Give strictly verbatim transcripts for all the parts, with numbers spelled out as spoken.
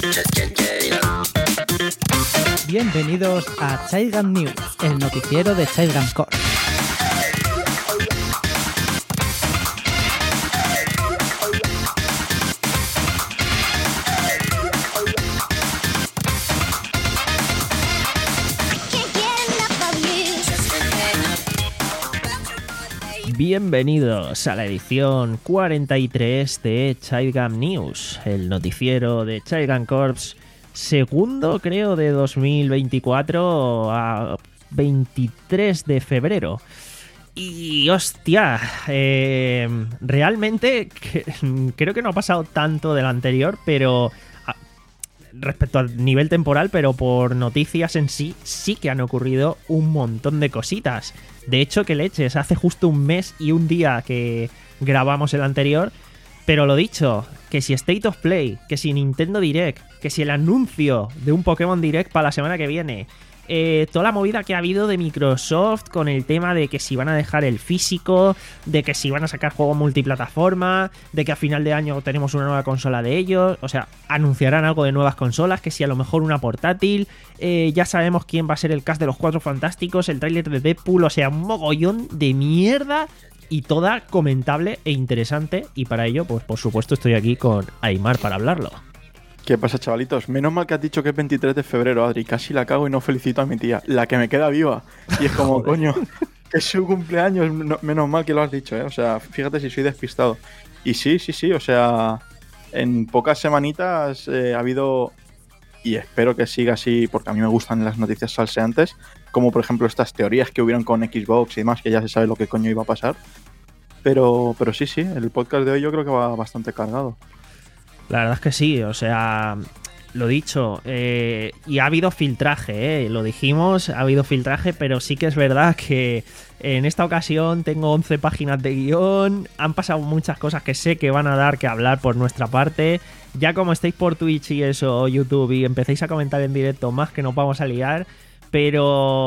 Bienvenidos a Childgam News, el noticiero de Childgam Corps. Bienvenidos a la edición cuarenta y tres de Childgam News, el noticiero de Childgam Corps, segundo creo de dos mil veinticuatro a veintitrés de febrero. Y hostia, eh, realmente que, creo que no ha pasado tanto del anterior, pero a, respecto al nivel temporal, pero por noticias en sí, sí que han ocurrido un montón de cositas. De hecho, que leches, hace justo un mes y un día que grabamos el anterior, pero lo dicho, que si State of Play, que si Nintendo Direct, que si el anuncio de un Pokémon Direct para la semana que viene, eh, toda la movida que ha habido de Microsoft con el tema de que si van a dejar el físico, de que si van a sacar juegos multiplataforma, de que a final de año tenemos una nueva consola de ellos, o sea, anunciarán algo de nuevas consolas, que si a lo mejor una portátil, eh, ya sabemos quién va a ser el cast de los Cuatro Fantásticos, el tráiler de Deadpool, o sea, un mogollón de mierda y toda comentable e interesante, y para ello, pues por supuesto estoy aquí con Aymar para hablarlo. ¿Qué pasa, chavalitos? Menos mal que has dicho que es veintitrés de febrero, Adri. Casi la cago y no felicito a mi tía, la que me queda viva. Y es como, coño, que es su cumpleaños. No, menos mal que lo has dicho, ¿eh? O sea, fíjate si soy despistado. Y sí, sí, sí, o sea, en pocas semanitas eh, ha habido, y espero que siga así, porque a mí me gustan las noticias salseantes, como por ejemplo estas teorías que hubieron con Xbox y demás, que ya se sabe lo que coño iba a pasar. Pero, pero sí, sí, el podcast de hoy yo creo que va bastante cargado. La verdad es que sí, o sea, lo dicho, eh, y ha habido filtraje, eh, lo dijimos, ha habido filtraje, pero sí que es verdad que en esta ocasión tengo once páginas de guión, han pasado muchas cosas que sé que van a dar que hablar por nuestra parte, ya como estáis por Twitch y eso, o YouTube, y empecéis a comentar en directo más que nos vamos a liar, pero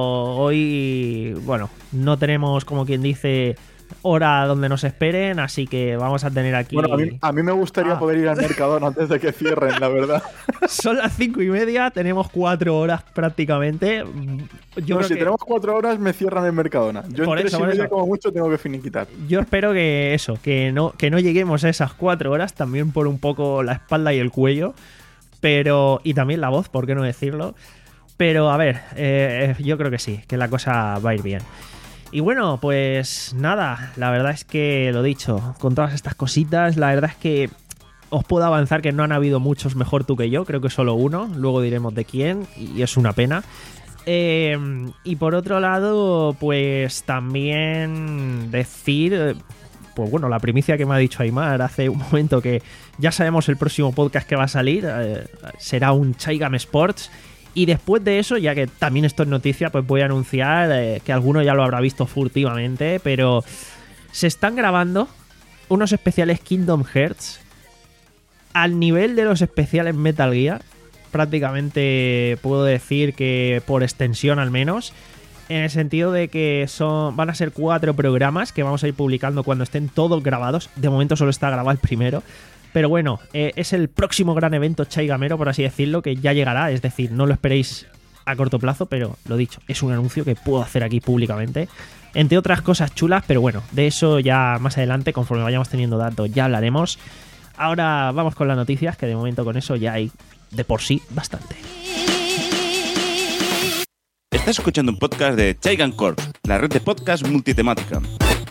hoy, bueno, no tenemos, como quien dice, hora donde nos esperen, así que vamos a tener aquí... Bueno, a mí, a mí me gustaría ah. poder ir al Mercadona antes de que cierren, la verdad. Son las cinco y media, tenemos cuatro horas prácticamente. Yo no, creo si que... tenemos cuatro horas me cierran el Mercadona. Yo por en eso, tres y media eso. como mucho tengo que finiquitar. Yo espero que eso, que no, que no lleguemos a esas cuatro horas, también por un poco la espalda y el cuello, pero y también la voz, ¿por qué no decirlo? Pero a ver, eh, yo creo que sí, que la cosa va a ir bien. Y bueno, pues nada, la verdad es que lo dicho, con todas estas cositas, la verdad es que os puedo avanzar que no han habido muchos mejor tú que yo, creo que solo uno, luego diremos de quién, y es una pena. Eh, y por otro lado, pues también decir, pues bueno, la primicia que me ha dicho Aymar hace un momento, que ya sabemos el próximo podcast que va a salir, eh, será un Childgam Sports. Y después de eso, ya que también esto es noticia, pues voy a anunciar eh, que alguno ya lo habrá visto furtivamente, pero se están grabando unos especiales Kingdom Hearts al nivel de los especiales Metal Gear. Prácticamente puedo decir que por extensión al menos, en el sentido de que son van a ser cuatro programas que vamos a ir publicando cuando estén todos grabados. De momento solo está grabado el primero. Pero bueno, eh, es el próximo gran evento chaigamero, por así decirlo, que ya llegará. Es decir, no lo esperéis a corto plazo, pero lo dicho, es un anuncio que puedo hacer aquí públicamente. Entre otras cosas chulas, pero bueno, de eso ya más adelante, conforme vayamos teniendo datos, ya hablaremos. Ahora vamos con las noticias, que de momento con eso ya hay de por sí bastante. Estás escuchando un podcast de Childgam Corps, la red de podcast multitemática.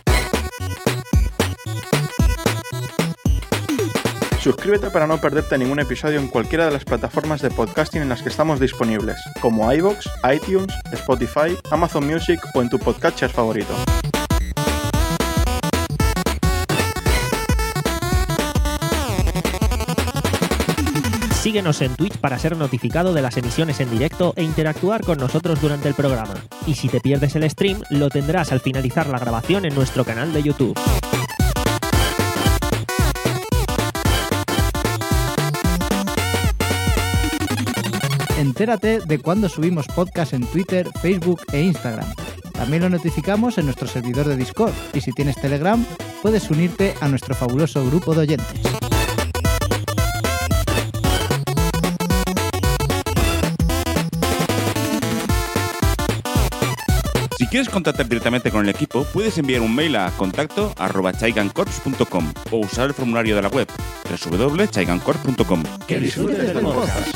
Suscríbete para no perderte ningún episodio en cualquiera de las plataformas de podcasting en las que estamos disponibles, como iVoox, iTunes, Spotify, Amazon Music o en tu podcatcher favorito. Síguenos en Twitch para ser notificado de las emisiones en directo e interactuar con nosotros durante el programa. Y si te pierdes el stream, lo tendrás al finalizar la grabación en nuestro canal de YouTube. Entérate de cuándo subimos podcast en Twitter, Facebook e Instagram. También lo notificamos en nuestro servidor de Discord, y si tienes Telegram, puedes unirte a nuestro fabuloso grupo de oyentes. quieres contactar directamente con el equipo, puedes enviar un mail a contacto arroba chaigancorps punto com o usar el formulario de la web doble u doble u doble u punto chaigancorps punto com. Que disfrutes del podcast.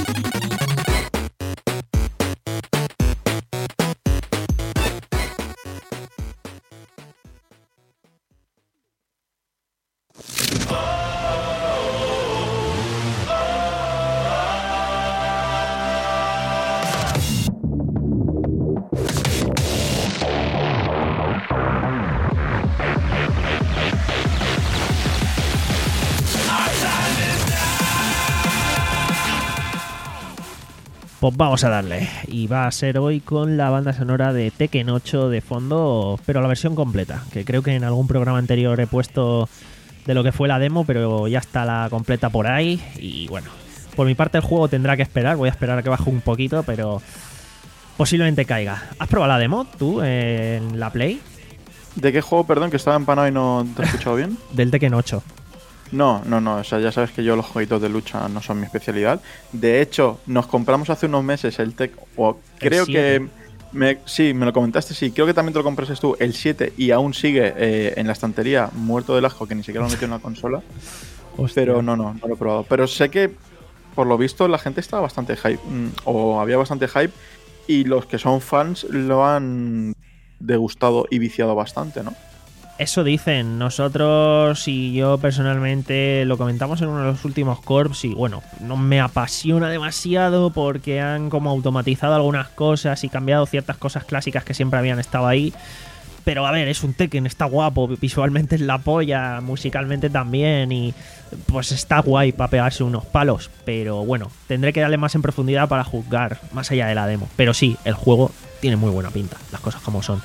Pues vamos a darle, y va a ser hoy con la banda sonora de Tekken ocho de fondo, pero la versión completa, que creo que en algún programa anterior he puesto de lo que fue la demo, pero ya está la completa por ahí, y bueno, por mi parte el juego tendrá que esperar, voy a esperar a que baje un poquito, pero posiblemente caiga. ¿Has probado la demo tú en la Play? ¿De qué juego, perdón, que estaba empanado y no te he escuchado bien? Del Tekken ocho. No, no, no, o sea, ya sabes que yo los jueguitos de lucha no son mi especialidad. De hecho, nos compramos hace unos meses el Tek, o creo que me, sí, me lo comentaste, sí, creo que también te lo compraste tú, el siete, y aún sigue eh, en la estantería, muerto del asco, que ni siquiera lo metió en la consola. Hostia. Pero no, no, no lo he probado. Pero sé que, por lo visto, la gente estaba bastante hype, o había bastante hype, y los que son fans lo han degustado y viciado bastante, ¿no? Eso dicen. Nosotros y yo personalmente lo comentamos en uno de los últimos Corps y bueno, no me apasiona demasiado porque han como automatizado algunas cosas y cambiado ciertas cosas clásicas que siempre habían estado ahí. Pero a ver, es un Tekken, está guapo, visualmente es la polla, musicalmente también y pues está guay para pegarse unos palos. Pero bueno, tendré que darle más en profundidad para juzgar más allá de la demo. Pero sí, el juego tiene muy buena pinta, las cosas como son.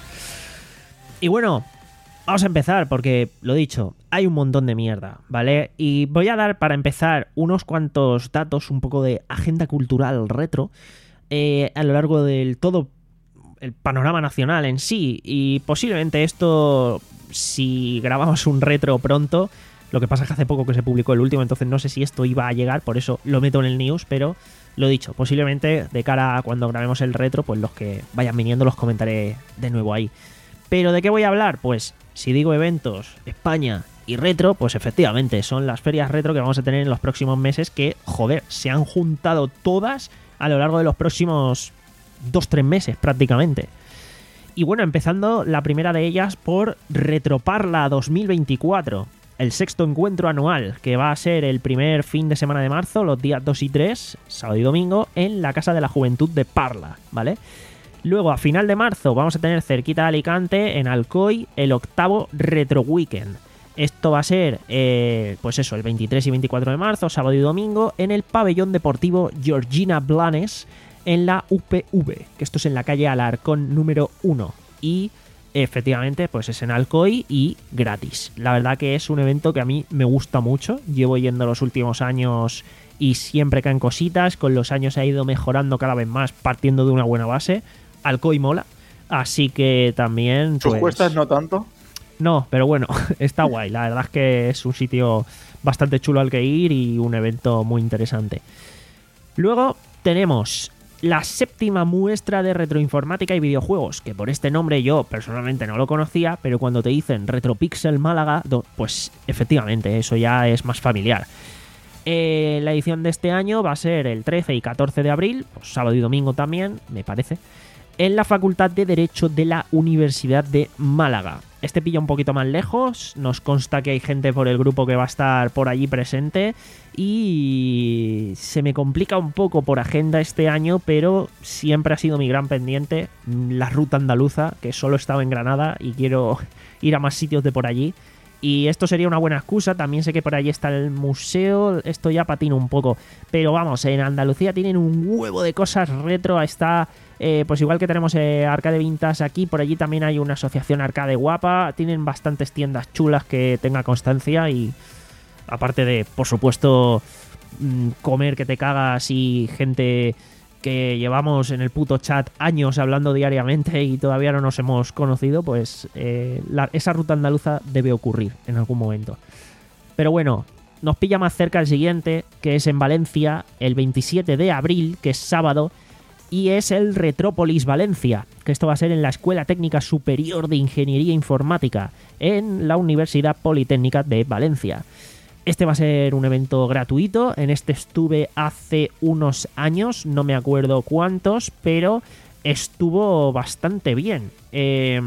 Y bueno, vamos a empezar porque, lo dicho, hay un montón de mierda, ¿vale? Y voy a dar para empezar unos cuantos datos, un poco de agenda cultural retro eh, a lo largo del todo el panorama nacional en sí. Y posiblemente esto, si grabamos un retro pronto, lo que pasa es que hace poco que se publicó el último, entonces no sé si esto iba a llegar, por eso lo meto en el news, pero lo dicho, posiblemente de cara a cuando grabemos el retro, pues los que vayan viniendo los comentaré de nuevo ahí. ¿Pero de qué voy a hablar? Pues si digo eventos, España y retro, pues efectivamente son las ferias retro que vamos a tener en los próximos meses que, joder, se han juntado todas a lo largo de los próximos dos tres meses prácticamente. Y bueno, empezando la primera de ellas por Retroparla dos mil veinticuatro, el sexto encuentro anual que va a ser el primer fin de semana de marzo, los días dos y tres, sábado y domingo, en la Casa de la Juventud de Parla, ¿vale? Luego, a final de marzo, vamos a tener cerquita de Alicante, en Alcoy, el octavo Retro Weekend. Esto va a ser, eh, pues eso, el veintitrés y veinticuatro de marzo, sábado y domingo, en el pabellón deportivo Georgina Blanes, en la U P V, que esto es en la calle Alarcón número uno. Y, efectivamente, pues es en Alcoy y gratis. La verdad que es un evento que a mí me gusta mucho. Llevo yendo los últimos años y siempre caen cositas. Con los años ha ido mejorando cada vez más, partiendo de una buena base. Alcoy mola, así que también... ¿Sus pues, cuestas no tanto? No, pero bueno, está guay. La verdad es que es un sitio bastante chulo al que ir y un evento muy interesante. Luego tenemos la séptima muestra de retroinformática y videojuegos, que por este nombre yo personalmente no lo conocía, pero cuando te dicen Retropixel Málaga, pues efectivamente eso ya es más familiar. Eh, la edición de este año va a ser el trece y catorce de abril, pues sábado y domingo también, me parece, en la Facultad de Derecho de la Universidad de Málaga. Este pilla un poquito más lejos, nos consta que hay gente por el grupo que va a estar por allí presente y se me complica un poco por agenda este año, pero siempre ha sido mi gran pendiente la ruta andaluza, que solo estaba en Granada y quiero ir a más sitios de por allí. Y esto sería una buena excusa, también sé que por allí está el museo, esto ya patino un poco, pero vamos, en Andalucía tienen un huevo de cosas retro, está, eh, pues igual que tenemos eh, Arcade Vintage aquí, por allí también hay una asociación arcade guapa, tienen bastantes tiendas chulas que tenga constancia y aparte de, por supuesto, comer que te cagas y gente que llevamos en el puto chat años hablando diariamente y todavía no nos hemos conocido, pues eh, la, esa ruta andaluza debe ocurrir en algún momento. Pero bueno, nos pilla más cerca el siguiente, que es en Valencia, el veintisiete de abril, que es sábado, y es el Retrópolis Valencia, que esto va a ser en la Escuela Técnica Superior de Ingeniería Informática, en la Universidad Politécnica de Valencia. Este va a ser un evento gratuito. En este estuve hace unos años, no me acuerdo cuántos, pero estuvo bastante bien. Eh,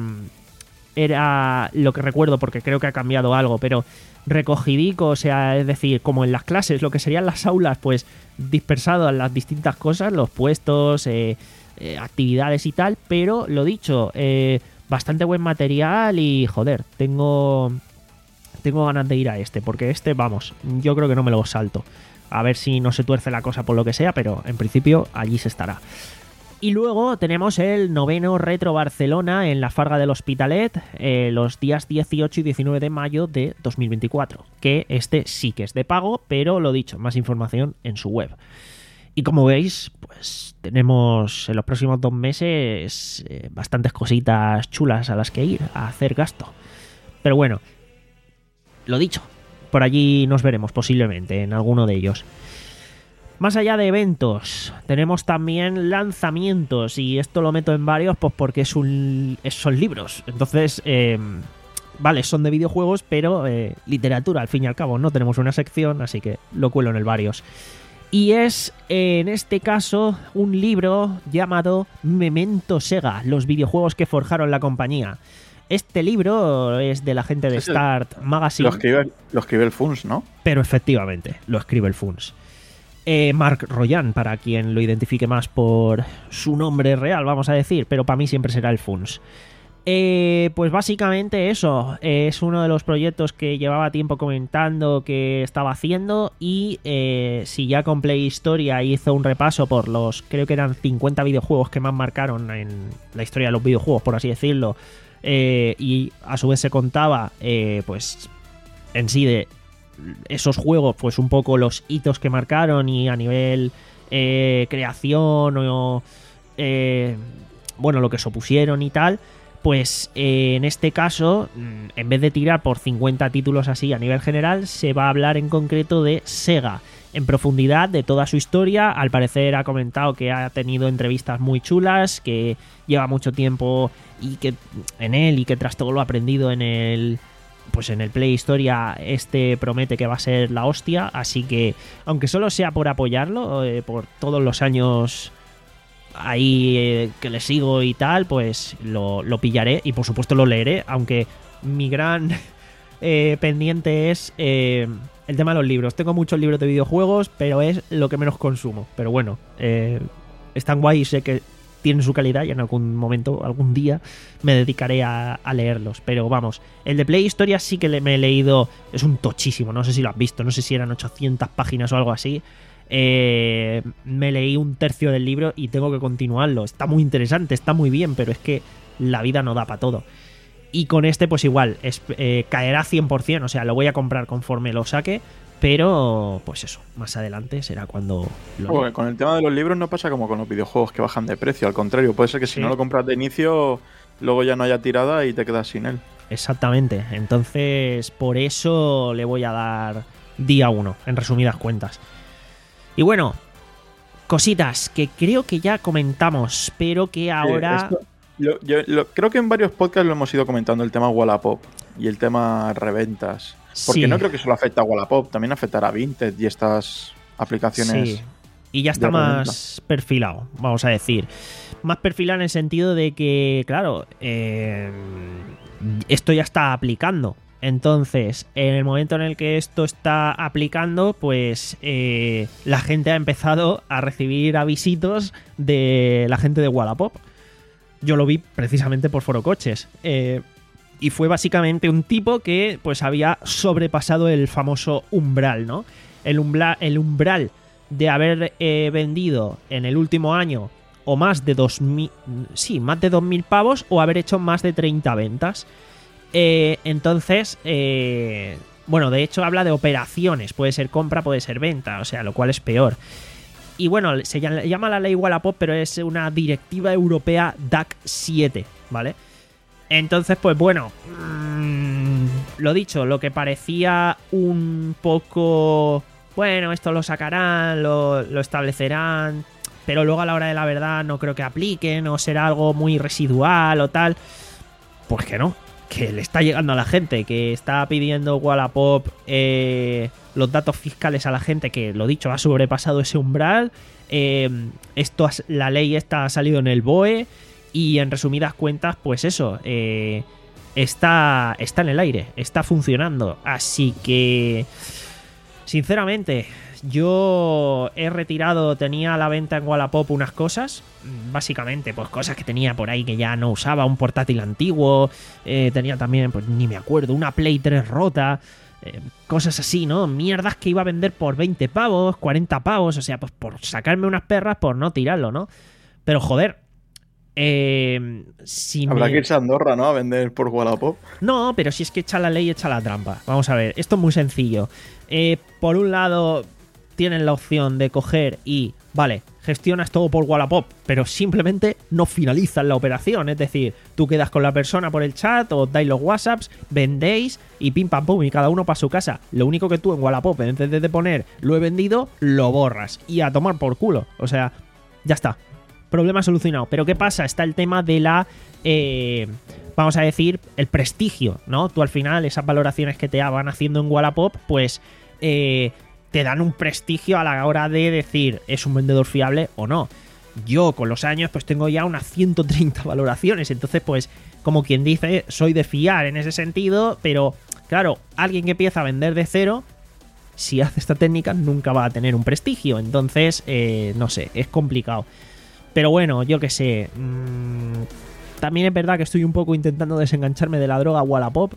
era lo que recuerdo, porque creo que ha cambiado algo, pero recogidico, o sea, es decir, como en las clases, lo que serían las aulas, pues dispersado en las distintas cosas, los puestos, eh, eh, actividades y tal, pero lo dicho, eh, bastante buen material y joder, tengo... Tengo ganas de ir a este, porque este, vamos, yo creo que no me lo salto. A ver si no se tuerce la cosa por lo que sea, pero en principio allí se estará. Y luego tenemos el noveno Retro Barcelona en la Farga del Hospitalet, eh, los días dieciocho y diecinueve de mayo de dos mil veinticuatro. Que este sí que es de pago, pero lo dicho, más información en su web. Y como veis, pues tenemos en los próximos dos meses eh, bastantes cositas chulas a las que ir, a hacer gasto. Pero bueno, lo dicho, por allí nos veremos posiblemente en alguno de ellos. Más allá de eventos, tenemos también lanzamientos, y esto lo meto en varios pues porque es un, es, son libros. Entonces, eh, vale, son de videojuegos, pero eh, literatura al fin y al cabo. No tenemos una sección, así que lo cuelo en el varios. Y es, eh, en este caso, un libro llamado Memento Sega, los videojuegos que forjaron la compañía. Este libro es de la gente de Start Magazine. Lo escribe, lo escribe el F U N S, ¿no? Pero efectivamente, lo escribe el F U N S. Eh, Mark Royan, para quien lo identifique más por su nombre real, vamos a decir, pero para mí siempre será el F U N S. Eh, pues básicamente eso, eh, es uno de los proyectos que llevaba tiempo comentando que estaba haciendo, y eh, si ya con Play Historia hizo un repaso por los, creo que eran cincuenta videojuegos que más marcaron en la historia de los videojuegos, por así decirlo, Eh, y a su vez se contaba eh, pues en sí de esos juegos, pues un poco los hitos que marcaron y a nivel eh, creación o eh, bueno, lo que supusieron y tal, pues eh, en este caso, en vez de tirar por cincuenta títulos así a nivel general, se va a hablar en concreto de Sega en profundidad, de toda su historia. Al parecer ha comentado que ha tenido entrevistas muy chulas, que lleva mucho tiempo y que en él, y que tras todo lo aprendido en el pues en el Play Historia, este promete que va a ser la hostia. Así que, aunque solo sea por apoyarlo, eh, por todos los años ahí eh, que le sigo y tal, pues lo, lo pillaré y por supuesto lo leeré, aunque mi gran eh, pendiente es eh, el tema de los libros. Tengo muchos libros de videojuegos, pero es lo que menos consumo. Pero bueno, eh, están guay y sé que tienen su calidad, y en algún momento, algún día, me dedicaré a, a leerlos. Pero vamos, el de Play Historia sí que le, me he leído, es un tochísimo, no sé si lo has visto, no sé si eran ochocientas páginas o algo así. Eh, me leí un tercio del libro y tengo que continuarlo. Está muy interesante, está muy bien, pero es que la vida no da para todo. Y con este pues igual, es, eh, caerá cien por ciento, o sea, lo voy a comprar conforme lo saque, pero pues eso, más adelante será cuando lo Joder, con el tema de los libros no pasa como con los videojuegos que bajan de precio, al contrario, puede ser que si sí. no lo compras de inicio, luego ya no haya tirada y te quedas sin él. Exactamente, entonces por eso le voy a dar día uno, en resumidas cuentas. Y bueno, cositas que creo que ya comentamos, pero que ahora... Sí, esto, lo, yo, lo, creo que en varios podcasts lo hemos ido comentando, el tema Wallapop y el tema reventas. Porque sí. no creo que solo afecta a Wallapop, también afectará a Vinted y estas aplicaciones. Sí. Y ya está más reventa. perfilado, vamos a decir. Más perfilado en el sentido de que, claro, eh, esto ya está aplicando. Entonces, en el momento en el que esto está aplicando, pues eh, la gente ha empezado a recibir avisitos de la gente de Wallapop. Yo lo vi precisamente por Foro Coches. Eh, y fue básicamente un tipo que pues había sobrepasado el famoso umbral, ¿no? El, umbra, el umbral de haber eh, vendido en el último año o más de dos mil, sí, más de dos mil pavos, o haber hecho más de treinta ventas. Eh, entonces, eh, bueno, de hecho habla de operaciones, puede ser compra, puede ser venta, o sea, lo cual es peor. Y bueno, se llama la ley Wallapop, pero es una directiva europea D A C siete, ¿vale? Entonces, pues bueno, mmm, lo dicho, lo que parecía un poco, bueno, esto lo sacarán, lo, lo establecerán, pero luego a la hora de la verdad no creo que apliquen o será algo muy residual o tal. Pues que no, que le está llegando a la gente, que está pidiendo Wallapop eh, los datos fiscales a la gente, que lo dicho, ha sobrepasado ese umbral. Eh, esto, la ley esta ha salido en el B O E y en resumidas cuentas, pues eso, eh, está, está en el aire, está funcionando. Así que, sinceramente, yo he retirado, tenía a la venta en Wallapop unas cosas, básicamente pues cosas que tenía por ahí que ya no usaba, un portátil antiguo, eh, tenía también, pues ni me acuerdo, una Play tres rota, eh, cosas así, ¿no? Mierdas que iba a vender por veinte pavos, cuarenta pavos, o sea, pues por sacarme unas perras, por no tirarlo, ¿no? Pero joder, eh, si Habrá me... que irse a Andorra, ¿no? A vender por Wallapop. No, pero si es que echa la ley, echa la trampa. Vamos a ver, esto es muy sencillo. Eh, por un lado, tienen la opción de coger y, vale, gestionas todo por Wallapop, pero simplemente no finalizan la operación. Es decir, tú quedas con la persona por el chat o dais los WhatsApps, vendéis y pim pam pum y cada uno para su casa. Lo único que tú en Wallapop, en vez de poner lo he vendido, lo borras y a tomar por culo. O sea, ya está. Problema solucionado. Pero ¿qué pasa? Está el tema de la... Eh, vamos a decir, el prestigio, ¿no? Tú al final, esas valoraciones que te van haciendo en Wallapop, pues... Eh, te dan un prestigio a la hora de decir es un vendedor fiable o no. Yo con los años pues tengo ya unas ciento treinta valoraciones, entonces pues como quien dice soy de fiar en ese sentido, pero claro, alguien que empieza a vender de cero, si hace esta técnica nunca va a tener un prestigio, entonces eh, no sé, es complicado. Pero bueno, yo qué sé, mmm, también es verdad que estoy un poco intentando desengancharme de la droga Wallapop.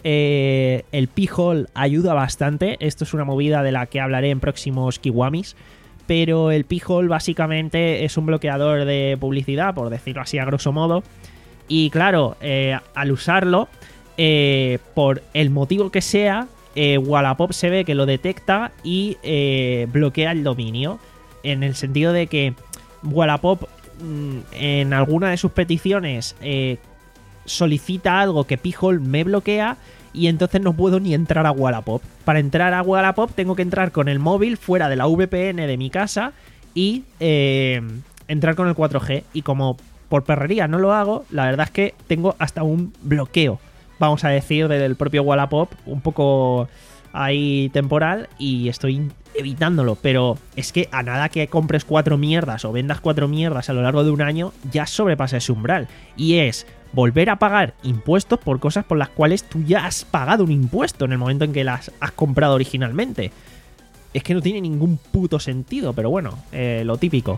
Eh, el P-Hole ayuda bastante. Esto es una movida de la que hablaré en próximos Kiwamis. Pero el P-Hole básicamente es un bloqueador de publicidad, por decirlo así a grosso modo. Y claro, eh, al usarlo, eh, por el motivo que sea, eh, Wallapop se ve que lo detecta y eh, bloquea el dominio. En el sentido de que Wallapop mmm, en alguna de sus peticiones eh, solicita algo que P-Hole me bloquea y entonces no puedo ni entrar a Wallapop. Para entrar a Wallapop tengo que entrar con el móvil fuera de la V P N de mi casa y eh, entrar con el cuatro G. Y como por perrería no lo hago, la verdad es que tengo hasta un bloqueo, vamos a decir, del propio Wallapop, un poco ahí temporal, y estoy evitándolo. Pero es que a nada que compres cuatro mierdas o vendas cuatro mierdas a lo largo de un año, ya sobrepasa ese umbral. Y es volver a pagar impuestos por cosas por las cuales tú ya has pagado un impuesto en el momento en que las has comprado originalmente. Es que no tiene ningún puto sentido, pero bueno, eh, lo típico.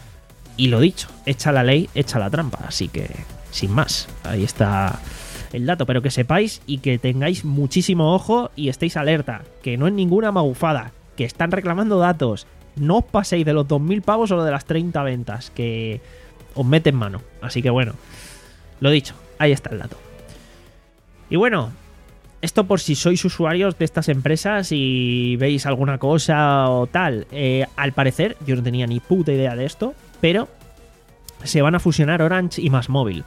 Y lo dicho, echa la ley, echa la trampa. Así que, sin más, ahí está el dato. Pero que sepáis y que tengáis muchísimo ojo y estéis alerta, que no es ninguna magufada, que están reclamando datos. No os paséis de los dos mil pavos o de las treinta ventas, que os meten mano. Así que bueno, lo dicho, ahí está el dato. Y bueno, esto por si sois usuarios de estas empresas y veis alguna cosa o tal. Eh, al parecer, yo no tenía ni puta idea de esto, pero se van a fusionar Orange y MásMóvil.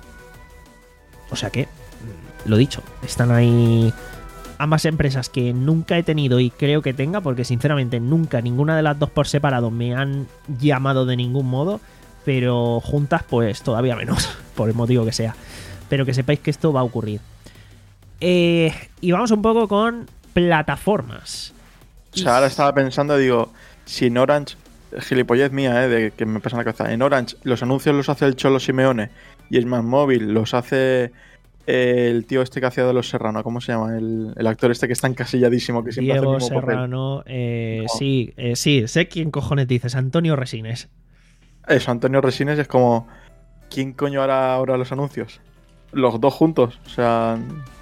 O sea que, lo dicho, están ahí ambas empresas que nunca he tenido y creo que tenga, porque sinceramente nunca ninguna de las dos por separado me han llamado de ningún modo. Pero juntas pues todavía menos, por el motivo que sea. Pero que sepáis que esto va a ocurrir. Eh, y vamos un poco con plataformas. O sea, ahora estaba pensando, digo, si en Orange, gilipollez mía, eh, de que me pasa en la cabeza, en Orange los anuncios los hace el Cholo Simeone y en MásMóvil los hace el tío este que hacía de Los Serrano, ¿cómo se llama? El, el actor este que está encasilladísimo, que siempre Diego hace el mismo Serrano, eh, No. sí, eh, sí, sé quién cojones dices, Antonio Resines. Eso, Antonio Resines es como... ¿Quién coño hará ahora los anuncios? Los dos juntos, o sea...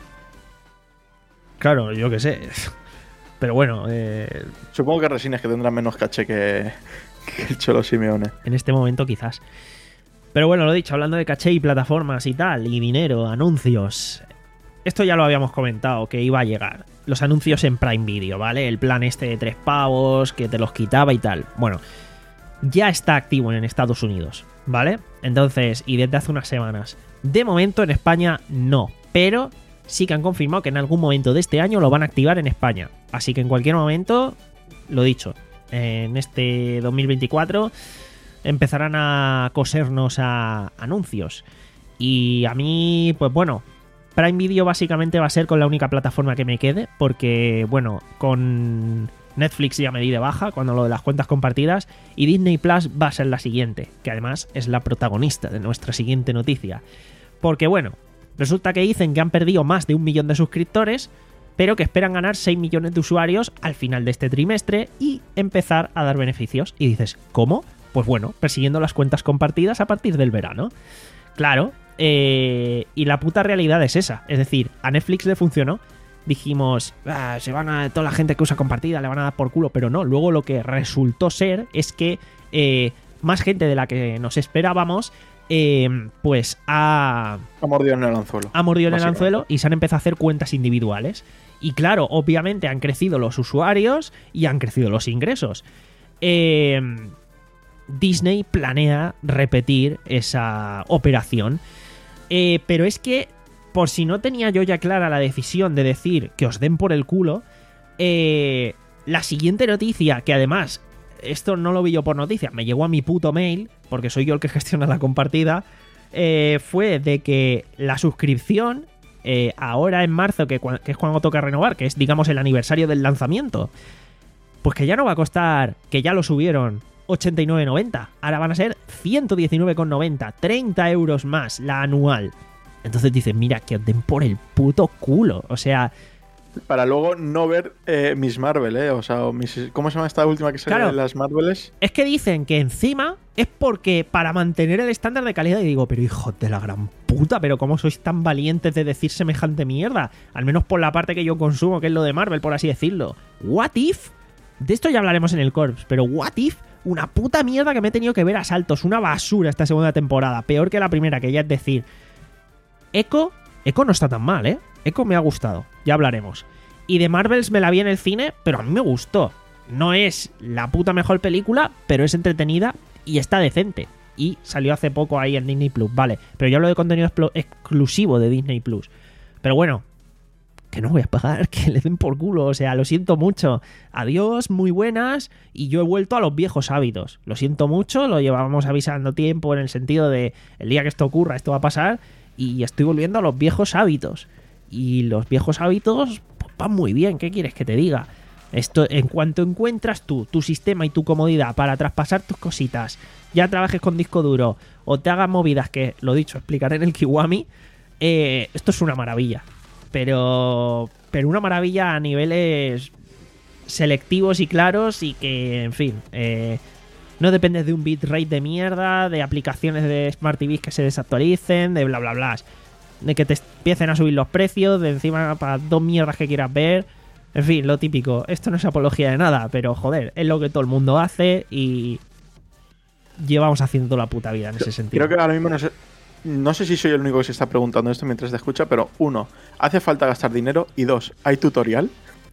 Claro, yo qué sé. Pero bueno, eh, Supongo que Resines que tendrá menos caché que, que el Cholo Simeone. en este momento quizás. Pero bueno, lo dicho, hablando de caché y plataformas y tal, y dinero, anuncios. Esto ya lo habíamos comentado, que iba a llegar. Los anuncios en Prime Video, ¿vale? El plan este de tres pavos, que te los quitaba y tal. Bueno, ya está activo en Estados Unidos, ¿vale? Entonces, y desde hace unas semanas. De momento en España no, pero sí que han confirmado que en algún momento de este año lo van a activar en España. Así que en cualquier momento, lo dicho, en este dos mil veinticuatro empezarán a cosernos a anuncios. Y a mí, pues bueno, Prime Video básicamente va a ser con la única plataforma que me quede, porque, bueno, con Netflix ya me di de baja cuando lo de las cuentas compartidas, y Disney Plus va a ser la siguiente, que además es la protagonista de nuestra siguiente noticia. Porque, bueno, resulta que dicen que han perdido más de un millón de suscriptores, pero que esperan ganar seis millones de usuarios al final de este trimestre y empezar a dar beneficios. Y dices, ¿cómo? Pues bueno, persiguiendo las cuentas compartidas a partir del verano. Claro, eh, y la puta realidad es esa. Es decir, a Netflix le funcionó. Dijimos, ah, se van a toda la gente que usa compartida, le van a dar por culo, pero no. Luego lo que resultó ser es que eh, más gente de la que nos esperábamos, eh, pues ha... Ha mordido en el anzuelo. Ha mordido en el anzuelo y se han empezado a hacer cuentas individuales. Y claro, obviamente han crecido los usuarios y han crecido los ingresos. Eh, Disney planea repetir esa operación. Eh, pero es que, por si no tenía yo ya clara la decisión de decir que os den por el culo, eh, la siguiente noticia, que además, esto no lo vi yo por noticia, me llegó a mi puto mail, porque soy yo el que gestiona la compartida, eh, fue de que la suscripción... Eh, ahora en marzo, que, que es cuando toca renovar, que es, digamos, el aniversario del lanzamiento, pues que ya no va a costar, que ya lo subieron, ochenta y nueve con noventa. Ahora van a ser ciento diecinueve con noventa, treinta euros más la anual. Entonces dices, mira, que os den por el puto culo. O sea... Para luego no ver eh, Miss Marvel, ¿eh? O sea, mis, ¿cómo se llama esta última que sale claro, de las Marveles? Es que dicen que encima es porque para mantener el estándar de calidad. Y digo, pero hijo de la gran puta, pero ¿cómo sois tan valientes de decir semejante mierda? Al menos por la parte que yo consumo, que es lo de Marvel, por así decirlo. ¿What if? De esto ya hablaremos en el Corps, pero ¿what if? Una puta mierda que me he tenido que ver a saltos. Una basura esta segunda temporada. Peor que la primera, que ya es decir... Echo... Echo no está tan mal, ¿eh? Echo me ha gustado. Ya hablaremos. Y de Marvels me la vi en el cine, pero a mí me gustó. No es la puta mejor película, pero es entretenida y está decente. Y salió hace poco ahí en Disney Plus, vale. Pero yo hablo de contenido exclusivo de Disney Plus. Pero bueno, que no voy a pagar, que le den por culo. O sea, lo siento mucho. Adiós, muy buenas. Y yo he vuelto a los viejos hábitos. Lo siento mucho, lo llevábamos avisando tiempo en el sentido de el día que esto ocurra, esto va a pasar. Y estoy volviendo a los viejos hábitos. Y los viejos hábitos pues, van muy bien, ¿qué quieres que te diga? Esto, en cuanto encuentras tú, tu sistema y tu comodidad para traspasar tus cositas, ya trabajes con disco duro o te hagas movidas, que lo dicho, explicaré en el Kiwami, eh, esto es una maravilla. Pero, pero una maravilla a niveles selectivos y claros y que, en fin, eh, no dependes de un bitrate de mierda, de aplicaciones de Smart T Vs que se desactualicen, de bla bla bla, de que te empiecen a subir los precios, de encima para dos mierdas que quieras ver. En fin, lo típico. Esto no es apología de nada, pero joder, es lo que todo el mundo hace y llevamos haciendo toda la puta vida en ese sentido. Creo que ahora mismo no sé, no sé si soy el único que se está preguntando esto mientras te escucha, pero uno, ¿hace falta gastar dinero? Y dos, ¿hay tutorial?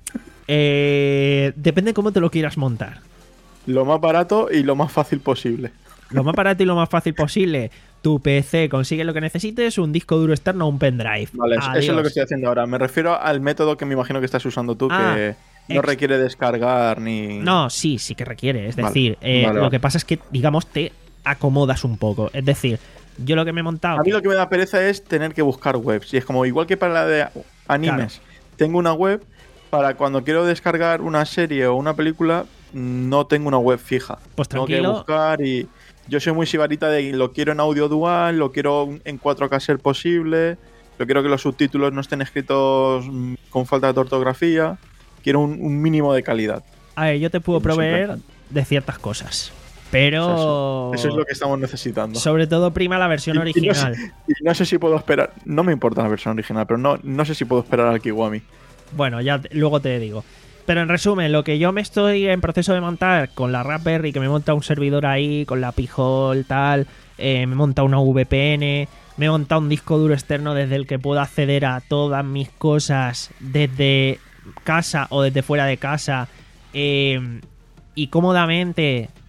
Eh, depende cómo te lo quieras montar. Lo más barato y lo más fácil posible. Lo más barato y lo más fácil posible. Tu P C consigue lo que necesites, un disco duro externo o un pendrive. Vale, Adiós. Eso es lo que estoy haciendo ahora. Me refiero al método que me imagino que estás usando tú, ah, que no ex- requiere descargar ni... No, sí, sí que requiere. Es Vale, decir, eh, vale, lo vale. que pasa es que, digamos, te acomodas un poco. Es decir, yo lo que me he montado... A mí lo que me da pereza es tener que buscar webs. Y es como, igual que para la de animes, tengo una web, para cuando quiero descargar una serie o una película, no tengo una web fija. Pues Tengo tranquilo. que buscar y... Yo soy muy sibarita de lo quiero en audio dual, lo quiero en cuatro K ser posible, yo quiero que los subtítulos no estén escritos mm, con falta de ortografía, quiero un, un mínimo de calidad. A ver, yo te puedo Eso es proveer importante. de ciertas cosas. Pero... O sea, eso, eso es lo que estamos necesitando. Sobre todo prima la versión Y- y no original. sé- Y no sé si puedo esperar, no me importa la versión original, pero no, no sé si puedo esperar al Kiwami. Bueno, ya te- luego te digo. Pero en resumen, lo que yo me estoy en proceso de montar con la Raspberry, que me monta un servidor ahí, con la Pi-hole, tal, eh, me monta una V P N, me he montado un disco duro externo desde el que puedo acceder a todas mis cosas desde casa o desde fuera de casa, eh, y cómodamente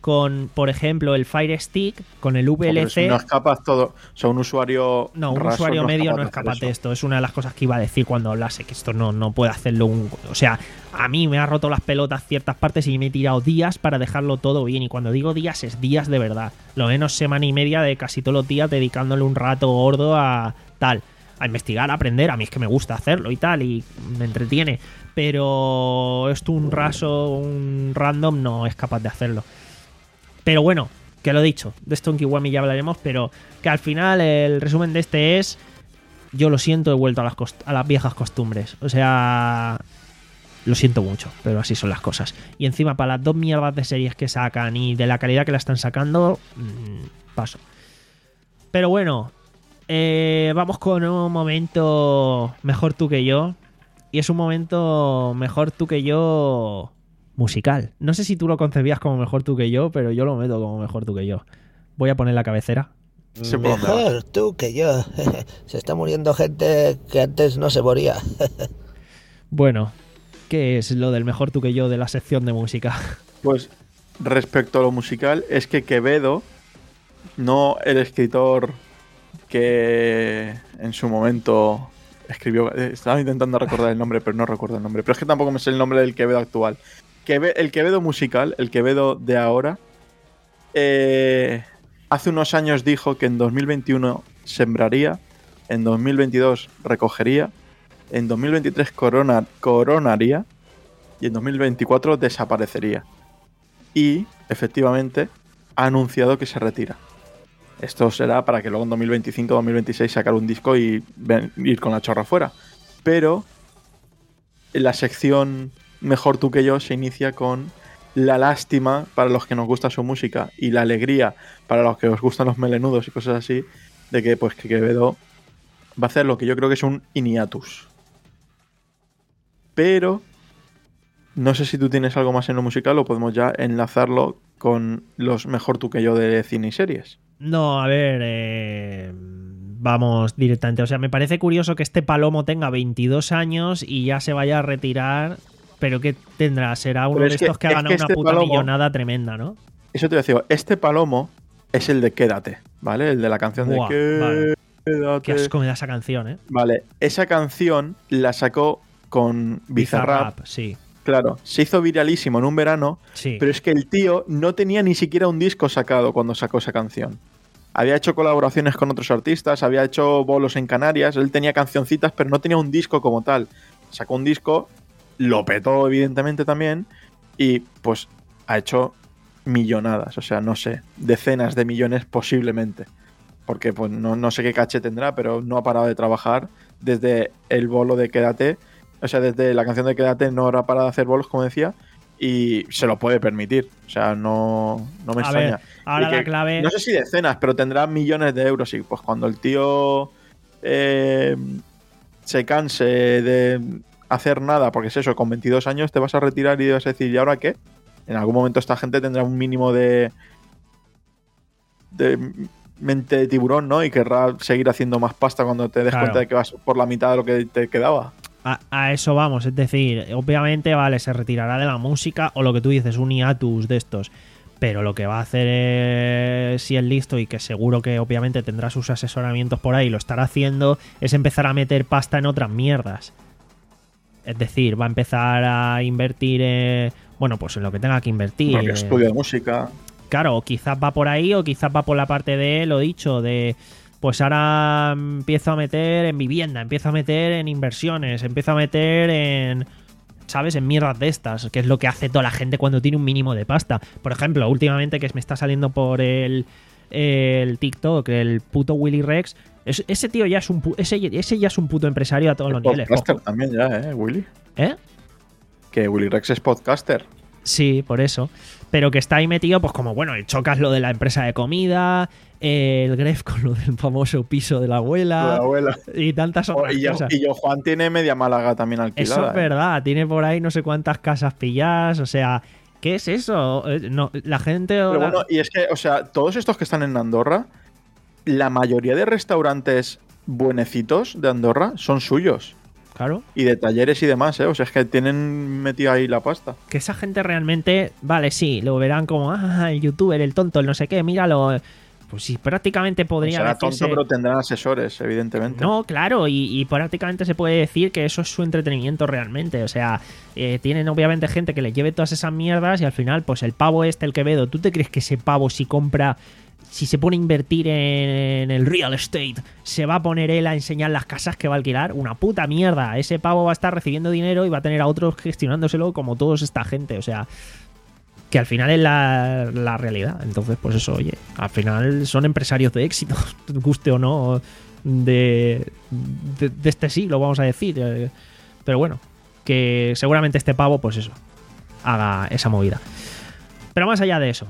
con, por ejemplo, el Fire Stick, con el V L C. Porque no es capaz todo. O sea, un usuario. No, un raso usuario no medio capaz no es de hacer capaz de eso. esto. Es una de las cosas que iba a decir cuando hablase, que esto no, no puede hacerlo un. O sea, a mí me ha roto las pelotas ciertas partes y me he tirado días para dejarlo todo bien. Y cuando digo días, es días de verdad. Lo menos semana y media de casi todos los días dedicándole un rato gordo a tal. A investigar, a aprender. A mí es que me gusta hacerlo y tal, y me entretiene. Pero esto un raso, un random, no es capaz de hacerlo. Pero bueno, que lo he dicho, de esto en Kiwami ya hablaremos, pero que al final el resumen de este es: yo lo siento, he vuelto a las, cost- a las viejas costumbres. O sea, lo siento mucho, pero así son las cosas. Y encima, para las dos mierdas de series que sacan y de la calidad que la están sacando, mmm, paso. Pero bueno, eh, vamos con un momento mejor tú que yo. Y es un momento mejor tú que yo musical. No sé si tú lo concebías como mejor tú que yo, pero yo lo meto como mejor tú que yo. Voy a poner la cabecera. Sí, por dónde Mejor tú que yo. Se está muriendo gente que antes no se moría. Bueno, ¿qué es lo del mejor tú que yo de la sección de música? Pues respecto a lo musical, es que Quevedo, no el escritor que en su momento escribió. Estaba intentando recordar el nombre, pero no recuerdo el nombre. Pero es que tampoco me sé el nombre del Quevedo actual. Queve- el Quevedo musical, el Quevedo de ahora, eh, hace unos años dijo que en dos mil veintiuno sembraría, en dos mil veintidós recogería, en dos mil veintitrés corona, coronaría y en dos mil veinticuatro desaparecería. Y, efectivamente, ha anunciado que se retira. Esto será para que luego en dos mil veinticinco dos mil veintiséis sacar un disco y ven- ir con la chorra fuera. Pero la sección Mejor tú que yo se inicia con la lástima para los que nos gusta su música y la alegría para los que os gustan los melenudos y cosas así, de que pues que Quevedo va a hacer lo que yo creo que es un hiatus. Pero no sé si tú tienes algo más en lo musical o podemos ya enlazarlo con los Mejor tú que yo de cine y series. No, a ver, eh, vamos directamente. O sea, me parece curioso que este palomo tenga veintidós años y ya se vaya a retirar. Pero ¿qué tendrá? Será uno Pero de es que- estos que ha es ganado que una este puta palomo- millonada tremenda, ¿no? Eso te voy a decir, este palomo es el de Quédate, ¿vale? El de la canción Buah, de vale. Quédate. Qué asco me da esa canción, ¿eh? Vale, esa canción la sacó con Bizarrap. sí. Claro, se hizo viralísimo en un verano, Sí. pero es que el tío no tenía ni siquiera un disco sacado cuando sacó esa canción. Había hecho colaboraciones con otros artistas, había hecho bolos en Canarias, él tenía cancioncitas, pero no tenía un disco como tal. Sacó un disco, lo petó evidentemente también, y pues ha hecho millonadas, o sea, no sé, decenas de millones posiblemente. Porque pues no, no sé qué caché tendrá, pero no ha parado de trabajar desde el bolo de Quédate. O sea, desde la canción de Quédate no habrá parado de hacer bolos, como decía, y se lo puede permitir. O sea, no, no me A extraña. ver, ahora Y que- la clave... No sé si decenas, pero tendrá millones de euros. Y pues cuando el tío eh, se canse de hacer nada, porque es eso, con veintidós años te vas a retirar y vas a decir, ¿y ahora qué? En algún momento esta gente tendrá un mínimo de de mente de tiburón, ¿no? Y querrá seguir haciendo más pasta cuando te des Claro. cuenta de que vas por la mitad de lo que te quedaba. A, a eso vamos, es decir, obviamente, vale, se retirará de la música o lo que tú dices, un hiatus de estos. Pero lo que va a hacer es, si es listo y que seguro que obviamente tendrá sus asesoramientos por ahí, lo estará haciendo, es empezar a meter pasta en otras mierdas. Es decir, va a empezar a invertir, eh, bueno, pues en lo que tenga que invertir. Porque eh, estudio de música. Claro, o quizás va por ahí o quizás va por la parte de, lo dicho, de pues ahora empiezo a meter en vivienda, empiezo a meter en inversiones, empiezo a meter en, ¿sabes? En mierdas de estas, que es lo que hace toda la gente cuando tiene un mínimo de pasta. Por ejemplo, últimamente que me está saliendo por el, el TikTok, el puto Willy Rex, es- ese tío ya es un pu- ese, ese ya es un puto empresario a todos los niveles. Podcaster Ojo. también ya, ¿eh, Willy? ¿Eh? Que Willy Rex es podcaster. Sí, por eso. Pero que está ahí metido, pues como, bueno, el Chocas lo de la empresa de comida, el Gref con lo del famoso piso de la abuela, La abuela. y tantas Oh, otras y, yo, cosas. y yo Juan tiene media Málaga también alquilada. Eso es ¿eh? verdad, tiene por ahí no sé cuántas casas pilladas, o sea, ¿qué es eso? Eh, No, la gente... Pero la- bueno, y es que, o sea, todos estos que están en Andorra, la mayoría de restaurantes buenecitos de Andorra son suyos. Claro. Y de talleres y demás, ¿eh? O sea, es que tienen metido ahí la pasta. Que esa gente realmente, vale, sí, lo verán como, ah, el youtuber, el tonto, el no sé qué, míralo. Pues sí, prácticamente podría Será decirse... tonto, pero tendrán asesores, evidentemente. No, claro, y, y prácticamente se puede decir que eso es su entretenimiento realmente. O sea, eh, tienen obviamente gente que le lleve todas esas mierdas y al final, pues el pavo este, el Quevedo, ¿tú te crees que ese pavo si compra... Si se pone a invertir en el real estate, se va a poner él a enseñar las casas que va a alquilar? Una puta mierda. Ese pavo va a estar recibiendo dinero y va a tener a otros gestionándoselo como todos esta gente. O sea, que al final es la, la realidad. Entonces, pues eso, oye, al final son empresarios de éxito, guste o no, de, de, de este siglo, vamos a decir. Pero bueno, que seguramente este pavo, pues eso, haga esa movida. Pero más allá de eso,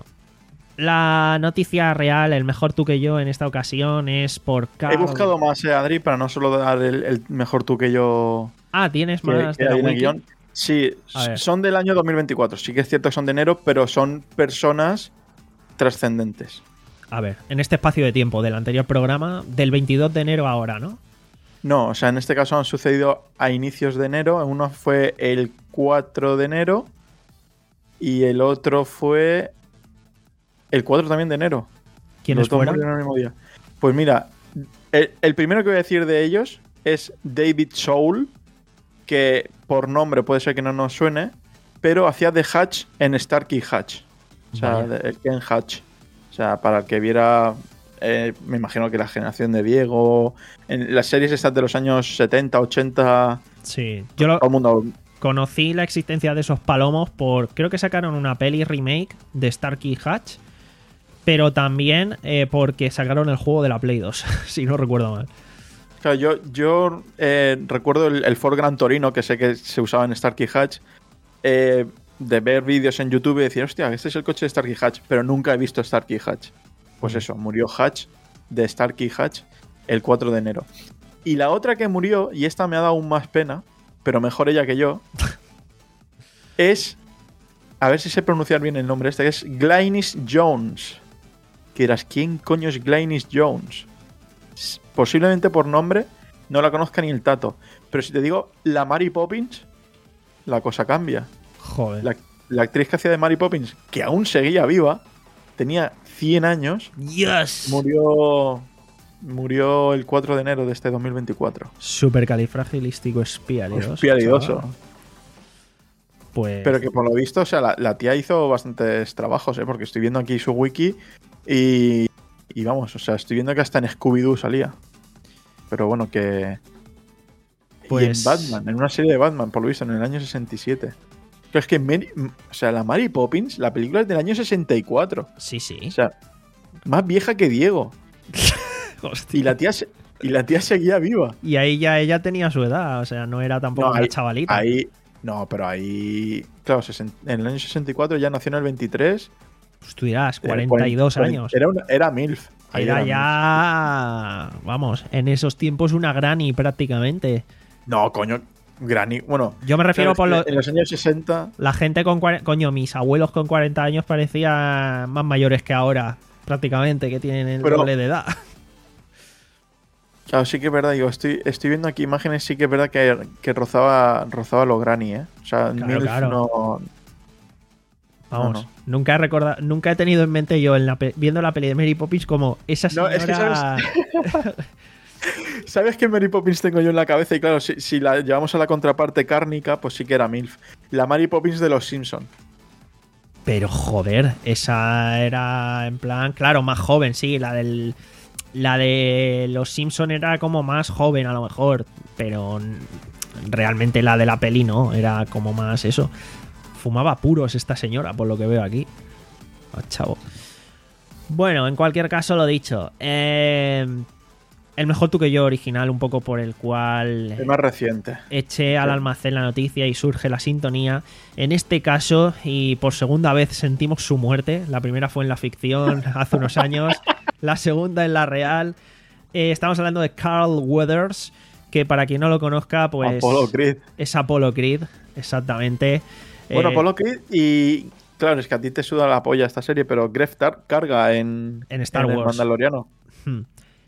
la noticia real, el mejor tú que yo en esta ocasión es por Carl... He buscado más, eh, Adri, para no solo dar el, el mejor tú que yo. Ah, tienes que, más que de la hay en el wiki? guión. Sí, son del año dos mil veinticuatro. Sí que es cierto que son de enero, pero son personas trascendentes. A ver, en este espacio de tiempo del anterior programa, del veintidós de enero a ahora, ¿no? No, o sea, en este caso han sucedido a inicios de enero. Uno fue el cuatro de enero y el otro fue el cuatro también de enero. ¿Quiénes Los dos fueron? murieron el mismo día. Pues mira, el, el primero que voy a decir de ellos es David Soul, que por nombre puede ser que no nos suene, pero hacía de Hatch en Starkey Hatch. O sea, Vaya. de- el Ken Hatch. O sea, para el que viera, eh, me imagino que la generación de Diego, en las series estas de los años setenta, ochenta, Sí, yo lo todo el mundo... conocí la existencia de esos palomos por... Creo que sacaron una peli remake de Starkey Hatch, pero también eh, porque sacaron el juego de la Play dos, si no recuerdo mal. Claro, yo, yo eh, recuerdo el, el Ford Gran Torino, que sé que se usaba en Starkey Hatch, eh, de ver vídeos en YouTube y decir, hostia, este es el coche de Starkey Hatch, pero nunca he visto Starkey Hatch. Pues eso, murió Hatch de Starkey Hatch el cuatro de enero. Y la otra que murió, y esta me ha dado aún más pena, pero mejor ella que yo, es, a ver si sé pronunciar bien el nombre este, que es Glynis Jones. Que dirás, ¿quién coño es Glynis Jones? S- Posiblemente por nombre no la conozca ni el tato. Pero si te digo la Mary Poppins, la cosa cambia. Joder. La, la actriz que hacía de Mary Poppins, que aún seguía viva, tenía cien años, ¡Yes! murió murió el cuatro de enero de este dos mil veinticuatro. Supercalifragilístico espialidoso. Espialidoso. chaval. Pues... Pero que por lo visto, o sea, la, la tía hizo bastantes trabajos, ¿eh? Porque estoy viendo aquí su wiki y, y vamos, o sea, estoy viendo que hasta en Scooby-Doo salía. Pero bueno, que... Pues- Y en Batman, en una serie de Batman, por lo visto, en el año sesenta y siete. Pero es que, Mary- o sea, la Mary Poppins, la película es del año sesenta y cuatro. Sí, sí. O sea, más vieja que Diego. Hostia. Y la tía, se- y la tía seguía viva. Y ahí ya ella tenía su edad, o sea, no era tampoco No, una ahí- chavalita. Ahí... No, pero ahí... Claro, sesen- en el año sesenta y cuatro ya nació en el veintitrés. Pues tú dirás, Era cuarenta y dos cuarenta, años. Era, una, era MILF. Ahí Era MILF. ya... Vamos, en esos tiempos una granny prácticamente. No, coño. Granny. Bueno. Yo me refiero claro, por es lo- que en los años sesenta. La gente con cuarenta... Coño, mis abuelos con cuarenta años parecían más mayores que ahora, prácticamente, que tienen el Pero- doble de edad. Claro, sí que es verdad. Digo, estoy, estoy viendo aquí imágenes. Sí que es verdad que, que rozaba, rozaba lo Granny, ¿eh? O sea, Claro, MILF claro. no. Vamos, No, no. nunca he recordado, nunca he tenido en mente yo en la pe- viendo la peli de Mary Poppins como esa No, señora... es que ¿Sabes qué Mary Poppins tengo yo en la cabeza? Y claro, si, si la llevamos a la contraparte cárnica, pues sí que era MILF. La Mary Poppins de los Simpson. Pero joder, esa era en plan, claro, más joven, sí, la del la de los Simpson era como más joven a lo mejor, pero n- realmente la de la peli no, era como más eso. Fumaba puros esta señora, por lo que veo aquí. Ah, chavo. Bueno, en cualquier caso, lo dicho. eh, el mejor tú que yo original, un poco por el cual El más reciente. eché al almacén la noticia y surge la sintonía. En este caso, y por segunda vez sentimos su muerte. La primera fue en la ficción hace unos años, la segunda en la real. Eh, estamos hablando de Carl Weathers, que para quien no lo conozca, pues Apollo Creed. es Apollo Creed, exactamente. Bueno, Eh, Apollo Creed y... Claro, es que a ti te suda la polla esta serie, pero Gref Tar- carga en, En Star el Wars. Mandaloriano. hmm.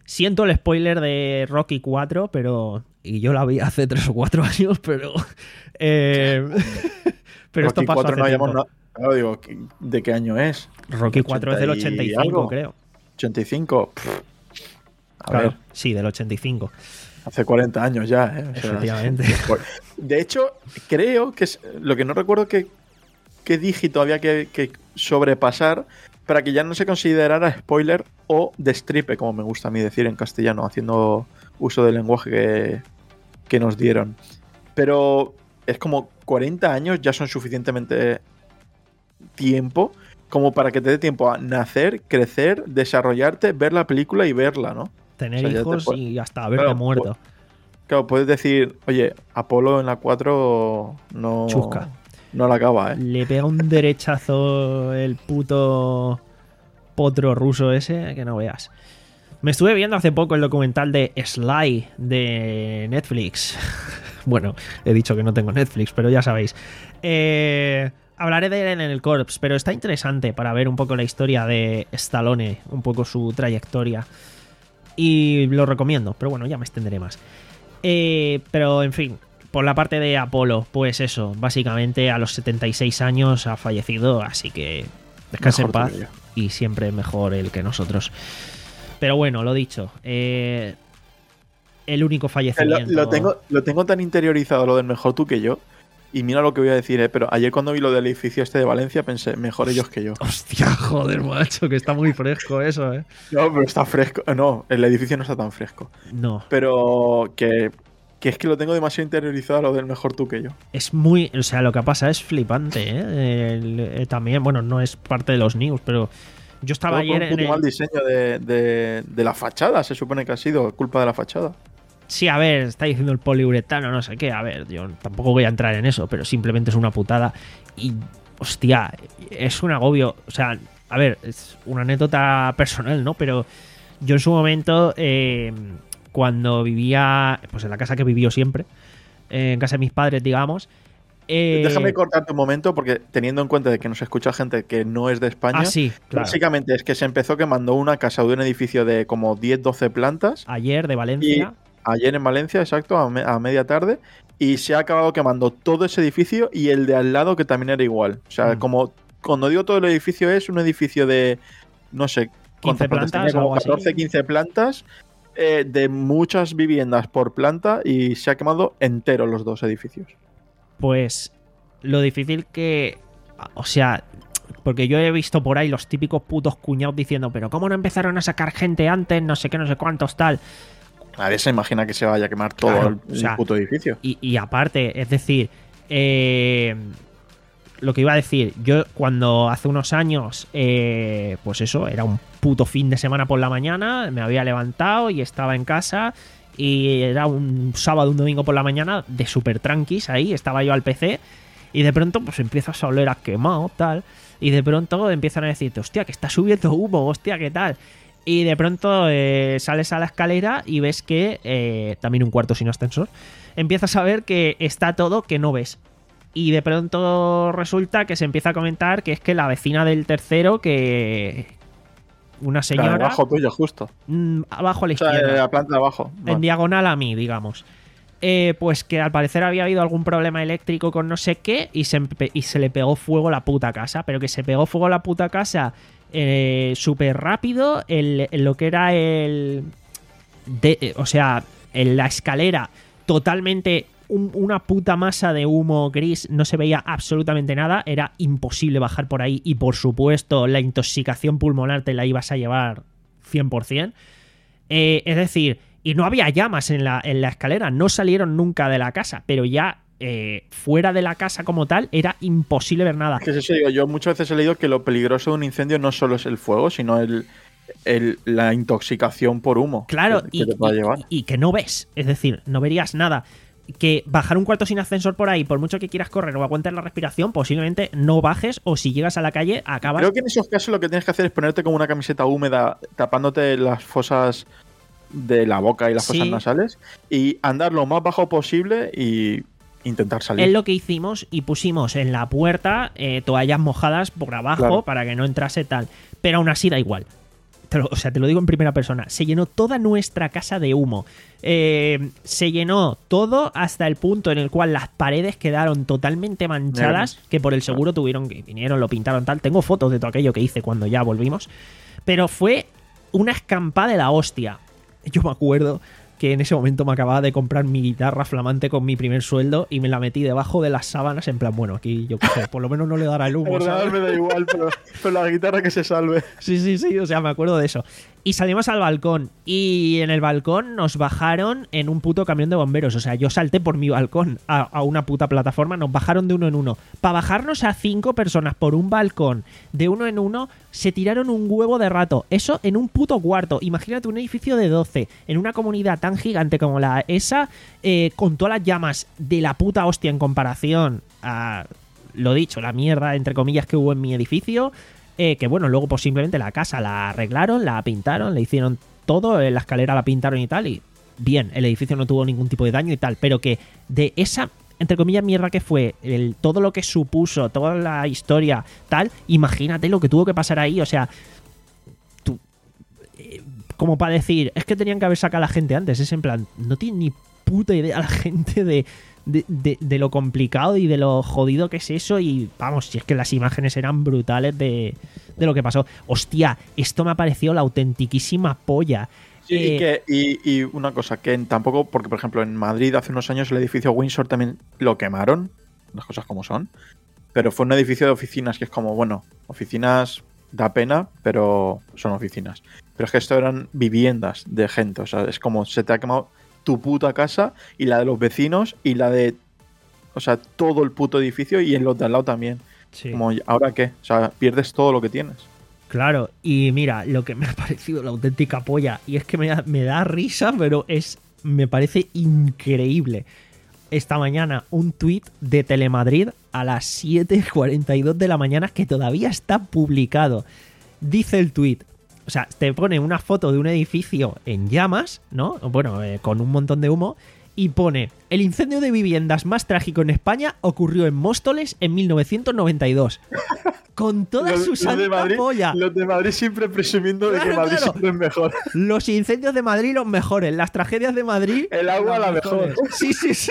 Siento el spoiler de Rocky cuatro, pero... Y yo la vi hace tres o cuatro años, pero... Eh, pero esto Rocky pasó cuatro hace no tiempo. hayamos na- Claro, digo, ¿de qué año es? Rocky cuatro es del ochenta y cinco, algo. creo. ochenta y cinco. Pff, a Claro, ver, sí, del ochenta y cinco. hace cuarenta años ya, ¿eh? O sea, Efectivamente. de hecho, creo que es lo que no recuerdo que qué dígito había que, que sobrepasar para que ya no se considerara spoiler o destripe, como me gusta a mí decir en castellano, haciendo uso del lenguaje que, que nos dieron. Pero es como cuarenta años ya son suficientemente tiempo como para que te dé tiempo a nacer, crecer, desarrollarte, ver la película y verla, ¿no? Tener O sea, ya te hijos puede- y hasta haberte Claro, muerto. Claro, puedes decir, oye, Apolo en la cuatro no, Chusca. no la acaba, ¿eh? Le pega un derechazo el puto potro ruso ese que no veas. Me estuve viendo hace poco el documental de Sly de Netflix. Bueno, he dicho que no tengo Netflix, pero ya sabéis. Eh, hablaré de él en el Corps, pero está interesante para ver un poco la historia de Stallone, un poco su trayectoria. Y lo recomiendo, pero bueno, ya me extenderé más. Eh, pero en fin, por la parte de Apolo, pues eso, básicamente a los setenta y seis años ha fallecido, así que descanse en Mejor paz tú que yo. y siempre mejor él que nosotros. Pero bueno, lo dicho, eh, el único Lo, fallecimiento... lo tengo, lo tengo tan interiorizado lo del mejor tú que yo. Y mira lo que voy a decir, ¿eh? Pero ayer cuando vi lo del edificio este de Valencia pensé, mejor ellos que yo. Hostia, joder, macho, que está muy fresco eso, eh. No, pero está fresco. No, el edificio no está tan fresco. No, Pero que, que es que lo tengo demasiado interiorizado lo del mejor tú que yo. es muy... O sea, lo que pasa es flipante, eh. El- eh, también, bueno, no es parte de los news, pero yo estaba Todo por ayer un en puto el... mal diseño de, de, de la fachada, se supone que ha sido culpa de la fachada. Sí, a ver, está diciendo el poliuretano, no sé qué. A ver, yo tampoco voy a entrar en eso, pero simplemente es una putada. Y, hostia, es un agobio. O sea, a ver, es una anécdota personal, ¿no? Pero yo en su momento, eh, cuando vivía, pues en la casa que vivió siempre, eh, en casa de mis padres, digamos. eh, Déjame cortarte un momento porque teniendo en cuenta de que nos escucha gente que no es de España, Ah, sí, claro. básicamente es que se empezó quemando una casa de un edificio de como diez doce plantas. Ayer de Valencia. Ayer en Valencia, exacto, a, me- a media tarde. Y se ha acabado quemando todo ese edificio y el de al lado que también era igual. O sea, Mm. como cuando digo todo el edificio es un edificio de, no sé, quince ¿cuántas plantas, tenía? Como algo así. catorce, quince plantas eh, de muchas viviendas por planta y se ha quemado entero los dos edificios. Pues lo difícil que... O sea, porque yo he visto por ahí los típicos putos cuñados diciendo, pero ¿cómo no empezaron a sacar gente antes? No sé qué, no sé cuántos, tal. Nadie se imagina que se vaya a quemar todo Claro, el, o sea, el puto edificio. Y, y aparte, es decir, eh, lo que iba a decir, yo cuando hace unos años, eh, pues eso, era un puto fin de semana por la mañana, me había levantado y estaba en casa y era un sábado, un domingo por la mañana de super tranquis ahí, estaba yo al P C y de pronto pues empiezas a oler a quemado, tal, y de pronto empiezan a decirte, hostia, que está subiendo humo, hostia, ¿qué tal? Y de pronto eh, sales a la escalera y ves que, eh, también un cuarto sin ascensor, empiezas a ver que está todo que no ves. Y de pronto resulta que se empieza a comentar que es que la vecina del tercero, que una señora... Claro, abajo tuyo, justo. mm, abajo a la O sea, izquierda, la planta de abajo. en Vale. diagonal a mí, digamos. Eh, pues que al parecer había habido algún problema eléctrico con no sé qué y se, empe- y se le pegó fuego a la puta casa. Pero que se pegó fuego a la puta casa eh, súper rápido. El, en lo que era el... de- eh, o sea, en la escalera totalmente un- una puta masa de humo gris. No se veía absolutamente nada. Era imposible bajar por ahí. Y por supuesto la intoxicación pulmonar te la ibas a llevar cien por ciento. Eh, es decir, y no había llamas en la, en la escalera, no salieron nunca de la casa, pero ya eh, fuera de la casa como tal era imposible ver nada. Es que es eso, digo, yo muchas veces he leído que lo peligroso de un incendio no solo es el fuego, sino el, el- la intoxicación por humo. Claro, que, y, que te pueda y- llevar. y que no ves, es decir, no verías nada. Que bajar un cuarto sin ascensor por ahí, por mucho que quieras correr o aguantes la respiración, posiblemente no bajes o si llegas a la calle acabas... Creo que en esos casos lo que tienes que hacer es ponerte como una camiseta húmeda, tapándote las fosas de la boca y las Sí. fosas nasales, y andar lo más bajo posible y intentar salir. Es lo que hicimos y pusimos en la puerta eh, toallas mojadas por abajo Claro. para que no entrase tal. Pero aún así da igual. te lo, o sea, te lo digo en primera persona, se llenó toda nuestra casa de humo. Eh, se llenó todo hasta el punto en el cual las paredes quedaron totalmente manchadas, Negras. que por el seguro tuvieron que vinieron, lo pintaron tal. Tengo fotos de todo aquello que hice cuando ya volvimos. Pero fue una escampada de la hostia. Yo me acuerdo que en ese momento me acababa de comprar mi guitarra flamante con mi primer sueldo y me la metí debajo de las sábanas en plan, bueno, aquí yo qué sé, por lo menos no le dará el La humo, verdad ¿sabes? me da igual, pero, pero la guitarra que se salve. Sí, sí, sí, o sea, me acuerdo de eso. Y salimos al balcón y en el balcón nos bajaron en un puto camión de bomberos. O sea, yo salté por mi balcón a, a una puta plataforma, nos bajaron de uno en uno. Para bajarnos a cinco personas por un balcón de uno en uno, se tiraron un huevo de rato. Eso en un puto cuarto. Imagínate un edificio de doce en una comunidad tan gigante como la esa, eh, con todas las llamas de la puta hostia en comparación a, lo dicho, la mierda, entre comillas, que hubo en mi edificio. Eh, que bueno, luego pues simplemente la casa la arreglaron, la pintaron, le hicieron todo, eh, la escalera la pintaron y tal, y bien, el edificio no tuvo ningún tipo de daño y tal, pero que de esa, entre comillas, mierda que fue, el, todo lo que supuso, toda la historia, tal, imagínate lo que tuvo que pasar ahí, o sea, tú, eh, como para decir, es que tenían que haber sacado a la gente antes, es en plan, no tiene ni puta idea la gente de... De, de, de lo complicado y de lo jodido que es eso. Y vamos, si es que las imágenes eran brutales de, de lo que pasó. Hostia, esto me ha parecido la autentiquísima polla. Sí, Eh, y, que, y, y una cosa, que en- tampoco, porque por ejemplo en Madrid hace unos años el edificio Windsor también lo quemaron, las cosas como son, pero fue un edificio de oficinas que es como, bueno, oficinas da pena, pero son oficinas. Pero es que esto eran viviendas de gente, o sea, es como se te ha quemado tu puta casa y la de los vecinos y la de, o sea, todo el puto edificio y en los de al lado también. sí. Como, ¿ahora qué? O sea, pierdes todo lo que tienes. Claro, y mira, lo que me ha parecido la auténtica polla, y es que me da, me da risa, pero es me parece increíble. Esta mañana un tuit de Telemadrid a las siete cuarenta y dos de la mañana que todavía está publicado. Dice el tuit, o sea, te pone una foto de un edificio en llamas, ¿no? Bueno, eh, con un montón de humo. Y pone, el incendio de viviendas más trágico en España ocurrió en Móstoles en mil novecientos noventa y dos. Con toda Los- su los santa de Madrid, polla. los de Madrid siempre presumiendo de Claro, que Madrid claro. siempre es mejor. Los incendios de Madrid los mejores, las tragedias de Madrid... El agua las la mejores. mejor. Sí, sí, sí.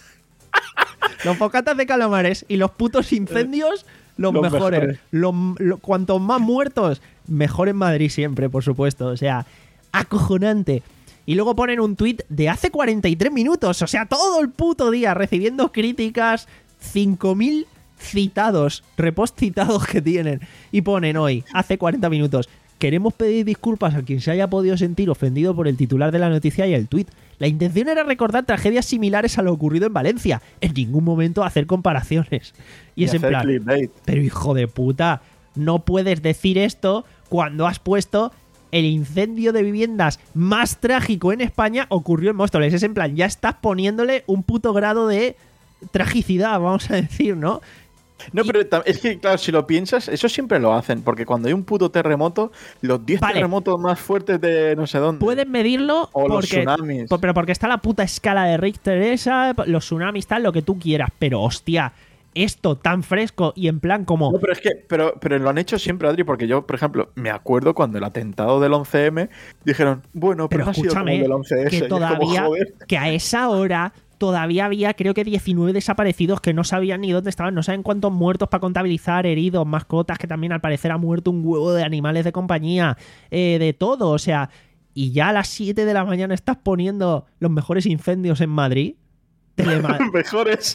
Los bocatas de calamares y los putos incendios los, Los mejores. mejores. Lo- lo- cuantos más muertos, mejor en Madrid siempre, por supuesto. O sea, acojonante. Y luego ponen un tuit de hace cuarenta y tres minutos, o sea, todo el puto día recibiendo críticas, cinco mil citados, repost citados que tienen. Y ponen hoy, hace cuarenta minutos, queremos pedir disculpas a quien se haya podido sentir ofendido por el titular de la noticia y el tuit. La intención era recordar tragedias similares a lo ocurrido en Valencia, en ningún momento hacer comparaciones. Y, Y es en hacer plan, clickbait. pero hijo de puta, no puedes decir esto cuando has puesto el incendio de viviendas más trágico en España ocurrió en Móstoles. Es en plan, ya estás poniéndole un puto grado de tragicidad, vamos a decir, ¿no? No, pero tam- es que, claro, si lo piensas, eso siempre lo hacen, porque cuando hay un puto terremoto, los diez Vale. terremotos más fuertes de no sé dónde. Puedes medirlo O los porque, tsunamis. por- pero porque está la puta escala de Richter esa, los tsunamis, tal, lo que tú quieras. Pero, hostia, esto tan fresco y en plan como... No, pero es que, pero, pero lo han hecho siempre, Adri, porque yo, por ejemplo, me acuerdo cuando el atentado del once eme dijeron, bueno, pero, Pero no ha sido como escúchame, el del once ese. que Y es como, todavía, joder. que a esa hora todavía había, creo que diecinueve desaparecidos que no sabían ni dónde estaban, no saben cuántos muertos para contabilizar, heridos, mascotas, que también al parecer ha muerto un huevo de animales de compañía, eh, de todo, o sea, y ya a las siete de la mañana estás poniendo los mejores incendios en Madrid. Telema- Mejores.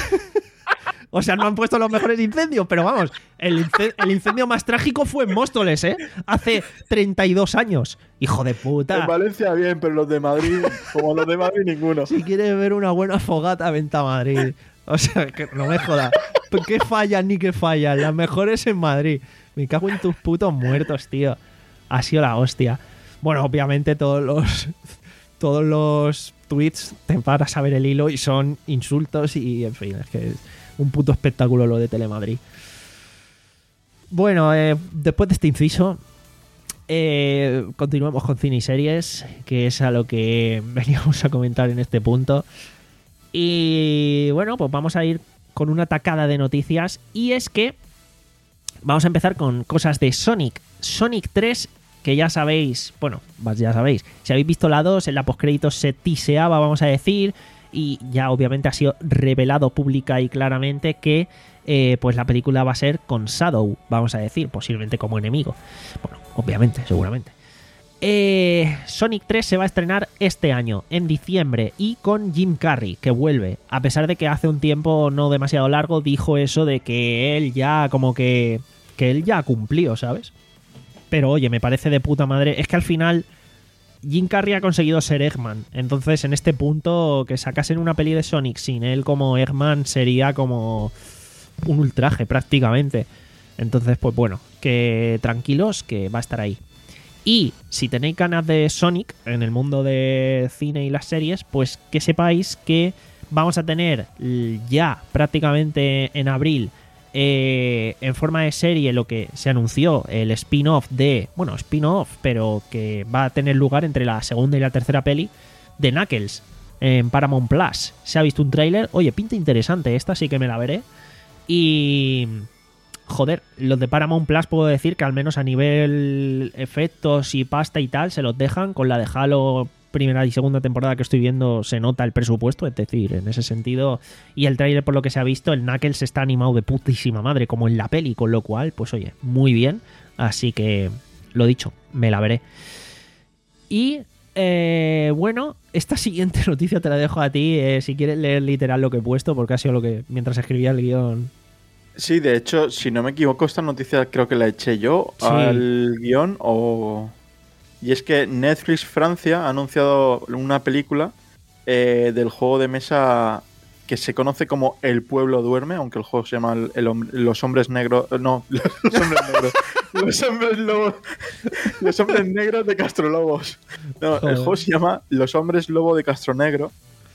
O sea, no han puesto los mejores incendios, pero vamos, el, ince- el incendio más trágico fue en Móstoles, ¿eh? Hace treinta y dos años. Hijo de puta. En Valencia bien, pero los de Madrid, como los de Madrid, ninguno. Si quieres ver una buena fogata, vente a Madrid. O sea, que no me jodas. ¿Qué fallan ni qué fallan? Las mejores en Madrid. Me cago en tus putos muertos, tío. Ha sido la hostia. Bueno, obviamente todos los todos los tweets te paras a ver el hilo y son insultos y, en fin, es que es un puto espectáculo lo de Telemadrid. Bueno, eh, después de este inciso, eh, continuamos con cine y series, que es a lo que veníamos a comentar en este punto. Y bueno, pues vamos a ir con una tacada de noticias. Y es que vamos a empezar con cosas de Sonic. Sonic tres, que ya sabéis, bueno, ya sabéis, si habéis visto la dos, en la postcréditos se tiseaba, vamos a decir, y ya obviamente ha sido revelado pública y claramente que eh, pues la película va a ser con Shadow, vamos a decir, posiblemente como enemigo. Bueno, obviamente, seguramente. Eh, Sonic tres se va a estrenar este año, en diciembre, y con Jim Carrey, que vuelve, a pesar de que hace un tiempo no demasiado largo dijo eso de que él ya como que que él ya cumplió, ¿sabes? Pero oye, me parece de puta madre, es que al final Jim Carrey ha conseguido ser Eggman, entonces en este punto que sacasen una peli de Sonic sin él como Eggman sería como un ultraje prácticamente. Entonces pues bueno, que tranquilos, que va a estar ahí. Y si tenéis ganas de Sonic en el mundo de cine y las series, pues que sepáis que vamos a tener ya prácticamente en abril eh, en forma de serie lo que se anunció, el spin-off de... Bueno, spin-off, pero que va a tener lugar entre la segunda y la tercera peli de Knuckles en Paramount Plus. Se ha visto un tráiler, oye, pinta interesante, esta sí que me la veré. Y... Joder, los de Paramount Plus puedo decir que al menos a nivel efectos y pasta y tal se los dejan. Con la de Halo primera y segunda temporada que estoy viendo se nota el presupuesto, es decir, en ese sentido. Y el tráiler, por lo que se ha visto, el Knuckles está animado de putísima madre como en la peli, con lo cual, pues oye, muy bien. Así que, lo dicho, me la veré. Y eh, bueno, esta siguiente noticia te la dejo a ti, eh, si quieres leer literal lo que he puesto, porque ha sido lo que mientras escribía el guión. Sí, de hecho, si no me equivoco, esta noticia creo que la eché yo sí. al guión. O... Y es que Netflix Francia ha anunciado una película eh, del juego de mesa que se conoce como El Pueblo Duerme, aunque el juego se llama el, el hom- Los Hombres Negros... No, Los Hombres Negros. Los Hombres Lobos... Los Hombres Negros de Castrolobos. No, el juego se llama Los Hombres Lobo de Castronegro.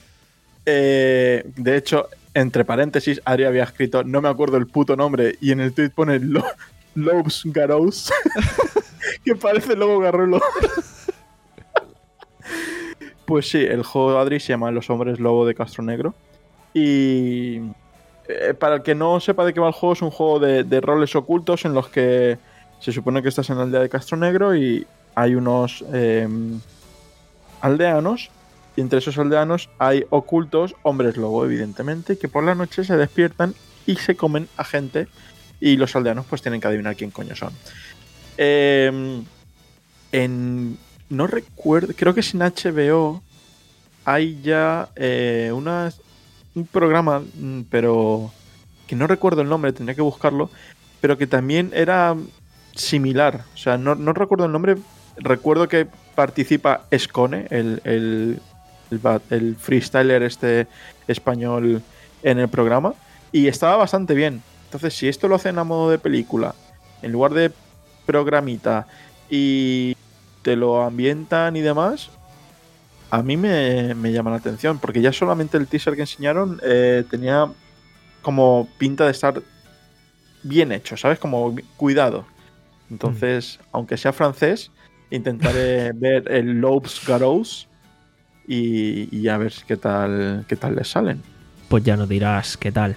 Eh, de hecho... Entre paréntesis, Adri había escrito, no me acuerdo el puto nombre, y en el tweet pone Lo- Lobes Garous, que parece Lobo Garrulo. Pues sí, el juego de Adri se llama Los Hombres Lobo de Castronegro. Y eh, para el que no sepa de qué va el juego, es un juego de, de roles ocultos en los que se supone que estás en la aldea de Castronegro y hay unos eh, aldeanos. Y entre esos aldeanos hay ocultos hombres lobo, evidentemente, que por la noche se despiertan y se comen a gente. Y los aldeanos pues tienen que adivinar quién coño son. Eh, en, no recuerdo, creo que es en H B O hay ya eh, una, un programa, pero que no recuerdo el nombre, tendría que buscarlo, pero que también era similar. O sea, no, no recuerdo el nombre, recuerdo que participa Escone, el... el El, el freestyler este español en el programa, y estaba bastante bien. Entonces, si esto lo hacen a modo de película en lugar de programita y te lo ambientan y demás, a mí me, me llama la atención, porque ya solamente el teaser que enseñaron eh, tenía como pinta de estar bien hecho, ¿sabes? Como cuidado. Entonces, mm. aunque sea francés, intentaré ver el Lobes Garous Y, y a ver qué tal qué tal les salen. Pues ya nos dirás qué tal.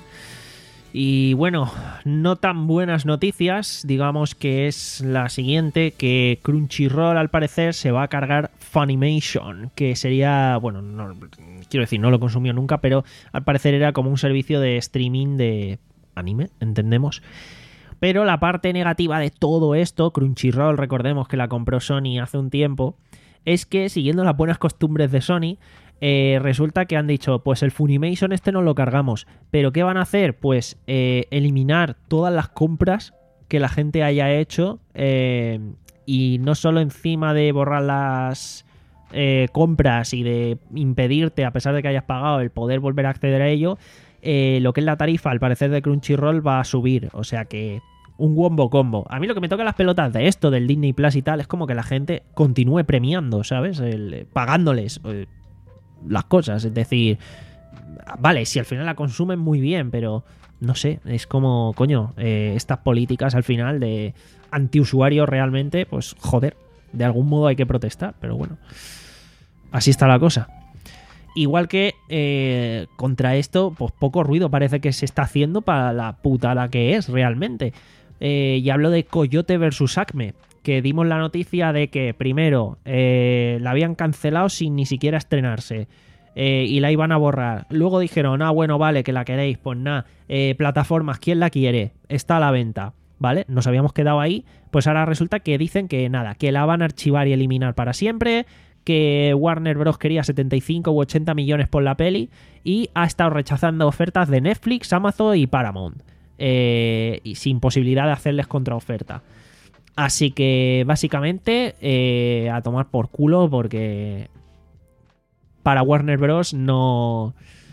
Y bueno, no tan buenas noticias, digamos que es la siguiente, que Crunchyroll al parecer se va a cargar Funimation, que sería, bueno, no, quiero decir, no lo consumió nunca, pero al parecer era como un servicio de streaming de anime, entendemos. Pero la parte negativa de todo esto, Crunchyroll, recordemos que la compró Sony hace un tiempo, es que, siguiendo las buenas costumbres de Sony, eh, resulta que han dicho, pues el Funimation este no lo cargamos. ¿Pero qué van a hacer? Pues eh, eliminar todas las compras que la gente haya hecho eh, y no solo encima de borrar las eh, compras y de impedirte, a pesar de que hayas pagado, el poder volver a acceder a ello, eh, lo que es la tarifa, al parecer, de Crunchyroll va a subir. O sea que... un wombo combo. A mí lo que me toca las pelotas de esto, del Disney Plus y tal, es como que la gente continúe premiando, ¿sabes? El, pagándoles eh, las cosas. Es decir, vale, si al final la consumen muy bien, pero no sé, es como, coño, eh, estas políticas al final de antiusuario realmente, pues joder, de algún modo hay que protestar, pero bueno, así está la cosa. Igual que eh, contra esto, pues poco ruido parece que se está haciendo para la putada que es realmente. Eh, y hablo de Coyote versus Acme, que dimos la noticia de que primero eh, la habían cancelado sin ni siquiera estrenarse. Eh, y la iban a borrar. Luego dijeron, ah, bueno, vale, que la queréis, pues nada, eh, plataformas, ¿quién la quiere? Está a la venta, ¿vale? Nos habíamos quedado ahí, pues ahora resulta que dicen que nada, que la van a archivar y eliminar para siempre, que Warner Bros. Quería setenta y cinco u ochenta millones por la peli y ha estado rechazando ofertas de Netflix, Amazon y Paramount, eh, y sin posibilidad de hacerles contraoferta. Así que básicamente eh, a tomar por culo porque... para Warner Bros. no,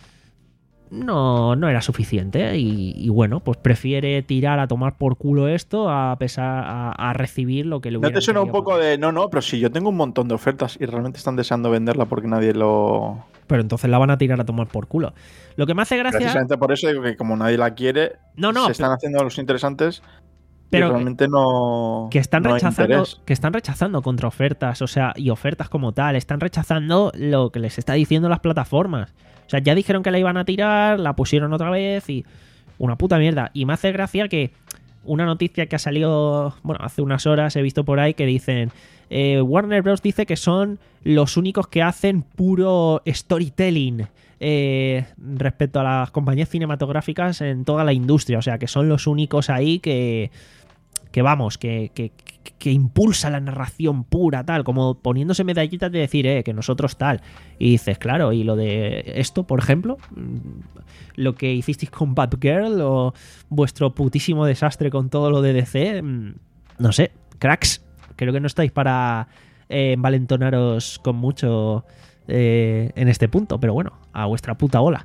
no, no era suficiente y, y bueno, pues prefiere tirar a tomar por culo esto a pesar a, a recibir lo que le hubiera. ¿No te suena un poco de no, no, pero si yo tengo un montón de ofertas y realmente están deseando venderla porque nadie lo... Pero entonces la van a tirar a tomar por culo. Lo que me hace gracia... Precisamente por eso digo que como nadie la quiere, no, no, se están pero... haciendo los interesantes... Pero y realmente no que están no rechazando que están rechazando contraofertas, o sea, y ofertas como tal, están rechazando lo que les está diciendo las plataformas. O sea, ya dijeron que la iban a tirar, la pusieron otra vez y una puta mierda. Y me hace gracia que una noticia que ha salido, bueno, hace unas horas he visto por ahí que dicen eh, Warner Bros. Dice que son los únicos que hacen puro storytelling eh, respecto a las compañías cinematográficas en toda la industria, o sea, que son los únicos ahí que que vamos, que, que, que impulsa la narración pura, tal, como poniéndose medallitas de decir, eh, que nosotros tal. Y dices, claro, y lo de esto, por ejemplo, lo que hicisteis con Batgirl o vuestro putísimo desastre con todo lo de D C, no sé, cracks, creo que no estáis para eh, envalentonaros con mucho eh, en este punto, pero bueno, a vuestra puta bola.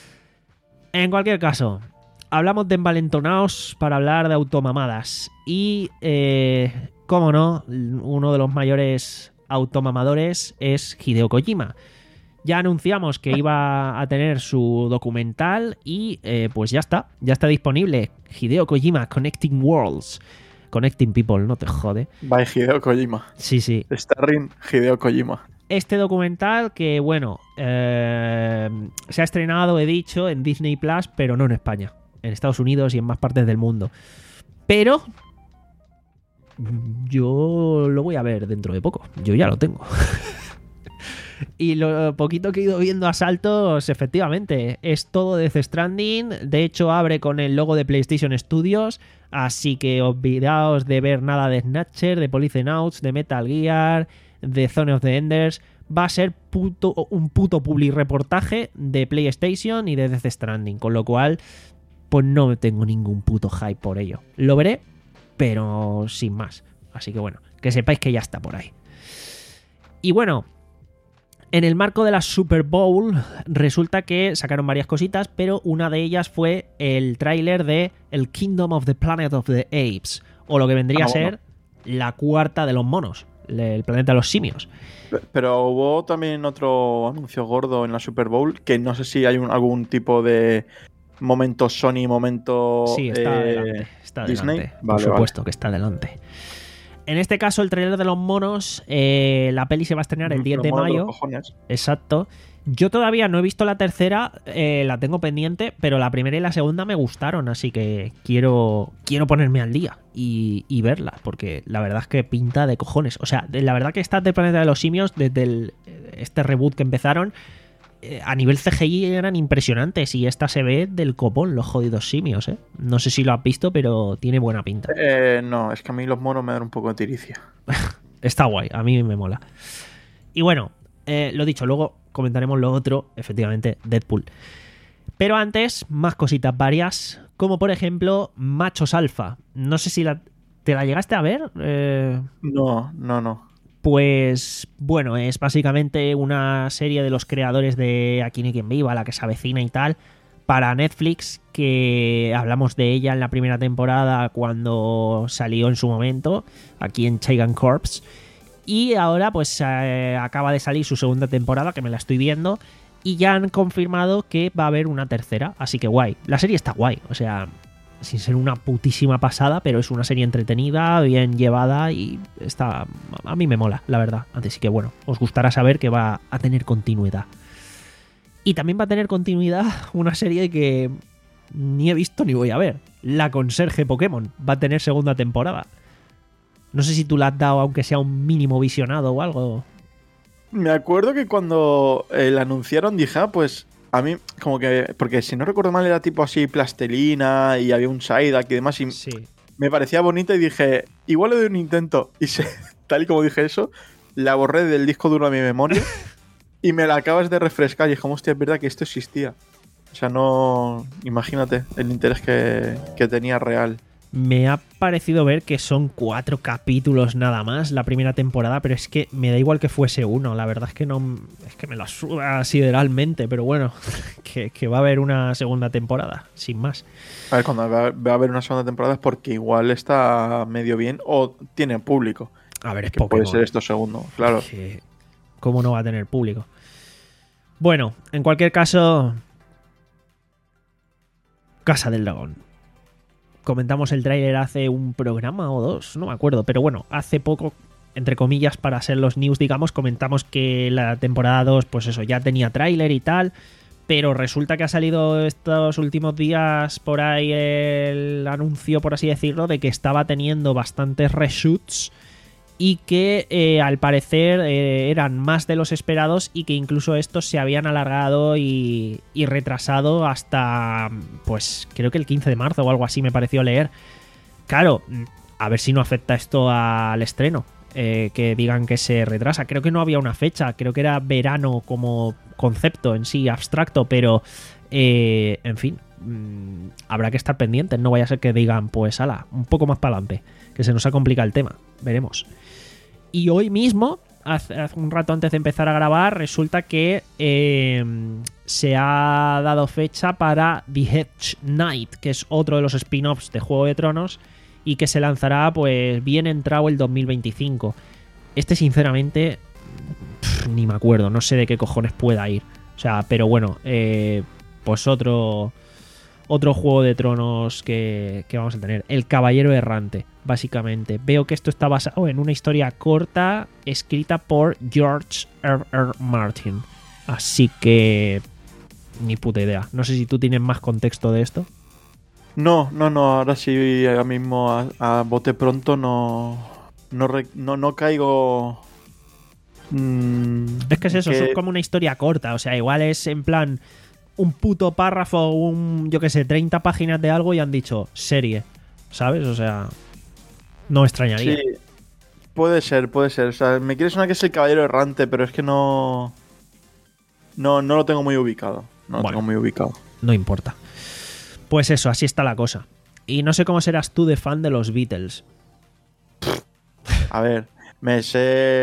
En cualquier caso, hablamos de envalentonaos para hablar de automamadas. Y, eh, cómo no, uno de los mayores automamadores es Hideo Kojima. Ya anunciamos que iba a tener su documental y eh, pues ya está, ya está disponible. Hideo Kojima, Connecting Worlds. Connecting People, no te jode. By Hideo Kojima. Sí, sí. Starring Hideo Kojima. Este documental que, bueno, eh, se ha estrenado, he dicho, en Disney Plus, pero no en España. En Estados Unidos y en más partes del mundo. Pero yo lo voy a ver dentro de poco. Yo ya lo tengo. Y lo poquito que he ido viendo a saltos, efectivamente, es todo Death Stranding. De hecho, abre con el logo de PlayStation Studios. Así que olvidaos de ver nada de Snatcher, de Policenauts, de Metal Gear, de Zone of the Enders. Va a ser puto, un puto public reportaje de PlayStation y de Death Stranding. Con lo cual, pues no tengo ningún puto hype por ello. Lo veré, pero sin más. Así que bueno, que sepáis que ya está por ahí. Y bueno, en el marco de la Super Bowl resulta que sacaron varias cositas, pero una de ellas fue el tráiler de El Kingdom of the Planet of the Apes, o lo que vendría ah, a ser bueno. la cuarta de los monos, el planeta de los simios. Pero hubo también otro anuncio gordo en la Super Bowl, que no sé si hay un, algún tipo de momento Sony, momento sí, está eh, adelante, está Disney. Adelante, Vale, por supuesto vale. que está adelante. En este caso, el trailer de los monos, eh, la peli se va a estrenar el diez Los de monos de mayo. los cojones. Exacto. Yo todavía no he visto la tercera, eh, la tengo pendiente, pero la primera y la segunda me gustaron, así que quiero, quiero ponerme al día y, y verla, porque la verdad es que pinta de cojones. O sea, la verdad que estas de Planeta de los Simios, desde el, este reboot que empezaron, eh, a nivel C G I eran impresionantes y esta se ve del copón, los jodidos simios, ¿eh? No sé si lo has visto, pero tiene buena pinta. Eh, no, es que a mí los monos me dan un poco de tiricia. Está guay, a mí me mola. Y bueno, eh, lo dicho, luego comentaremos lo otro, efectivamente, Deadpool. Pero antes, más cositas varias, como por ejemplo, Machos Alfa. No sé si la, te la llegaste a ver. Eh... No, no, no. Pues bueno, es básicamente una serie de los creadores de Aquí no hay quien viva, la que se avecina y tal, para Netflix, que hablamos de ella en la primera temporada cuando salió en su momento, aquí en Chaigan Corps. Y ahora pues eh, acaba de salir su segunda temporada, que me la estoy viendo, y ya han confirmado que va a haber una tercera, así que guay. La serie está guay, o sea, sin ser una putísima pasada, pero es una serie entretenida, bien llevada y está, a mí me mola, la verdad. Así que bueno, os gustará saber que va a tener continuidad. Y también va a tener continuidad una serie que ni he visto ni voy a ver. La Conserje Pokémon va a tener segunda temporada. No sé si tú le has dado, aunque sea un mínimo visionado o algo. Me acuerdo que cuando eh, la anunciaron dije, ah, pues a mí como que... Porque si no recuerdo mal era tipo así plastelina y había un Psyduck y demás y Sí. me parecía bonita y dije, igual le doy un intento. Y se, tal y como dije eso, la borré del disco duro a mi memoria y me la acabas de refrescar y dije, hostia, es verdad que esto existía. O sea, no... Imagínate el interés que, que tenía real. Me ha parecido ver que son cuatro capítulos nada más la primera temporada, pero es que me da igual que fuese uno. La verdad es que no, es que me la suda sideralmente, pero bueno, que, que va a haber una segunda temporada, sin más. A ver, cuando va va a haber una segunda temporada es porque igual está medio bien o tiene público. A ver, es Que Pokémon. puede ser esto segundo, claro. Que, ¿cómo no va a tener público? Bueno, en cualquier caso, Casa del Dragón. Comentamos el tráiler hace un programa o dos, no me acuerdo, pero bueno, hace poco, entre comillas, para hacer los news, digamos, comentamos que la temporada dos, pues eso, ya tenía tráiler y tal, pero resulta que ha salido estos últimos días por ahí el anuncio, por así decirlo, de que estaba teniendo bastantes reshoots y que eh, al parecer eh, eran más de los esperados y que incluso estos se habían alargado y, y retrasado hasta, pues creo que el quince de marzo o algo así me pareció leer. Claro, a ver si no afecta esto al estreno, eh, que digan que se retrasa. Creo que no había una fecha, creo que era verano como concepto en sí, abstracto, pero eh, en fin, mmm, habrá que estar pendientes, no vaya a ser que digan, pues ala, un poco más para adelante, que se nos ha complicado el tema, veremos. Y hoy mismo, hace, hace un rato antes de empezar a grabar, resulta que eh, se ha dado fecha para The Hedge Knight, que es otro de los spin-offs de Juego de Tronos y que se lanzará pues bien entrado el dos mil veinticinco. Este sinceramente pff, ni me acuerdo, no sé de qué cojones pueda ir. O sea, pero bueno, eh, pues otro... Otro Juego de Tronos que, que vamos a tener. El Caballero Errante, básicamente. Veo que esto está basado en una historia corta escrita por George R R. Martin. Así que... ni puta idea. No sé si tú tienes más contexto de esto. No, no, no. Ahora sí, ahora mismo a, a bote pronto no... No, re, no, no caigo... Mmm, es que es eso, que... es como una historia corta. O sea, igual es en plan... un puto párrafo, un, yo que sé, treinta páginas de algo y han dicho serie, ¿sabes? O sea, no me extrañaría. Sí, puede ser, puede ser. O sea, me quiere sonar que es el Caballero Errante, pero es que no... No, no lo tengo muy ubicado. No lo Bueno. tengo muy ubicado. No importa. Pues eso, así está la cosa. Y no sé cómo serás tú de fan de los Beatles. A ver, me sé...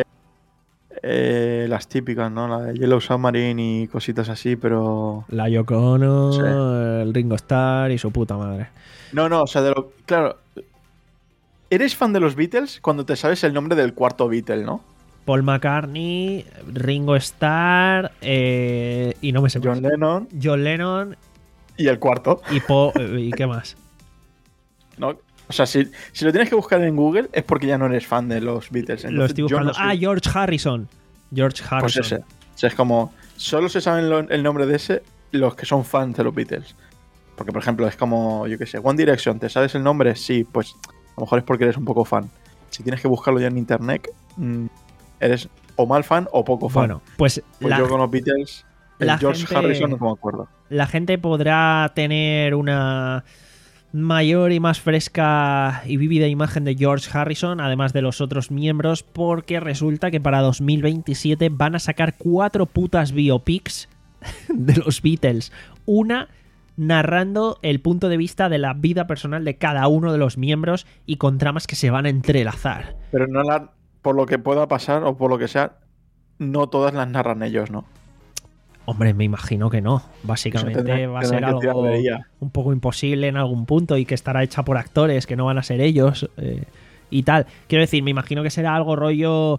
Eh, las típicas, ¿no? La de Yellow Submarine y cositas así, pero... La Yoko Ono, Sí. el Ringo Starr y su puta madre. No, no, o sea, de lo... Claro. ¿Eres fan de los Beatles cuando te sabes el nombre del cuarto Beatle, no? Paul McCartney, Ringo Starr eh, y no me sé John más. Lennon John Lennon y el cuarto, y Po... ¿Y qué más? ¿no? O sea, si, si lo tienes que buscar en Google es porque ya no eres fan de los Beatles. Lo Entonces, estoy yo buscando. no soy- Ah, George Harrison. George Pues Harrison. ese. O sea, es como... Solo se saben lo- el nombre de ese los que son fans de los Beatles. Porque, por ejemplo, es como, yo qué sé, One Direction, ¿te sabes el nombre? Sí, pues a lo mejor es porque eres un poco fan. Si tienes que buscarlo ya en internet, mmm, eres o mal fan o poco fan. Bueno, pues, pues la, yo con los Beatles, el la George gente- Harrison no me acuerdo. la gente podrá tener una mayor y más fresca y vívida imagen de George Harrison, además de los otros miembros, porque resulta que para dos mil veintisiete van a sacar cuatro putas biopics de los Beatles. Una narrando el punto de vista de la vida personal de cada uno de los miembros y con tramas que se van a entrelazar. Pero no la, por lo que pueda pasar o por lo que sea, no todas las narran ellos, ¿no? Hombre, me imagino que no. Básicamente Eso tendrá- va a tendrá ser que tirar algo de ella. un poco imposible en algún punto y que estará hecha por actores que no van a ser ellos eh, y tal. Quiero decir, me imagino que será algo rollo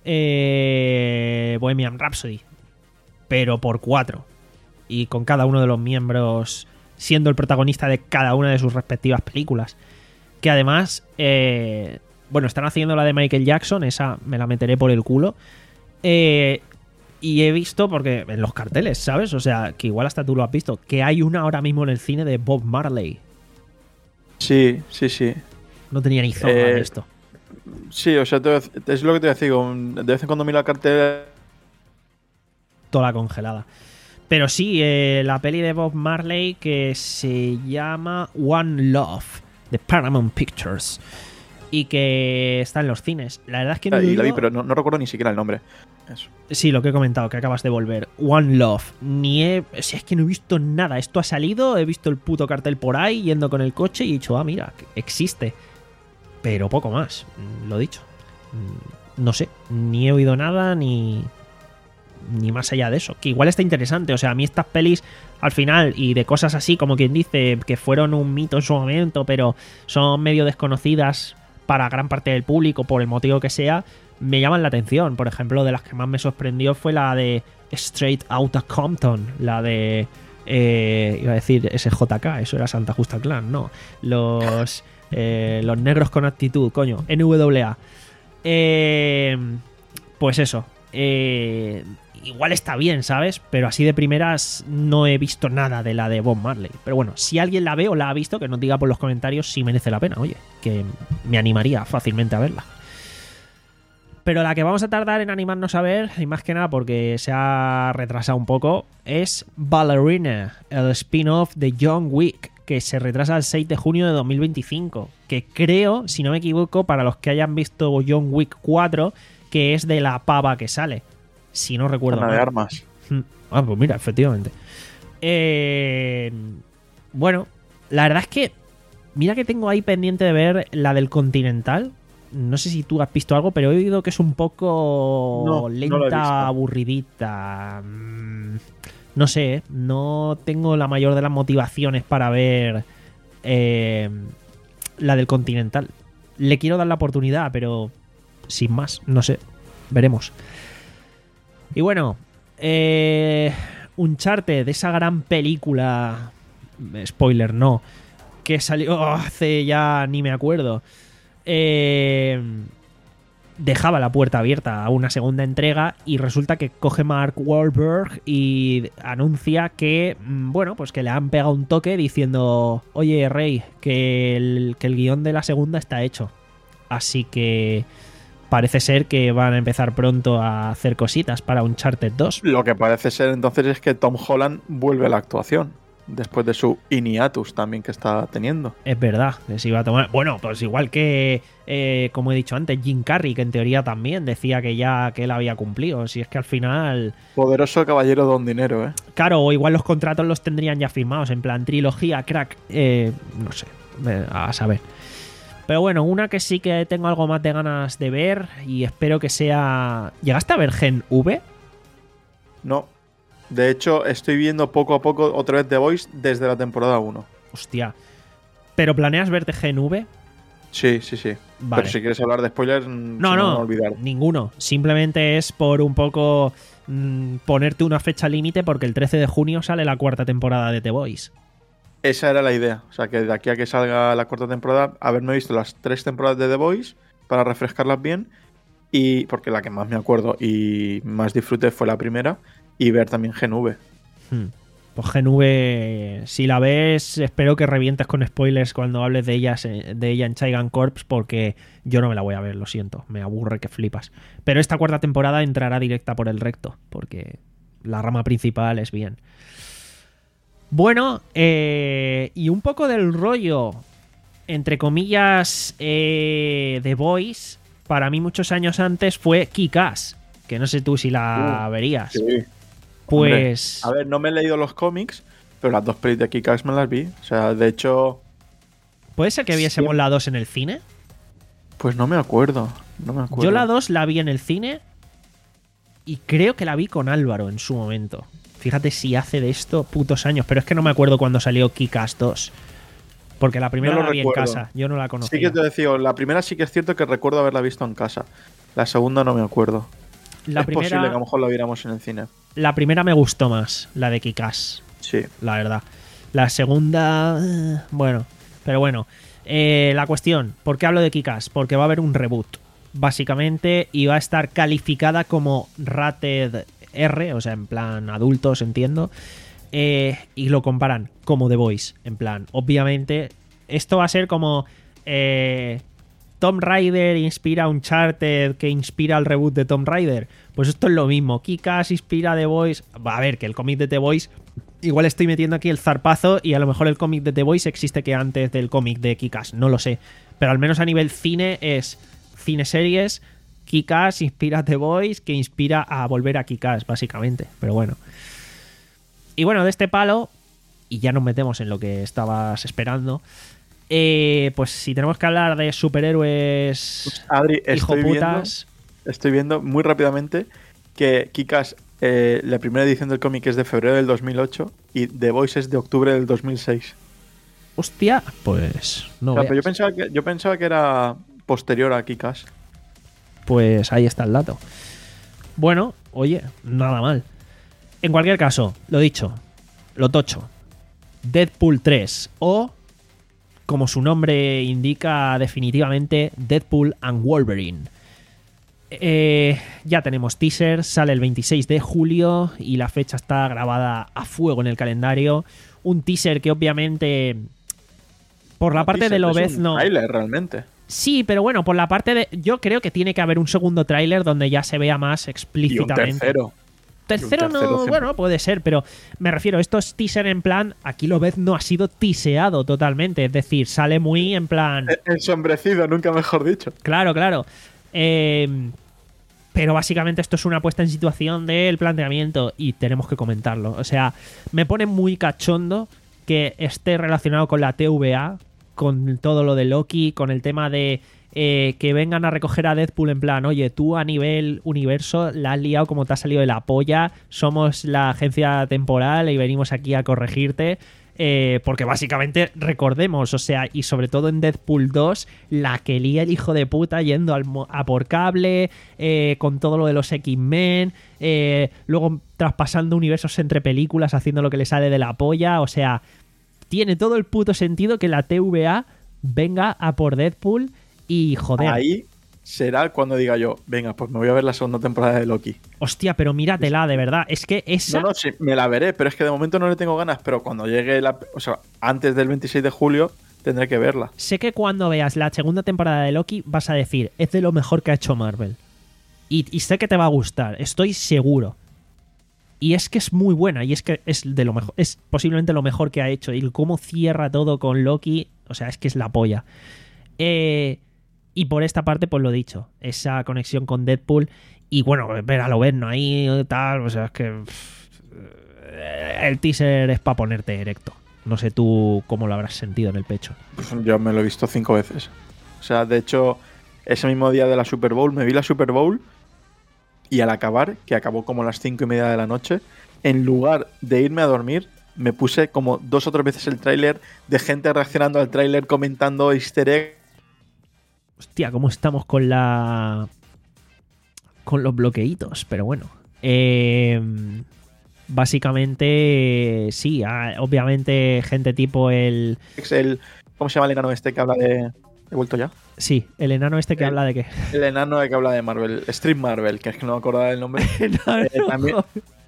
eh, Bohemian Rhapsody, pero por cuatro. Y con cada uno de los miembros siendo el protagonista de cada una de sus respectivas películas. Que además, eh, bueno, están haciendo la de Michael Jackson, esa me la meteré por el culo. Eh... Y he visto, porque en los carteles, ¿sabes? O sea, que igual hasta tú lo has visto, que hay una ahora mismo en el cine de Bob Marley. Sí, sí, sí. No tenía ni zorra Eh, de esto. Sí, o sea, te, es lo que te digo. De vez en cuando miro la cartera. Toda congelada. Pero sí, eh, la peli de Bob Marley que se llama One Love, de Paramount Pictures. Y que está en los cines. La verdad es que no. Y dudo... la vi, pero no, no recuerdo ni siquiera el nombre. Eso. Sí, lo que he comentado, que acabas de volver. One Love. Ni he. O sea, es que no he visto nada. Esto ha salido, he visto el puto cartel por ahí, yendo con el coche y he dicho, ah, mira, existe. Pero poco más, lo dicho. No sé, ni he oído nada, ni. Ni más allá de eso. Que igual está interesante. O sea, a mí estas pelis, al final, y de cosas así, como quien dice, que fueron un mito en su momento, pero son medio desconocidas para gran parte del público, por el motivo que sea, me llaman la atención. Por ejemplo, de las que más me sorprendió fue la de Straight Outta Compton, la de eh, iba a decir S J K, eso era Santa Justa Clan, no, los eh, los negros con actitud, coño, N W A. Eh, pues eso, eh, igual está bien, ¿sabes? Pero así de primeras no he visto nada de la de Bob Marley. Pero bueno, si alguien la ve o la ha visto, que nos diga por los comentarios si merece la pena, oye, que me animaría fácilmente a verla. Pero la que vamos a tardar en animarnos a ver, y más que nada porque se ha retrasado un poco, es Ballerina, el spin-off de John Wick, que se retrasa al seis de junio de dos mil veinticinco. Que creo, si no me equivoco, para los que hayan visto John Wick cuatro, que es de la pava que sale. Si no recuerdo Ana mal. de armas. Ah, pues mira, efectivamente. Eh, bueno, la verdad es que mira que tengo ahí pendiente de ver la del Continental. No sé si tú has visto algo, pero he oído que es un poco No, lenta, no lo he visto. aburridita. Mm, No sé, ¿eh? No tengo la mayor de las motivaciones para ver eh, la del Continental. Le quiero dar la oportunidad, pero sin más, no sé. Veremos. Y bueno, eh, Uncharted, de esa gran película, spoiler no, que salió hace ya ni me acuerdo, eh, dejaba la puerta abierta a una segunda entrega y resulta que coge Mark Wahlberg y anuncia que, bueno, pues que le han pegado un toque diciendo, oye, Rey, que el, que el guión de la segunda está hecho. Así que parece ser que van a empezar pronto a hacer cositas para Uncharted dos. Lo que parece ser entonces es que Tom Holland vuelve a la actuación. Después de su hiatus también que está teniendo. Es verdad, les iba a tomar. Bueno, pues igual que, eh, como he dicho antes, Jim Carrey, que en teoría también decía que ya que él había cumplido. Si es que al final. Poderoso caballero don dinero, ¿eh? Claro, o igual los contratos los tendrían ya firmados, en plan trilogía, crack. Eh, no sé, a saber. Pero bueno, una que sí que tengo algo más de ganas de ver y espero que sea. ¿Llegaste a ver Gen V? No. De hecho, estoy viendo poco a poco otra vez The Voice desde la temporada uno. Hostia. ¿Pero planeas verte Gen V? Sí, sí, sí. Vale. Pero si quieres hablar de spoilers, No, no, no, no olvidar. ninguno. Simplemente es por un poco mmm, ponerte una fecha límite porque el trece de junio sale la cuarta temporada de The Voice. Esa era la idea. O sea, que de aquí a que salga la cuarta temporada, haberme visto las tres temporadas de The Voice para refrescarlas bien. Y porque la que más me acuerdo y más disfruté fue la primera. Y ver también Gen V. Hmm. Pues Gen V, si la ves, espero que revientes con spoilers cuando hables de, ellas, de ella en Chaigan Corps, porque yo no me la voy a ver, lo siento. Me aburre que flipas. Pero esta cuarta temporada entrará directa por el recto, porque la rama principal es bien. Bueno, eh, y un poco del rollo, entre comillas, eh, The Voice, para mí muchos años antes fue Kick-Ass, que no sé tú si la uh, verías. Sí. Pues... Hombre, a ver, no me he leído los cómics, pero las dos pelis de Kick-Ass me las vi. O sea, de hecho... ¿Puede ser que viésemos sí. la dos en el cine? Pues no me acuerdo, no me acuerdo. Yo la dos la vi en el cine y creo que la vi con Álvaro en su momento. Fíjate si hace de esto putos años, pero es que no me acuerdo cuando salió Kick-Ass dos. Porque la primera no la vi recuerdo. en casa, yo no la conocía. Sí que te decía, la primera sí que es cierto que recuerdo haberla visto en casa. La segunda no me acuerdo. La es primera, posible que a lo mejor la viéramos en el cine. La primera me gustó más, la de Kick-Ass. Sí. La verdad. La segunda... Bueno, pero bueno. Eh, la cuestión, ¿por qué hablo de Kick-Ass? Porque va a haber un reboot, básicamente, y va a estar calificada como Rated R, o sea, en plan adultos, entiendo. Eh, y lo comparan como The Voice, en plan, obviamente, esto va a ser como... Eh, Tomb Raider inspira a Uncharted, que inspira al reboot de Tomb Raider. Pues esto es lo mismo. Kick-Ass inspira a The Boys. Va a ver, que el cómic de The Boys... Igual estoy metiendo aquí el zarpazo y a lo mejor el cómic de The Boys existe que antes del cómic de Kick-Ass. No lo sé. Pero al menos a nivel cine es cine-series. Kick-Ass inspira a The Boys, que inspira a volver a Kick-Ass, básicamente. Pero bueno. Y bueno, de este palo, y ya nos metemos en lo que estabas esperando... Eh, pues si tenemos que hablar de superhéroes Adri, estoy viendo, hijoputas, estoy viendo muy rápidamente que Kick-Ass, eh, la primera edición del cómic es de febrero del dos mil ocho y The Voice es de octubre del dos mil seis. hostia, pues no O sea, veas. pero yo pensaba que yo pensaba que era posterior a Kick-Ass. Pues ahí está el dato. Bueno, oye, nada mal. En cualquier caso, lo dicho, lo tocho. Deadpool tres o, como su nombre indica definitivamente, Deadpool and Wolverine. Eh, ya tenemos teaser, sale el veintiséis de julio y la fecha está grabada a fuego en el calendario. Un teaser que obviamente, por la parte de Lobezno... Es un tráiler, realmente. Sí, pero bueno, por la parte de... Yo creo que tiene que haber un segundo tráiler donde ya se vea más Y un explícitamente. tercero. Tercero Y un tercero no, siempre. bueno, puede ser, pero me refiero, esto es teaser en plan, aquí Lobezno ha sido tiseado totalmente, es decir, sale muy en plan... Ensombrecido, nunca mejor dicho. Claro, claro. Eh, pero básicamente esto es una puesta en situación del planteamiento y tenemos que comentarlo. O sea, me pone muy cachondo que esté relacionado con la T V A, con todo lo de Loki, con el tema de eh, que vengan a recoger a Deadpool en plan, oye, tú a nivel universo la has liado como te ha salido de la polla, somos la agencia temporal y venimos aquí a corregirte. Eh, porque básicamente recordemos, o sea, y sobre todo en Deadpool dos, la que lía el hijo de puta yendo al mo- a por cable, eh, con todo lo de los X-Men, eh, luego traspasando universos entre películas, haciendo lo que le sale de la polla, o sea, tiene todo el puto sentido que la T V A venga a por Deadpool y joder. Ahí será cuando diga yo, venga, pues me voy a ver la segunda temporada de Loki. Hostia, pero míratela, de verdad, es que esa... No, no, sí, me la veré, pero es que de momento no le tengo ganas, pero cuando llegue la... O sea, antes del veintiséis de julio tendré que verla. Sé que cuando veas la segunda temporada de Loki vas a decir, es de lo mejor que ha hecho Marvel. Y, y sé que te va a gustar, estoy seguro. Y es que es muy buena, y es que es de lo mejor, es posiblemente lo mejor que ha hecho. Y cómo cierra todo con Loki, o sea, es que es la polla. Eh, y por esta parte, pues lo dicho, esa conexión con Deadpool. Y bueno, ver a Lobezno ahí tal, o sea, es que pff, el teaser es para ponerte erecto. No sé tú cómo lo habrás sentido en el pecho. Pues yo me lo he visto cinco veces. O sea, de hecho, ese mismo día de la Super Bowl, me vi la Super Bowl y al acabar, que acabó como a las cinco y media de la noche, en lugar de irme a dormir, me puse como dos o tres veces el tráiler de gente reaccionando al tráiler, comentando easter egg. Hostia, ¿cómo estamos con la... con los bloqueitos? Pero bueno. Eh, básicamente, sí, ah, obviamente gente tipo el... el ¿Cómo se llama el enano este que habla de... ¿He vuelto ya? Sí, el enano este que El- habla de qué. El enano que habla de Marvel. Street Marvel, que es que no me acordaba del nombre. Eh, también...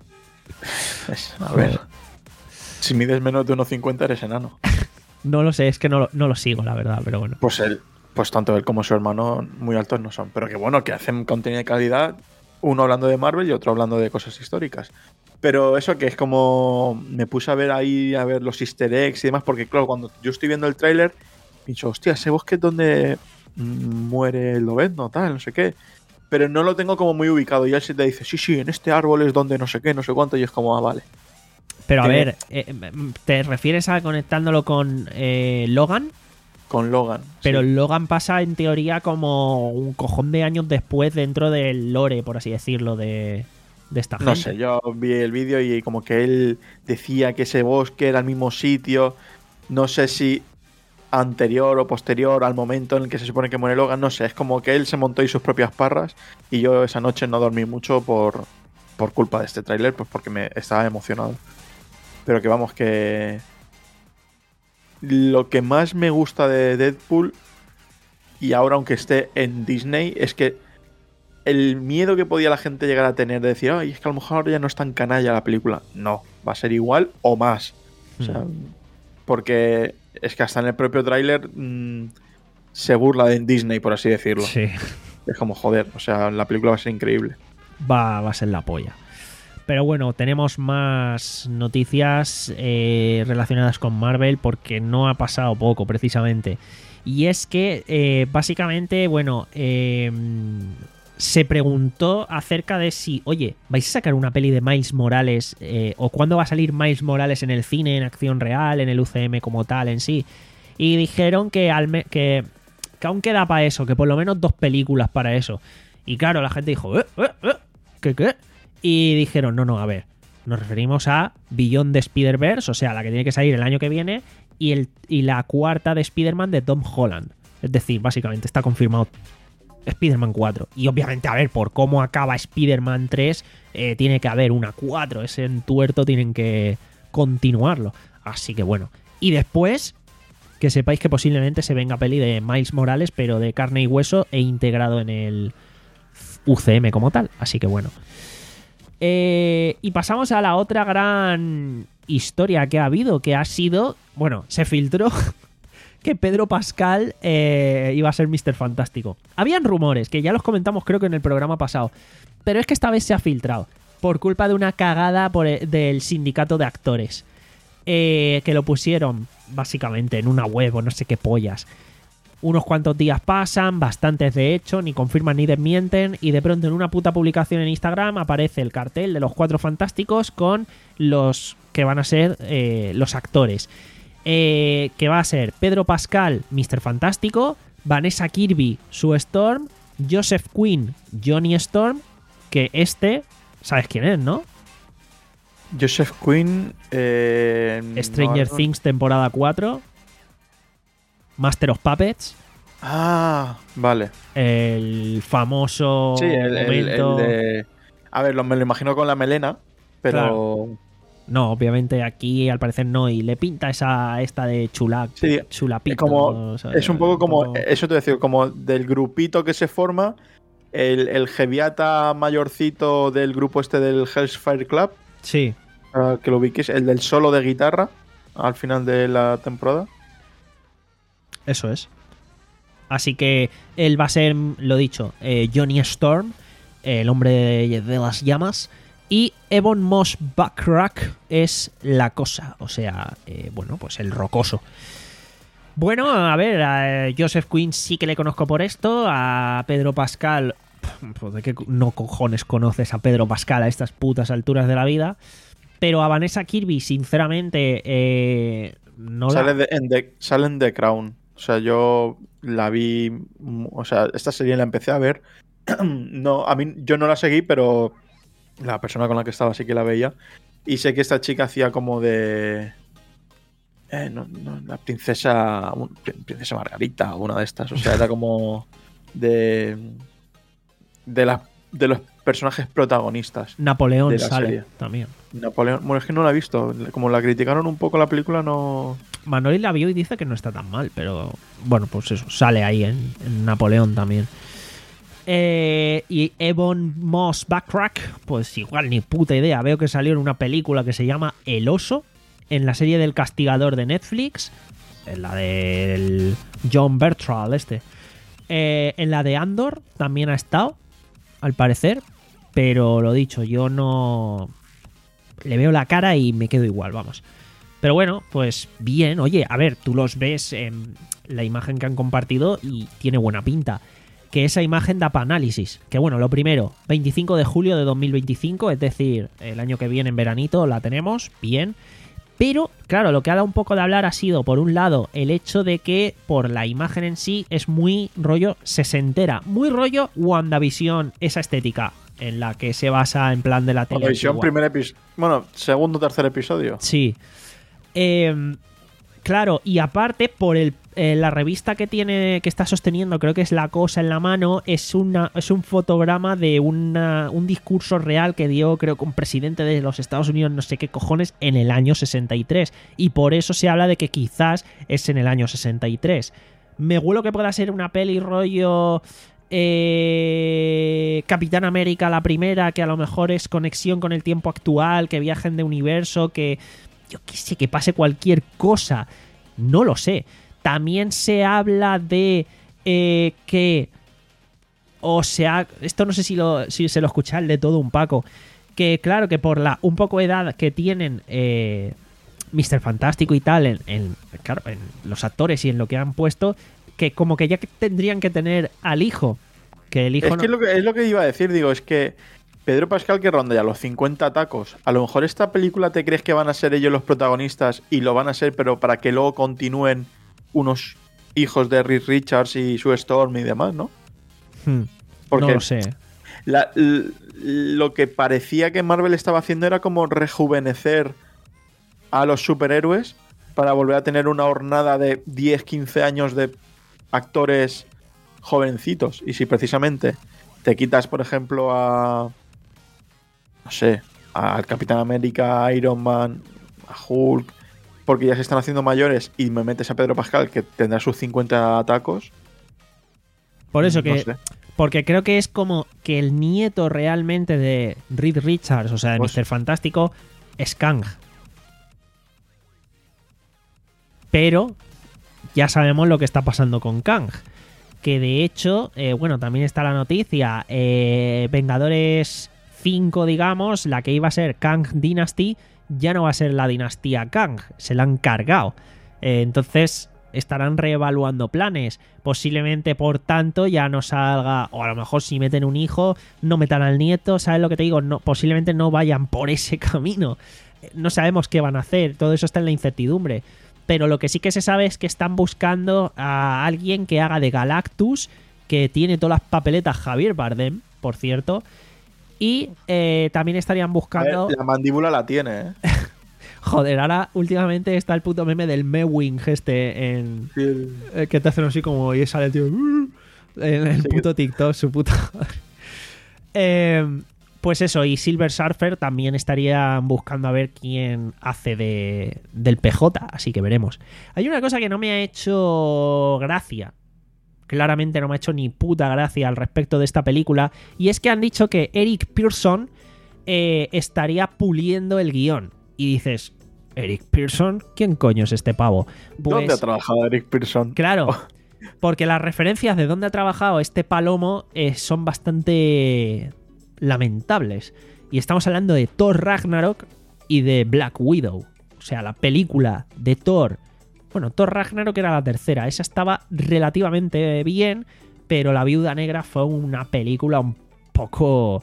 Es- a ver. Si mides menos de uno cincuenta eres enano. No lo sé, es que no, lo- no lo sigo, la verdad, pero bueno. Pues él, pues tanto él como su hermano muy altos no son. Pero que bueno, que hacen contenido de calidad, uno hablando de Marvel y otro hablando de cosas históricas. Pero eso que es como... Me puse a ver ahí, a ver los easter eggs y demás, porque claro, cuando yo estoy viendo el tráiler, pienso, hostia, ese bosque es donde mm, muere el Lobezno, tal, no sé qué. Pero no lo tengo como muy ubicado. Y él sí te dice, sí, sí, en este árbol es donde no sé qué, no sé cuánto, y es como, ah, vale. Pero a que- ver, eh, ¿te refieres a conectándolo con eh, Logan? Con Logan. Pero sí. Logan pasa en teoría como un cojón de años después dentro del lore, por así decirlo, de, de esta gente. No sé, yo vi el vídeo y como que él decía que ese bosque era el mismo sitio. No sé si anterior o posterior al momento en el que se supone que muere Logan. No sé, es como que él se montó ahí sus propias parras y yo esa noche no dormí mucho por, por culpa de este tráiler, pues porque me estaba emocionado. Pero que vamos, que... Lo que más me gusta de Deadpool, y ahora aunque esté en Disney, es que el miedo que podía la gente llegar a tener de decir, ay, es que a lo mejor ahora ya no es tan canalla la película. No, va a ser igual o más. O sea, Hmm. porque es que hasta en el propio tráiler mmm, se burla de Disney, por así decirlo. Sí. Es como, joder, o sea, la película va a ser increíble. Va, va a ser la polla. Pero bueno, tenemos más noticias eh, relacionadas con Marvel porque no ha pasado poco, precisamente. Y es que, eh, básicamente, bueno, eh, se preguntó acerca de si, oye, ¿vais a sacar una peli de Miles Morales? Eh, ¿O cuándo va a salir Miles Morales en el cine, en acción real, en el U C M como tal, en sí? Y dijeron que, al me- que, que aún queda para eso, que por lo menos dos películas para eso. Y claro, la gente dijo, ¿eh? ¿eh? ¿eh? ¿Qué qué? Y dijeron, no, no, a ver, nos referimos a Beyond the Spider-Verse, o sea, la que tiene que salir el año que viene, y, el, y la cuarta de Spider-Man de Tom Holland. Es decir, básicamente está confirmado Spider-Man cuatro. Y obviamente, a ver, por cómo acaba Spider-Man tres, eh, tiene que haber una cuatro. Ese entuerto tienen que continuarlo. Así que bueno. Y después, que sepáis que posiblemente se venga peli de Miles Morales, pero de carne y hueso e integrado en el U C M como tal. Así que bueno. Eh, y pasamos a la otra gran historia que ha habido, que ha sido, bueno, se filtró que Pedro Pascal eh, iba a ser míster Fantástico. Habían rumores, que ya los comentamos creo que en el programa pasado, pero es que esta vez se ha filtrado, por culpa de una cagada por el, del sindicato de actores, eh, que lo pusieron básicamente en una web o no sé qué pollas. Unos cuantos días pasan, bastantes de hecho, ni confirman ni desmienten, y de pronto en una puta publicación en Instagram aparece el cartel de los Cuatro Fantásticos con los que van a ser eh, los actores. Eh, que va a ser Pedro Pascal, míster Fantástico, Vanessa Kirby, Sue Storm, Joseph Quinn, Johnny Storm, que este, ¿sabes quién es, no? Joseph Quinn. Eh, Stranger no, Things temporada cuatro. Master of Puppets. Ah, vale. El famoso Sí, el, el- momento... el de. A ver, lo- me lo imagino con la melena, pero. Claro. No, obviamente aquí al parecer no. Y le pinta esa esta de chula, Sí, chulapito. Es como. o sea, Es un poco como. poco- Eso te decía, como del grupito que se forma. El, el Geviata mayorcito del grupo este del Hellfire Club. Sí, Para que lo ubiques. El del solo de guitarra. Al final de la temporada. eso es. Así que él va a ser, lo dicho, eh, Johnny Storm, el hombre de, de las llamas. Y Ebon Moss Backrack es la cosa. O sea, eh, bueno, pues el rocoso. Bueno, a ver, a Joseph Quinn sí que le conozco por esto. A Pedro Pascal, pues de qué no cojones conoces a Pedro Pascal a estas putas alturas de la vida. Pero a Vanessa Kirby, sinceramente, eh, no Sale, la... de, en The, sale en The Crown. O sea, yo la vi. O sea, esta serie la empecé a ver. No, a mí yo no la seguí, pero la persona con la que estaba sí que la veía. Y sé que esta chica hacía como de. Eh, no, no, la princesa. un- Princesa Margarita o una de estas. O sea, era como. De. De, la, de los personajes protagonistas. Napoleón de la sale serie. también. Napoleón. Bueno, es que no la he visto. Como la criticaron un poco la película, no. Manoli la vio y dice que no está tan mal, pero bueno, pues eso, sale ahí en, en Napoleón también. Eh, y Ebon Moss Backrack, pues igual ni puta idea. Veo que salió en una película que se llama El Oso, en la serie del Castigador de Netflix, en la del John Bertrand este. Eh, en la de Andor también ha estado, al parecer, pero lo dicho, yo no le veo la cara y me quedo igual, vamos. Pero bueno, pues bien, oye, a ver, tú los ves en la imagen que han compartido y tiene buena pinta. Que esa imagen da para análisis. Que bueno, lo primero, veinticinco de julio de dos mil veinticinco, es decir, el año que viene en veranito la tenemos, bien. Pero, claro, lo que ha dado un poco de hablar ha sido, por un lado, el hecho de que por la imagen en sí es muy rollo sesentera, muy rollo WandaVision, esa estética en la que se basa en plan de la tele. Televisión, antigua. primer episodio. Bueno, segundo o tercer episodio. Sí. Eh, claro, y aparte, por el, eh, la revista que tiene, que está sosteniendo, creo que es La Cosa en la mano, es, una, es un fotograma de una, un discurso real que dio, creo que un presidente de los Estados Unidos, no sé qué cojones, en el año sesenta y tres. Y por eso se habla de que quizás es en el año sesenta y tres. Me huelo que pueda ser una peli rollo... Eh, Capitán América la primera, que a lo mejor es conexión con el tiempo actual, que viajen de universo, que yo qué sé, que pase cualquier cosa, no lo sé. También se habla de eh, que o sea, esto no sé si, lo, si se lo escucháis de todo un Paco, que claro que por la un poco edad que tienen eh, míster Fantástico y tal, en, en, claro, en los actores y en lo que han puesto, que como que ya que tendrían que tener al hijo, que el hijo es no... que es lo que es lo que iba a decir, digo, es que Pedro Pascal, que ronda ya los cincuenta tacos, a lo mejor esta película te crees que van a ser ellos los protagonistas y lo van a ser, pero para que luego continúen unos hijos de Reed Richards y Sue Storm y demás, ¿no? Hmm, Porque no lo sé. La, l, lo que parecía que Marvel estaba haciendo era como rejuvenecer a los superhéroes para volver a tener una hornada de diez, quince años de actores jovencitos. Y si precisamente te quitas, por ejemplo, a... no sé, al Capitán América, a Iron Man, a Hulk, porque ya se están haciendo mayores, y me metes a Pedro Pascal, que tendrá sus cincuenta tacos. Por eso que... No sé. Porque creo que es como que el nieto realmente de Reed Richards, o sea, de Pues... míster Fantástico, es Kang. Pero ya sabemos lo que está pasando con Kang. Que de hecho, eh, bueno, también está la noticia, eh, Vengadores cinco, digamos, la que iba a ser Kang Dynasty, ya no va a ser la dinastía Kang, se la han cargado. Eh, entonces... estarán reevaluando planes. Posiblemente, por tanto, ya no salga, o a lo mejor si meten un hijo, no metan al nieto, ¿sabes lo que te digo? No, posiblemente no vayan por ese camino. No sabemos qué van a hacer, todo eso está en la incertidumbre. Pero lo que sí que se sabe es que están buscando a alguien que haga de Galactus, que tiene todas las papeletas Javier Bardem, por cierto. Y eh, también estarían buscando... A ver, la mandíbula la tiene, ¿eh? Joder, ahora últimamente está el puto meme del Mewing este en... Sí, el... eh, que te hacen así como y sale el tío en el Sí. puto TikTok, su puta madre. eh, Pues eso, y Silver Surfer también estarían buscando a ver quién hace de del P J, así que veremos. Hay una cosa que no me ha hecho gracia, claramente no me ha hecho ni puta gracia al respecto de esta película, y es que han dicho que Eric Pearson eh, estaría puliendo el guión. Y dices, ¿Eric Pearson? ¿Quién coño es este pavo? Pues, ¿dónde ha trabajado Eric Pearson? claro, porque las referencias de dónde ha trabajado este palomo eh, son bastante lamentables. Y estamos hablando de Thor Ragnarok y de Black Widow. O sea, la película de Thor. Bueno, Thor Ragnarok era la tercera. Esa estaba relativamente bien, pero La Viuda Negra fue una película un poco...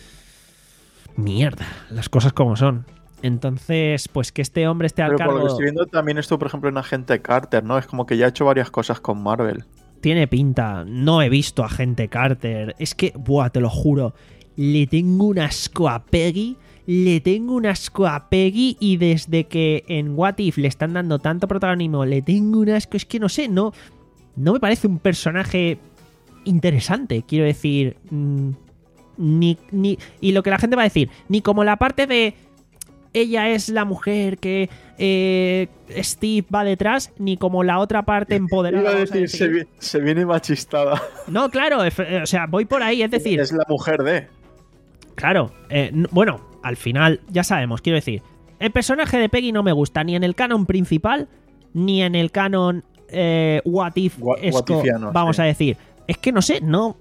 mierda. Las cosas como son. Entonces, pues que este hombre esté al Pero cargo... por lo que estoy viendo también estuvo, por ejemplo, en Agente Carter, ¿no? Es como que ya ha hecho varias cosas con Marvel. Tiene pinta. No he visto a Agente Carter. Es que, buah, te lo juro. Le tengo un asco a Peggy. Le tengo un asco a Peggy. Y desde que en What If le están dando tanto protagonismo, le tengo un asco. Es que no sé, no, no me parece un personaje interesante. Quiero decir, mmm, ni, ni. Y lo que la gente va a decir, ni como la parte de... ella es la mujer que eh, Steve va detrás, ni como la otra parte empoderada. Iba a vamos a decir, se, decir. vi- se viene machistada. No, claro, efe- o sea, voy por ahí, es decir, Es la mujer de... claro, eh, n- bueno, al final ya sabemos, quiero decir, el personaje de Peggy no me gusta ni en el canon principal, ni en el canon eh, What If, Gua- esco- whatifiano, vamos sí. a decir. Es que no sé, no...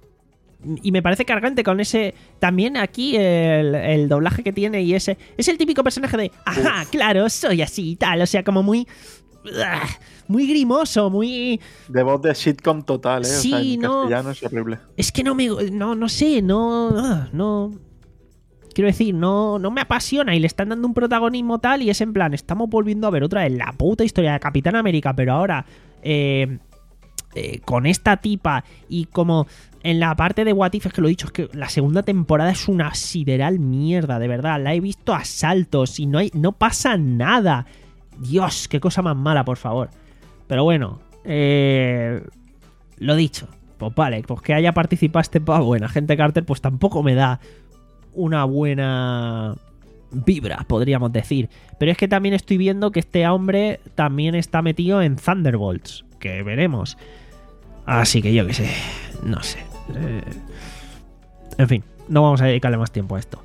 Y me parece cargante con ese... También aquí el, el doblaje que tiene y ese... Es el típico personaje de... Ajá, claro, soy así y tal. O sea, como muy... ugh, muy grimoso, muy... De voz de sitcom total, ¿eh? Sí, o sea, en no. castellano es horrible. Es que no me... No, no sé, no... ugh, no... Quiero decir, no, no me apasiona y le están dando un protagonismo tal y es en plan, estamos volviendo a ver otra vez la puta historia de Capitán América, pero ahora... Eh, eh, con esta tipa y como en la parte de What If, es que lo he dicho, es que la segunda temporada es una sideral mierda, de verdad, la he visto a saltos y no, hay, no pasa nada. Dios, qué cosa más mala, por favor. Pero bueno, eh, lo dicho, pues vale, pues que haya participado este pavo en Agente Carter, pues tampoco me da una buena vibra, podríamos decir. Pero es que también estoy viendo que este hombre también está metido en Thunderbolts, que veremos. Así que yo qué sé, no sé. Eh, en fin, no vamos a dedicarle más tiempo a esto.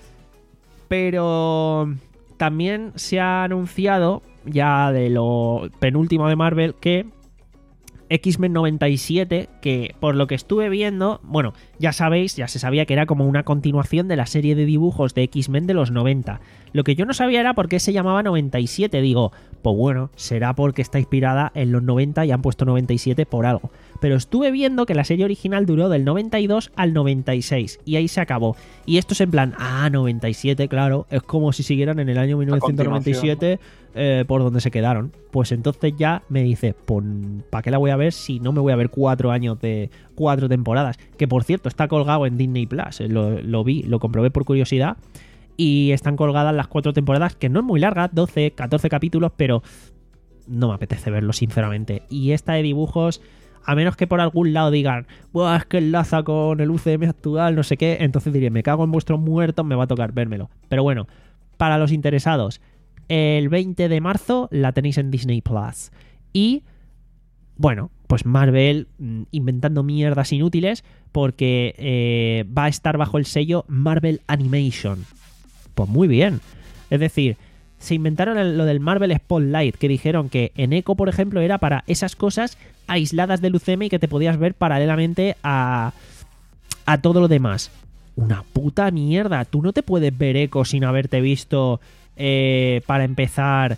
Pero también se ha anunciado, ya de lo penúltimo de Marvel, que X-Men noventa y siete, que por lo que estuve viendo, bueno, ya sabéis, ya se sabía que era como una continuación de la serie de dibujos de X-Men de los noventa. Lo que yo no sabía era por qué se llamaba noventa y siete. Digo, pues bueno, será porque está inspirada en los noventa y han puesto noventa y siete por algo. Pero estuve viendo que la serie original duró del noventa y dos al noventa y seis y ahí se acabó. Y esto es en plan, ah, noventa y siete, claro, es como si siguieran en el año mil novecientos noventa y siete eh, por donde se quedaron. Pues entonces ya me dice, pues, ¿para qué la voy a ver si no me voy a ver cuatro años de cuatro temporadas? Que por cierto, está colgado en Disney Plus, lo, lo vi, lo comprobé por curiosidad. Y están colgadas las cuatro temporadas, que no es muy larga, doce, catorce capítulos, pero no me apetece verlo, sinceramente. Y esta de dibujos, a menos que por algún lado digan, Buah, es que enlaza con el U C M actual, no sé qué, entonces diré, me cago en vuestros muertos, me va a tocar vérmelo. Pero bueno, para los interesados, el veinte de marzo la tenéis en Disney Plus. Y, bueno, pues Marvel mm, inventando mierdas inútiles, porque eh, va a estar bajo el sello Marvel Animation. Pues muy bien. Es decir, se inventaron el, lo del Marvel Spotlight, que dijeron que en Echo, por ejemplo, era para esas cosas aisladas del U C M y que te podías ver paralelamente a, a todo lo demás. Una puta mierda. Tú no te puedes ver Echo sin haberte visto, eh, para empezar,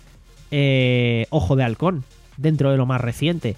eh, Ojo de Halcón, dentro de lo más reciente.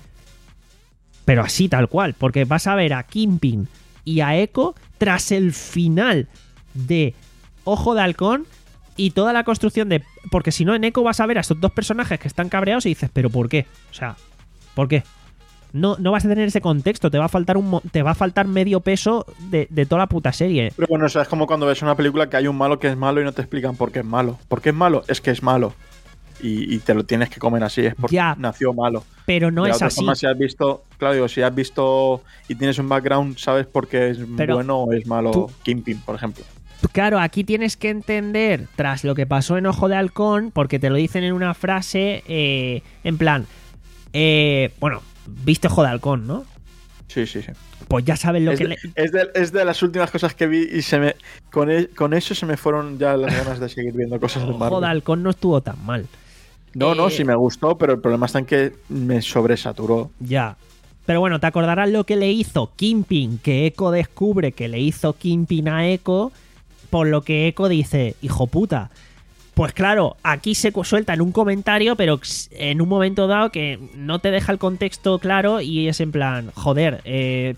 Pero así, tal cual, porque vas a ver a Kingpin y a Echo tras el final de Ojo de Halcón y toda la construcción de... Porque si no, en Echo vas a ver a estos dos personajes que están cabreados y dices, ¿pero por qué? O sea, ¿por qué? No, no vas a tener ese contexto, te va a faltar un te va a faltar medio peso de, de toda la puta serie. Pero bueno, o sea, es como cuando ves una película que hay un malo que es malo y no te explican por qué es malo. ¿Por qué es malo? Es que es malo. Y, y te lo tienes que comer así, es porque ya, nació malo. Pero no de es otra así. Forma, si has visto, claro, digo, si has visto y tienes un background, sabes por qué es pero bueno o es malo tú, Kingpin, por ejemplo. Claro, aquí tienes que entender, tras lo que pasó en Ojo de Halcón, porque te lo dicen en una frase, eh, en plan, eh, bueno, viste Ojo de Halcón, ¿no? Sí, sí, sí. Pues ya sabes lo es que... De, le... es, de, es de las últimas cosas que vi y se me con, el, con eso se me fueron ya las ganas de seguir viendo cosas de Marvel. Ojo de Halcón no estuvo tan mal. No, eh... no, sí me gustó, pero el problema está en que me sobresaturó. Ya. Pero bueno, te acordarás lo que le hizo Kingpin, que Echo descubre que le hizo Kingpin a Echo, por lo que Echo dice, hijo puta. Pues claro, aquí se suelta en un comentario, pero en un momento dado que no te deja el contexto claro y es en plan, joder, eh,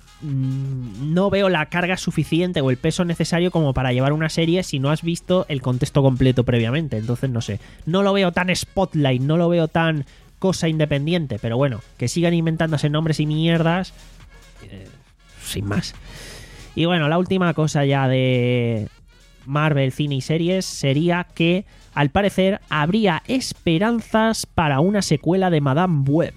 no veo la carga suficiente o el peso necesario como para llevar una serie si no has visto el contexto completo previamente. Entonces, no sé, no lo veo tan spotlight, no lo veo tan cosa independiente, pero bueno, que sigan inventándose nombres y mierdas, eh, sin más. Y bueno, la última cosa ya de Marvel, cine y series sería que, al parecer, habría esperanzas para una secuela de Madame Web.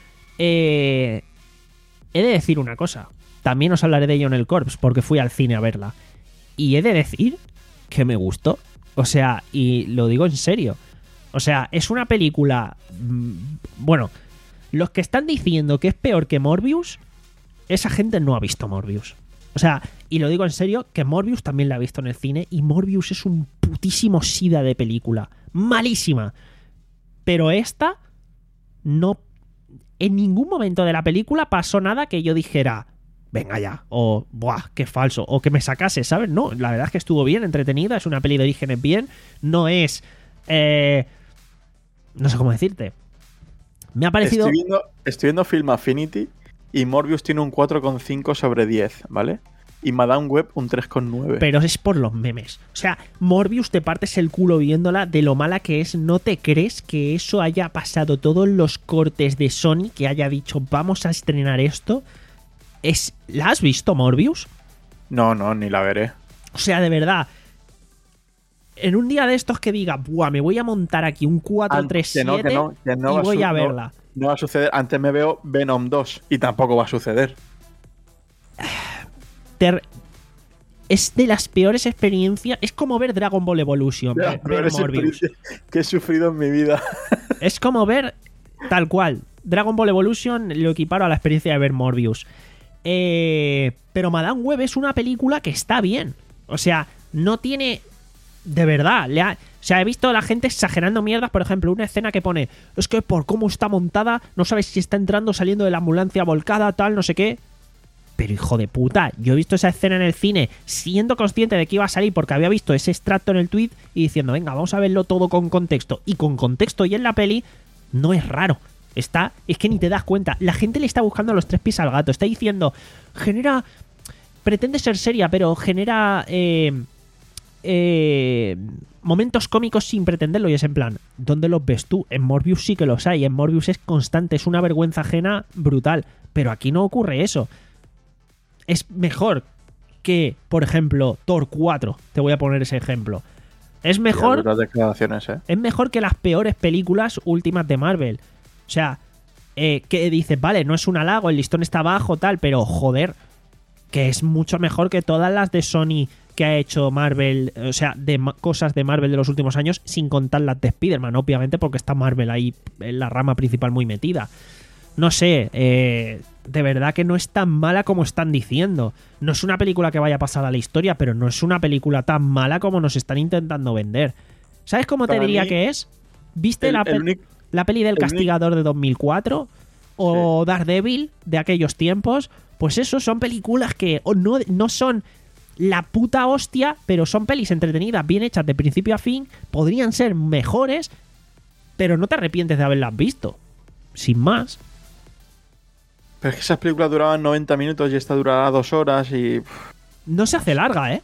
Eh, he de decir una cosa. También os hablaré de ello en el Corps, porque fui al cine a verla. Y he de decir que me gustó. O sea, y lo digo en serio. O sea, es una película... Bueno, los que están diciendo que es peor que Morbius, esa gente no ha visto Morbius. O sea, y lo digo en serio, que Morbius también la ha visto en el cine y Morbius es un putísimo sida de película. Malísima. Pero esta no... En ningún momento de la película pasó nada que yo dijera, venga ya, o buah, qué falso, o que me sacase, ¿sabes? No, la verdad es que estuvo bien, entretenida, es una peli de orígenes bien, no es... Eh, no sé cómo decirte. Me ha parecido... Estoy viendo, estoy viendo Film Affinity y Morbius tiene un cuatro coma cinco sobre diez, ¿vale? Y Madame Web un tres coma nueve. Pero es por los memes. O sea, Morbius te partes el culo viéndola de lo mala que es. No te crees que eso haya pasado todos los cortes de Sony, que haya dicho, vamos a estrenar esto. Es... ¿La has visto, Morbius? No, no, ni la veré. O sea, de verdad... En un día de estos que diga, buah, me voy a montar aquí un cuatro tres siete no, que no, que no y voy a, a no, verla. No va a suceder. Antes me veo Venom dos y tampoco va a suceder. Ter... Es de las peores experiencias. Es como ver Dragon Ball Evolution. De Ver, ver Morbius. Que he sufrido en mi vida. Es como ver tal cual. Dragon Ball Evolution lo equiparo a la experiencia de ver Morbius. Eh, pero Madame Web es una película que está bien. O sea, no tiene de verdad, le ha, o sea, he visto a la gente exagerando mierdas. Por ejemplo, una escena que pone, es que por cómo está montada, no sabes si está entrando o saliendo de la ambulancia volcada, tal, no sé qué. Pero hijo de puta, yo he visto esa escena en el cine siendo consciente de que iba a salir porque había visto ese extracto en el tweet y diciendo, venga, vamos a verlo todo con contexto. Y con contexto y en la peli, no es raro. Está, es que ni te das cuenta. La gente le está buscando los tres pies al gato. Está diciendo, genera, pretende ser seria, pero genera eh, eh, momentos cómicos sin pretenderlo. Y es en plan, ¿dónde los ves tú? En Morbius sí que los hay. En Morbius es constante, es una vergüenza ajena brutal. Pero aquí no ocurre eso. Es mejor que, por ejemplo, Thor cuatro. Te voy a poner ese ejemplo. Es mejor, las declaraciones, ¿eh? es mejor que las peores películas últimas de Marvel. O sea, eh, que dices, vale, no es un halago, el listón está bajo, tal, pero joder, que es mucho mejor que todas las de Sony que ha hecho Marvel, o sea, de ma- cosas de Marvel de los últimos años, sin contar las de Spider-Man, obviamente, porque está Marvel ahí en la rama principal muy metida. No sé, eh, de verdad que no es tan mala como están diciendo. No es una película que vaya a pasar a la historia, pero no es una película tan mala como nos están intentando vender. ¿Sabes cómo te Para diría mí, que es? ¿Viste el- la, el pe- único- la peli del el único- Castigador de dos mil cuatro? ¿O Daredevil de aquellos tiempos? Pues eso, son películas que o no, no son la puta hostia, pero son pelis entretenidas, bien hechas de principio a fin. Podrían ser mejores, pero no te arrepientes de haberlas visto. Sin más. Pero es que esas películas duraban noventa minutos y esta durará dos horas y... No se hace larga, ¿eh?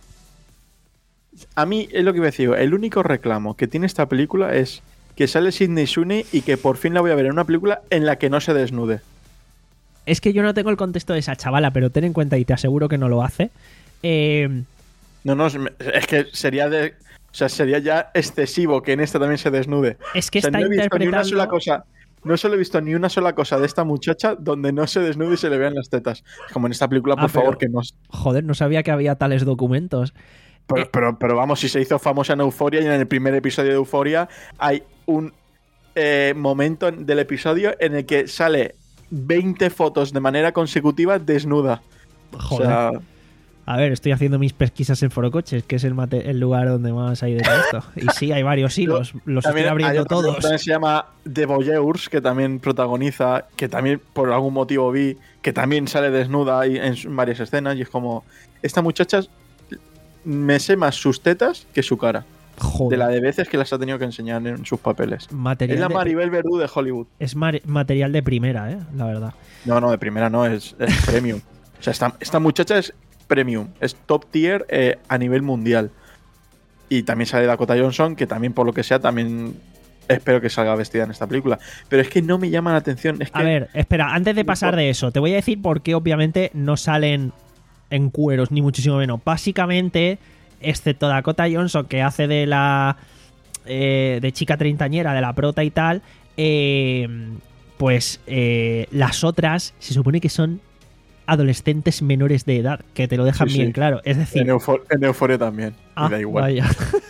A mí es lo que iba a decir. El único reclamo que tiene esta película es que sale Sydney Sweeney y que por fin la voy a ver en una película en la que no se desnude. Es que yo no tengo el contexto de esa chavala, pero ten en cuenta y te aseguro que no lo hace. Eh, No, no, es que sería de... O sea, sería ya excesivo que en esta también se desnude. es que O sea, está no he visto ni una sola interpretando... cosa... No solo he visto ni una sola cosa de esta muchacha donde no se desnude y se le vean las tetas. Como en esta película, por Ah, pero- favor, que no... Joder, no sabía que había tales documentos. Pero, Eh. pero, pero vamos, si se hizo famosa en Euforia y en el primer episodio de Euforia hay un eh, momento del episodio en el que sale veinte fotos de manera consecutiva desnuda. Joder. O sea, A ver, estoy haciendo mis pesquisas en Forocoches, que es el, mate- el lugar donde más hay de todo esto. Y sí, hay varios hilos, los también estoy hay abriendo otro que todos. también se llama The Voyeurs, que también protagoniza, que también por algún motivo vi, que también sale desnuda y en varias escenas. Y es como, esta muchacha me sé más sus tetas que su cara. Joder. De la de veces que las ha tenido que enseñar en sus papeles. Material Es la de- Maribel Verdú de Hollywood. Es mar- material de primera, ¿eh? La verdad. No, no, de primera no, es, es premium. O sea, esta, esta muchacha es premium, es top tier eh, a nivel mundial. Y también sale Dakota Johnson, que también, por lo que sea, también espero que salga vestida en esta película. Pero es que no me llama la atención. Es que A ver, espera, antes de pasar de eso, te voy a decir por qué obviamente no salen en cueros, ni muchísimo menos. Básicamente, excepto Dakota Johnson, que hace de la eh, de chica treintañera, de la prota y tal, eh, pues eh, las otras se supone que son adolescentes menores de edad, que te lo dejan Sí, sí. bien claro. Es decir, en, Eufo- en Euforia también. ah, y da igual. vaya.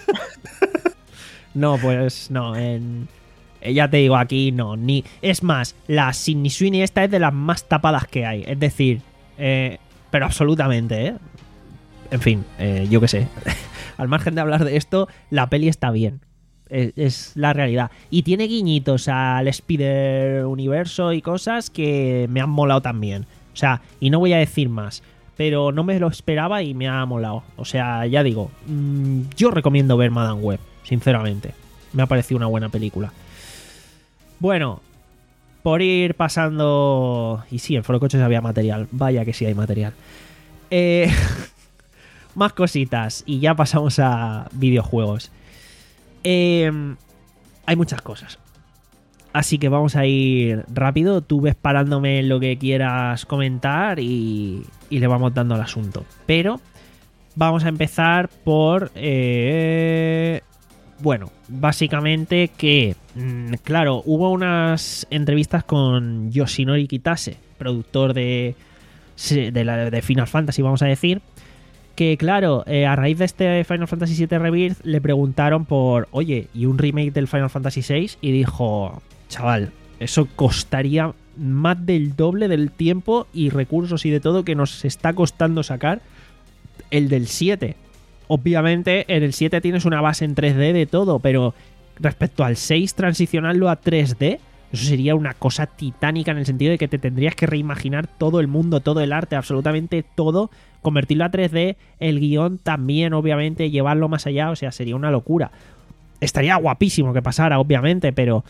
No, pues no, en... eh, ya te digo, aquí no, ni... Es más, la Sydney Sweeney esta es de las más tapadas que hay, es decir, eh, pero absolutamente, ¿eh? En fin, eh, yo qué sé. Al margen de hablar de esto, la peli está bien. Es, es la realidad. Y tiene guiñitos al Spider Universo y cosas que me han molado también. O sea, y no voy a decir más, pero no me lo esperaba y me ha molado. O sea, ya digo, mmm, yo recomiendo ver Madame Web, sinceramente. Me ha parecido una buena película. Bueno, por ir pasando... Y sí, en Forocoches había material. Vaya que sí hay material. Eh... Más cositas y ya pasamos a videojuegos. Eh, hay muchas cosas. Así que vamos a ir rápido. Tú ves parándome en lo que quieras comentar y, y le vamos dando al asunto. Pero vamos a empezar por... Eh, bueno, básicamente que... Mmm, claro, hubo unas entrevistas con Yoshinori Kitase, productor de, de, la, de Final Fantasy, vamos a decir. Que claro, eh, a raíz de este Final Fantasy siete Rebirth le preguntaron por, oye, ¿y un remake del Final Fantasy seis? Y dijo, chaval, eso costaría más del doble del tiempo y recursos y de todo que nos está costando sacar el del siete. obviamente en el siete tienes una base en tres D de todo, pero respecto al seis, transicionarlo a tres D, eso sería una cosa titánica en el sentido de que te tendrías que reimaginar todo el mundo, todo el arte, absolutamente todo, convertirlo a tres D, el guión también, obviamente, llevarlo más allá, o sea, sería una locura. Estaría guapísimo que pasara, obviamente, pero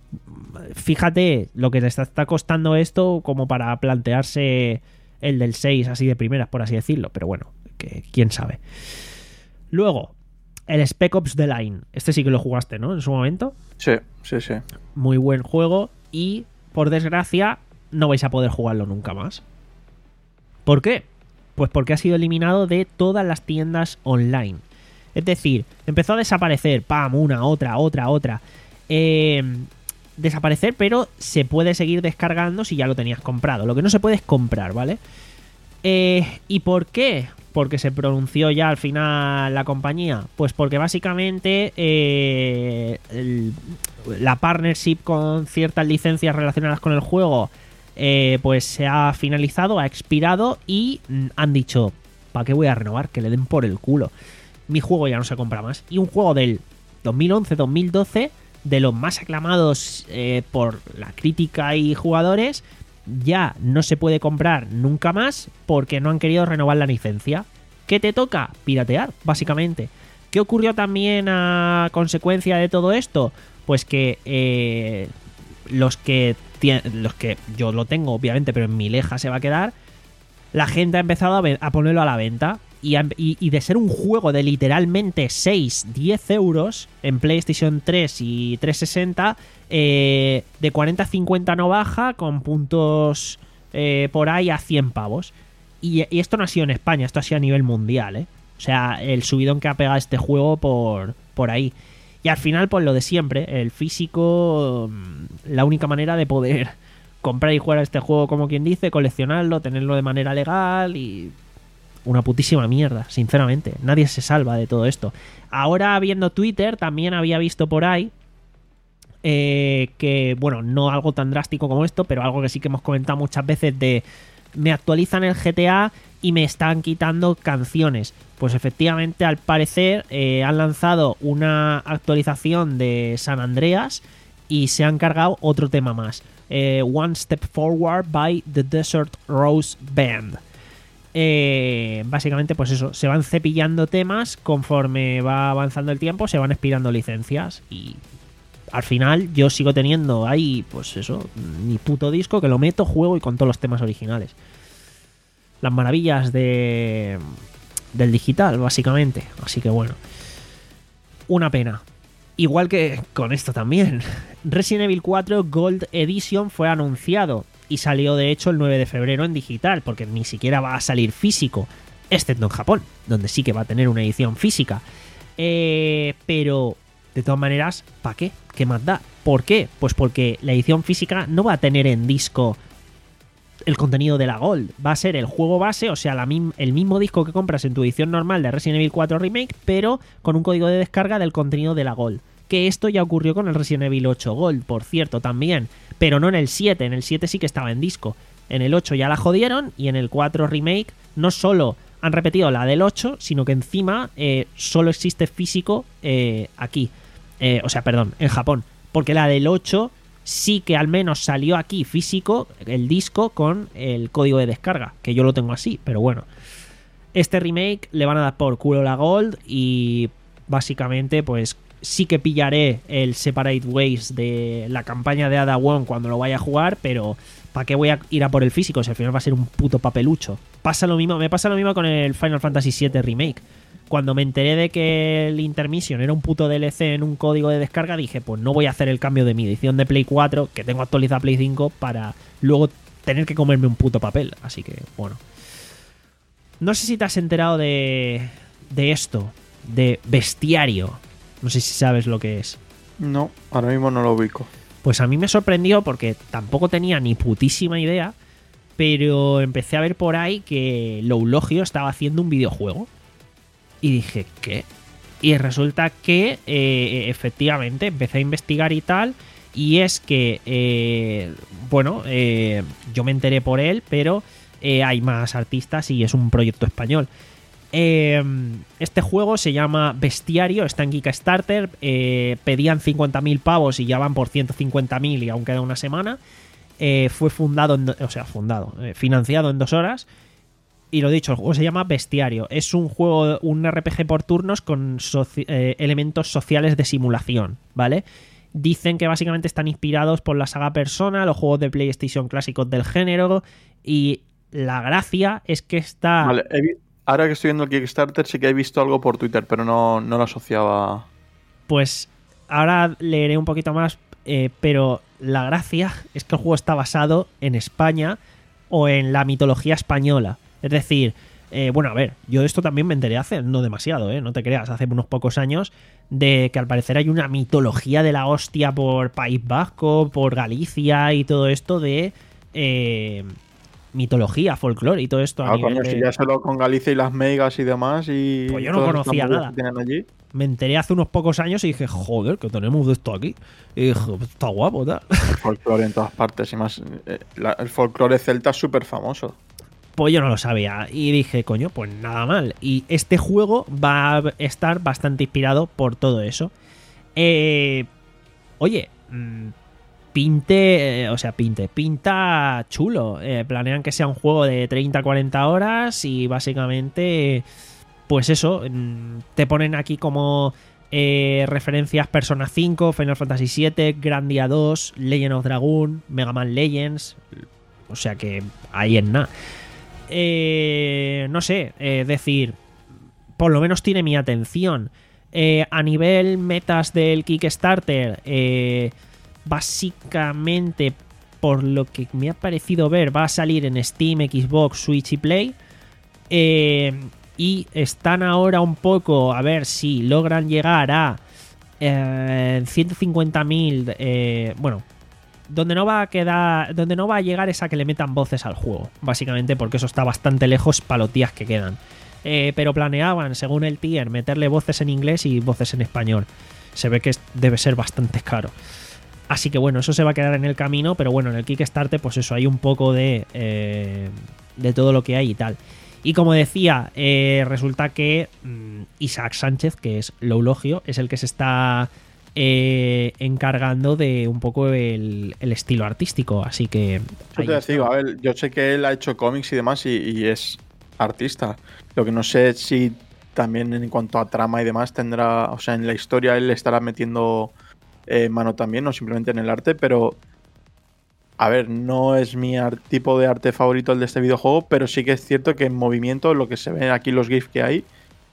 fíjate lo que te está, está costando esto como para plantearse el del seis así de primeras, por así decirlo, pero bueno, que quién sabe. Luego, el Spec Ops The Line. Este sí que lo jugaste, ¿no? En su momento. Sí, sí, sí. Muy buen juego y, por desgracia, no vais a poder jugarlo nunca más. ¿Por qué? Pues porque ha sido eliminado de todas las tiendas online. Es decir, empezó a desaparecer, pam, una, otra, otra, otra. Eh, desaparecer, pero se puede seguir descargando si ya lo tenías comprado. Lo que no se puede es comprar, ¿vale? Eh, ¿Y por qué? Porque se pronunció ya al final la compañía. Pues porque básicamente eh, el, la partnership con ciertas licencias relacionadas con el juego eh, pues se ha finalizado, ha expirado y han dicho, ¿para qué voy a renovar? Que le den por el culo. Mi juego ya no se compra más. Y un juego del dos mil once dos mil doce, de los más aclamados eh, por la crítica y jugadores, ya no se puede comprar nunca más porque no han querido renovar la licencia. ¿Qué te toca? Piratear, básicamente. ¿Qué ocurrió también a consecuencia de todo esto? Pues que eh, los que los que yo lo tengo, obviamente, pero en mi leja se va a quedar, la gente ha empezado a, ve- a ponerlo a la venta. Y, a, y, y de ser un juego de literalmente seis, diez euros en PlayStation tres y trescientos sesenta, eh, de cuarenta a cincuenta no baja, con puntos eh, por ahí a cien pavos. Y, y esto no ha sido en España, esto ha sido a nivel mundial, ¿eh? O sea, el subidón que ha pegado este juego por, por ahí. Y al final, pues lo de siempre, el físico, la única manera de poder comprar y jugar a este juego, como quien dice, coleccionarlo, tenerlo de manera legal y... una putísima mierda, sinceramente. Nadie se salva de todo esto. Ahora, viendo Twitter, también había visto por ahí eh, que, bueno, no algo tan drástico como esto, pero algo que sí que hemos comentado muchas veces de... me actualizan el G T A y me están quitando canciones. Pues efectivamente, al parecer, eh, han lanzado una actualización de San Andreas y se han cargado otro tema más. Eh, One Step Forward by The Desert Rose Band. Eh, básicamente, pues eso, se van cepillando temas conforme va avanzando el tiempo, se van expirando licencias y al final yo sigo teniendo ahí, pues eso, mi puto disco que lo meto, juego y con todos los temas originales. Las maravillas de del digital, básicamente. Así que bueno, una pena. Igual que con esto también. Resident Evil cuatro Gold Edition fue anunciado y salió de hecho el nueve de febrero en digital, porque ni siquiera va a salir físico, excepto en Japón, donde sí que va a tener una edición física. Eh, pero, de todas maneras, ¿para qué? ¿Qué más da? ¿Por qué? Pues porque la edición física no va a tener en disco el contenido de la Gold. Va a ser el juego base, o sea, la mim- el mismo disco que compras en tu edición normal de Resident Evil cuatro Remake, pero con un código de descarga del contenido de la Gold. Que esto ya ocurrió con el Resident Evil ocho Gold, por cierto, también. Pero no en el siete, en el siete sí que estaba en disco. En el ocho ya la jodieron y en el cuatro Remake no solo han repetido la del ocho, sino que encima eh, solo existe físico eh, aquí. Eh, o sea, perdón, en Japón. Porque la del ocho sí que al menos salió aquí físico, el disco con el código de descarga, que yo lo tengo así, pero bueno. Este remake le van a dar por culo la Gold y básicamente pues sí que pillaré el Separate Ways de la campaña de Ada Wong cuando lo vaya a jugar, pero ¿para qué voy a ir a por el físico si al final va a ser un puto papelucho? Pasa lo mismo, me pasa lo mismo con el Final Fantasy siete Remake. Cuando me enteré de que el Intermission era un puto D L C en un código de descarga, dije, pues no voy a hacer el cambio de mi edición de Play cuatro, que tengo actualizada Play cinco, para luego tener que comerme un puto papel. Así que, bueno. No sé si te has enterado de, de esto, de Bestiario. No sé si sabes lo que es. No, ahora mismo no lo ubico. Pues a mí me sorprendió porque tampoco tenía ni putísima idea, pero empecé a ver por ahí que Loulogio estaba haciendo un videojuego. Y dije, ¿qué? Y resulta que eh, efectivamente empecé a investigar y tal. Y es que, eh, bueno, eh, yo me enteré por él, pero eh, hay más artistas y es un proyecto español. Eh, este juego se llama Bestiario, está en Kickstarter. Eh, pedían cincuenta mil pavos y ya van por ciento cincuenta mil y aún queda una semana. Eh, fue fundado, en do- o sea, fundado, eh, financiado en dos horas. Y lo dicho, el juego se llama Bestiario. Es un juego, un R P G por turnos con soci- eh, elementos sociales de simulación, ¿vale? Dicen que básicamente están inspirados por la saga Persona, los juegos de PlayStation clásicos del género. Y la gracia es que está... Vale, he vi- ahora que estoy viendo el Kickstarter sí que he visto algo por Twitter, pero no, no lo asociaba. Pues ahora leeré un poquito más, eh, pero la gracia es que el juego está basado en España o en la mitología española. Es decir, eh, bueno, a ver, yo de esto también me enteré hace no demasiado, ¿eh? No te creas, hace unos pocos años, de que al parecer hay una mitología de la hostia por País Vasco, por Galicia y todo esto de eh, mitología, folclore y todo esto. A Ah, nivel coño, de- si ya solo con Galicia y las megas y demás y... Pues yo no todas estas conocía movidas nada. que tienen allí. Me enteré hace unos pocos años y dije, joder, que tenemos de esto aquí. Y dije, está guapo, tal. El folclore en todas partes y más. eh, la- el folclore celta es súper famoso. Pues yo no lo sabía. Y dije, coño, pues nada mal. Y este juego va a estar bastante inspirado por todo eso. Eh, oye, mm, pinte, eh, o sea, pinte, pinta chulo. Eh, planean que sea un juego de treinta a cuarenta horas y básicamente, pues eso, mm, te ponen aquí como eh, referencias Persona cinco, Final Fantasy siete, Grandia dos, Legend of Dragoon, Mega Man Legends. O sea que ahí en nada. Eh, no sé, es eh, decir, por lo menos tiene mi atención. Eh, a nivel metas del Kickstarter, eh, básicamente, por lo que me ha parecido ver, va a salir en Steam, Xbox, Switch y Play. Eh, y están ahora un poco, a ver si logran llegar a eh, ciento cincuenta mil. Eh, bueno, donde no va a quedar, donde no va a llegar es a que le metan voces al juego, básicamente porque eso está bastante lejos para los días que quedan. Eh, pero planeaban, según el tier, meterle voces en inglés y voces en español. Se ve que es- debe ser bastante caro. Así que bueno, eso se va a quedar en el camino, pero bueno, en el Kickstarter pues eso, hay un poco de, eh, de todo lo que hay y tal. Y como decía, eh, resulta que mm, Isaac Sánchez, que es Loulogio, es el que se está eh, encargando de un poco el, el estilo artístico, así que... Yo ahí te está. digo, a ver, yo sé que él ha hecho cómics y demás y, y es artista. Lo que no sé es si también en cuanto a trama y demás tendrá, o sea, en la historia él le estará metiendo eh, mano también, no simplemente en el arte, pero a ver, no es mi ar- tipo de arte favorito el de este videojuego, pero sí que es cierto que en movimiento, lo que se ve aquí, los GIFs que hay,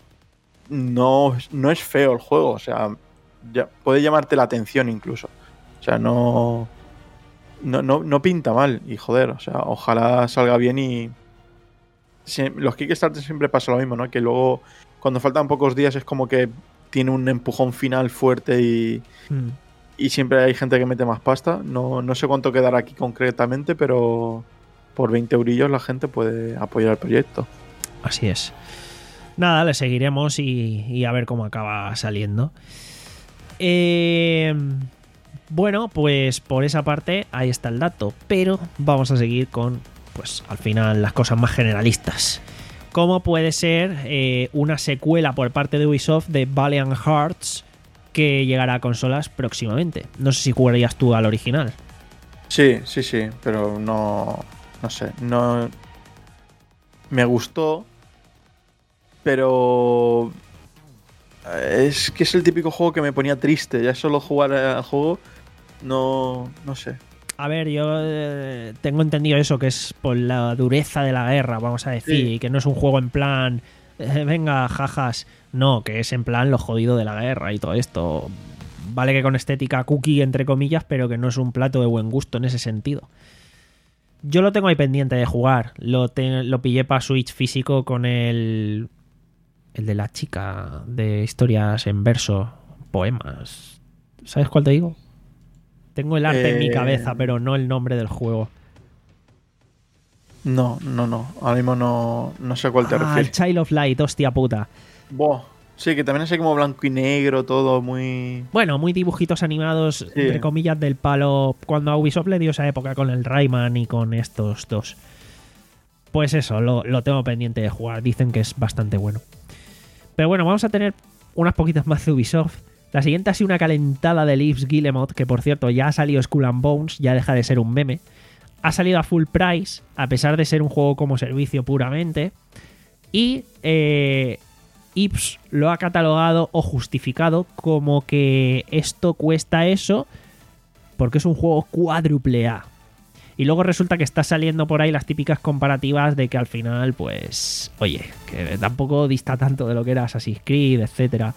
no, no es feo el juego, o sea, ya, puede llamarte la atención incluso. O sea, no, no, no, no pinta mal. Y joder, o sea, ojalá salga bien y... Sí, los Kickstarter siempre pasa lo mismo, ¿no? Que luego, cuando faltan pocos días, es como que tiene un empujón final fuerte y, Mm. y siempre hay gente que mete más pasta. No, no sé cuánto quedará aquí concretamente, pero por veinte eurillos la gente puede apoyar el proyecto. Así es. Nada, le seguiremos y, y a ver cómo acaba saliendo. Eh, bueno, pues por esa parte ahí está el dato. Pero vamos a seguir con, pues al final, las cosas más generalistas. ¿Cómo puede ser eh, una secuela por parte de Ubisoft de Valiant Hearts que llegará a consolas próximamente? No sé si jugarías tú al original. Sí, sí, sí, pero no... No sé, no... Me gustó, pero... Es que es el típico juego que me ponía triste. Ya solo jugar al juego, no... No sé. A ver, yo eh, tengo entendido eso, que es por la dureza de la guerra, vamos a decir, Sí. y que no es un juego en plan, eh, venga, jajas, no, que es en plan lo jodido de la guerra y todo esto. Vale que con estética cookie, entre comillas, pero que no es un plato de buen gusto en ese sentido. Yo lo tengo ahí pendiente de jugar, lo, te- lo pillé para Switch físico con el... el de la chica de historias en verso, poemas. ¿Sabes cuál te digo? Tengo el arte en mi Eh, cabeza, pero no el nombre del juego. No, no, no. Ahora mismo no, no sé a cuál te Ah, el refieres. Child of Light, hostia puta. Buah. Sí, que también es así como blanco y negro, todo muy... Bueno, muy dibujitos animados, entre comillas, del palo. Cuando a Ubisoft le dio esa época con el Rayman y con estos dos. Pues eso, lo, lo tengo pendiente de jugar. Dicen que es bastante bueno. Pero bueno, vamos a tener unas poquitas más de Ubisoft. La siguiente ha sido una calentada de Yves Guillemot, que por cierto ya ha salido Skull and Bones, ya deja de ser un meme. Ha salido a full price, a pesar de ser un juego como servicio puramente. Y eh, Yves lo ha catalogado o justificado como que esto cuesta eso porque es un juego cuádruple A. Y luego resulta que está saliendo por ahí las típicas comparativas de que al final, pues, oye, que tampoco dista tanto de lo que era Assassin's Creed, etcétera.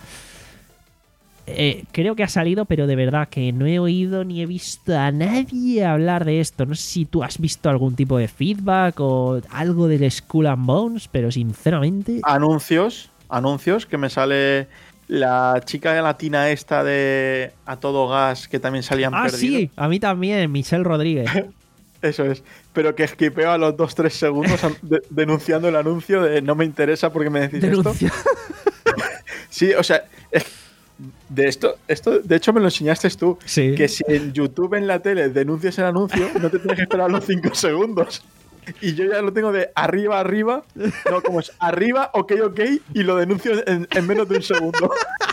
Eh, creo que ha salido, pero de verdad que no he oído ni he visto a nadie hablar de esto. No sé si tú has visto algún tipo de feedback o algo del Skull and Bones, pero sinceramente... Anuncios, anuncios, que me sale la chica latina esta de A Todo Gas, que también salían Ah, perdidos. sí, a mí también, Michelle Rodríguez. Eso es, pero que esquipeo a los dos tres segundos de- denunciando el anuncio de no me interesa porque me decís Denuncia. esto. Sí, o sea, es- de esto, esto, de hecho me lo enseñaste tú, Sí. que si en YouTube en la tele denuncias el anuncio, no te tienes que esperar los cinco segundos. Y yo ya lo tengo de arriba, arriba, no, como es arriba, ok, ok, y lo denuncio en, en menos de un segundo.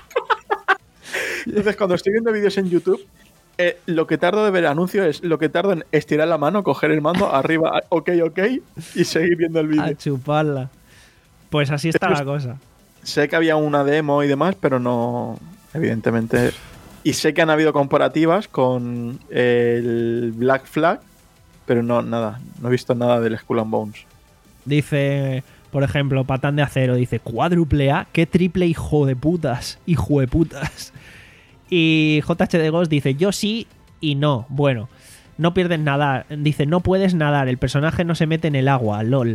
Entonces, cuando estoy viendo vídeos en YouTube, eh, lo que tardo de ver el anuncio es lo que tardo en estirar la mano, coger el mando, arriba, ok, ok, y seguir viendo el vídeo. A chuparla. Pues así está Esto la cosa. Sé que había una demo y demás, pero no, evidentemente. Y sé que han habido comparativas con el Black Flag, pero no, nada, no he visto nada del Skull and Bones. Dice, por ejemplo, Patán de Acero, dice, cuádruple A, qué triple hijo de putas, hijo de putas. Y J H D Ghost dice, yo sí y no. Bueno, no pierdes nadar. Dice, no puedes nadar, el personaje no se mete en el agua, lol.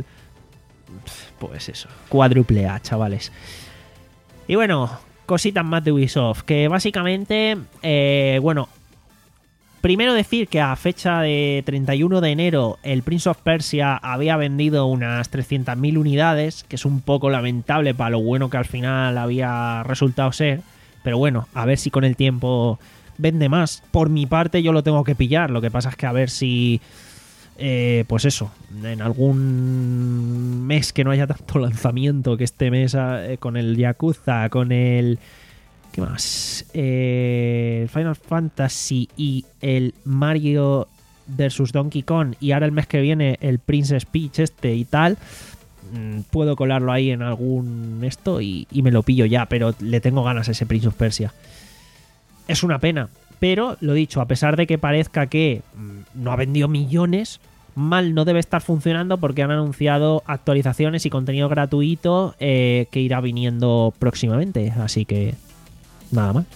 Pues eso, cuádruple A, chavales. Y bueno, cositas más de Ubisoft, que básicamente, eh, bueno, primero decir que a fecha de treinta y uno de enero el Prince of Persia había vendido unas trescientas mil unidades, que es un poco lamentable para lo bueno que al final había resultado ser. Pero bueno, a ver si con el tiempo vende más. Por mi parte yo lo tengo que pillar, lo que pasa es que a ver si... Eh, pues eso, en algún mes que no haya tanto lanzamiento, que este mes eh, con el Yakuza, con el... ¿Qué más? Eh, el Final Fantasy y el Mario versus Donkey Kong, y ahora el mes que viene el Princess Peach este y tal, mmm, puedo colarlo ahí en algún esto y, y me lo pillo ya, pero le tengo ganas a ese Prince of Persia. Es una pena, pero lo dicho, a pesar de que parezca que mmm, no ha vendido millones, mal no debe estar funcionando porque han anunciado actualizaciones y contenido gratuito eh, que irá viniendo próximamente, así que nada mal.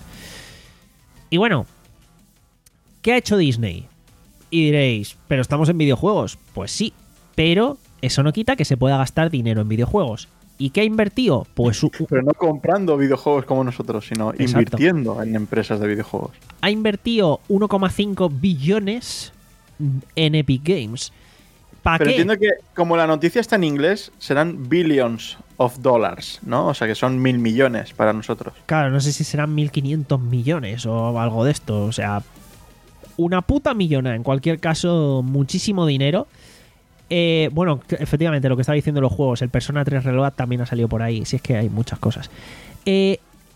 Y bueno, ¿qué ha hecho Disney? Y diréis, ¿pero estamos en videojuegos? Pues sí, pero eso no quita que se pueda gastar dinero en videojuegos. ¿Y qué ha invertido? Pues u- Pero no comprando videojuegos como nosotros, sino Exacto. invirtiendo en empresas de videojuegos. ha invertido uno coma cinco billones en Epic Games. ¿Para Pero qué? entiendo que como la noticia está en inglés, serán billions of dollars, ¿no? O sea que son mil millones para nosotros. Claro, no sé si serán mil quinientos millones o algo de esto. O sea, una puta millona. En cualquier caso, muchísimo dinero. Eh, bueno, que- efectivamente, lo que estaba diciendo los juegos, el Persona tres Reload también ha salido por ahí. Si es que hay muchas cosas. Eh,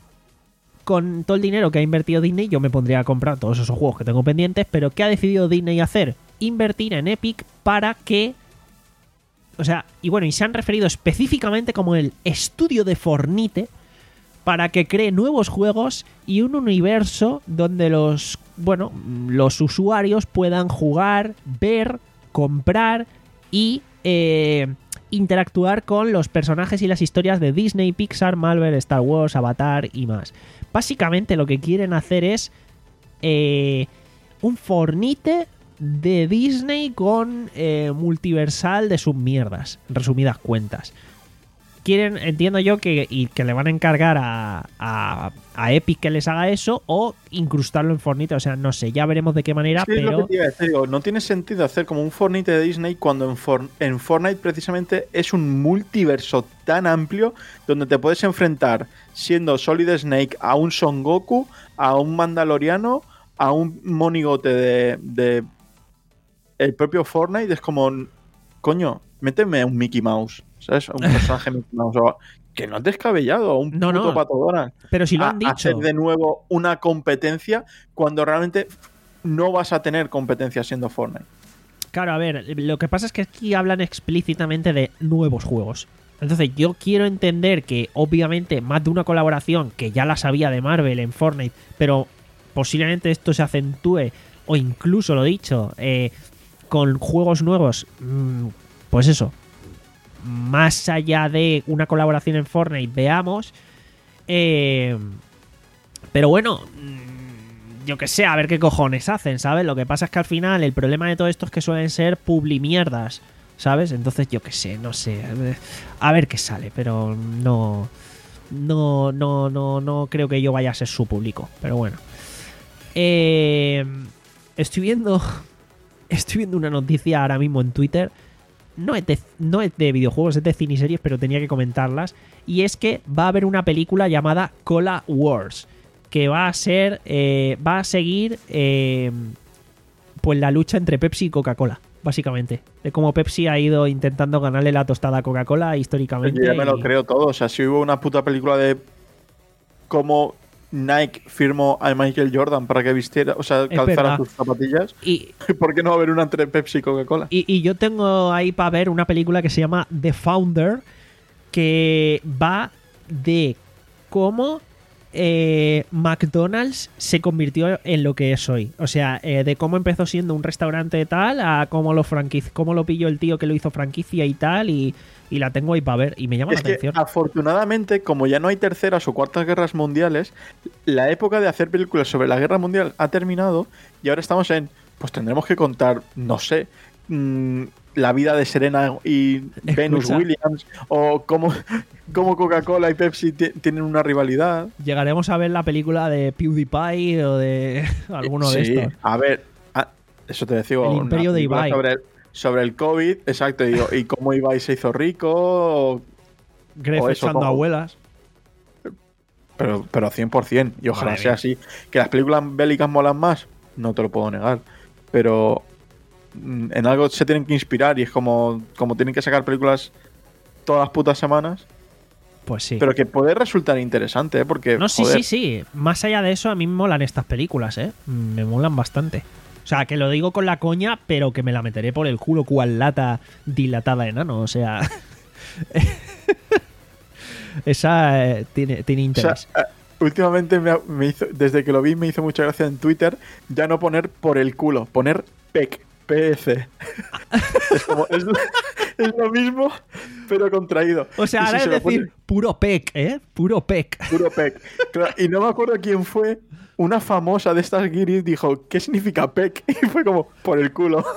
con todo el dinero que ha invertido Disney, yo me pondría a comprar todos esos juegos que tengo pendientes. Pero ¿qué ha decidido Disney hacer? Invertir en Epic para que... O sea, y bueno, y se han referido específicamente como el estudio de Fortnite para que cree nuevos juegos y un universo donde los, bueno, los usuarios puedan jugar, ver, comprar y eh, interactuar con los personajes y las historias de Disney, Pixar, Marvel, Star Wars, Avatar y más. Básicamente lo que quieren hacer es eh, un Fortnite de Disney con eh, multiversal de sus mierdas, en resumidas cuentas. Quieren, entiendo yo, que, y que le van a encargar a, a, a Epic que les haga eso o incrustarlo en Fortnite. O sea, no sé, ya veremos de qué manera, Sí, es lo pero... que te iba a decir, digo, no tiene sentido hacer como un Fortnite de Disney cuando en, For- en Fortnite precisamente es un multiverso tan amplio donde te puedes enfrentar siendo Solid Snake a un Son Goku, a un Mandaloriano, a un monigote de, de el propio Fortnite. Es como, coño, méteme un Mickey Mouse, ¿sabes? Un personaje Mickey Mouse. O, que no es descabellado, un No, puto no. Pato Donald. Pero si lo A- han dicho. Hacer de nuevo una competencia cuando realmente no vas a tener competencia siendo Fortnite. Claro, a ver, lo que pasa es que aquí hablan explícitamente de nuevos juegos. Entonces yo quiero entender que obviamente más de una colaboración, que ya la sabía de Marvel en Fortnite, pero posiblemente esto se acentúe, o incluso lo dicho, eh, con juegos nuevos, mmm, pues eso, más allá de una colaboración en Fortnite, veamos. Eh, pero bueno, mmm, yo que sé, a ver qué cojones hacen, ¿sabes? Lo que pasa es que al final el problema de todo esto es que suelen ser publimierdas, ¿sabes? Entonces yo que sé, no sé, a ver qué sale, pero no, no, no, no, no creo que yo vaya a ser su público, pero bueno. Eh, estoy viendo, estoy viendo una noticia ahora mismo en Twitter. No es, de, no es de videojuegos, es de cine y series, pero tenía que comentarlas. Y es que va a haber una película llamada Cola Wars, que va a ser, eh, va a seguir, eh, pues la lucha entre Pepsi y Coca-Cola, básicamente. De cómo Pepsi ha ido intentando ganarle la tostada a Coca-Cola históricamente. Yo ya me lo y- creo todo. O sea, si hubo una puta película de cómo Nike firmó a Michael Jordan para que vistiera, o sea, calzara verdad. sus zapatillas, Y, ¿por qué no va a haber una entre Pepsi y Coca-Cola? Y, y yo tengo ahí para ver una película que se llama The Founder, que va de cómo eh, McDonald's se convirtió en lo que es hoy. O sea, eh, de cómo empezó siendo un restaurante tal a cómo lo franquiz cómo lo pilló el tío que lo hizo franquicia y tal, y, y la tengo ahí para ver y me llama Es la que atención. afortunadamente, como ya no hay terceras o cuartas guerras mundiales, la época de hacer películas sobre la guerra mundial ha terminado y ahora estamos en, pues tendremos que contar, no sé, mmm, la vida de Serena y Venus Escucha. Williams, o cómo, cómo Coca-Cola y Pepsi ti- tienen una rivalidad. Llegaremos a ver la película de PewDiePie o de alguno de Sí, estos. a ver, a- eso te decía. El una imperio de película Ibai. Sobre el, sobre el COVID, exacto, y digo, y cómo Ibai se hizo rico, o- Gref o eso, echando como- abuelas. pero, pero cien por ciento, y ojalá Madre sea mía. así. Que las películas bélicas molan más, no te lo puedo negar, pero mm, en algo se tienen que inspirar y es como, como tienen que sacar películas todas las putas semanas, Pues sí. pero que puede resultar interesante, ¿eh? Porque, No, sí, joder, sí, sí. Más allá de eso, a mí me molan estas películas, ¿eh? Me molan bastante. O sea, que lo digo con la coña, pero que me la meteré por el culo cual lata dilatada enano. O sea... Esa eh, tiene, tiene o sea, interés. eh, últimamente me, ha- me hizo, desde que lo vi me hizo mucha gracia en Twitter ya no poner por el culo, poner P E C, P E C. es, como, es, lo- es lo mismo, pero contraído. O sea, Y si ahora se es lo pone decir puro pec, ¿eh? Puro pec. puro P E C. Claro, y no me acuerdo quién fue, una famosa de estas guiris dijo, ¿qué significa P E C? Y fue como, por el culo.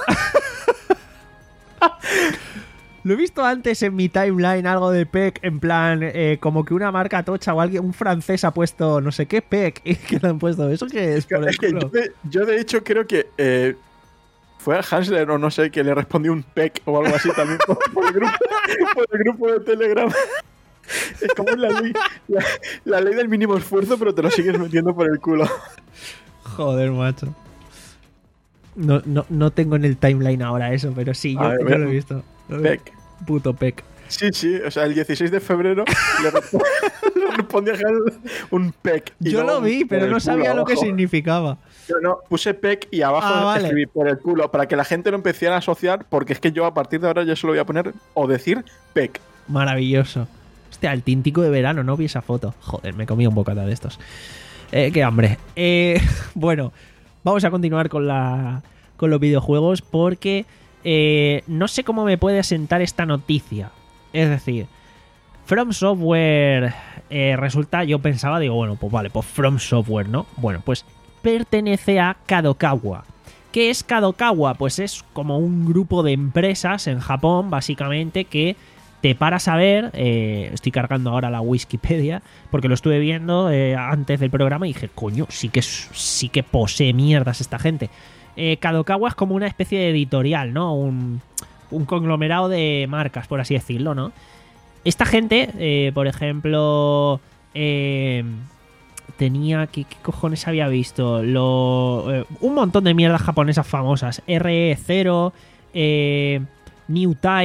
Lo he visto antes en mi timeline, algo de pec, en plan, eh, como que una marca tocha o alguien, un francés ha puesto no sé qué pec, y que le han puesto eso que es por el Es que culo. yo de, yo de hecho creo que eh, fue a Hansler o no sé que le respondió un P E C o algo así también por, por el, grupo, por el grupo de Telegram. Es como la ley, la, la ley del mínimo esfuerzo, pero te lo sigues metiendo por el culo. Joder, macho. No, no, no tengo en el timeline ahora eso, pero sí, yo, A ver, yo ve- lo he visto. P E C. Puto pec. Sí, sí, o sea, el dieciséis de febrero le, resp- le respondí a Hansler un P E C. y Yo luego lo vi, por pero el no culo sabía lo que abajo. significaba. Yo no, puse P E C y abajo Ah, vale. escribí por el culo para que la gente lo empezara a asociar, porque es que yo a partir de ahora ya solo voy a poner o decir P E C. Maravilloso. Hostia, el tintico de verano, no vi esa foto. Joder, me comí un bocata de estos. Eh, qué hambre. Eh, bueno, vamos a continuar con la con los videojuegos porque eh, no sé cómo me puede sentar esta noticia. Es decir, From Software eh, resulta, yo pensaba, digo, bueno, pues vale, pues From Software, ¿no? Bueno, pues pertenece a Kadokawa. ¿Qué es Kadokawa? Pues es como un grupo de empresas en Japón, básicamente, que te paras a ver, eh, estoy cargando ahora la Wikipedia, porque lo estuve viendo eh, antes del programa y dije, coño, sí que, es- sí que posee mierdas esta gente. Eh, Kadokawa es como una especie de editorial, ¿no? Un, un conglomerado de marcas, por así decirlo, ¿no? Esta gente, eh, por ejemplo, eh, tenía... ¿qué, qué cojones había visto? Lo, eh, un montón de mierdas japonesas famosas. R E cero, eh, New Type,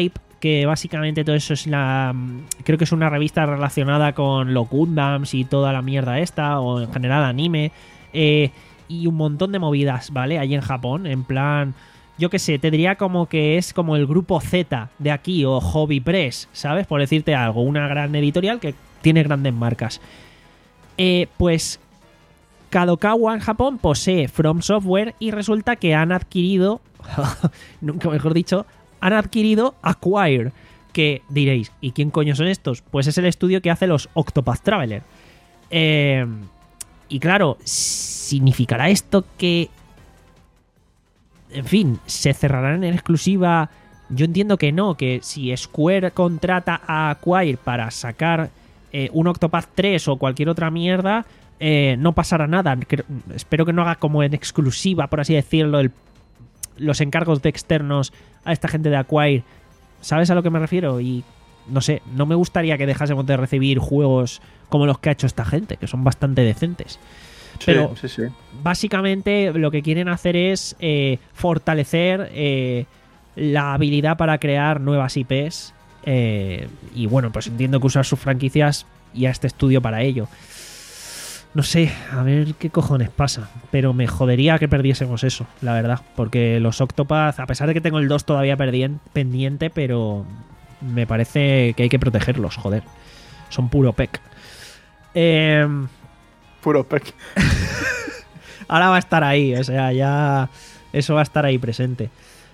que básicamente todo eso es la... Creo que es una revista relacionada con los Gundams y toda la mierda esta, o en general anime, eh, y un montón de movidas, ¿vale? Allí en Japón, en plan... Yo qué sé, te diría como que es como el grupo Z de aquí, o Hobby Press, ¿sabes? Por decirte algo, una gran editorial que tiene grandes marcas. Eh, pues Kadokawa en Japón posee From Software y resulta que han adquirido, nunca mejor dicho, han adquirido Acquire, que diréis, ¿y quién coño son estos? Pues es el estudio que hace los Octopath Traveler. Eh, y claro, ¿significará esto que, en fin, se cerrarán en exclusiva? Yo entiendo que no, que si Square contrata a Acquire para sacar eh, un Octopath tres o cualquier otra mierda, eh, no pasará nada. Creo, espero que no haga como en exclusiva, por así decirlo, el, los encargos de externos a esta gente de Acquire. ¿Sabes a lo que me refiero? Y no sé, no me gustaría que dejásemos de recibir juegos como los que ha hecho esta gente, que son bastante decentes. Pero sí, sí, sí. Básicamente lo que quieren hacer es eh, fortalecer eh, la habilidad para crear nuevas I Pes. Eh, y bueno, pues entiendo que usar sus franquicias y a este estudio para ello. No sé, a ver qué cojones pasa. Pero me jodería que perdiésemos eso, la verdad. Porque los Octopath, a pesar de que tengo el dos todavía perdien, pendiente, pero me parece que hay que protegerlos, joder. Son puro P E C. Eh... Puro P E C. Ahora va a estar ahí, o sea, ya eso va a estar ahí presente.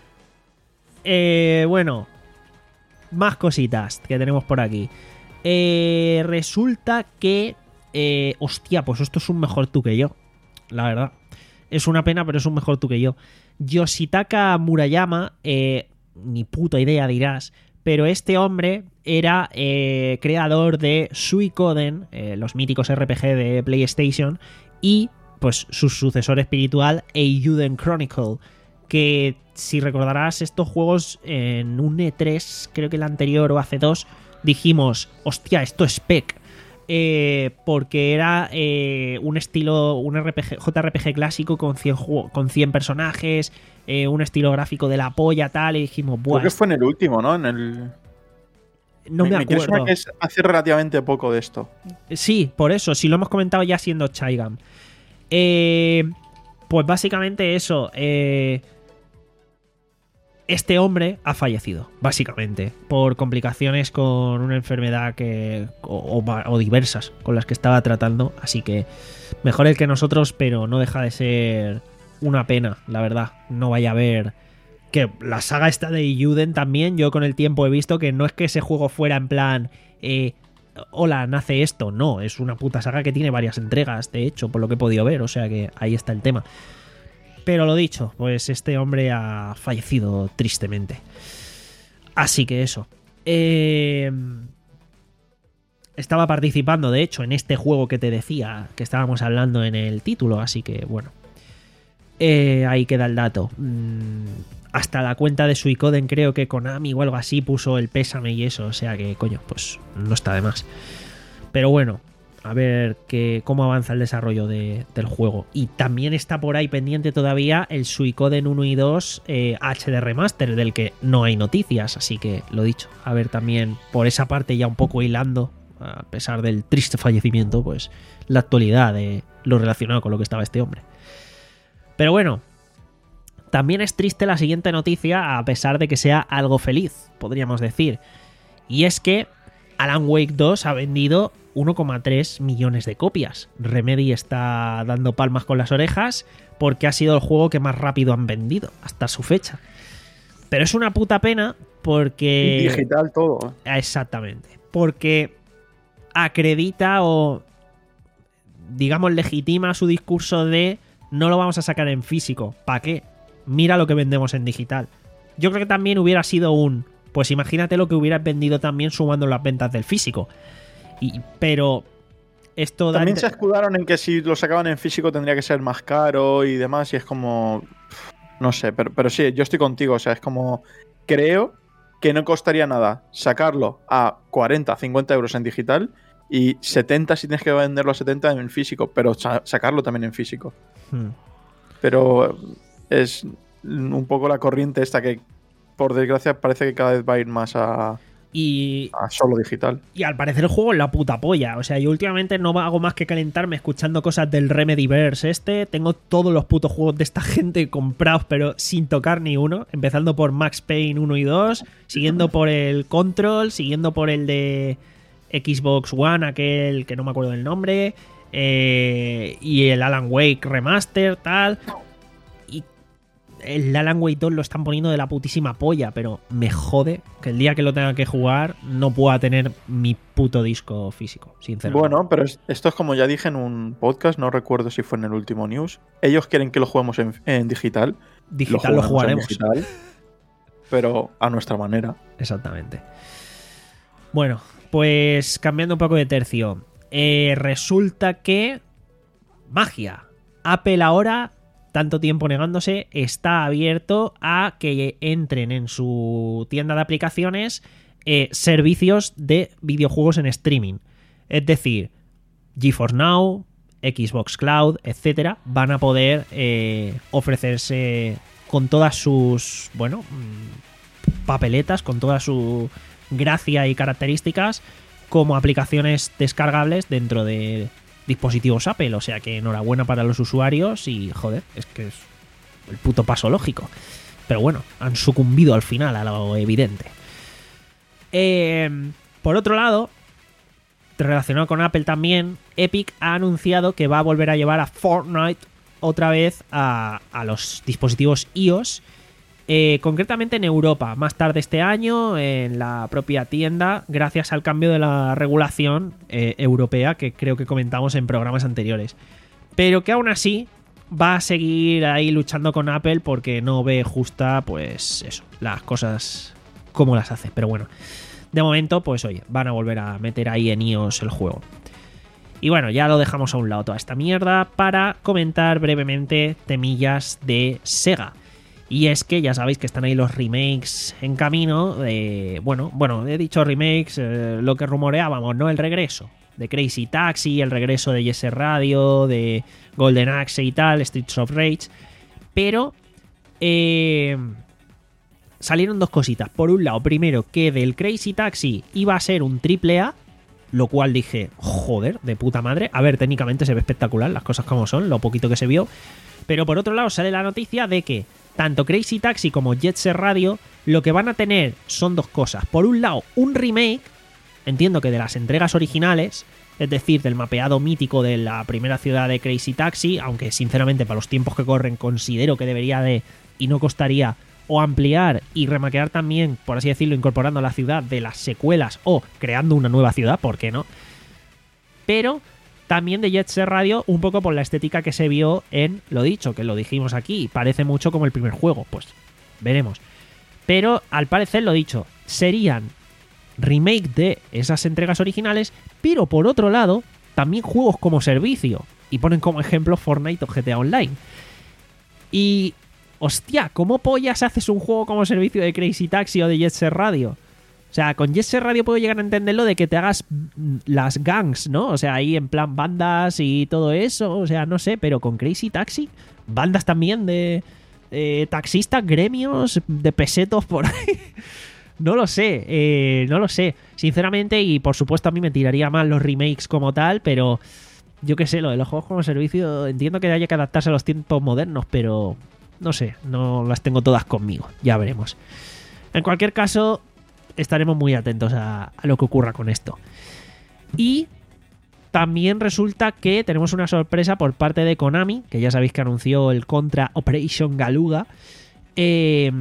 Eh, bueno, más cositas que tenemos por aquí. Eh, resulta que... Eh, hostia, pues esto es un mejor tú que yo, la verdad. Es una pena, pero es un mejor tú que yo. Yoshitaka Murayama, eh, ni puta idea dirás, pero este hombre era eh, creador de Suikoden, eh, los míticos R P G de PlayStation, y pues su sucesor espiritual, Eiyuden Chronicle, que si recordarás estos juegos en un E tres, creo que el anterior o hace dos, dijimos, hostia, esto es P E C. Eh, porque era eh, un estilo, un R P G, J R P G clásico con cien, con cien personajes, eh, un estilo gráfico de la polla, tal, y dijimos, buah. Creo que fue en el último, ¿no? En el... No me, me acuerdo. Me que es hace relativamente poco de esto. Sí, por eso, si lo hemos comentado ya siendo Chaigam. Eh, pues básicamente eso. Eh, este hombre ha fallecido, básicamente, por complicaciones con una enfermedad que o, o, o diversas con las que estaba tratando. Así que mejor el que nosotros, pero no deja de ser una pena, la verdad. No vaya a ver que la saga esta de Eiyuden también, yo con el tiempo he visto que no es que ese juego fuera en plan... Eh, hola, nace esto. No, es una puta saga que tiene varias entregas, de hecho, por lo que he podido ver. O sea que ahí está el tema. Pero lo dicho, pues este hombre ha fallecido tristemente. Así que eso. Eh, estaba participando, de hecho, en este juego que te decía, que estábamos hablando en el título. Así que, bueno. Eh, ahí queda el dato. Mm, hasta la cuenta de Suikoden, creo que Konami o algo así, puso el pésame y eso. O sea que, coño, pues no está de más. Pero bueno. A ver que, cómo avanza el desarrollo de, del juego. Y también está por ahí pendiente todavía el Suikoden uno y dos eh, H D Remaster, del que no hay noticias. Así que, lo dicho, a ver también por esa parte ya un poco hilando, a pesar del triste fallecimiento, pues la actualidad de lo relacionado con lo que estaba este hombre. Pero bueno, también es triste la siguiente noticia, a pesar de que sea algo feliz, podríamos decir. Y es que Alan Wake dos ha vendido uno coma tres millones de copias. Remedy está dando palmas con las orejas porque ha sido el juego que más rápido han vendido hasta su fecha. Pero es una puta pena porque... Y digital todo. Exactamente. Porque acredita o, digamos, legitima su discurso de no lo vamos a sacar en físico. ¿Para qué? Mira lo que vendemos en digital. Yo creo que también hubiera sido un... Pues imagínate lo que hubieras vendido también sumando las ventas del físico. Y, pero esto también da... se escudaron en que si lo sacaban en físico tendría que ser más caro y demás, y es como... No sé, pero, pero sí, yo estoy contigo, o sea, es como... Creo que no costaría nada sacarlo a cuarenta, cincuenta euros en digital y setenta si tienes que venderlo a setenta en físico, pero sa- sacarlo también en físico. Hmm. Pero es un poco la corriente esta que por desgracia, parece que cada vez va a ir más a, Y, a solo digital. y al parecer el juego es la puta polla. O sea, yo últimamente no hago más que calentarme escuchando cosas del Remedyverse este. Tengo todos los putos juegos de esta gente comprados, pero sin tocar ni uno. Empezando por Max Payne uno y dos, siguiendo por el Control, siguiendo por el de Xbox One, aquel que no me acuerdo del nombre, eh, y el Alan Wake Remaster, tal. Y el Alan Wake dos lo están poniendo de la putísima polla, pero me jode que el día que lo tenga que jugar no pueda tener mi puto disco físico, sinceramente. Bueno, pero es- esto es como ya dije en un podcast, no recuerdo si fue en el último news. Ellos quieren que lo juguemos en, en digital. digital lo, jugaremos jugaremos. en digital, pero a nuestra manera. Exactamente. Bueno, pues cambiando un poco de tercio. Eh, resulta que... Magia. Apple ahora, tanto tiempo negándose, está abierto a que entren en su tienda de aplicaciones eh, servicios de videojuegos en streaming. Es decir, GeForce Now, Xbox Cloud, etcétera, van a poder eh, ofrecerse con todas sus, bueno, mm, papeletas, con toda su gracia y características como aplicaciones descargables dentro de dispositivos Apple. O sea que enhorabuena para los usuarios y, joder, es que es el puto paso lógico. Pero bueno, han sucumbido al final a lo evidente. Eh, por otro lado, relacionado con Apple también, Epic ha anunciado que va a volver a llevar a Fortnite otra vez a, a los dispositivos iOS, eh, concretamente en Europa, más tarde este año en la propia tienda, gracias al cambio de la regulación eh, europea que creo que comentamos en programas anteriores. Pero que aún así va a seguir ahí luchando con Apple porque no ve justa, pues eso, las cosas como las hace. Pero bueno, de momento, pues oye, van a volver a meter ahí en iOS el juego. Y bueno, ya lo dejamos a un lado toda esta mierda para comentar brevemente temillas de Sega. Y es que ya sabéis que están ahí los remakes en camino de... Bueno, bueno, he dicho remakes, eh, lo que rumoreábamos, ¿no? El regreso de Crazy Taxi, el regreso de Yes Radio, de Golden Axe y tal, Streets of Rage. Pero... Eh, salieron dos cositas. Por un lado, primero, que del Crazy Taxi iba a ser un triple A, lo cual dije, joder, de puta madre. A ver, técnicamente se ve espectacular, las cosas como son, lo poquito que se vio. Pero por otro lado sale la noticia de que tanto Crazy Taxi como Jet Set Radio lo que van a tener son dos cosas. Por un lado, un remake, entiendo que de las entregas originales, es decir, del mapeado mítico de la primera ciudad de Crazy Taxi, aunque sinceramente para los tiempos que corren considero que debería de, y no costaría, o ampliar y remaquear también, por así decirlo, incorporando a la ciudad de las secuelas o creando una nueva ciudad, ¿por qué no? Pero también de Jet Set Radio, un poco por la estética que se vio en Lo Dicho, que lo dijimos aquí, parece mucho como el primer juego, pues veremos. Pero al parecer, Lo Dicho, serían remake de esas entregas originales, pero por otro lado, también juegos como servicio, y ponen como ejemplo Fortnite o G T A Online. Y... hostia, ¿cómo pollas haces un juego como servicio de Crazy Taxi o de Jet Set Radio? O sea, con Jet Set Radio puedo llegar a entenderlo de que te hagas las gangs, ¿no? O sea, ahí en plan bandas y todo eso, o sea, no sé, pero con Crazy Taxi, bandas también de, de taxistas, gremios, de pesetos por ahí. No lo sé, eh, no lo sé, sinceramente, y por supuesto a mí me tiraría más los remakes como tal, pero yo qué sé, lo de los juegos como servicio, entiendo que haya que adaptarse a los tiempos modernos, pero... no sé, no las tengo todas conmigo. Ya veremos. En cualquier caso, estaremos muy atentos a, a lo que ocurra con esto. Y también resulta que tenemos una sorpresa por parte de Konami, que ya sabéis que anunció el Contra Operation Galuga, eh,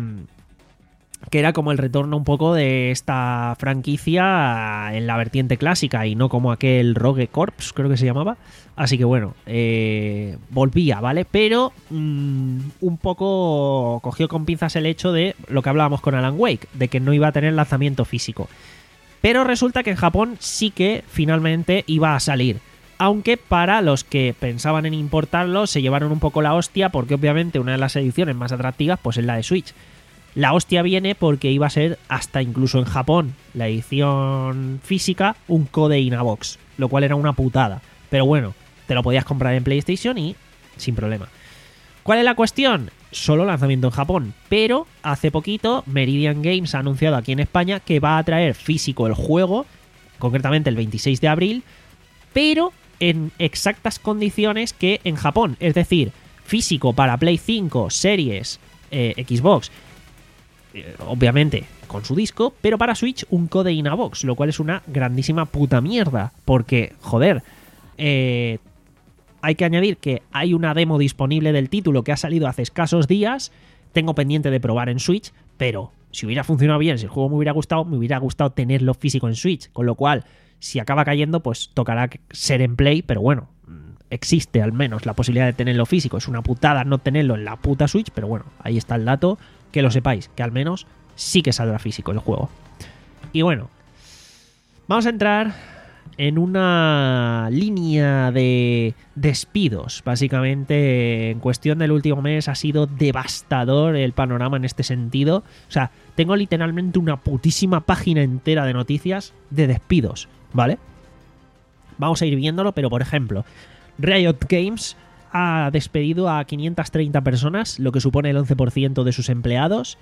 que era como el retorno un poco de esta franquicia en la vertiente clásica y no como aquel Rogue Corps, creo que se llamaba. Así que bueno, eh, volvía, ¿vale? Pero mmm, un poco cogió con pinzas el hecho de lo que hablábamos con Alan Wake, de que no iba a tener lanzamiento físico. Pero resulta que en Japón sí que finalmente iba a salir. Aunque para los que pensaban en importarlo se llevaron un poco la hostia, porque obviamente una de las ediciones más atractivas pues es la de Switch. La hostia viene porque iba a ser hasta incluso en Japón la edición física un code in a box, lo cual era una putada. Pero bueno, te lo podías comprar en PlayStation y sin problema. ¿Cuál es la cuestión? solo lanzamiento en Japón. Pero hace poquito Meridian Games ha anunciado aquí en España que va a traer físico el juego, concretamente el veintiséis de abril, pero en exactas condiciones que en Japón. Es decir, físico para Play cinco, Series, eh, Xbox, eh, obviamente con su disco, pero para Switch un Code in a Box, lo cual es una grandísima puta mierda, porque, joder, eh, hay que añadir que hay una demo disponible del título que ha salido hace escasos días, tengo pendiente de probar en Switch, pero si hubiera funcionado bien, si el juego me hubiera gustado, me hubiera gustado tenerlo físico en Switch, con lo cual, si acaba cayendo, pues tocará ser en Play, pero bueno, existe al menos la posibilidad de tenerlo físico. Es una putada no tenerlo en la puta Switch, pero bueno, ahí está el dato, que lo sepáis, que al menos sí que saldrá físico el juego. Y bueno, vamos a entrar en una línea de despidos. Básicamente, en cuestión del último mes ha sido devastador el panorama en este sentido. O sea, tengo literalmente una putísima página entera de noticias de despidos, ¿vale? Vamos a ir viéndolo, pero por ejemplo, Riot Games ha despedido a quinientas treinta personas, lo que supone el once por ciento de sus empleados.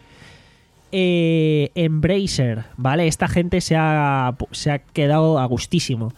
Eh, Embracer, ¿vale? Esta gente se ha, se ha quedado a gustísimo.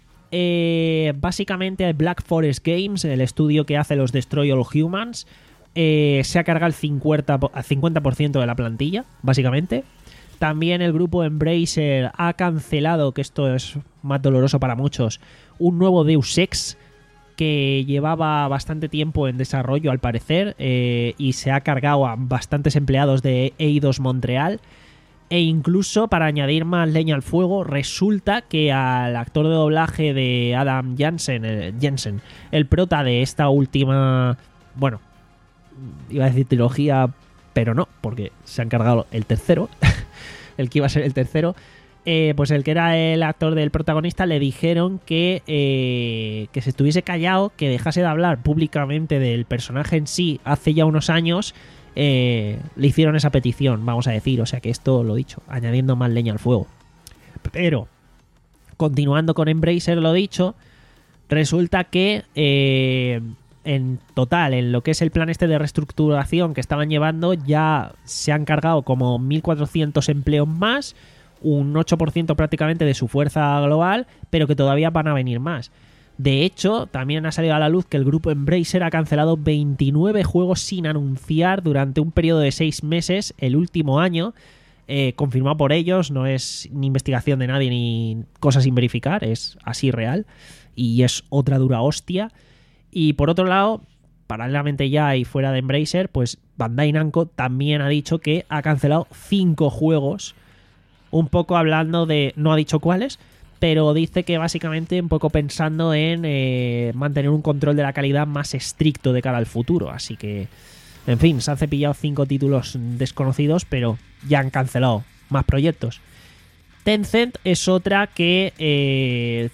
Eh, básicamente Black Forest Games, el estudio que hace los Destroy All Humans, eh, se ha cargado el cincuenta por ciento de la plantilla, básicamente. También el grupo Embracer ha cancelado, que esto es más doloroso para muchos, un nuevo Deus Ex que llevaba bastante tiempo en desarrollo al parecer, eh, y se ha cargado a bastantes empleados de Eidos Montreal. E incluso, para añadir más leña al fuego, resulta que al actor de doblaje de Adam Jensen, el, Jensen, el prota de esta última, bueno, iba a decir trilogía, pero no, porque se han cargado el tercero, el que iba a ser el tercero. Eh, pues el que era el actor del protagonista le dijeron que, eh, que se estuviese callado, que dejase de hablar públicamente del personaje en sí hace ya unos años. Eh, le hicieron esa petición, vamos a decir, o sea que esto lo dicho, añadiendo más leña al fuego. Pero, continuando con Embracer, lo dicho, resulta que eh, en total, en lo que es el plan este de reestructuración que estaban llevando, ya se han cargado como mil cuatrocientos empleos más, un ocho por ciento prácticamente de su fuerza global, pero que todavía van a venir más. De hecho, también ha salido a la luz que el grupo Embracer ha cancelado veintinueve juegos sin anunciar durante un periodo de seis meses el último año, eh, confirmado por ellos, no es ni investigación de nadie ni cosa sin verificar, es así real, y es otra dura hostia. Y por otro lado, paralelamente ya y fuera de Embracer, pues Bandai Namco también ha dicho que ha cancelado cinco juegos, un poco hablando de, no ha dicho cuáles, pero dice que básicamente un poco pensando en eh, mantener un control de la calidad más estricto de cara al futuro. Así que, en fin, se han cepillado cinco títulos desconocidos, pero ya han cancelado más proyectos. Tencent es otra que eh,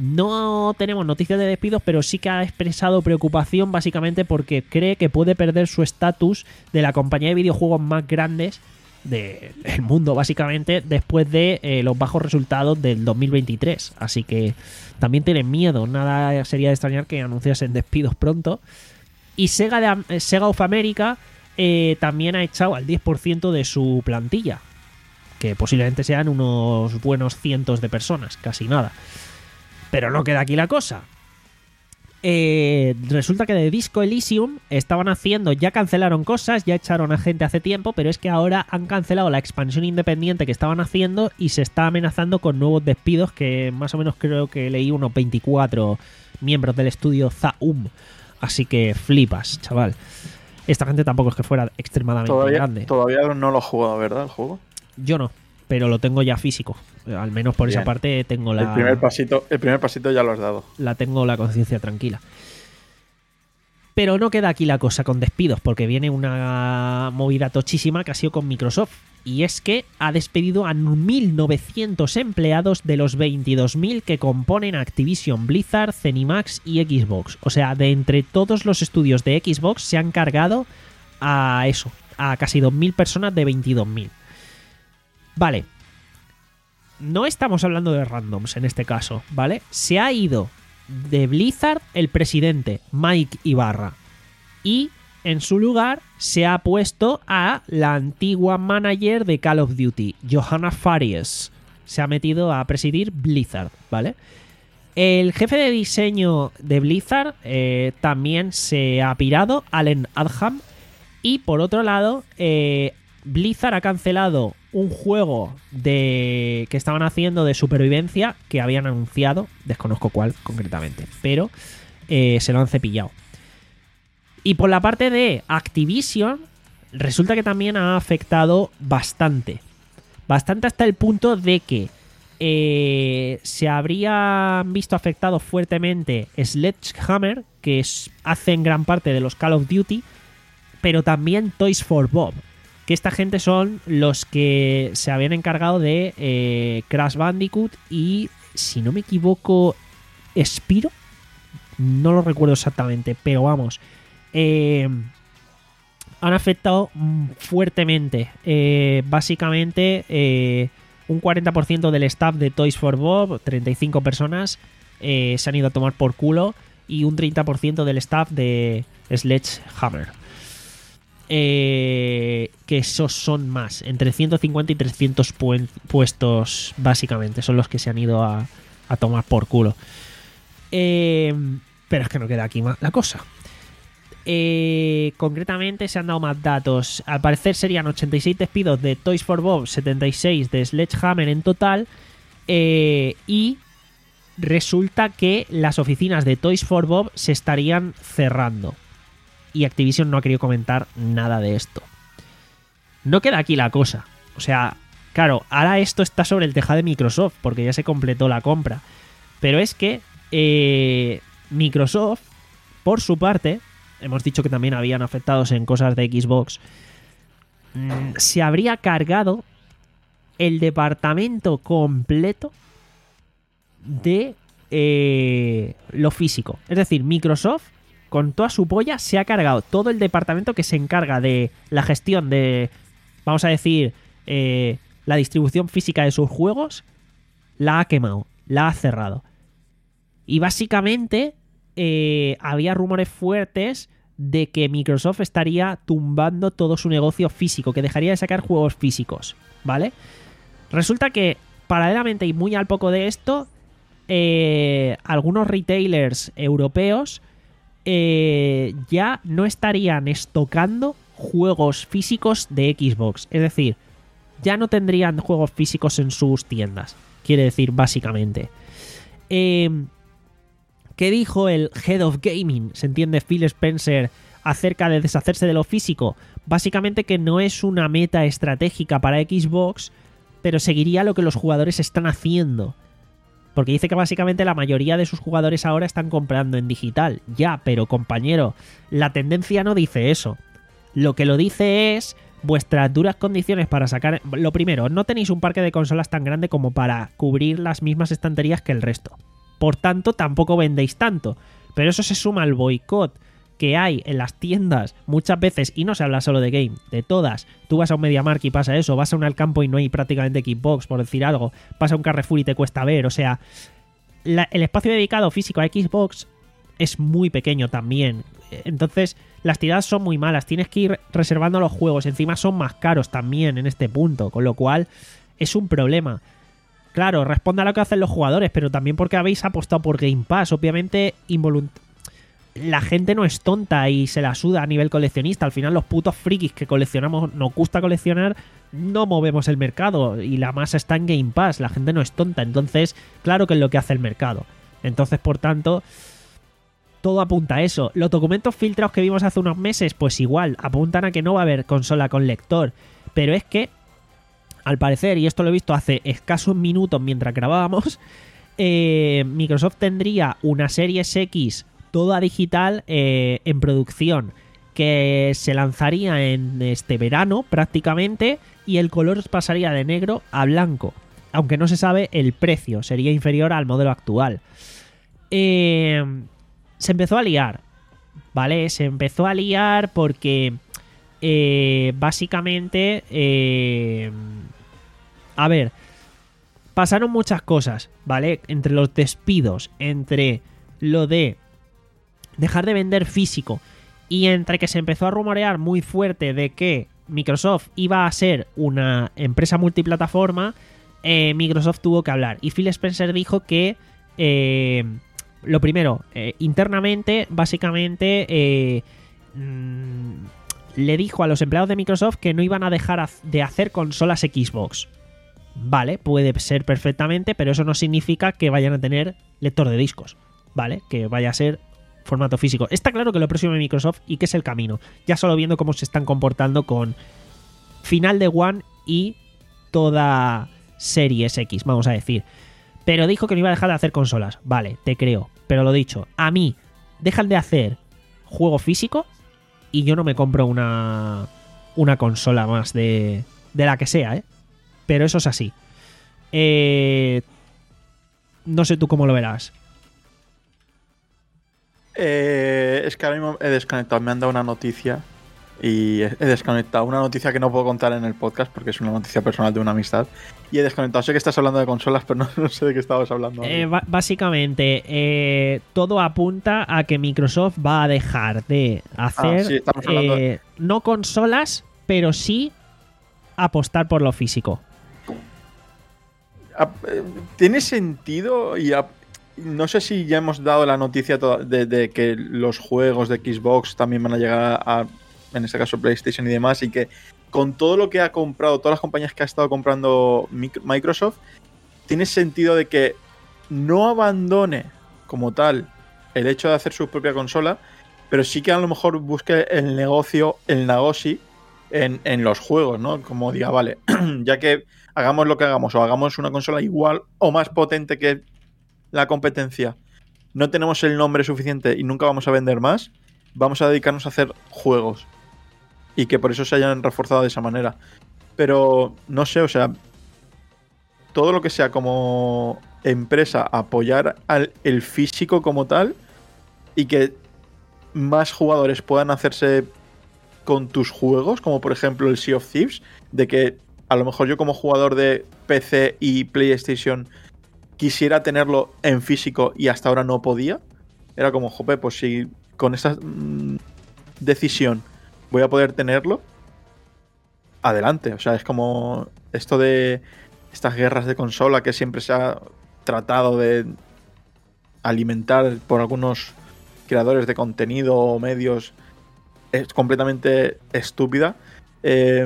no tenemos noticias de despidos, pero sí que ha expresado preocupación básicamente porque cree que puede perder su estatus de la compañía de videojuegos más grandes del mundo, básicamente, después de eh, los bajos resultados del dos mil veintitrés. Así que también tienen miedo. Nada sería de extrañar que anunciasen despidos pronto. Y Sega, de, Sega of America eh, también ha echado al diez por ciento de su plantilla, que posiblemente sean unos buenos cientos de personas, casi nada. Pero no queda aquí la cosa. Eh, resulta que de Disco Elysium estaban haciendo, ya cancelaron cosas, ya echaron a gente hace tiempo, pero es que ahora han cancelado la expansión independiente que estaban haciendo y se está amenazando con nuevos despidos, que más o menos creo que leí unos veinticuatro miembros del estudio Zaum. Así que flipas, chaval. Esta gente tampoco es que fuera extremadamente todavía, grande. Todavía no lo he jugado, ¿verdad? El juego. Yo no, pero lo tengo ya físico. Al menos por Bien. esa parte tengo la... El primer pasito, el primer pasito ya lo has dado. La tengo la conciencia tranquila. Pero no queda aquí la cosa con despidos, porque viene una movida tochísima que ha sido con Microsoft. Y es que ha despedido a mil novecientos empleados de los veintidós mil que componen Activision Blizzard, Zenimax y Xbox. O sea, de entre todos los estudios de Xbox se han cargado a eso, a casi dos mil personas de veintidós mil. Vale. No estamos hablando de randoms en este caso, ¿vale? Se ha ido de Blizzard el presidente, Mike Ibarra, y en su lugar se ha puesto a la antigua manager de Call of Duty, Johanna Faries. Se ha metido a presidir Blizzard, ¿vale? El jefe de diseño de Blizzard eh, también se ha pirado, Allen Adham. Y por otro lado, eh, Blizzard ha cancelado un juego de que estaban haciendo de supervivencia que habían anunciado, desconozco cuál concretamente, pero eh, se lo han cepillado. Y por la parte de Activision, resulta que también ha afectado bastante. Bastante hasta el punto de que eh, se habrían visto afectados fuertemente Sledgehammer, que es, hacen gran parte de los Call of Duty, pero también Toys for Bob, que esta gente son los que se habían encargado de eh, Crash Bandicoot y, si no me equivoco, Spyro. No lo recuerdo exactamente, pero vamos... Eh, han afectado fuertemente. Eh, básicamente, eh, un cuarenta por ciento del staff de Toys for Bob, treinta y cinco personas, eh, se han ido a tomar por culo. Y un treinta por ciento del staff de Sledgehammer. Eh, que esos son más. Entre ciento cincuenta y trescientos pu- puestos, básicamente, son los que se han ido a, a tomar por culo. Eh, pero es que no queda aquí más la cosa. Eh, concretamente se han dado más datos. Al parecer serían ochenta y seis despidos de Toys for Bob, setenta y seis de Sledgehammer en total. Eh, y resulta que las oficinas de Toys for Bob se estarían cerrando. Y Activision no ha querido comentar nada de esto. No queda aquí la cosa. O sea, claro, ahora esto está sobre el tejado de Microsoft, porque ya se completó la compra. Pero es que eh, Microsoft, por su parte, hemos dicho que también habían afectados en cosas de Xbox, se habría cargado el departamento completo de eh, lo físico. Es decir, Microsoft, con toda su polla, se ha cargado todo el departamento que se encarga de la gestión de, vamos a decir, eh, la distribución física de sus juegos, la ha quemado, la ha cerrado. Y básicamente... Eh, había rumores fuertes de que Microsoft estaría tumbando todo su negocio físico, que dejaría de sacar juegos físicos, ¿vale? Resulta que, paralelamente y muy al poco de esto, eh, algunos retailers europeos eh, ya no estarían estocando juegos físicos de Xbox. Es decir, ya no tendrían juegos físicos en sus tiendas. Quiere decir, básicamente. Eh... ¿Qué dijo el Head of Gaming, se entiende, Phil Spencer, acerca de deshacerse de lo físico? Básicamente que no es una meta estratégica para Xbox, pero seguiría lo que los jugadores están haciendo. Porque dice que básicamente la mayoría de sus jugadores ahora están comprando en digital. Ya, pero compañero, la tendencia no dice eso. Lo que lo dice es vuestras duras condiciones para sacar... Lo primero, no tenéis un parque de consolas tan grande como para cubrir las mismas estanterías que el resto. Por tanto, tampoco vendéis tanto. Pero eso se suma al boicot que hay en las tiendas muchas veces, y no se habla solo de game, de todas. Tú vas a un MediaMarkt y pasa eso, vas a un Alcampo y no hay prácticamente Xbox, por decir algo. Vas a un Carrefour y te cuesta ver, o sea... La, el espacio dedicado físico a Xbox es muy pequeño también. Entonces, las tiradas son muy malas. Tienes que ir reservando los juegos. Encima son más caros también en este punto, con lo cual es un problema. Claro, responde a lo que hacen los jugadores, pero también porque habéis apostado por Game Pass. Obviamente, involunt- la gente no es tonta y se la suda a nivel coleccionista. Al final, los putos frikis que coleccionamos, nos gusta coleccionar, no movemos el mercado. Y la masa está en Game Pass. La gente no es tonta. Entonces, claro que es lo que hace el mercado. Entonces, por tanto, todo apunta a eso. Los documentos filtrados que vimos hace unos meses, pues igual, apuntan a que no va a haber consola con lector. Pero es que, al parecer, y esto lo he visto hace escasos minutos mientras grabábamos, eh, Microsoft tendría una Series X toda digital eh, en producción, que se lanzaría en este verano prácticamente, y el color pasaría de negro a blanco, aunque no se sabe el precio, sería inferior al modelo actual. Eh, se empezó a liar, ¿vale? Se empezó a liar porque eh, básicamente... Eh, a ver, pasaron muchas cosas, ¿vale? Entre los despidos, entre lo de dejar de vender físico Y entre que se empezó a rumorear muy fuerte de que Microsoft iba a ser una empresa multiplataforma, eh, Microsoft tuvo que hablar. Y Phil Spencer dijo que, eh, lo primero, eh, internamente, básicamente, eh, mmm, le dijo a los empleados de Microsoft que no iban a dejar de hacer consolas Xbox. Vale, puede ser perfectamente, pero eso no significa que vayan a tener lector de discos, ¿vale? Que vaya a ser formato físico. Está claro que lo próximo de Microsoft y que es el camino. Ya solo viendo cómo se están comportando con final de One y toda Series X, vamos a decir. Pero dijo que no iba a dejar de hacer consolas. Vale, te creo. Pero lo dicho, a mí dejan de hacer juego físico y yo no me compro una, una consola más de, de la que sea, ¿eh? Pero eso es así. Eh, no sé tú cómo lo verás. Eh, es que ahora mismo he desconectado. Me han dado una noticia y he desconectado. Una noticia que no puedo contar en el podcast porque es una noticia personal de una amistad. Y he desconectado. Sé que estás hablando de consolas, pero no, no sé de qué estabas hablando. Eh, básicamente, eh, todo apunta a que Microsoft va a dejar de hacer ah, sí, estamos hablando eh, de... no consolas, pero sí apostar por lo físico. ¿Tiene sentido? Y a... no sé si ya hemos dado la noticia de, de que los juegos de Xbox también van a llegar a, en este caso, PlayStation y demás, y que con todo lo que ha comprado, todas las compañías que ha estado comprando Microsoft, tiene sentido de que no abandone como tal el hecho de hacer su propia consola, pero sí que a lo mejor busque el negocio, el negocio en, en los juegos, ¿no? Como diga, vale, ya que hagamos lo que hagamos, o hagamos una consola igual o más potente que la competencia, no tenemos el nombre suficiente y nunca vamos a vender más, vamos a dedicarnos a hacer juegos. Y que por eso se hayan reforzado de esa manera. Pero, no sé, o sea, todo lo que sea como empresa apoyar al el físico como tal y que más jugadores puedan hacerse con tus juegos, como por ejemplo el Sea of Thieves, de que a lo mejor yo como jugador de P C y PlayStation quisiera tenerlo en físico y hasta ahora no podía. Era como, jope, pues si con esta mmm, decisión voy a poder tenerlo, adelante. O sea, es como esto de estas guerras de consola que siempre se ha tratado de alimentar por algunos creadores de contenido o medios, es completamente estúpida. Eh,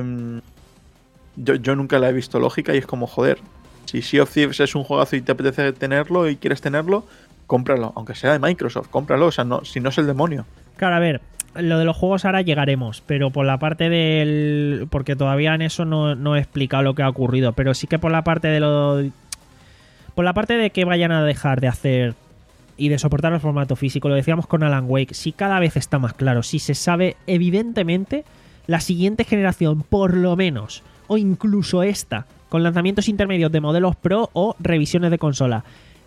yo, yo nunca la he visto lógica y es como, joder, si Sea of Thieves es un juegazo y te apetece tenerlo y quieres tenerlo, cómpralo, aunque sea de Microsoft, cómpralo, o sea, no, si no es el demonio. Claro, a ver, lo de los juegos ahora llegaremos, pero por la parte del... porque todavía en eso no, no he explicado lo que ha ocurrido, pero sí que por la parte de lo... por la parte de que vayan a dejar de hacer y de soportar el formato físico, lo decíamos con Alan Wake, si cada vez está más claro, si se sabe evidentemente la siguiente generación, por lo menos, o incluso esta, con lanzamientos intermedios de modelos Pro o revisiones de consola,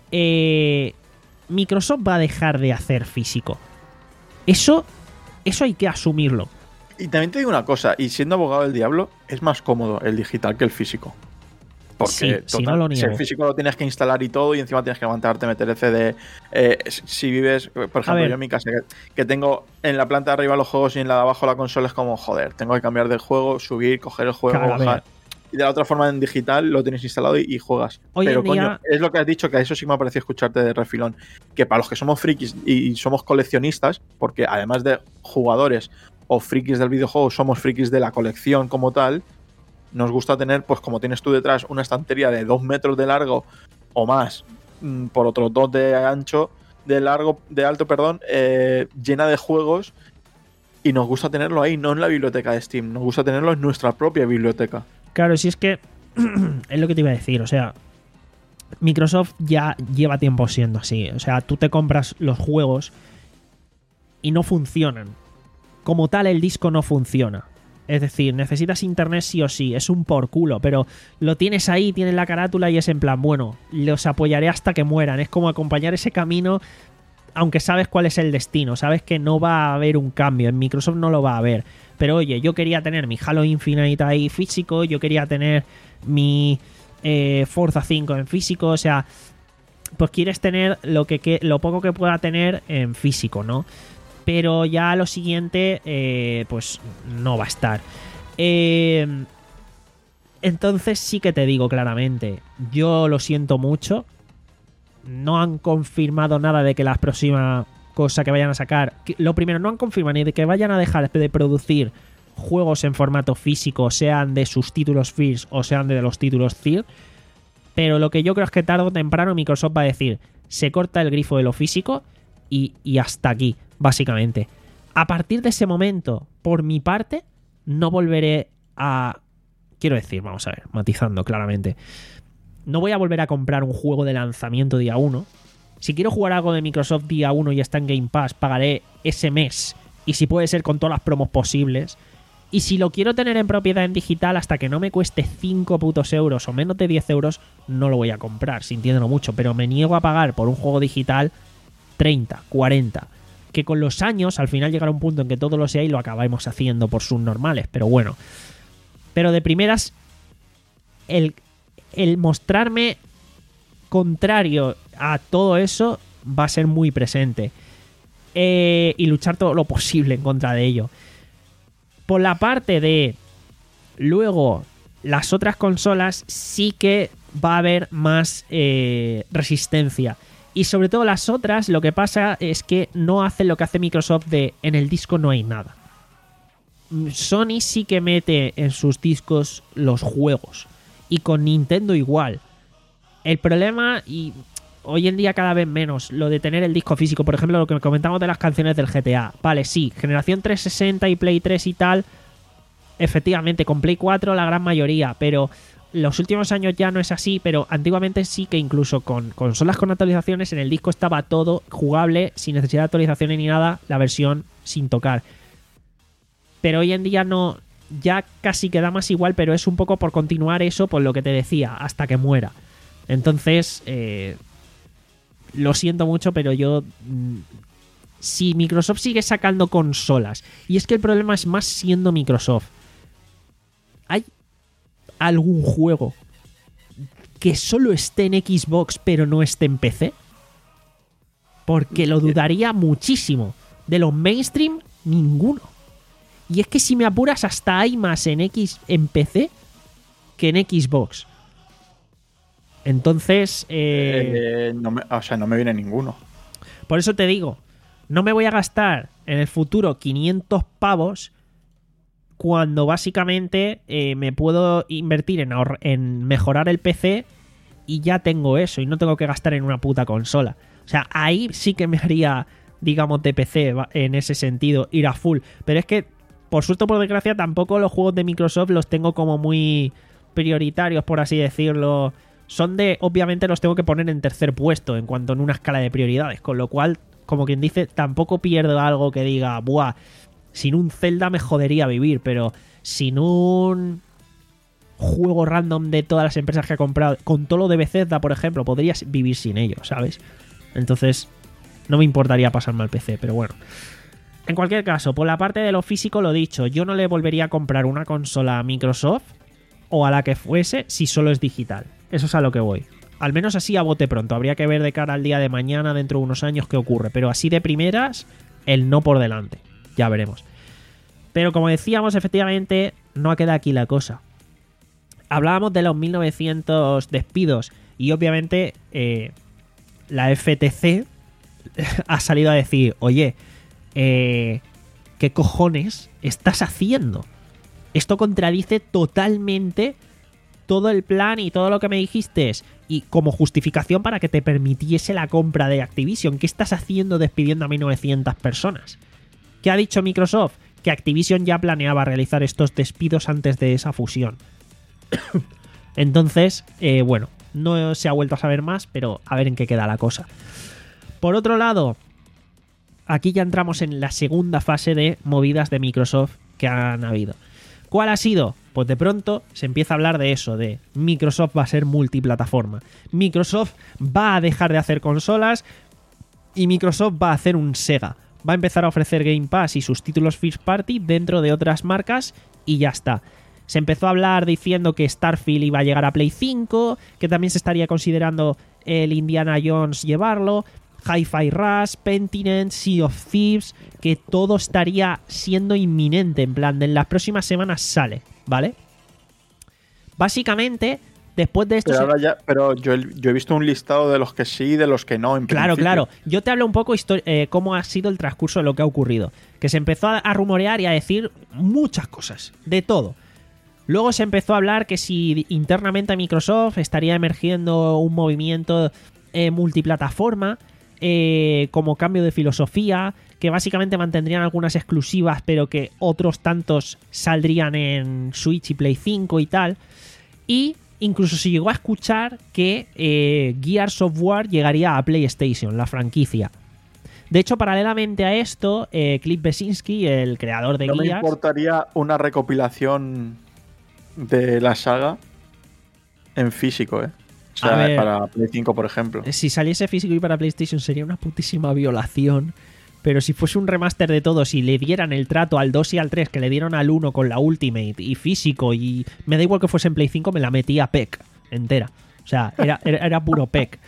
eh, Microsoft va a dejar de hacer físico. Eso, eso hay que asumirlo. Y también te digo una cosa, y siendo abogado del diablo, es más cómodo el digital que el físico. Porque sí, total, si, no lo niego. Si el físico lo tienes que instalar y todo, y encima tienes que levantarte, meter el C D. Eh, si vives, por ejemplo, yo en mi casa, que, que tengo en la planta de arriba los juegos y en la de abajo la consola, es como, joder, tengo que cambiar de juego, subir, coger el juego, claro, bajar. Y de la otra forma en digital lo tienes instalado y, y juegas. Hoy Pero en día... coño, es lo que has dicho, que a eso sí me ha parecido escucharte de refilón. Que para los que somos frikis y somos coleccionistas, porque además de jugadores o frikis del videojuego, somos frikis de la colección como tal, nos gusta tener, pues como tienes tú detrás, una estantería de dos metros de largo o más, por otros dos de ancho, de largo, de alto, perdón, eh, llena de juegos, y nos gusta tenerlo ahí, no en la biblioteca de Steam, nos gusta tenerlo en nuestra propia biblioteca. Claro, si es que es lo que te iba a decir, o sea, Microsoft ya lleva tiempo siendo así, o sea, tú te compras los juegos y no funcionan. Como tal, el disco no funciona. Es decir, necesitas internet sí o sí, es un por culo, pero lo tienes ahí, tienes la carátula y es en plan, bueno, los apoyaré hasta que mueran. Es como acompañar ese camino, aunque sabes cuál es el destino, sabes que no va a haber un cambio, en Microsoft no lo va a haber. Pero oye, yo quería tener mi Halo Infinite ahí físico, yo quería tener mi eh, Forza cinco en físico, o sea, pues quieres tener lo, que, que, lo poco que pueda tener en físico, ¿no? pero ya lo siguiente, eh, pues no va a estar. Eh, entonces sí que te digo claramente, yo lo siento mucho. No han confirmado nada de que la próxima cosa que vayan a sacar... Lo primero, no han confirmado ni de que vayan a dejar de producir juegos en formato físico, sean de sus títulos First o sean de los títulos Third. Pero lo que yo creo es que tarde o temprano Microsoft va a decir, se corta el grifo de lo físico y, y hasta aquí, básicamente. A partir de ese momento, por mi parte, no volveré a... Quiero decir, vamos a ver, matizando claramente... No voy a volver a comprar un juego de lanzamiento día uno. Si quiero jugar algo de Microsoft día uno y está en Game Pass, pagaré ese mes. Y si puede ser con todas las promos posibles. Y si lo quiero tener en propiedad en digital hasta que no me cueste cinco putos euros o menos de diez euros, no lo voy a comprar, sintiéndolo mucho. Pero me niego a pagar por un juego digital treinta, cuarenta. Que con los años al final llegará un punto en que todo lo sea y lo acabamos haciendo por subnormales. Pero bueno. Pero de primeras, el... el mostrarme contrario a todo eso va a ser muy presente. Eh, y luchar todo lo posible en contra de ello. Por la parte de luego las otras consolas sí que va a haber más eh, resistencia. Y sobre todo las otras, lo que pasa es que no hacen lo que hace Microsoft de en el disco no hay nada. Sony sí que mete en sus discos los juegos. Y con Nintendo igual. El problema, y hoy en día cada vez menos, lo de tener el disco físico, por ejemplo, lo que comentamos de las canciones del G T A. Vale, sí, generación trescientos sesenta y Play tres y tal, efectivamente, con Play cuatro la gran mayoría, pero los últimos años ya no es así, pero antiguamente sí que incluso con consolas con actualizaciones en el disco estaba todo jugable, sin necesidad de actualizaciones ni nada, la versión sin tocar. Pero hoy en día no... ya casi queda más igual, pero es un poco por continuar eso, por lo que te decía, hasta que muera. Entonces, eh, lo siento mucho, pero yo... Si Microsoft sigue sacando consolas, y es que el problema es más siendo Microsoft, ¿hay algún juego que solo esté en Xbox pero no esté en P C? Porque lo dudaría muchísimo. De los mainstream, ninguno. Y es que si me apuras, hasta hay más en X en P C que en Xbox. Entonces... Eh, eh, no me, o sea, no me viene ninguno. Por eso te digo, no me voy a gastar en el futuro quinientos pavos cuando básicamente eh, me puedo invertir en, ahorr- en mejorar el P C y ya tengo eso y no tengo que gastar en una puta consola. O sea, ahí sí que me haría, digamos, de P C en ese sentido, ir a full. Pero es que por suerte o por desgracia, tampoco los juegos de Microsoft los tengo como muy prioritarios, por así decirlo. Son de, obviamente los tengo que poner en tercer puesto en cuanto en una escala de prioridades, con lo cual, como quien dice, tampoco pierdo algo que diga, buah, sin un Zelda me jodería vivir, pero sin un juego random de todas las empresas que he comprado, con todo lo de Bethesda, por ejemplo, podrías vivir sin ello, ¿sabes? Entonces, no me importaría pasarme al P C, pero bueno. En cualquier caso, por la parte de lo físico, lo dicho, yo no le volvería a comprar una consola a Microsoft o a la que fuese si solo es digital. Eso es a lo que voy. Al menos así a bote pronto. Habría que ver de cara al día de mañana, dentro de unos años, qué ocurre. Pero así de primeras, el no por delante. Ya veremos. Pero como decíamos, efectivamente, no ha quedado aquí la cosa. Hablábamos de los mil novecientos despidos y obviamente eh, la F T C ha salido a decir, oye... Eh, ¿qué cojones estás haciendo? Esto contradice totalmente todo el plan y todo lo que me dijiste y como justificación para que te permitiese la compra de Activision. ¿Qué estás haciendo despidiendo a mil novecientas personas? ¿Qué ha dicho Microsoft? Que Activision ya planeaba realizar estos despidos antes de esa fusión. Entonces, eh, bueno, no se ha vuelto a saber más, pero a ver en qué queda la cosa. Por otro lado, aquí ya entramos en la segunda fase de movidas de Microsoft que han habido. ¿Cuál ha sido? Pues de pronto se empieza a hablar de eso, de Microsoft va a ser multiplataforma. Microsoft va a dejar de hacer consolas y Microsoft va a hacer un Sega. Va a empezar a ofrecer Game Pass y sus títulos First Party dentro de otras marcas y ya está. Se empezó a hablar diciendo que Starfield iba a llegar a Play cinco, que también se estaría considerando el Indiana Jones llevarlo. Hi-Fi Rush, Pentiment, Sea of Thieves, que todo estaría siendo inminente, en plan, de en las próximas semanas sale, ¿vale? Básicamente, después de esto... Pero, se... ahora ya, pero yo, he- yo he visto un listado de los que sí y de los que no, en Claro, principio. claro. Yo te hablo un poco histo- eh, cómo ha sido el transcurso de lo que ha ocurrido. Que se empezó a, a rumorear y a decir muchas cosas, de todo. Luego se empezó a hablar que si internamente a Microsoft estaría emergiendo un movimiento eh, multiplataforma, eh, como cambio de filosofía, que básicamente mantendrían algunas exclusivas, pero que otros tantos saldrían en Switch y Play cinco y tal. Y incluso se llegó a escuchar que eh, Gears of War llegaría a PlayStation, la franquicia. De hecho, paralelamente a esto, eh, Cliff Besinski, el creador de No me Gears... importaría una recopilación de la saga en físico, ¿eh? O sea, A ver. para Play cinco, por ejemplo. Si saliese físico y para PlayStation sería una putísima violación. Pero si fuese un remaster de todos y le dieran el trato al dos y al tres que le dieron al uno con la Ultimate y físico, y me da igual que fuese en Play cinco, me la metía P E C entera. O sea, era, era, era puro P E C.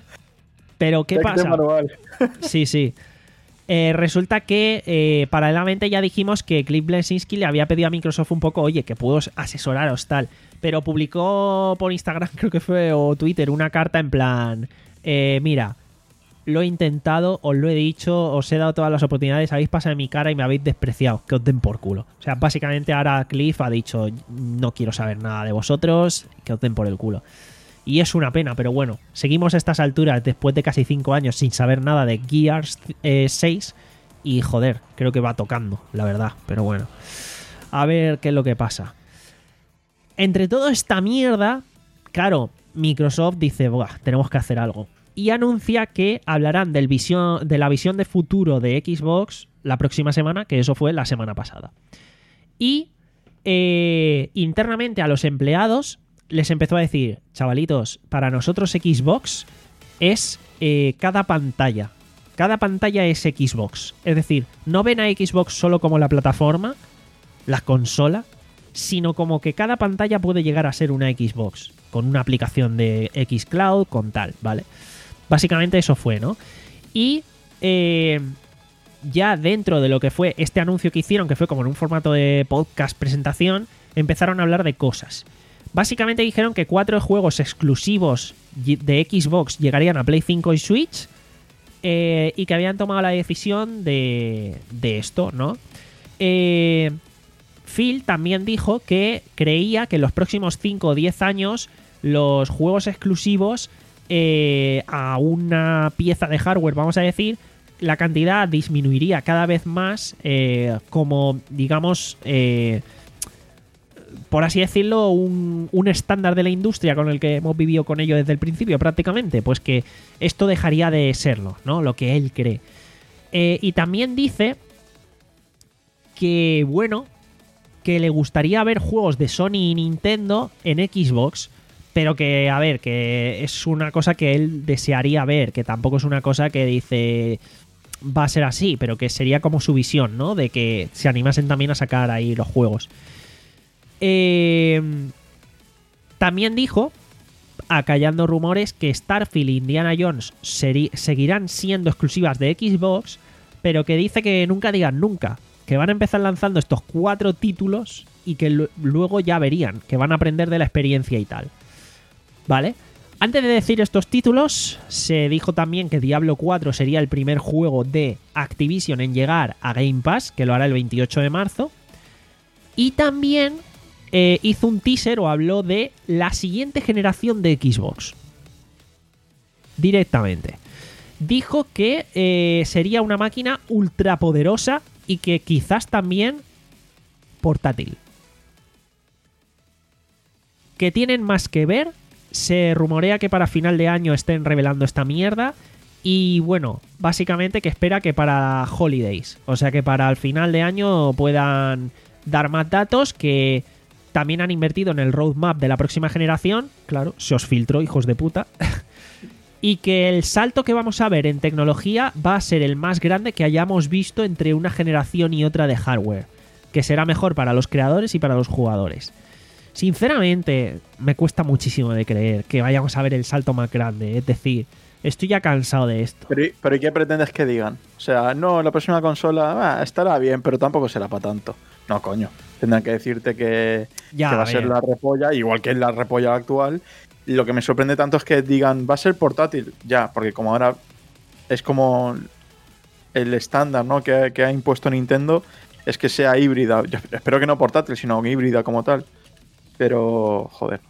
Pero ¿qué Tec de pasa? manual. Sí, sí. Eh, resulta que eh, paralelamente ya dijimos que Cliff Bleszinski le había pedido a Microsoft un poco, oye, que puedo asesoraros tal. Pero publicó por Instagram, creo que fue, o Twitter, una carta en plan, eh, mira, lo he intentado, os lo he dicho, os he dado todas las oportunidades, habéis pasado en mi cara y me habéis despreciado, que os den por culo. O sea, básicamente ahora Cliff ha dicho, no quiero saber nada de vosotros, que os den por el culo. Y es una pena, pero bueno, seguimos a estas alturas después de casi cinco años sin saber nada de Gears eh, seis y joder, creo que va tocando, la verdad, pero bueno. A ver qué es lo que pasa. Entre toda esta mierda, claro, Microsoft dice, buah, tenemos que hacer algo. Y anuncia que hablarán del visión, de la visión de futuro de Xbox la próxima semana, que eso fue la semana pasada. Y eh, internamente a los empleados les empezó a decir, chavalitos, para nosotros Xbox es eh, cada pantalla. Cada pantalla es Xbox. Es decir, no ven a Xbox solo como la plataforma, la consola, sino como que cada pantalla puede llegar a ser una Xbox, con una aplicación de xCloud, con tal, ¿vale? Básicamente eso fue, ¿no? Y eh, ya dentro de lo que fue este anuncio que hicieron, que fue como en un formato de podcast presentación, empezaron a hablar de cosas. Básicamente dijeron que cuatro juegos exclusivos de Xbox llegarían a Play cinco y Switch, eh, y que habían tomado la decisión de, de esto, ¿no? Eh, Phil también dijo que creía que en los próximos cinco o diez años los juegos exclusivos eh, a una pieza de hardware, vamos a decir, la cantidad disminuiría cada vez más, eh, como, digamos, eh, por así decirlo, un, un estándar de la industria con el que hemos vivido con ello desde el principio prácticamente, pues que esto dejaría de serlo, ¿no? Lo que él cree. Eh, y también dice que, bueno, que le gustaría ver juegos de Sony y Nintendo en Xbox, pero que, a ver, que es una cosa que él desearía ver, que tampoco es una cosa que dice va a ser así, pero que sería como su visión, ¿no? De que se animasen también a sacar ahí los juegos. Eh, también dijo, acallando rumores, que Starfield e Indiana Jones seri- seguirán siendo exclusivas de Xbox, pero que dice que nunca digan nunca, que van a empezar lanzando estos cuatro títulos y que l- luego ya verían, que van a aprender de la experiencia y tal. ¿Vale? Antes de decir estos títulos, se dijo también que Diablo cuatro sería el primer juego de Activision en llegar a Game Pass, que lo hará el veintiocho de marzo. Y también eh, hizo un teaser o habló de la siguiente generación de Xbox. Directamente. Dijo que eh, sería una máquina ultrapoderosa y que quizás también portátil. Que tienen más que ver. Se rumorea que para final de año estén revelando esta mierda. Y bueno, básicamente que espera que para Holidays, o sea que para el final de año puedan dar más datos, que también han invertido en el roadmap de la próxima generación. Claro, se os filtró, hijos de puta. Y que el salto que vamos a ver en tecnología va a ser el más grande que hayamos visto entre una generación y otra de hardware, que será mejor para los creadores y para los jugadores. Sinceramente, me cuesta muchísimo de creer que vayamos a ver el salto más grande. Es decir, Estoy ya cansado de esto. Pero, ¿y- pero ¿y qué pretendes que digan? O sea, no, la próxima consola ah, estará bien, pero tampoco será para tanto. No, coño. Tendrán que decirte que, Ya, que va a a ser ver. la repolla, igual que es la repolla actual. Lo que me sorprende tanto es que digan, va a ser portátil. Ya, porque como ahora es como el estándar, ¿no? que, que ha impuesto Nintendo, es que sea híbrida. Yo espero que no portátil, sino híbrida como tal. Pero, joder.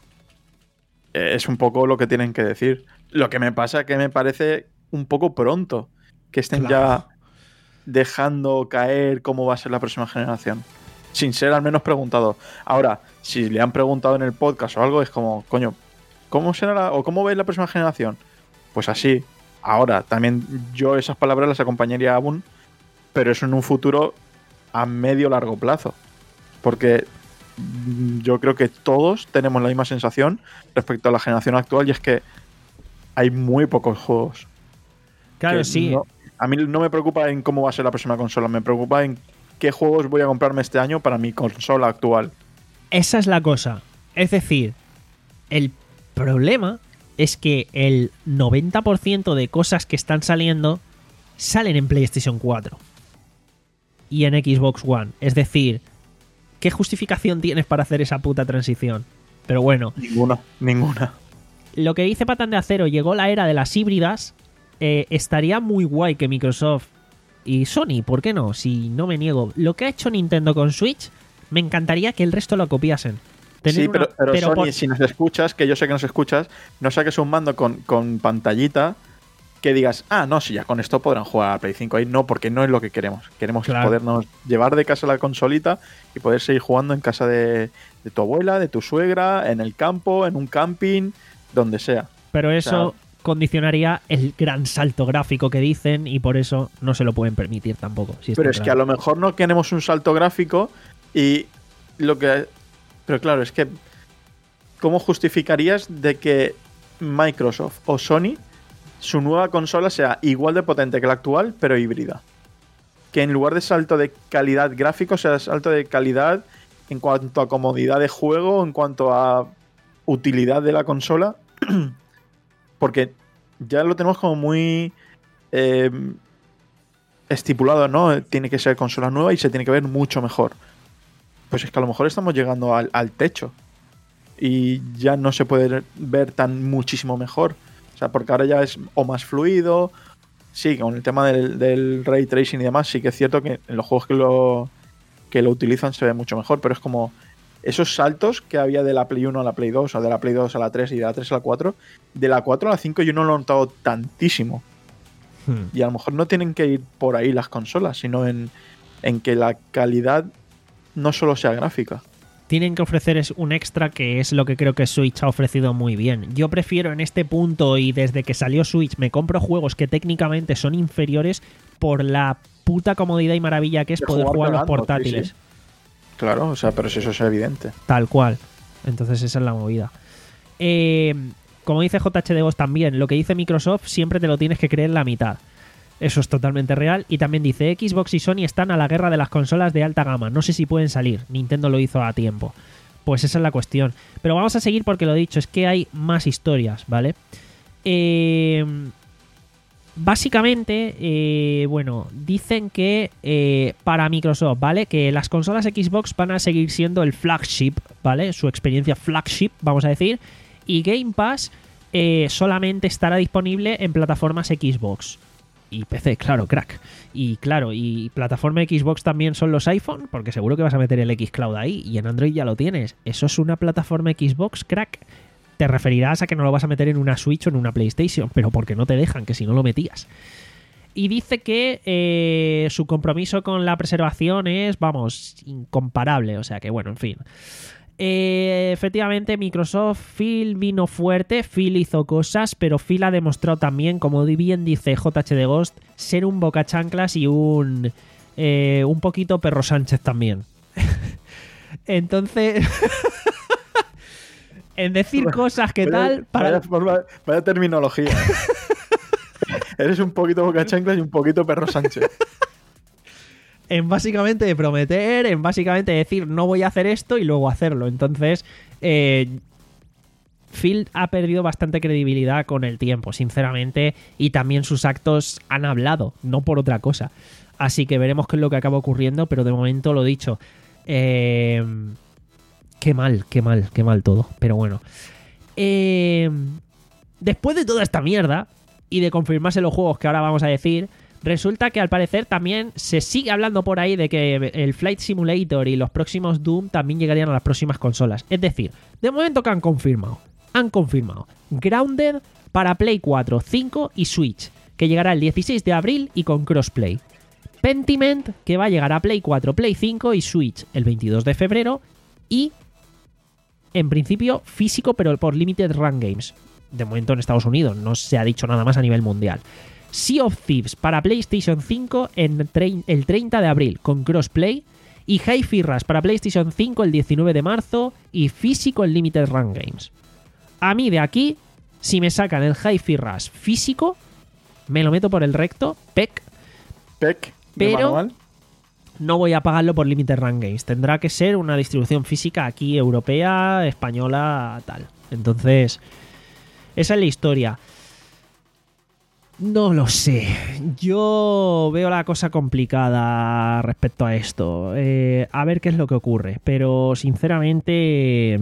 Es un poco lo que tienen que decir. Lo que me pasa es que me parece un poco pronto que estén Claro. ya dejando caer cómo va a ser la próxima generación. Sin ser al menos preguntado. Ahora, si le han preguntado en el podcast o algo, es como, coño, ¿cómo será la, o cómo veis la próxima generación? Pues así. Ahora, también yo esas palabras las acompañaría aún, pero eso en un futuro a medio largo plazo. Porque mm, yo creo que todos tenemos la misma sensación respecto a la generación actual, y es que hay muy pocos juegos. Claro, Que sí. no- a mí no me preocupa en cómo va a ser la próxima consola, me preocupa en qué juegos voy a comprarme este año para mi consola actual. Esa es la cosa. Es decir, el problema es que el noventa por ciento de cosas que están saliendo salen en PlayStation cuatro y en Xbox One. Es decir, ¿qué justificación tienes para hacer esa puta transición? Pero bueno, Ninguna, ninguna. lo que dice Patán de Acero, llegó la era de las híbridas. Eh, estaría muy guay que Microsoft y Sony, ¿por qué no? Si no me niego. Lo que ha hecho Nintendo con Switch, me encantaría que el resto lo copiasen. Tener Sí, una- pero, pero, Sony, por- si nos escuchas, que yo sé que nos escuchas, no saques un mando con, con pantallita que digas, ah, no, si ya con esto podrán jugar a Play cinco ahí. No, porque no es lo que queremos. Queremos Claro. podernos llevar de casa la consolita y poder seguir jugando en casa de, de tu abuela, de tu suegra, en el campo, en un camping, donde sea. Pero eso O condicionaría el gran salto gráfico que dicen y por eso no se lo pueden permitir tampoco. si está Pero es que a claro. lo mejor no queremos un salto gráfico y lo que... Pero claro, es que ¿cómo justificarías de que Microsoft o Sony, su nueva consola sea igual de potente que la actual, pero híbrida? Que en lugar de salto de calidad gráfico, sea salto de calidad en cuanto a comodidad de juego, en cuanto a utilidad de la consola. Porque ya lo tenemos como muy eh, estipulado, ¿no? Tiene que ser consola nueva y se tiene que ver mucho mejor. Pues es que a lo mejor estamos llegando al, al techo y ya no se puede ver tan muchísimo mejor. O sea, porque ahora ya es o más fluido. Sí, con el tema del, del ray tracing y demás, sí que es cierto que en los juegos que lo, que lo utilizan se ve mucho mejor, pero es como esos saltos que había de la Play uno a la Play dos, o de la Play dos a la tres y de la tres a la cuatro, de la cuatro a la cinco yo no lo he notado tantísimo. Hmm. Y a lo mejor no tienen que ir por ahí las consolas, sino en, en que la calidad no solo sea gráfica. Tienen que ofrecer es un extra que es lo que creo que Switch ha ofrecido muy bien. Yo prefiero en este punto y desde que salió Switch me compro juegos que técnicamente son inferiores por la puta comodidad y maravilla que es De poder jugar jugar a los pegando, sí, portátiles. sí. Claro, o sea, pero si eso es evidente. Tal cual. Entonces esa es la movida. Eh, como dice J H de Vos también, lo que dice Microsoft siempre te lo tienes que creer la mitad. Eso es totalmente real. Y también dice, Xbox y Sony están a la guerra de las consolas de alta gama. No sé si pueden salir. Nintendo lo hizo a tiempo. Pues esa es la cuestión. Pero vamos a seguir porque lo dicho, es que hay más historias, ¿vale? Eh, básicamente, eh, bueno, dicen que eh, para Microsoft, ¿vale? Que las consolas Xbox van a seguir siendo el flagship, ¿vale? Su experiencia flagship, vamos a decir. Y Game Pass eh, solamente estará disponible en plataformas Xbox. Y P C, claro, crack. Y claro, y plataforma Xbox también son los iPhone, porque seguro que vas a meter el xCloud ahí, y en Android ya lo tienes. ¿Eso es una plataforma Xbox, crack? Te referirás a que no lo vas a meter en una Switch o en una PlayStation, pero porque no te dejan, que si no lo metías. Y dice que eh, su compromiso con la preservación es, vamos, incomparable. O sea que, bueno, en fin. Eh, efectivamente, Microsoft, Phil vino fuerte, Phil hizo cosas, pero Phil ha demostrado también, como bien dice J H de Ghost, ser un bocachanclas y un eh, un poquito Perro Sánchez también. Entonces, en decir cosas que Vaya- tal, para... vaya, forma- vaya terminología. Eres un poquito Boca Chanclas y un poquito Perro Sánchez. en básicamente de prometer, en básicamente decir no voy a hacer esto y luego hacerlo. Entonces, eh, Phil ha perdido bastante credibilidad con el tiempo, sinceramente, y también sus actos han hablado, no por otra cosa. Así que veremos qué es lo que acaba ocurriendo, pero de momento lo dicho. Eh, qué mal, qué mal, qué mal todo. Pero bueno. Eh, después de toda esta mierda y de confirmarse los juegos que ahora vamos a decir, resulta que al parecer también se sigue hablando por ahí de que el Flight Simulator y los próximos Doom también llegarían a las próximas consolas. Es decir, de momento que han confirmado, han confirmado Grounded para Play cuatro, cinco y Switch, que llegará el dieciséis de abril y con crossplay. Pentiment, que va a llegar a Play cuatro, Play cinco y Switch el veintidós de febrero y, en principio, físico pero por Limited Run Games. De momento en Estados Unidos, no se ha dicho nada más a nivel mundial. Sea of Thieves para PlayStation cinco en el treinta de abril con crossplay y Hi-Fi Rush para PlayStation cinco el diecinueve de marzo y físico en Limited Run Games. A mí de aquí, si me sacan el Hi-Fi Rush físico, me lo meto por el recto, P E C, P E C. pero no voy a pagarlo por Limited Run Games. Tendrá que ser una distribución física aquí, europea, española, tal. Entonces, esa es la historia. No lo sé. Yo veo la cosa complicada respecto a esto. Eh, a ver qué es lo que ocurre. Pero, sinceramente,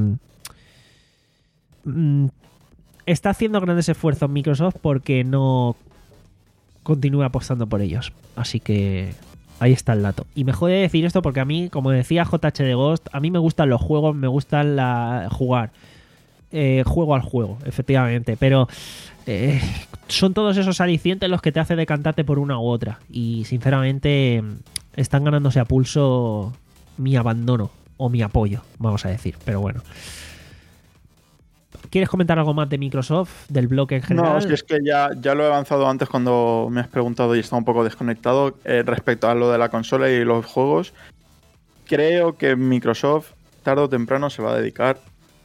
mmm, está haciendo grandes esfuerzos Microsoft porque no continúe apostando por ellos. Así que ahí está el dato. Y me jode decir esto porque a mí, como decía J H de Ghost, a mí me gustan los juegos, me gustan la jugar. Eh, juego al juego, efectivamente. Pero eh, son todos esos alicientes los que te hace decantarte por una u otra. Y sinceramente están ganándose a pulso mi abandono o mi apoyo, vamos a decir. Pero bueno. ¿Quieres comentar algo más de Microsoft, del bloque en general? No, si es que ya, ya lo he avanzado antes cuando me has preguntado y estaba un poco desconectado eh, respecto a lo de la consola y los juegos. Creo que Microsoft tarde o temprano se va a dedicar,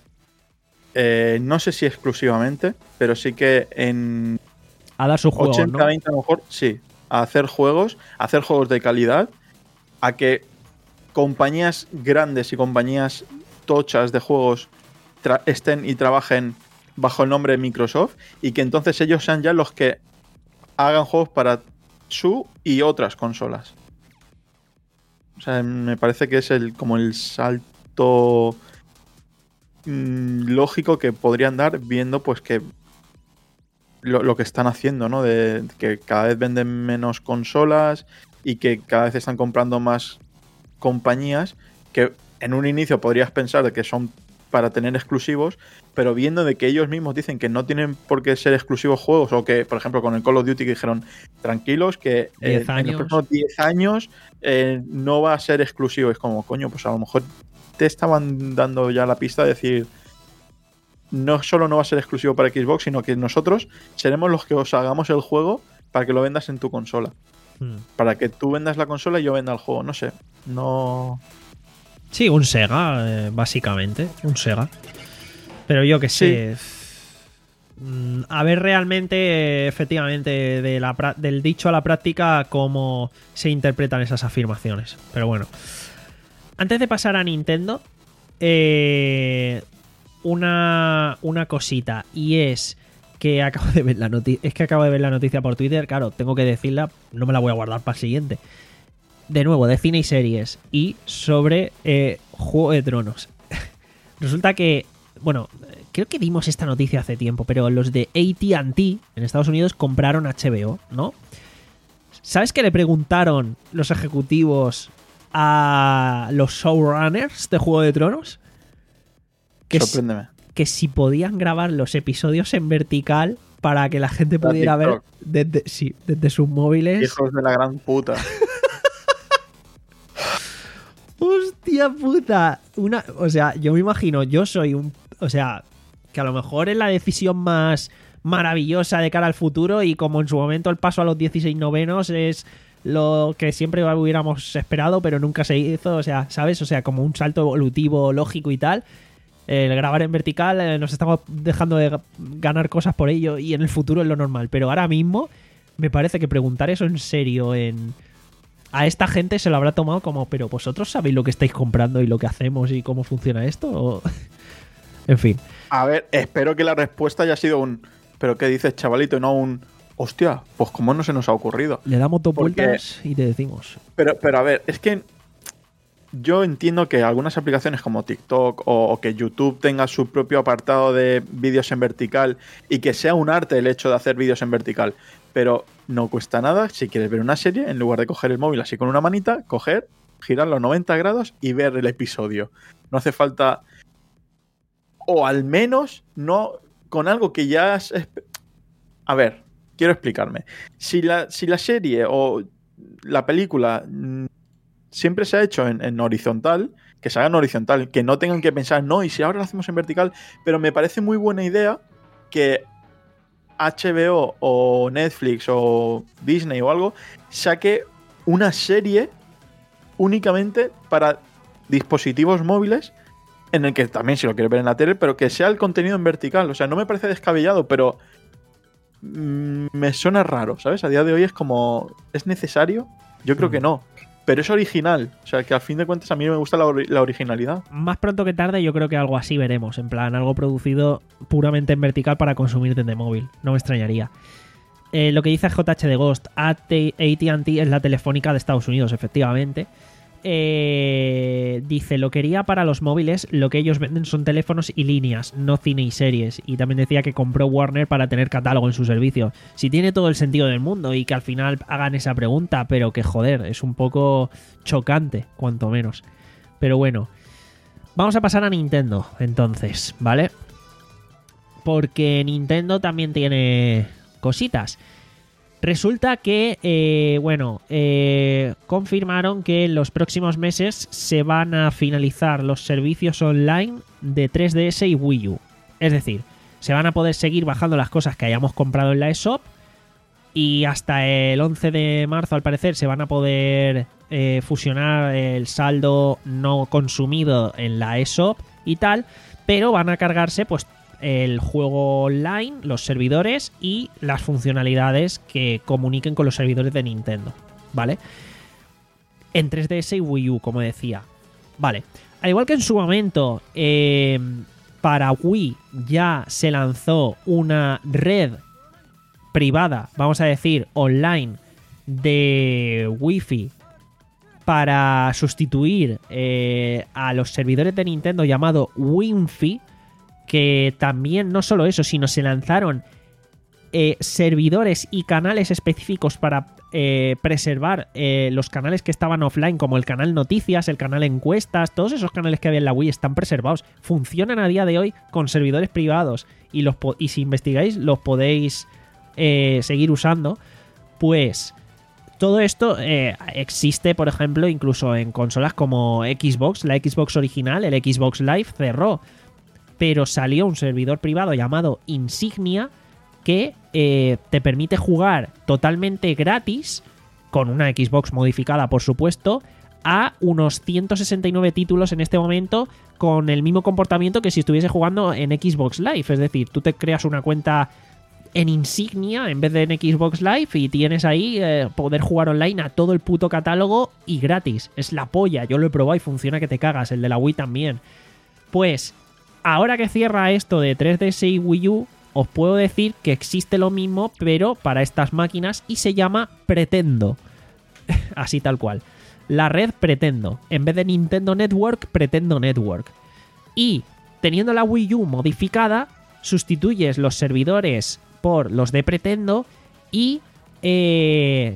eh, no sé si exclusivamente, pero sí que en a dar su juego, ochenta veinte ¿no? a lo mejor, sí, a hacer juegos, a hacer juegos de calidad, a que compañías grandes y compañías tochas de juegos estén y trabajen bajo el nombre de Microsoft y que entonces ellos sean ya los que hagan juegos para su y otras consolas. O sea, me parece que es el como el salto mmm, lógico que podrían dar viendo pues que lo, lo que están haciendo, ¿no? De que cada vez venden menos consolas y que cada vez están comprando más compañías que en un inicio podrías pensar de que son para tener exclusivos, pero viendo de que ellos mismos dicen que no tienen por qué ser exclusivos juegos, o que, por ejemplo, con el Call of Duty que dijeron, tranquilos, que eh, en los próximos diez años eh, no va a ser exclusivo. Es como, coño, pues a lo mejor te estaban dando ya la pista de decir, no solo no va a ser exclusivo para Xbox, sino que nosotros seremos los que os hagamos el juego para que lo vendas en tu consola. Hmm. Para que tú vendas la consola y yo venda el juego. No sé, no... Sí, un Sega, eh, básicamente. Un Sega. Pero yo que sé. Sí. A ver realmente, eh, efectivamente, de la, del dicho a la práctica, cómo se interpretan esas afirmaciones. Pero bueno. Antes de pasar a Nintendo, eh, una, una cosita. Y es que acabo de ver la noticia. Es que acabo de ver la noticia por Twitter. Claro, tengo que decirla. No me la voy a guardar para el siguiente. De nuevo, de cine y series y sobre eh, Juego de Tronos. Resulta que, bueno, creo que dimos esta noticia hace tiempo, pero los de A T and T en Estados Unidos compraron H B O, ¿no? ¿Sabes qué le preguntaron los ejecutivos a los showrunners de Juego de Tronos? Que Sorpréndeme. Si, que si podían grabar los episodios en vertical para que la gente pudiera ver desde, sí, desde sus móviles. Hijos de la gran puta. ¡Hostia puta! Una, o sea, yo me imagino, yo soy un... O sea, que a lo mejor es la decisión más maravillosa de cara al futuro y como en su momento el paso a los dieciséis novenos es lo que siempre hubiéramos esperado, pero nunca se hizo, o sea, ¿sabes? O sea, como un salto evolutivo lógico y tal. El grabar en vertical, eh, nos estamos dejando de ganar cosas por ello y en el futuro es lo normal. Pero ahora mismo me parece que preguntar eso en serio en... A esta gente se lo habrá tomado como, pero vosotros sabéis lo que estáis comprando y lo que hacemos y cómo funciona esto. ¿O? En fin. A ver, espero que la respuesta haya sido un ¿pero qué dices, chavalito? Y no un hostia, pues cómo no se nos ha ocurrido. Le damos dos Porque- vueltas y te decimos. Pero, pero a ver, es que yo entiendo que algunas aplicaciones como TikTok o, o que YouTube tenga su propio apartado de vídeos en vertical y que sea un arte el hecho de hacer vídeos en vertical, pero no cuesta nada si quieres ver una serie, en lugar de coger el móvil así con una manita, coger, girar los noventa grados y ver el episodio. No hace falta... O al menos no con algo que ya has... espe- A ver, quiero explicarme. Si la, si la serie o la película mm, siempre se ha hecho en, en horizontal, que se haga en horizontal, que no tengan que pensar, no, y si ahora lo hacemos en vertical, pero me parece muy buena idea que H B O o Netflix o Disney o algo saque una serie únicamente para dispositivos móviles, en el que también si lo quieres ver en la tele, pero que sea el contenido en vertical. O sea, no me parece descabellado, pero mm, me suena raro, ¿sabes? A día de hoy es como, ¿es necesario? Yo creo que no. Pero es original. O sea, que al fin de cuentas a mí me gusta la, ori- la originalidad. Más pronto que tarde yo creo que algo así veremos. En plan, algo producido puramente en vertical para consumir desde móvil. No me extrañaría. Eh, lo que dice J H de Ghost, A T and T es la telefónica de Estados Unidos, efectivamente. Eh, dice, lo quería para los móviles, lo que ellos venden son teléfonos y líneas, no cine y series. Y también decía que compró Warner para tener catálogo en su servicio. Si tiene todo el sentido del mundo y que al final hagan esa pregunta, pero que joder, es un poco chocante, cuanto menos. Pero bueno, vamos a pasar a Nintendo, entonces, ¿vale? Porque Nintendo también tiene cositas. Resulta que, eh, bueno, eh, confirmaron que en los próximos meses se van a finalizar los servicios online de tres D S y Wii U. Es decir, se van a poder seguir bajando las cosas que hayamos comprado en la eShop y hasta el once de marzo, al parecer, se van a poder eh, fusionar el saldo no consumido en la eShop y tal, pero van a cargarse, pues, el juego online, los servidores y las funcionalidades que comuniquen con los servidores de Nintendo, ¿vale? En tres D S y Wii U, como decía. Vale. Al igual que en su momento, eh, para Wii ya se lanzó una red privada, vamos a decir, online de Wi-Fi para sustituir eh, a los servidores de Nintendo llamado WinFi, que también no solo eso, sino se lanzaron eh, servidores y canales específicos para eh, preservar eh, los canales que estaban offline, como el canal Noticias, el canal Encuestas, todos esos canales que había en la Wii están preservados, funcionan a día de hoy con servidores privados y, los po- y si investigáis los podéis eh, seguir usando. Pues todo esto eh, existe, por ejemplo, incluso en consolas como Xbox. La Xbox original, el Xbox Live, cerró, pero salió un servidor privado llamado Insignia que eh, te permite jugar totalmente gratis, con una Xbox modificada por supuesto, a unos ciento sesenta y nueve títulos en este momento con el mismo comportamiento que si estuviese jugando en Xbox Live. Es decir, tú te creas una cuenta en Insignia en vez de en Xbox Live y tienes ahí eh, poder jugar online a todo el puto catálogo y gratis. Es la polla, yo lo he probado y funciona que te cagas, el de la Wii también. Pues ahora que cierra esto de tres D S y Wii U, os puedo decir que existe lo mismo, pero para estas máquinas, y se llama Pretendo. Así tal cual. La red Pretendo. En vez de Nintendo Network, Pretendo Network. Y teniendo la Wii U modificada, sustituyes los servidores por los de Pretendo y eh,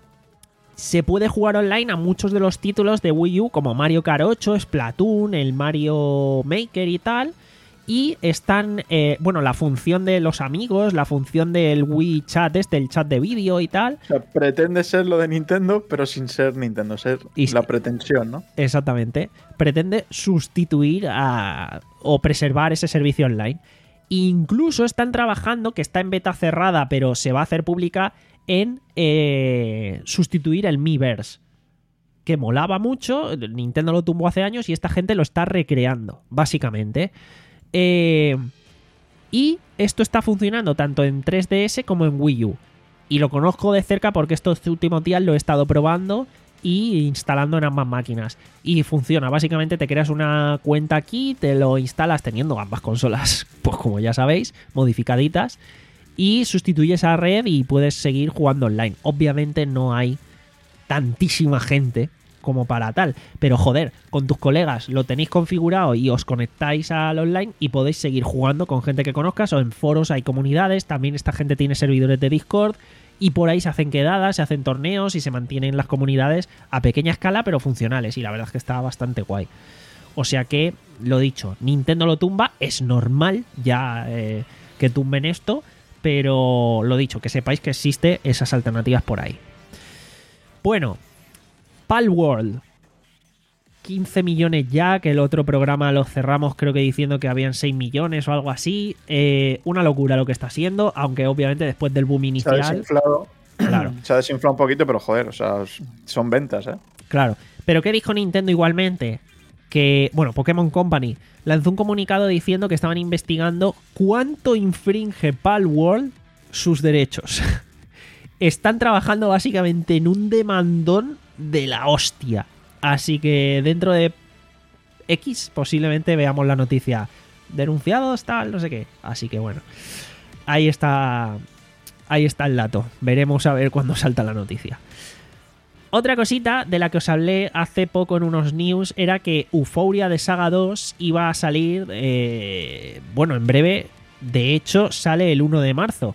se puede jugar online a muchos de los títulos de Wii U, como Mario Kart ocho, Splatoon, el Mario Maker y tal. Y están, eh, bueno, la función de los amigos, la función del Wii Chat, este, el chat de vídeo y tal. O sea, pretende ser lo de Nintendo, pero sin ser Nintendo, ser Y- la pretensión, ¿no? Exactamente. Pretende sustituir a, o preservar ese servicio online. Incluso están trabajando, que está en beta cerrada, pero se va a hacer pública, en eh, sustituir el Miiverse. Que molaba mucho, Nintendo lo tumbó hace años y esta gente lo está recreando, básicamente. Eh, y esto está funcionando tanto en tres D S como en Wii U. Y lo conozco de cerca porque estos últimos días lo he estado probando y instalando en ambas máquinas. Y funciona, básicamente te creas una cuenta aquí, te lo instalas teniendo ambas consolas, pues como ya sabéis, modificaditas, y sustituyes a red y puedes seguir jugando online. Obviamente no hay tantísima gente como para tal, pero joder, con tus colegas lo tenéis configurado y os conectáis al online y podéis seguir jugando con gente que conozcas, o en foros hay comunidades, también esta gente tiene servidores de Discord y por ahí se hacen quedadas, se hacen torneos y se mantienen las comunidades a pequeña escala pero funcionales, y la verdad es que está bastante guay. O sea que, lo dicho, Nintendo lo tumba, es normal ya eh, que tumben esto, pero lo dicho, que sepáis que existe esas alternativas por ahí. Bueno, Palworld, quince millones ya, que el otro programa lo cerramos creo que diciendo que habían seis millones o algo así. Eh, una locura lo que está siendo, aunque obviamente después del boom inicial... Se ha desinflado. Claro. Se ha desinflado un poquito, pero joder, o sea, son ventas, ¿eh? Claro. ¿Pero qué dijo Nintendo igualmente? Que, bueno, Pokémon Company lanzó un comunicado diciendo que estaban investigando cuánto infringe Palworld sus derechos. Están trabajando básicamente en un demandón de la hostia. Así que dentro de X posiblemente veamos la noticia. Denunciados, tal, no sé qué. Así que bueno, ahí está, ahí está el dato. Veremos a ver cuándo salta la noticia. Otra cosita de la que os hablé hace poco en unos news era que Euphoria de Saga dos iba a salir, eh, bueno, en breve. De hecho, sale el uno de marzo.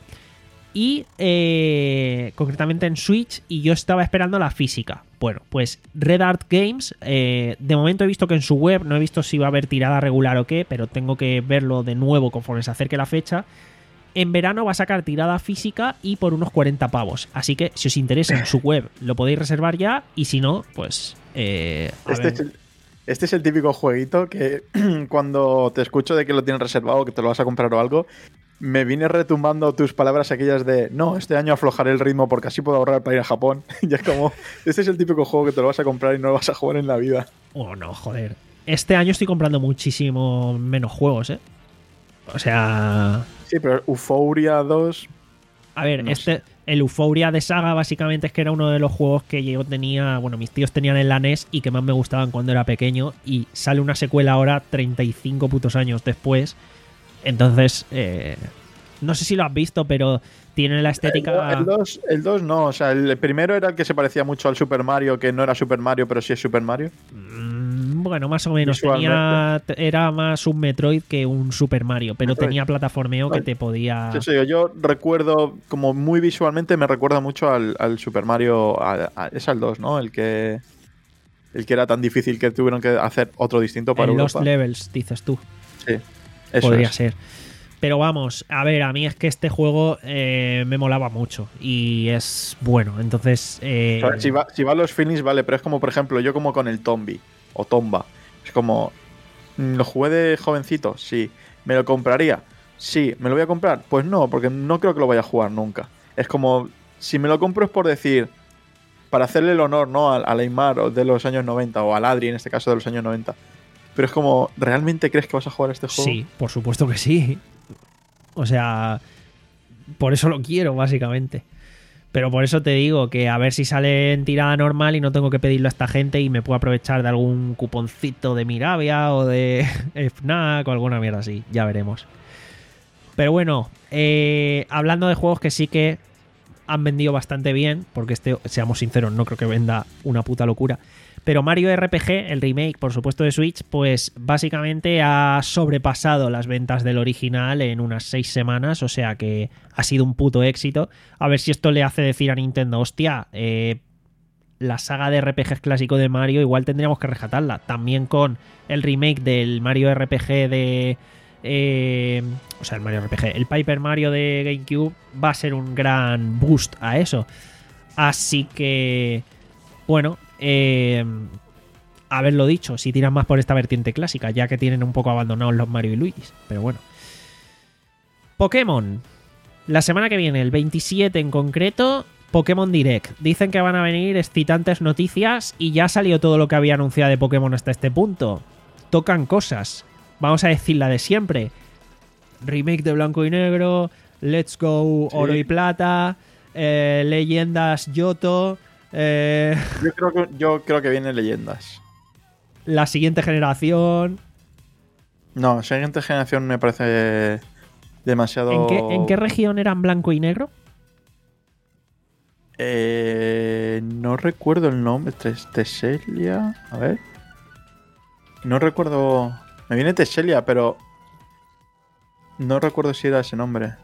Y eh, concretamente en Switch, y yo estaba esperando la física. Bueno, pues Red Art Games, eh, de momento he visto que en su web, no he visto si va a haber tirada regular o qué, pero tengo que verlo de nuevo conforme se acerque la fecha. En verano va a sacar tirada física y por unos cuarenta pavos. Así que si os interesa en su web lo podéis reservar ya, y si no, pues... Eh, a este, ver. es el, este es el típico jueguito que cuando te escucho de que lo tienes reservado, que te lo vas a comprar o algo... Me viene retumbando tus palabras aquellas de no, este año aflojaré el ritmo porque así puedo ahorrar para ir a Japón. Y es como, este es el típico juego que te lo vas a comprar y no lo vas a jugar en la vida. Oh, no, joder. Este año estoy comprando muchísimo menos juegos, ¿eh? O sea... Sí, pero Euphoria dos... A ver, no este, sé. el Euphoria de Saga básicamente es que era uno de los juegos que yo tenía, bueno, mis tíos tenían en la N E S y que más me gustaban cuando era pequeño, y sale una secuela ahora treinta y cinco putos años después. Entonces, eh, no sé si lo has visto, pero tiene la estética... El dos el dos no, o sea, el primero era el que se parecía mucho al Super Mario, que no era Super Mario, pero sí es Super Mario. Mm, bueno, más o menos. Tenía, era más un Metroid que un Super Mario, pero Metroid. tenía plataformeo que te podía... Sí, sí, yo recuerdo, como muy visualmente, me recuerda mucho al, al Super Mario, a, a, es al dos, ¿no? El que, el que era tan difícil que tuvieron que hacer otro distinto para en Europa. Lost Levels, dices tú. Sí. Eso Podría es. ser. Pero vamos, a ver, a mí es que este juego eh, me molaba mucho y es bueno, entonces... Eh... O sea, si, va, si va a los feelings, vale, pero es como, por ejemplo, yo como con el Tombi o Tomba. Es como, ¿lo jugué de jovencito? Sí. ¿Me lo compraría? Sí. ¿Me lo voy a comprar? Pues no, porque no creo que lo vaya a jugar nunca. Es como, si me lo compro es por decir, para hacerle el honor, ¿no? Al, al Aymar de los años noventa, o al Adri en este caso de los años noventa. Pero es como, ¿realmente crees que vas a jugar a este juego? Sí, por supuesto que sí. O sea, por eso lo quiero, básicamente. Pero por eso te digo que a ver si sale en tirada normal y no tengo que pedirlo a esta gente y me puedo aprovechar de algún cuponcito de Mirabia o de Fnac o alguna mierda así. Ya veremos. Pero bueno, eh, hablando de juegos que sí que han vendido bastante bien, porque este, seamos sinceros, no creo que venda una puta locura. Pero Mario R P G, el remake, por supuesto, de Switch, pues básicamente ha sobrepasado las ventas del original en unas seis semanas, o sea que ha sido un puto éxito. A ver si esto le hace decir a Nintendo, hostia, eh, la saga de R P Gs clásico de Mario igual tendríamos que rescatarla. También con el remake del Mario R P G de... Eh, o sea, el Mario R P G, el Paper Mario de GameCube va a ser un gran boost a eso. Así que, bueno... Eh, haberlo dicho, si tiran más por esta vertiente clásica, ya que tienen un poco abandonados los Mario y Luigi. Pero bueno. Pokémon. La semana que viene, el veintisiete en concreto, Pokémon Direct. Dicen que van a venir excitantes noticias y ya salió todo lo que había anunciado de Pokémon hasta este punto. Tocan cosas. Vamos a decir la de siempre. Remake de Blanco y Negro, Let's Go Oro sí. y Plata, eh, Leyendas Yoto... Eh, Yo creo que, yo creo que vienen leyendas. la siguiente generación. No, siguiente generación me parece demasiado... ¿En qué, ¿En qué región eran blanco y negro? Eh, no recuerdo el nombre. Tes- Teselia. A ver. No recuerdo. Me viene Teselia, pero. No recuerdo si era ese nombre.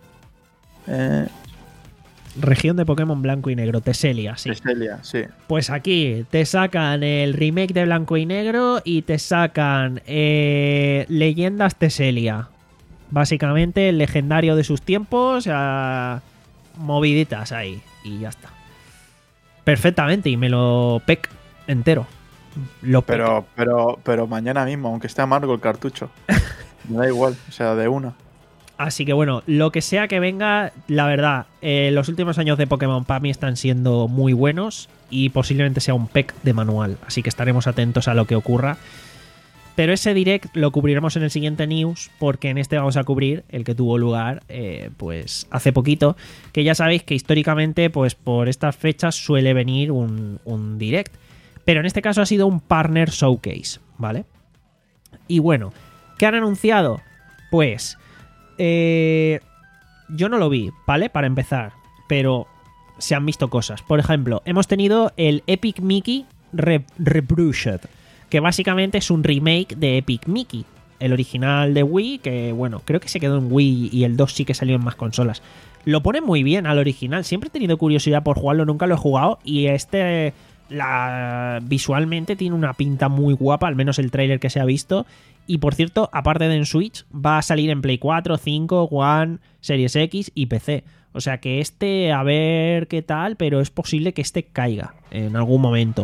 Eh, Región de Pokémon blanco y negro, Teselia, sí. Teselia, sí. Pues aquí te sacan el remake de blanco y negro y te sacan eh, Leyendas Teselia. Básicamente el legendario de sus tiempos, a moviditas ahí y ya está. Perfectamente, y me lo pec entero. Lo pec. Pero, pero, pero mañana mismo, aunque esté amargo el cartucho. Me da igual, o sea, de una. Así que bueno, lo que sea que venga, la verdad, eh, los últimos años de Pokémon para mí están siendo muy buenos y posiblemente sea un pec de manual, así que estaremos atentos a lo que ocurra. Pero ese direct lo cubriremos en el siguiente news, porque en este vamos a cubrir el que tuvo lugar eh, pues hace poquito, que ya sabéis que históricamente pues por estas fechas suele venir un, un direct, pero en este caso ha sido un partner showcase, ¿vale? Y bueno, ¿qué han anunciado? Pues eh, yo no lo vi, ¿vale? Para empezar, pero se han visto cosas. Por ejemplo, hemos tenido el Epic Mickey Re- Rebrushed, que básicamente es un remake de Epic Mickey, el original de Wii, que bueno, creo que se quedó en Wii y el dos sí que salió en más consolas. Lo pone muy bien al original, siempre he tenido curiosidad por jugarlo, nunca lo he jugado y este la, visualmente tiene una pinta muy guapa, al menos el tráiler que se ha visto. Y por cierto, aparte de en Switch, va a salir en Play cuatro, cinco, One, Series X y P C. O sea que este, a ver qué tal, pero es posible que este caiga en algún momento.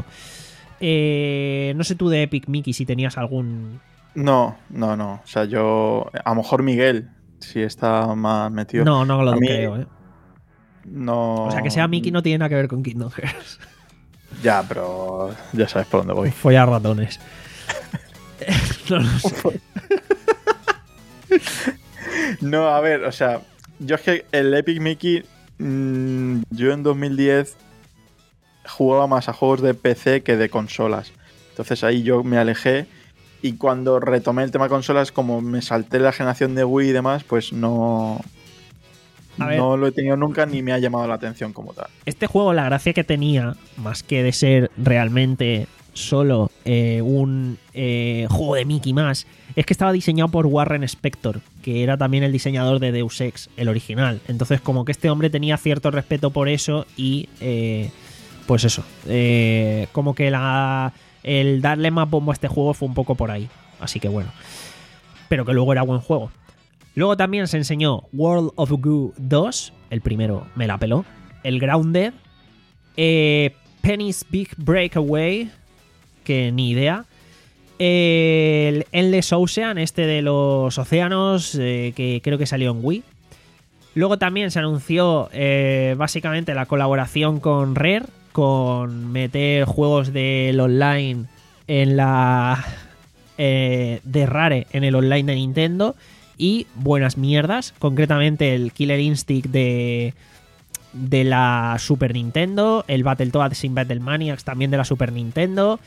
Eh, no sé tú de Epic Mickey si tenías algún... No, no, no. O sea, yo. A lo mejor Miguel, si está más metido. No, no lo A mí- creo, ¿eh? No. O sea, que sea Mickey no tiene nada que ver con Kingdom Hearts. Ya, pero. Ya sabes por dónde voy. Follar ratones. No lo sé. No, a ver, o sea, yo es que el Epic Mickey, mmm, yo en dos mil diez jugaba más a juegos de P C que de consolas. Entonces ahí yo me alejé y cuando retomé el tema de consolas, como me salté la generación de Wii y demás, pues no, A ver. no lo he tenido nunca ni me ha llamado la atención como tal. Este juego, la gracia que tenía, más que de ser realmente solo eh, un eh, juego de Mickey más, es que estaba diseñado por Warren Spector, que era también el diseñador de Deus Ex, el original. Entonces, como que este hombre tenía cierto respeto por eso y, eh, pues eso, eh, como que la, el darle más bombo a este juego fue un poco por ahí. Así que bueno, pero que luego era buen juego. Luego también se enseñó World of Goo dos, el primero me la peló, el Grounded, eh, Penny's Big Breakaway, que ni idea, el Endless Ocean, este de los océanos, eh, que creo que salió en Wii. Luego también se anunció eh, básicamente la colaboración con Rare, con meter juegos del online en la... Eh, de Rare en el online de Nintendo. Y buenas mierdas, concretamente el Killer Instinct de, de la Super Nintendo, el Battletoads in Battle Maniacs también de la Super Nintendo,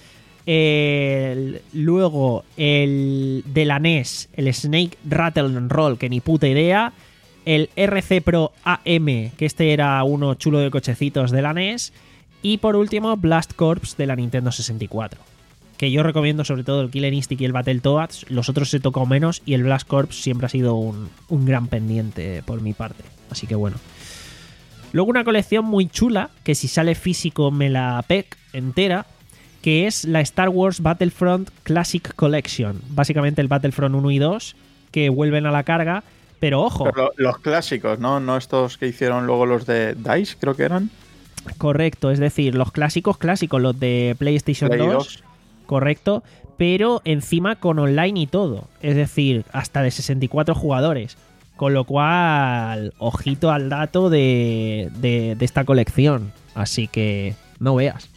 el, luego el de la N E S, el Snake Rattle and Roll, que ni puta idea, el R C Pro A M, que este era uno chulo de cochecitos de la N E S, y por último Blast Corps de la Nintendo sesenta y cuatro. Que yo recomiendo sobre todo el Killer Instinct y el Battletoads. Los otros he tocado menos y el Blast Corps siempre ha sido un, un gran pendiente por mi parte. Así que bueno. Luego una colección muy chula, que si sale físico me la pec entera, que es la Star Wars Battlefront Classic Collection. Básicamente el Battlefront uno y dos, que vuelven a la carga. Pero ojo. Pero lo- los clásicos, ¿no? No estos que hicieron luego los de DICE, creo que eran. Correcto, es decir, los clásicos clásicos, los de PlayStation Play dos. dos. Correcto, pero encima con online y todo, es decir, hasta de sesenta y cuatro jugadores, con lo cual, ojito al dato de, de, de esta colección, así que no veas.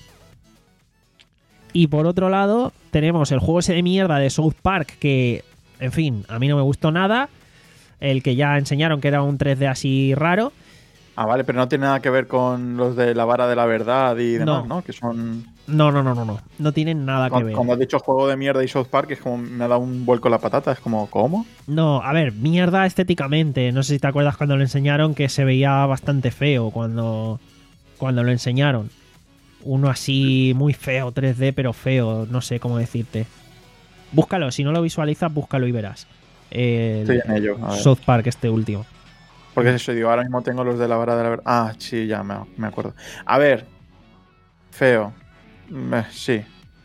Y por otro lado, tenemos el juego ese de mierda de South Park, que, en fin, a mí no me gustó nada, el que ya enseñaron que era un tres D así raro, Ah, vale, pero no tiene nada que ver con los de la vara de la verdad y demás, ¿no? ¿no? Que son... No, no, no, no, no. No tienen nada cuando, que ver. Cuando has dicho juego de mierda y South Park, es como me ha dado un vuelco la patata. Es como, ¿cómo? No, a ver, mierda estéticamente. No sé si te acuerdas cuando lo enseñaron que se veía bastante feo cuando, cuando lo enseñaron. Uno así muy feo, tres D, pero feo. No sé cómo decirte. Búscalo, si no lo visualizas, búscalo y verás. El, Estoy en ello. A ver. South Park, este último. Porque es eso, digo, ahora mismo tengo los de la vara de la verdad. Ah, sí, ya me, me acuerdo. A ver. Feo. Eh, sí.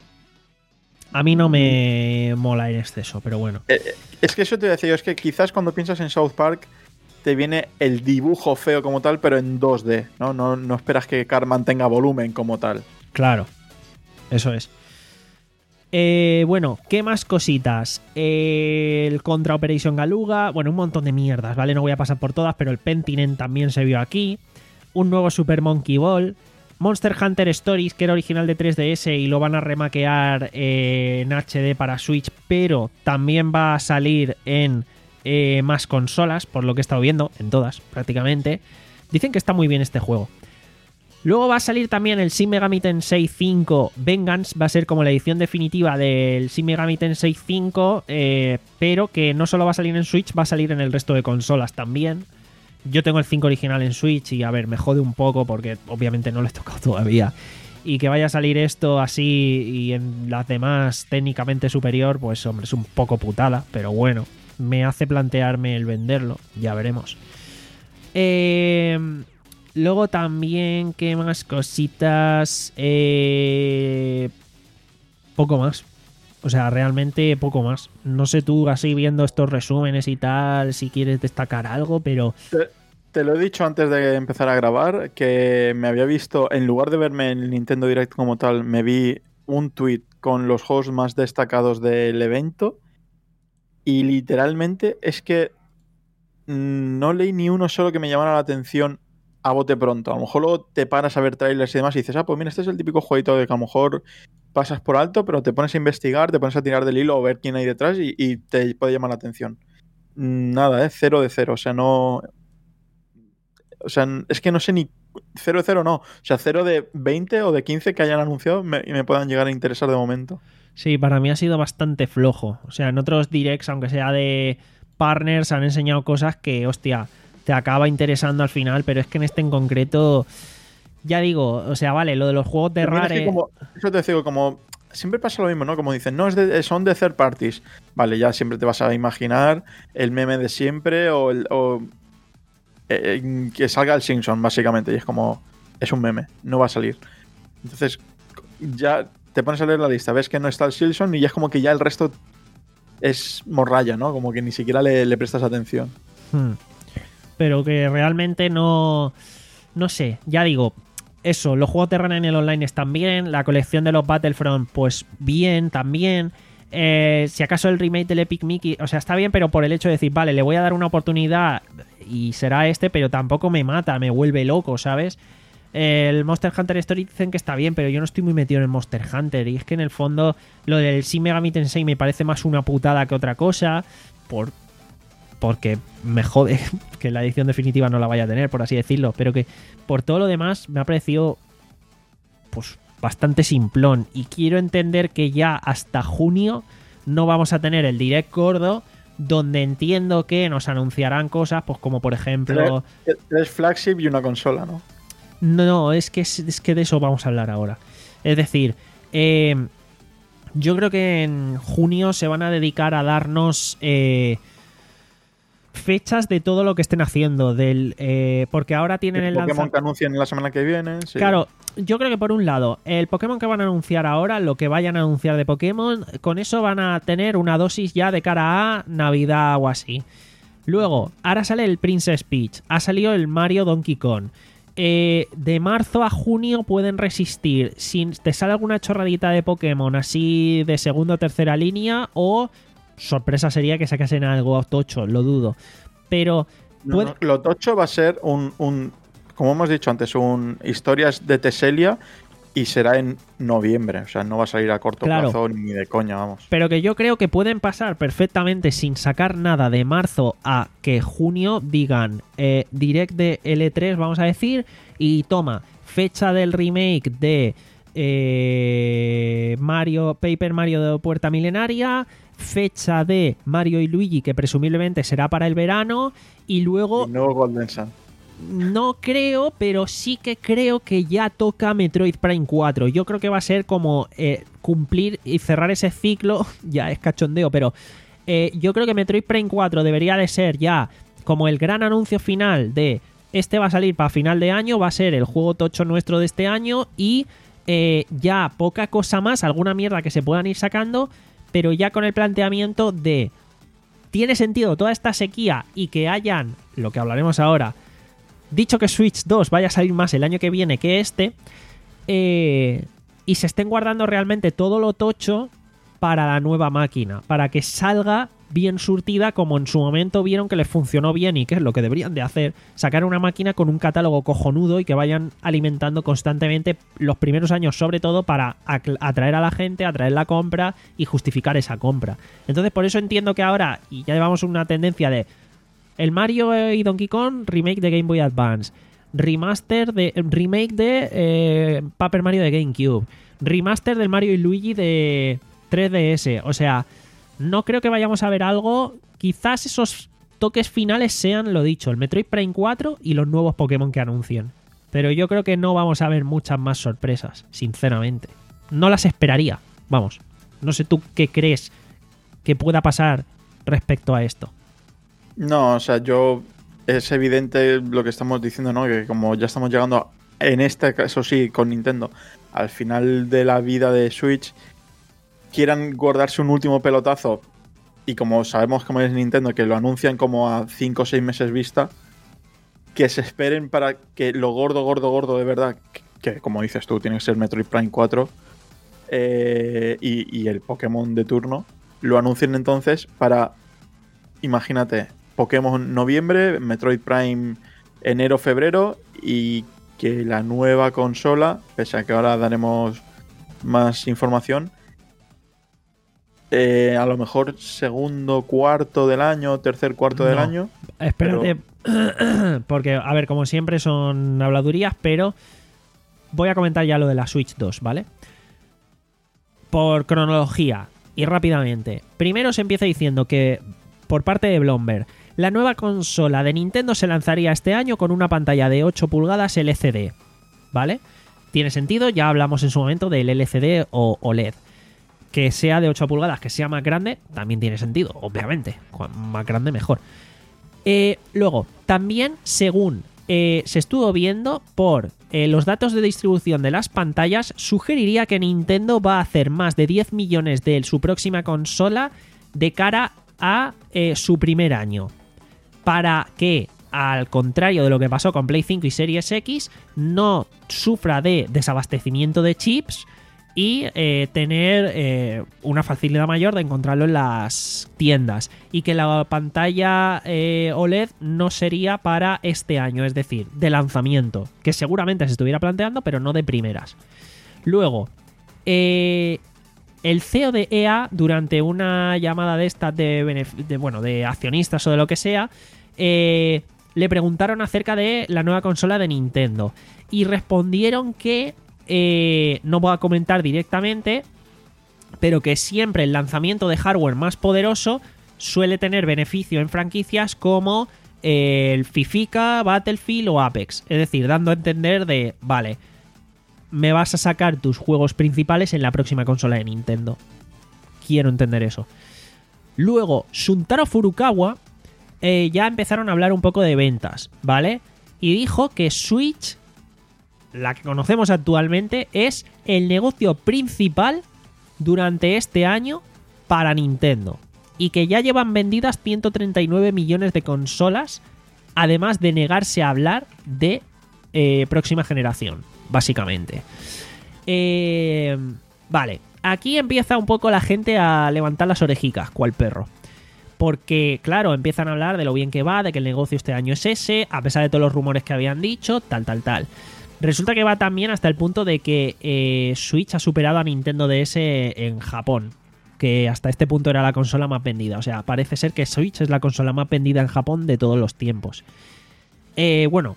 A mí no me mola en exceso, pero bueno. Eh, es que eso te decía yo, es que quizás cuando piensas en South Park te viene el dibujo feo como tal, pero en dos D, ¿no? No, no esperas que Cartman tenga volumen como tal. Claro, eso es. Eh, bueno, ¿qué más cositas? Eh, el Contra Operation Galuga, bueno, un montón de mierdas, ¿vale? No voy a pasar por todas, pero el Pentiment también se vio aquí. Un nuevo Super Monkey Ball. Monster Hunter Stories, que era original de tres D S y lo van a remakear eh, en H D para Switch, pero también va a salir en eh, más consolas, por lo que he estado viendo, en todas prácticamente. Dicen que está muy bien este juego. Luego va a salir también el Shin Megami Tensei cinco Vengeance, va a ser como la edición definitiva del Shin Megami Tensei cinco, eh, pero que no solo va a salir en Switch, va a salir en el resto de consolas también. Yo tengo el cinco original en Switch y a ver, me jode un poco porque obviamente no lo he tocado todavía. Y que vaya a salir esto así y en las demás técnicamente superior, pues hombre, es un poco putada, pero bueno, me hace plantearme el venderlo, ya veremos. Eh... Luego también, ¿qué más cositas? Eh... Poco más. O sea, realmente poco más. No sé tú, así viendo estos resúmenes y tal, si quieres destacar algo, pero... Te, te lo he dicho antes de empezar a grabar, que me había visto, en lugar de verme en el Nintendo Direct como tal, me vi un tweet con los juegos más destacados del evento y literalmente es que no leí ni uno solo que me llamara la atención a bote pronto. A lo mejor luego te paras a ver trailers y demás y dices, ah, pues mira, este es el típico jueguito de que a lo mejor pasas por alto, pero te pones a investigar, te pones a tirar del hilo o ver quién hay detrás y, y te puede llamar la atención. Nada, ¿eh? Cero de cero. O sea, no... O sea, es que no sé ni... Cero de cero no. O sea, cero de veinte o de quince que hayan anunciado me, y me puedan llegar a interesar de momento. Sí, para mí ha sido bastante flojo. O sea, en otros directs, aunque sea de partners, han enseñado cosas que, hostia... te acaba interesando al final, pero es que en este en concreto, ya digo, o sea, vale, lo de los juegos de Rare... Es que como, eso te digo, como siempre pasa lo mismo, ¿no? Como dicen, no, es de, son de third parties. Vale, ya siempre te vas a imaginar el meme de siempre o, el, o eh, que salga el Simpson, básicamente, y es como, es un meme, no va a salir. Entonces, ya te pones a leer la lista, ves que no está el Simpson y ya es como que ya el resto es morralla, ¿no? Como que ni siquiera le, le prestas atención. Hmm. Pero que realmente no... No sé, ya digo, eso, los juegos de Rare en el online están bien, la colección de los Battlefront, pues bien, también. Eh, si acaso el remake del Epic Mickey, o sea, está bien, pero por el hecho de decir, vale, le voy a dar una oportunidad y será este, pero tampoco me mata, me vuelve loco, ¿sabes? El Monster Hunter Story dicen que está bien, pero yo no estoy muy metido en el Monster Hunter, y es que en el fondo lo del Shin Megami Tensei me parece más una putada que otra cosa, por... porque me jode que la edición definitiva no la vaya a tener, por así decirlo, pero que por todo lo demás me ha parecido pues bastante simplón, y quiero entender que ya hasta junio no vamos a tener el direct gordo, donde entiendo que nos anunciarán cosas, pues como por ejemplo... Tres, tres flagship y una consola, ¿no? No, no, es que, es, es que de eso vamos a hablar ahora. Es decir, eh, yo creo que en junio se van a dedicar a darnos... Eh, fechas de todo lo que estén haciendo del eh, porque ahora tienen el, el Pokémon lanza... que anuncian la semana que viene, sí. Claro, yo creo que por un lado el Pokémon que van a anunciar ahora, lo que vayan a anunciar de Pokémon, con eso van a tener una dosis ya de cara a Navidad o así. Luego, ahora sale el Princess Peach, ha salido el Mario Donkey Kong. Eh, de marzo a junio pueden resistir si te sale alguna chorradita de Pokémon así de segunda o tercera línea, o sorpresa sería que sacasen algo tocho, lo dudo. Pero puede... no, no, lo tocho va a ser un, un, como hemos dicho antes, un historias de Teselia y será en noviembre. O sea, no va a salir a corto Claro. plazo ni de coña, vamos. Pero que yo creo que pueden pasar perfectamente sin sacar nada de marzo a que junio digan eh, direct de L tres, vamos a decir, y toma, fecha del remake de eh, Mario, Paper Mario de Puerta Milenaria, fecha de Mario y Luigi, que presumiblemente será para el verano, y luego... Y nuevo Golden Sun. No creo, pero sí que creo que ya toca Metroid Prime cuatro. Yo creo que va a ser como eh, cumplir y cerrar ese ciclo. Ya es cachondeo, pero eh, yo creo que Metroid Prime cuatro debería de ser ya como el gran anuncio final de este va a salir para final de año, va a ser el juego tocho nuestro de este año y eh, ya poca cosa más, alguna mierda que se puedan ir sacando, pero ya con el planteamiento de tiene sentido toda esta sequía y que hayan, lo que hablaremos ahora, dicho que Switch dos vaya a salir más el año que viene que este, eh, y se estén guardando realmente todo lo tocho para la nueva máquina, para que salga bien surtida como en su momento vieron que les funcionó bien y que es lo que deberían de hacer, sacar una máquina con un catálogo cojonudo y que vayan alimentando constantemente los primeros años, sobre todo para atraer a la gente, atraer la compra y justificar esa compra. Entonces por eso entiendo que ahora, y ya llevamos una tendencia de el Mario y Donkey Kong remake de Game Boy Advance, remaster de remake de eh, Paper Mario de GameCube, remaster del Mario y Luigi de tres D S. O sea, no creo que vayamos a ver algo. Quizás esos toques finales sean lo dicho, el Metroid Prime cuatro y los nuevos Pokémon que anuncien. Pero yo creo que no vamos a ver muchas más sorpresas, sinceramente. No las esperaría. Vamos, no sé tú qué crees que pueda pasar respecto a esto. No, o sea, yo... Es evidente lo que estamos diciendo, ¿no? Que como ya estamos llegando, en este caso sí, con Nintendo, al final de la vida de Switch, quieran guardarse un último pelotazo y como sabemos cómo es Nintendo, que lo anuncian como a cinco o seis meses vista, que se esperen para que lo gordo, gordo, gordo de verdad, que, que como dices tú, tiene que ser Metroid Prime cuatro eh, y, y el Pokémon de turno, lo anuncien entonces para, imagínate, Pokémon noviembre, Metroid Prime enero, febrero y que la nueva consola, pese a que ahora daremos más información, eh, a lo mejor segundo cuarto del año, tercer cuarto No, del año. Espérate, pero... porque, a ver, como siempre son habladurías, pero voy a comentar ya lo de la Switch dos, ¿vale? Por cronología y rápidamente. Primero se empieza diciendo que, por parte de Bloomberg, la nueva consola de Nintendo se lanzaría este año con una pantalla de ocho pulgadas L C D, ¿vale? Tiene sentido, ya hablamos en su momento del L C D o O L E D. Que sea de ocho pulgadas, que sea más grande, también tiene sentido, obviamente. Cuanto más grande, mejor. Eh, luego, también, según eh, se estuvo viendo por eh, los datos de distribución de las pantallas, sugeriría que Nintendo va a hacer más de diez millones de su próxima consola de cara a eh, su primer año. Para que, al contrario de lo que pasó con Play cinco y Series X, no sufra de desabastecimiento de chips y eh, tener eh, una facilidad mayor de encontrarlo en las tiendas. Y que la pantalla eh, O L E D no sería para este año, es decir, de lanzamiento, que seguramente se estuviera planteando, pero no de primeras. Luego, eh, el C E O de E A, durante una llamada de estas de, benef- de, bueno, de accionistas o de lo que sea, eh, le preguntaron acerca de la nueva consola de Nintendo y respondieron que eh, no voy a comentar directamente, pero que siempre el lanzamiento de hardware más poderoso suele tener beneficio en franquicias como eh, el FIFA, Battlefield o Apex, es decir, dando a entender de, vale, me vas a sacar tus juegos principales en la próxima consola de Nintendo. Quiero entender eso. Luego, Shuntaro Furukawa eh, ya empezaron a hablar un poco de ventas, ¿vale? Y dijo que Switch, la que conocemos actualmente, es el negocio principal durante este año para Nintendo. Y que ya llevan vendidas ciento treinta y nueve millones de consolas, además de negarse a hablar de eh, próxima generación, básicamente. Eh, vale, aquí empieza un poco la gente a levantar las orejicas, cual perro. Porque, claro, empiezan a hablar de lo bien que va, de que el negocio este año es ese, a pesar de todos los rumores que habían dicho, tal, tal, tal. Resulta que va también hasta el punto de que eh, Switch ha superado a Nintendo D S en Japón, que hasta este punto era la consola más vendida. O sea, parece ser que Switch es la consola más vendida en Japón de todos los tiempos. Eh, bueno,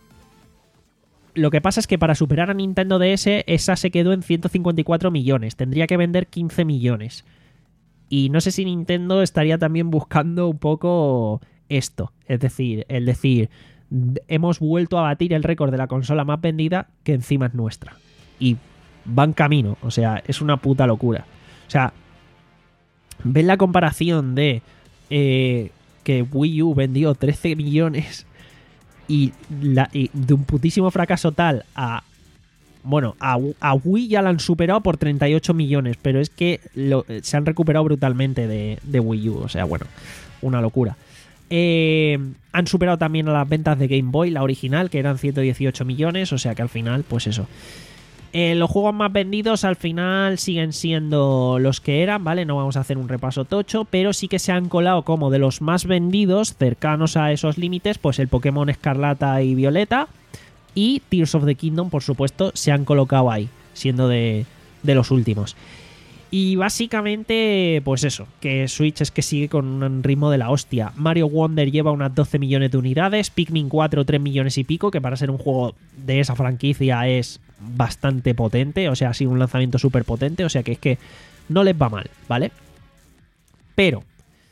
lo que pasa es que para superar a Nintendo D S, esa se quedó en ciento cincuenta y cuatro millones. Tendría que vender quince millones. Y no sé si Nintendo estaría también buscando un poco esto. Es decir, el decir, hemos vuelto a batir el récord de la consola más vendida, que encima es nuestra. Y van camino. O sea, es una puta locura. O sea, ven la comparación de eh, que Wii U vendió trece millones y, la, y de un putísimo fracaso tal a... Bueno, a, a Wii ya la han superado por treinta y ocho millones, pero es que lo, se han recuperado brutalmente de, de Wii U. O sea, bueno, una locura. Eh, han superado también a las ventas de Game Boy, la original, que eran ciento dieciocho millones, o sea que al final, pues eso. Eh, los juegos más vendidos al final siguen siendo los que eran, ¿vale? No vamos a hacer un repaso tocho, pero sí que se han colado como de los más vendidos, cercanos a esos límites, pues el Pokémon Escarlata y Violeta y Tears of the Kingdom, por supuesto, se han colocado ahí, siendo de, de los últimos. Y básicamente, pues eso, que Switch es que sigue con un ritmo de la hostia. Mario Wonder lleva unas doce millones de unidades, Pikmin cuatro tres millones y pico, que para ser un juego de esa franquicia es bastante potente, o sea, ha sido un lanzamiento súper potente, o sea que es que no les va mal, ¿vale? Pero,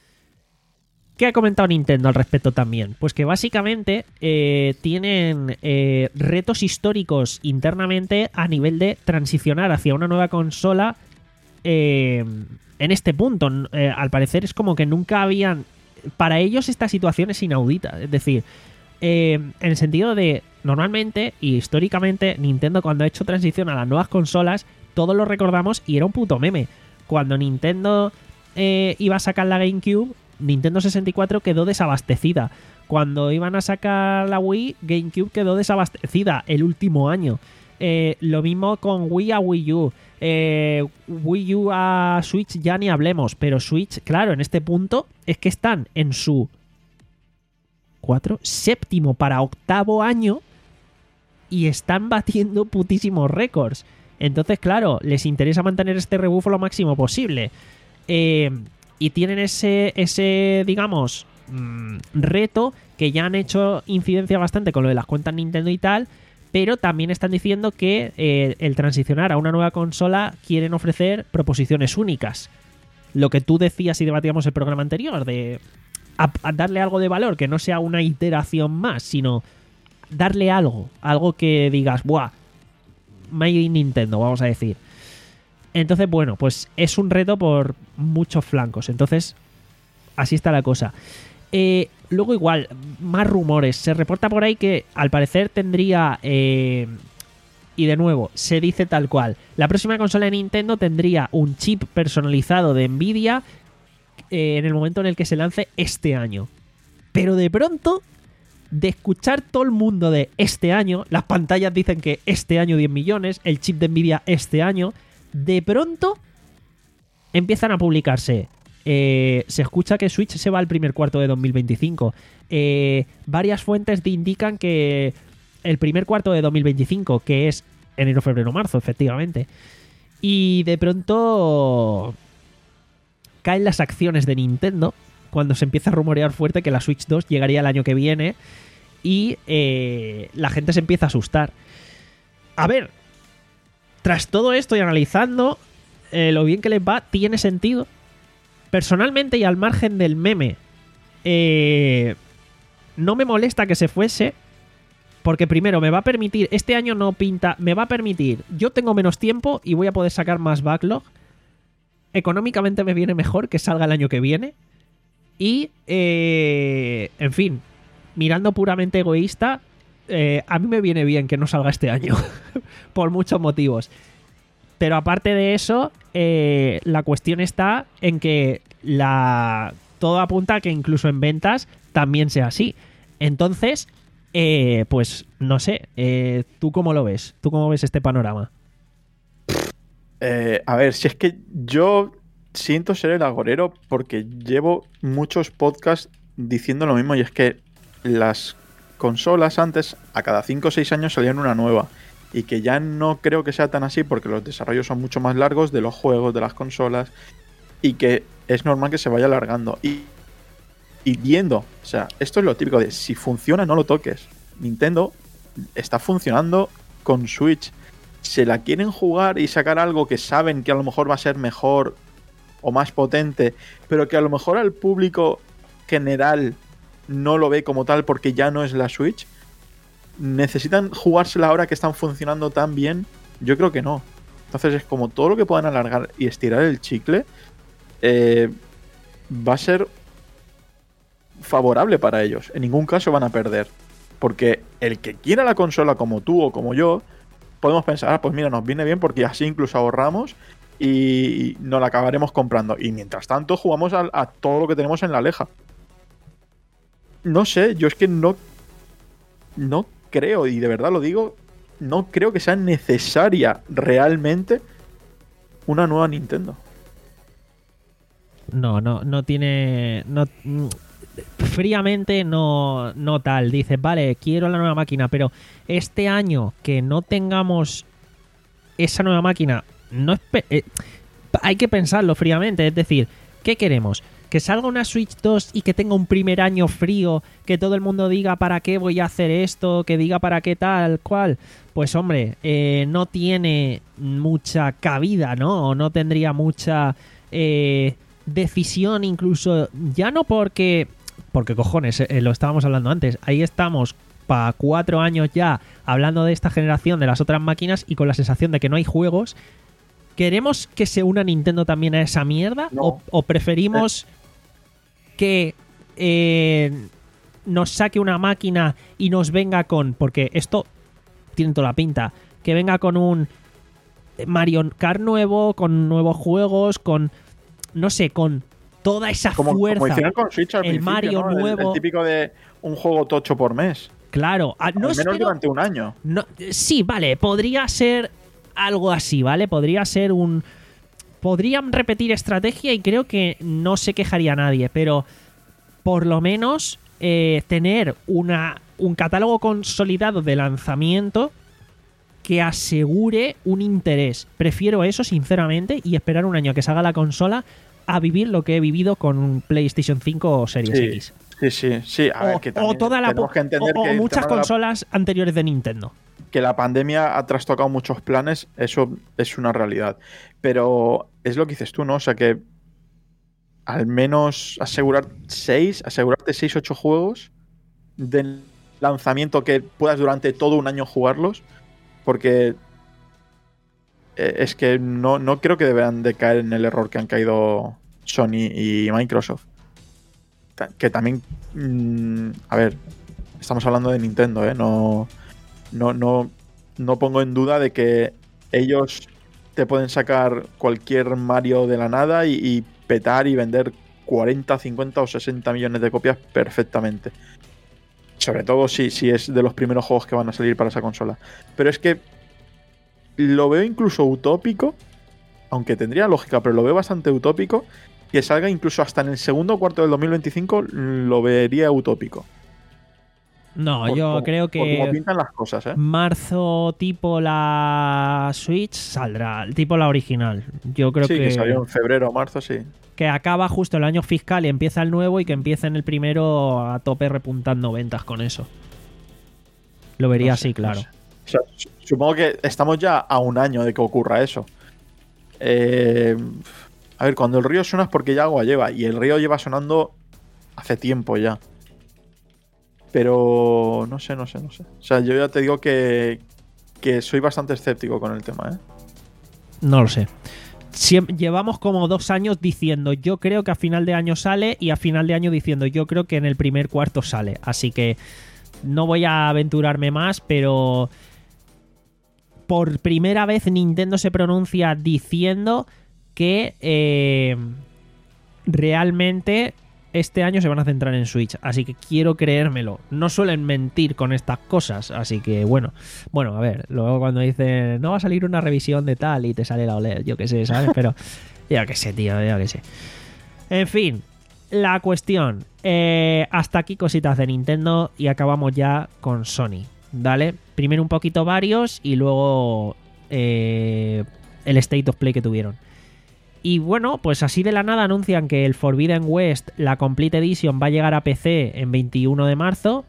¿qué ha comentado Nintendo al respecto también? Pues que básicamente eh, tienen eh, retos históricos internamente a nivel de transicionar hacia una nueva consola. Eh, en este punto, eh, al parecer es como que nunca habían... Para ellos esta situación es inaudita, es decir, eh, en el sentido de, normalmente y históricamente, Nintendo cuando ha hecho transición a las nuevas consolas, todos lo recordamos y era un puto meme. Cuando Nintendo eh, iba a sacar la GameCube, Nintendo sesenta y cuatro quedó desabastecida. Cuando iban a sacar la Wii, GameCube quedó desabastecida el último año. Eh, lo mismo con Wii a Wii U. Eh, Wii U a Switch ya ni hablemos, pero Switch, claro, en este punto es que están en su cuatro, séptimo para octavo año y están batiendo putísimos récords. Entonces, claro, les interesa mantener este rebufo lo máximo posible. Eh, y tienen ese, ese digamos, mmm, reto que ya han hecho incidencia bastante con lo de las cuentas Nintendo y tal. Pero también están diciendo que eh, el transicionar a una nueva consola quieren ofrecer proposiciones únicas. Lo que tú decías y debatíamos el programa anterior, de a, a darle algo de valor, que no sea una iteración más, sino darle algo, algo que digas, ¡buah! Made in Nintendo, vamos a decir. Entonces, bueno, pues es un reto por muchos flancos. Entonces, así está la cosa. Eh, luego igual, más rumores. Se reporta por ahí que al parecer tendría... Eh, y de nuevo, se dice tal cual. La próxima consola de Nintendo tendría un chip personalizado de Nvidia eh, en el momento en el que se lance este año. Pero de pronto, de escuchar todo el mundo de este año, las pantallas dicen que este año diez millones, el chip de Nvidia este año, de pronto empiezan a publicarse... Eh, se escucha que Switch se va al primer cuarto de dos mil veinticinco. Eh, varias fuentes te indican que el primer cuarto de dos mil veinticinco, que es enero, febrero, marzo, efectivamente. Y de pronto caen las acciones de Nintendo cuando se empieza a rumorear fuerte que la Switch dos llegaría el año que viene y eh, la gente se empieza a asustar. A ver, tras todo esto y analizando eh, lo bien que les va, tiene sentido. Personalmente y al margen del meme, eh, no me molesta que se fuese, porque primero me va a permitir, este año no pinta, me va a permitir, yo tengo menos tiempo y voy a poder sacar más backlog, económicamente me viene mejor que salga el año que viene, y, eh, en fin, mirando puramente egoísta, eh, a mí me viene bien que no salga este año, por muchos motivos. Pero aparte de eso, eh, la cuestión está en que la todo apunta a que incluso en ventas también sea así. Entonces, eh, pues no sé, eh, ¿tú cómo lo ves? ¿Tú cómo ves este panorama? Eh, a ver, si es que yo siento ser el agorero porque llevo muchos podcasts diciendo lo mismo y es que las consolas antes, a cada cinco o seis años salían una nueva. y que ya no creo que sea tan así porque los desarrollos son mucho más largos de los juegos, de las consolas, y que es normal que se vaya alargando. Y, y viendo, o sea, esto es lo típico de si funciona no lo toques. Nintendo está funcionando con Switch. Se la quieren jugar y sacar algo que saben que a lo mejor va a ser mejor o más potente, pero que a lo mejor al público general no lo ve como tal porque ya no es la Switch. ¿Necesitan jugársela ahora que están funcionando tan bien? Yo creo que no. Entonces es como todo lo que puedan alargar y estirar el chicle eh, va a ser favorable para ellos. En ningún caso van a perder. Porque el que quiera la consola como tú o como yo, podemos pensar, ah, pues mira, nos viene bien porque así incluso ahorramos y nos la acabaremos comprando. Y mientras tanto jugamos a, a todo lo que tenemos en la Aleja. No sé, yo es que no... No creo, y de verdad lo digo, no creo que sea necesaria realmente una nueva Nintendo. No, no, no tiene... No, fríamente no, no tal. Dices, vale, quiero la nueva máquina, pero este año que no tengamos esa nueva máquina, no es eh, hay que pensarlo fríamente. Es decir, ¿qué queremos? ¿Que salga una Switch dos y que tenga un primer año frío? Que todo el mundo diga para qué voy a hacer esto, que diga para qué tal, cual. Pues hombre, eh, no tiene mucha cabida, ¿no? O no tendría mucha eh, decisión incluso. Ya no porque... Porque cojones, eh, lo estábamos hablando antes. Ahí estamos para cuatro años ya hablando de esta generación, de las otras máquinas, y con la sensación de que no hay juegos. ¿Queremos que se una Nintendo también a esa mierda? No. ¿O, o preferimos... Eh. que eh, nos saque una máquina y nos venga con... Porque esto tiene toda la pinta. Que venga con un Mario Kart nuevo, con nuevos juegos, con... No sé, con toda esa como, fuerza. Como hicieron con Switch al el Mario ¿no? nuevo. El, el típico de un juego tocho por mes. Claro. Al no menos durante no, un año. No, sí, vale. Podría ser algo así, ¿vale? Podría ser un... Podrían repetir estrategia y creo que no se quejaría nadie, pero por lo menos eh, tener una, un catálogo consolidado de lanzamiento que asegure un interés. Prefiero eso, sinceramente, y esperar un año a que salga la consola a vivir lo que he vivido con un PlayStation cinco o Series sí, X. Sí, sí, sí. A o, ver, que o toda la que entender o, o que muchas consolas la... anteriores de Nintendo. Que la pandemia ha trastocado muchos planes, eso es una realidad. Pero es lo que dices tú, ¿no? O sea que al menos asegurar seis, asegurarte seis, ocho juegos de lanzamiento que puedas durante todo un año jugarlos, porque es que no, no creo que deberán de caer en el error que han caído Sony y Microsoft. Que también, mmm, a ver, estamos hablando de Nintendo, ¿eh? No, no, no, no pongo en duda de que ellos te pueden sacar cualquier Mario de la nada y, y petar y vender cuarenta, cincuenta o sesenta millones de copias perfectamente. Sobre todo si, si es de los primeros juegos que van a salir para esa consola. Pero es que lo veo incluso utópico, aunque tendría lógica, pero lo veo bastante utópico, que salga incluso hasta en el segundo cuarto del dos mil veinticinco, lo vería utópico. No, por, yo por, creo que por cómo pintan las cosas, ¿eh? Marzo tipo la Switch saldrá, tipo la original. Yo creo sí, que... que salió en febrero o marzo, sí. Que acaba justo el año fiscal y empieza el nuevo y que empiece en el primero a tope repuntando ventas con eso. Lo vería no sé, así, claro. No sé. O sea, supongo que estamos ya a un año de que ocurra eso. Eh, a ver, cuando el río suena es porque ya agua lleva. Y el río lleva sonando hace tiempo ya. Pero no sé, no sé, no sé. O sea, yo ya te digo que, que soy bastante escéptico con el tema, ¿eh? No lo sé. Siempre, llevamos como dos años diciendo yo creo que a final de año sale y a final de año diciendo yo creo que en el primer cuarto sale. Así que no voy a aventurarme más, pero por primera vez Nintendo se pronuncia diciendo que eh, realmente este año se van a centrar en Switch, así que quiero creérmelo. No suelen mentir con estas cosas, así que bueno. Bueno, a ver, luego cuando dicen no va a salir una revisión de tal y te sale la O L E D, yo qué sé, ¿sabes? Pero ya que sé, tío, ya que sé. En fin, la cuestión. Eh, hasta aquí cositas de Nintendo y acabamos ya con Sony. ¿vale? Primero un poquito varios y luego eh, el State of Play que tuvieron. Y bueno, pues así de la nada anuncian que el Forbidden West, la Complete Edition, va a llegar a P C en veintiuno de marzo.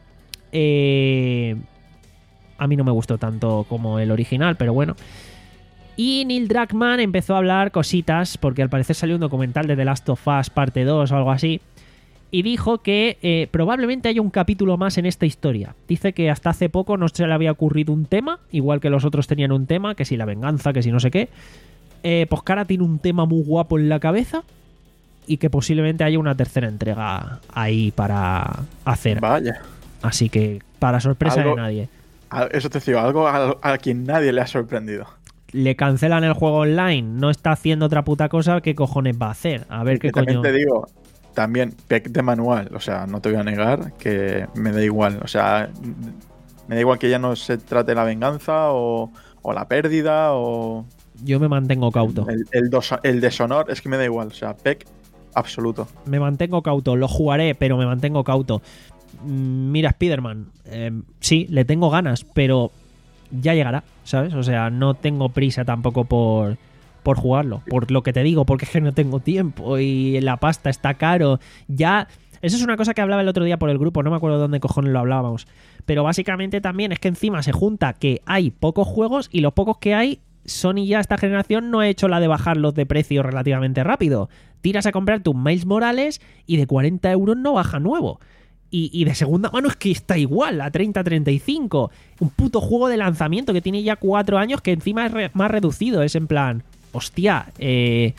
Eh, a mí no me gustó tanto como el original, pero bueno. Y Neil Druckmann empezó a hablar cositas, porque al parecer salió un documental de The Last of Us parte dos o algo así, y dijo que eh, probablemente haya un capítulo más en esta historia. Dice que hasta hace poco no se le había ocurrido un tema, igual que los otros tenían un tema, que si la venganza, que si no sé qué. Eh, pues que ahora tiene un tema muy guapo en la cabeza y que posiblemente haya una tercera entrega ahí para hacer. Vaya. Así que, para sorpresa Algo- de nadie, Eso te digo, algo a, a quien nadie le ha sorprendido. le cancelan el juego online, no está haciendo otra puta cosa, ¿qué cojones va a hacer? A ver Y qué que también coño. te digo, también P E C de manual, o sea, no te voy a negar que me da igual, o sea, me da igual que ya no se trate la venganza o, o la pérdida o Yo me mantengo cauto. el, el, dos- el deshonor, es que me da igual, o sea, P E C absoluto. Me mantengo cauto, lo jugaré, pero me mantengo cauto. Mm, Mira, Spider-Man, eh, sí, le tengo ganas, pero ya llegará, ¿sabes? O sea, no tengo prisa tampoco por, por jugarlo, por lo que te digo, porque es que no tengo tiempo y la pasta está caro. Ya, eso es una cosa que hablaba el otro día por el grupo, no me acuerdo dónde cojones lo hablábamos, pero básicamente también es que encima se junta que hay pocos juegos y los pocos que hay, Sony ya esta generación no ha hecho la de bajarlos de precio relativamente rápido. Tiras a comprarte un Miles Morales y de cuarenta euros no baja nuevo. Y, y de segunda mano es que está igual, a treinta a treinta y cinco. Un puto juego de lanzamiento que tiene ya cuatro años que encima es re- más reducido. Es en plan, hostia, eh,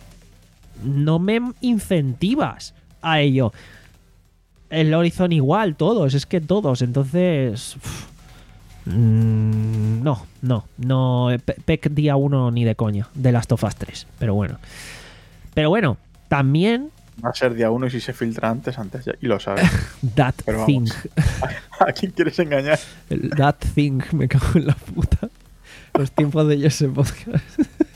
no me incentivas a ello. El Horizon igual, todos, es que todos. Entonces... uf, mm, no, no, no. P- P E C día uno ni de coña. De Last of Us tres. Pero bueno. Pero bueno, también... Va a ser día uno y si se filtra antes, antes ya, y lo sabes. That Pero Thing. vamos. ¿A quién quieres engañar? El That Thing, me cago en la puta. Los tiempos de Jesse Podcast.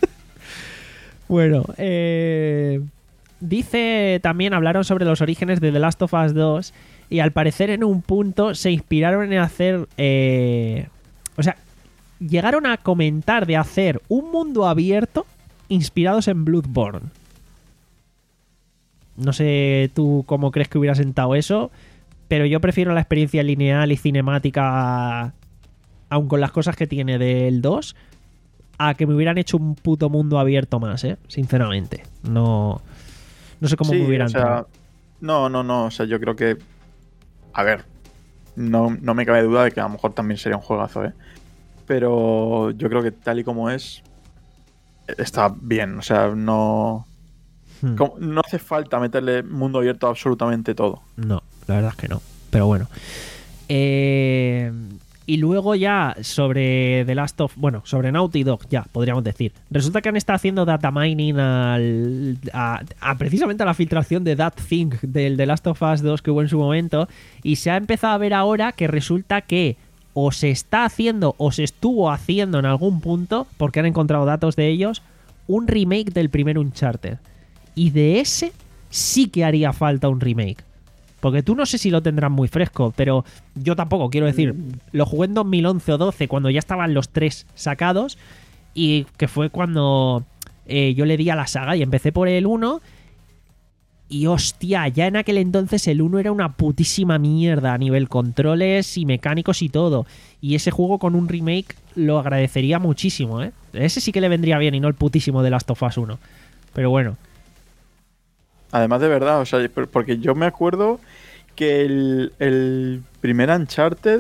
Bueno, eh, dice también, hablaron sobre los orígenes de The Last of Us dos y al parecer en un punto se inspiraron en hacer... Eh, o sea, llegaron a comentar de hacer un mundo abierto inspirados en Bloodborne. No sé tú cómo crees que hubiera sentado eso, pero yo prefiero la experiencia lineal y cinemática, aun con las cosas que tiene del dos, a que me hubieran hecho un puto mundo abierto más, ¿eh? Sinceramente. No, no sé cómo Sí, me hubieran o sea, no, no, no, o sea, yo creo que... A ver, no, no me cabe duda de que a lo mejor también sería un juegazo, ¿eh? Pero yo creo que tal y como es, está bien, o sea, no... Hmm. como- no hace falta meterle mundo abierto a absolutamente todo. No, la verdad es que no. Pero bueno. Eh, y luego ya sobre The Last of... Bueno, sobre Naughty Dog, ya, podríamos decir. Resulta que han estado haciendo data mining al, a, a precisamente a la filtración de That Thing del The Last of Us dos que hubo en su momento. Y se ha empezado a ver ahora que resulta que o se está haciendo o se estuvo haciendo en algún punto, porque han encontrado datos de ellos, un remake del primer Uncharted. Y de ese sí que haría falta un remake. Porque tú no sé si lo tendrás muy fresco, pero yo tampoco, quiero decir, lo jugué en dos mil once o doce, cuando ya estaban los tres sacados, y que fue cuando eh, yo le di a la saga y empecé por el uno, y hostia, ya en aquel entonces el uno era una putísima mierda a nivel controles y mecánicos y todo. Y ese juego con un remake lo agradecería muchísimo, ¿eh? Ese sí que le vendría bien y no el putísimo de Last of Us uno. Pero bueno. Además, de verdad, o sea, por- porque yo me acuerdo que el, el primer Uncharted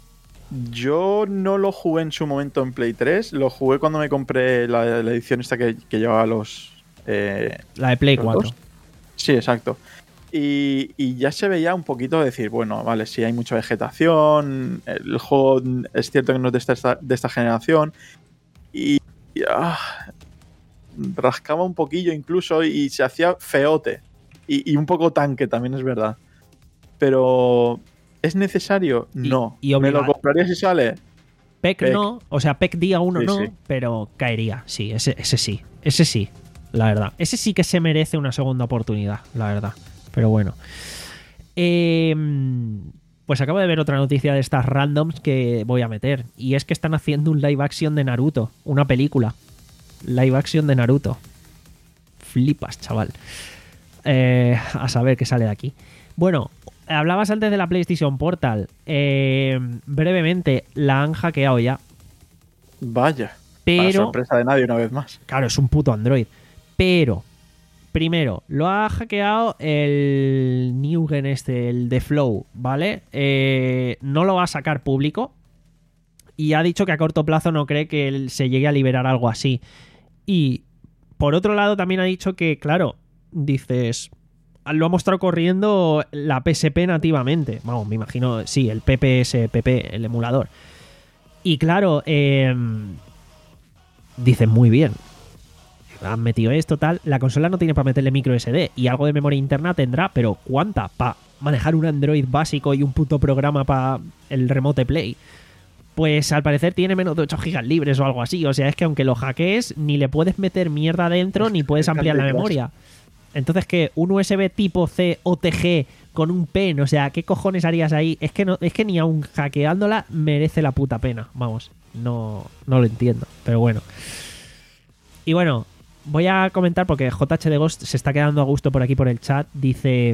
yo no lo jugué en su momento en Play tres, lo jugué cuando me compré la, la edición esta que, que llevaba los... eh, La de Play los cuatro. dos. Sí, exacto. Y, y ya se veía un poquito de decir, bueno, vale, sí hay mucha vegetación, el juego es cierto que no es de esta, de esta generación, y, y, ah, rascaba un poquillo incluso y se hacía feote. Y, y un poco tanque también, es verdad. Pero, ¿es necesario? Y- No. y ¿Me lo obliga- compraría si sale? P E C P E C. no, o sea, P E C día uno Sí, no, sí. pero caería, sí, ese, ese sí, ese sí, la verdad. Ese sí que se merece una segunda oportunidad, la verdad. Pero bueno. Eh, Pues acabo de ver otra noticia de estas randoms que voy a meter. Y es que están haciendo un live action de Naruto. Una película. Live action de Naruto. Flipas, chaval. Eh, a saber qué sale de aquí. Bueno, hablabas antes de la PlayStation Portal. Eh, brevemente, la han hackeado ya. Vaya. Pero... Para sorpresa de nadie una vez más. Claro, es un puto Android. Pero... Primero, lo ha hackeado el Newgen este, el de Flow, ¿vale? Eh, no lo va a sacar público y ha dicho que a corto plazo no cree que él se llegue a liberar algo así. Y por otro lado también ha dicho que, claro, dices, lo ha mostrado corriendo la P S P nativamente. Vamos, me imagino, sí, el P P S P P, el emulador. Y claro, eh, dicen muy bien. Han metido esto, tal. La consola no tiene para meterle micro S D y algo de memoria interna tendrá, pero ¿cuánta? Para manejar un Android básico y un puto programa para el Remote Play. Pues al parecer tiene menos de ocho gigas libres o algo así. O sea, es que aunque lo hackees, ni le puedes meter mierda dentro ni puedes ampliar la memoria. Entonces, que un U S B tipo C O T G con un pen, o sea, ¿qué cojones harías ahí? Es que no, es que ni aun hackeándola merece la puta pena. Vamos, no, no lo entiendo, pero bueno. Y bueno, voy a comentar porque J H de Ghost se está quedando a gusto por aquí por el chat. Dice...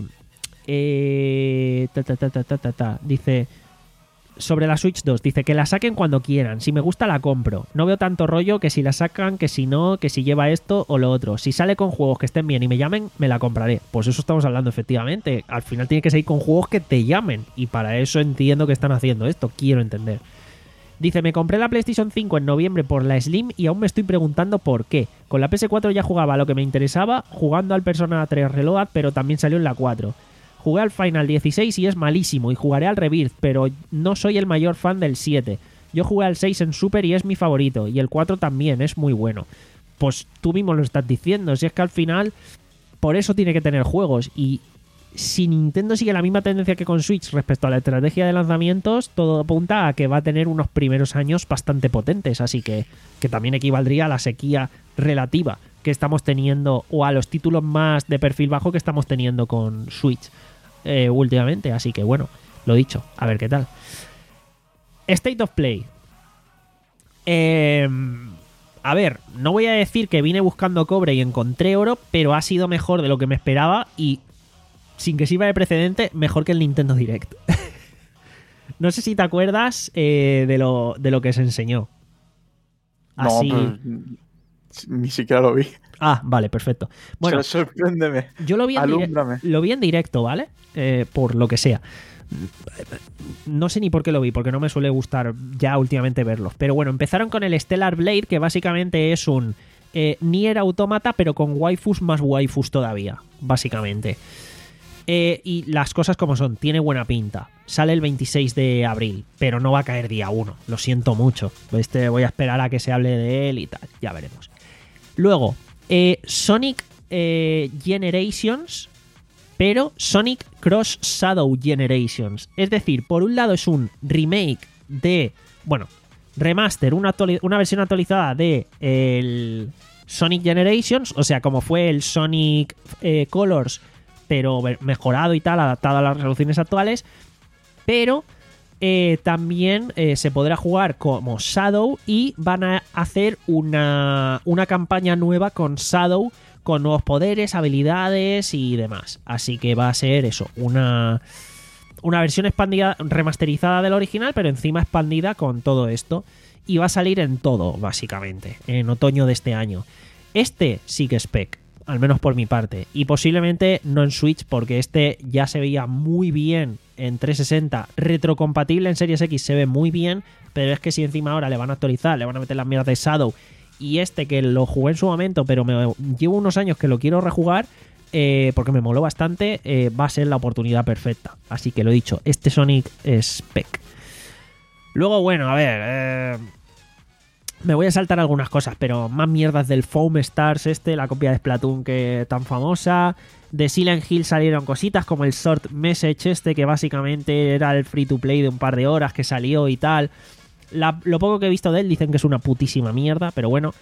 Eh, ta, ta, ta, ta, ta, ta, ta. Dice... Sobre la Switch dos, dice que la saquen cuando quieran. Si me gusta la compro. No veo tanto rollo que si la sacan, que si no, que si lleva esto o lo otro. Si sale con juegos que estén bien y me llamen, me la compraré. Pues eso estamos hablando, efectivamente. Al final tiene que seguir con juegos que te llamen. Y para eso entiendo que están haciendo esto. Quiero entender. Dice, me compré la PlayStation cinco en noviembre por la Slim y aún me estoy preguntando por qué. Con la P S cuatro ya jugaba lo que me interesaba, jugando al Persona tres Reload, pero también salió en la cuatro. Jugué al Final dieciséis y es malísimo, y jugaré al Rebirth, pero no soy el mayor fan del siete. Yo jugué al seis en Super y es mi favorito, y el cuatro también, es muy bueno. Pues tú mismo lo estás diciendo, si es que al final por eso tiene que tener juegos, y si Nintendo sigue la misma tendencia que con Switch respecto a la estrategia de lanzamientos, todo apunta a que va a tener unos primeros años bastante potentes, así que, que también equivaldría a la sequía relativa que estamos teniendo, o a los títulos más de perfil bajo que estamos teniendo con Switch eh, últimamente, así que bueno, lo dicho, a ver qué tal. State of Play. Eh, a ver, no voy a decir que vine buscando cobre y encontré oro, pero ha sido mejor de lo que me esperaba y, sin que sirva de precedente, mejor que el Nintendo Direct. No sé si te acuerdas eh, de, lo, de lo que se enseñó. Así... No, pues, ni siquiera lo vi. Ah, vale, perfecto. Bueno, sorpréndeme. Yo lo vi en, dire- lo vi en directo, ¿vale? Eh, por lo que sea. No sé ni por qué lo vi, porque no me suele gustar ya últimamente verlos. Pero bueno, empezaron con el Stellar Blade, que básicamente es un eh, Nier Automata, pero con waifus más waifus todavía, básicamente. Eh, y las cosas como son, tiene buena pinta. Sale el veintiséis de abril, pero no va a caer día uno. Lo siento mucho. Este, voy a esperar a que se hable de él y tal. Ya veremos. Luego, eh, Sonic eh, Generations, pero Sonic Cross Shadow Generations. Es decir, por un lado es un remake de... Bueno, remaster, una, actuali- una versión actualizada de el Sonic Generations, o sea, como fue el Sonic eh, Colors, pero mejorado y tal, adaptado a las resoluciones actuales. Pero eh, también eh, se podrá jugar como Shadow y van a hacer una, una campaña nueva con Shadow, con nuevos poderes, habilidades y demás. Así que va a ser eso, una, una versión expandida, remasterizada del original, pero encima expandida con todo esto. Y va a salir en todo, básicamente, en otoño de este año. Este sí que es spec, al menos por mi parte, y posiblemente no en Switch, porque este ya se veía muy bien en trescientos sesenta, retrocompatible en Series X se ve muy bien, pero es que si encima ahora le van a actualizar, le van a meter las mierdas de Shadow, y este que lo jugué en su momento, pero me llevo unos años que lo quiero rejugar, eh, porque me moló bastante, eh, va a ser la oportunidad perfecta. Así que lo dicho, este Sonic es spec. Luego, bueno, a ver... Eh... Me voy a saltar algunas cosas, pero más mierdas del Foam Stars este, la copia de Splatoon que tan famosa. De Silent Hill salieron cositas como el Short Message este, que básicamente era el free to play de un par de horas que salió y tal. La, lo poco que he visto de él dicen que es una putísima mierda, pero bueno.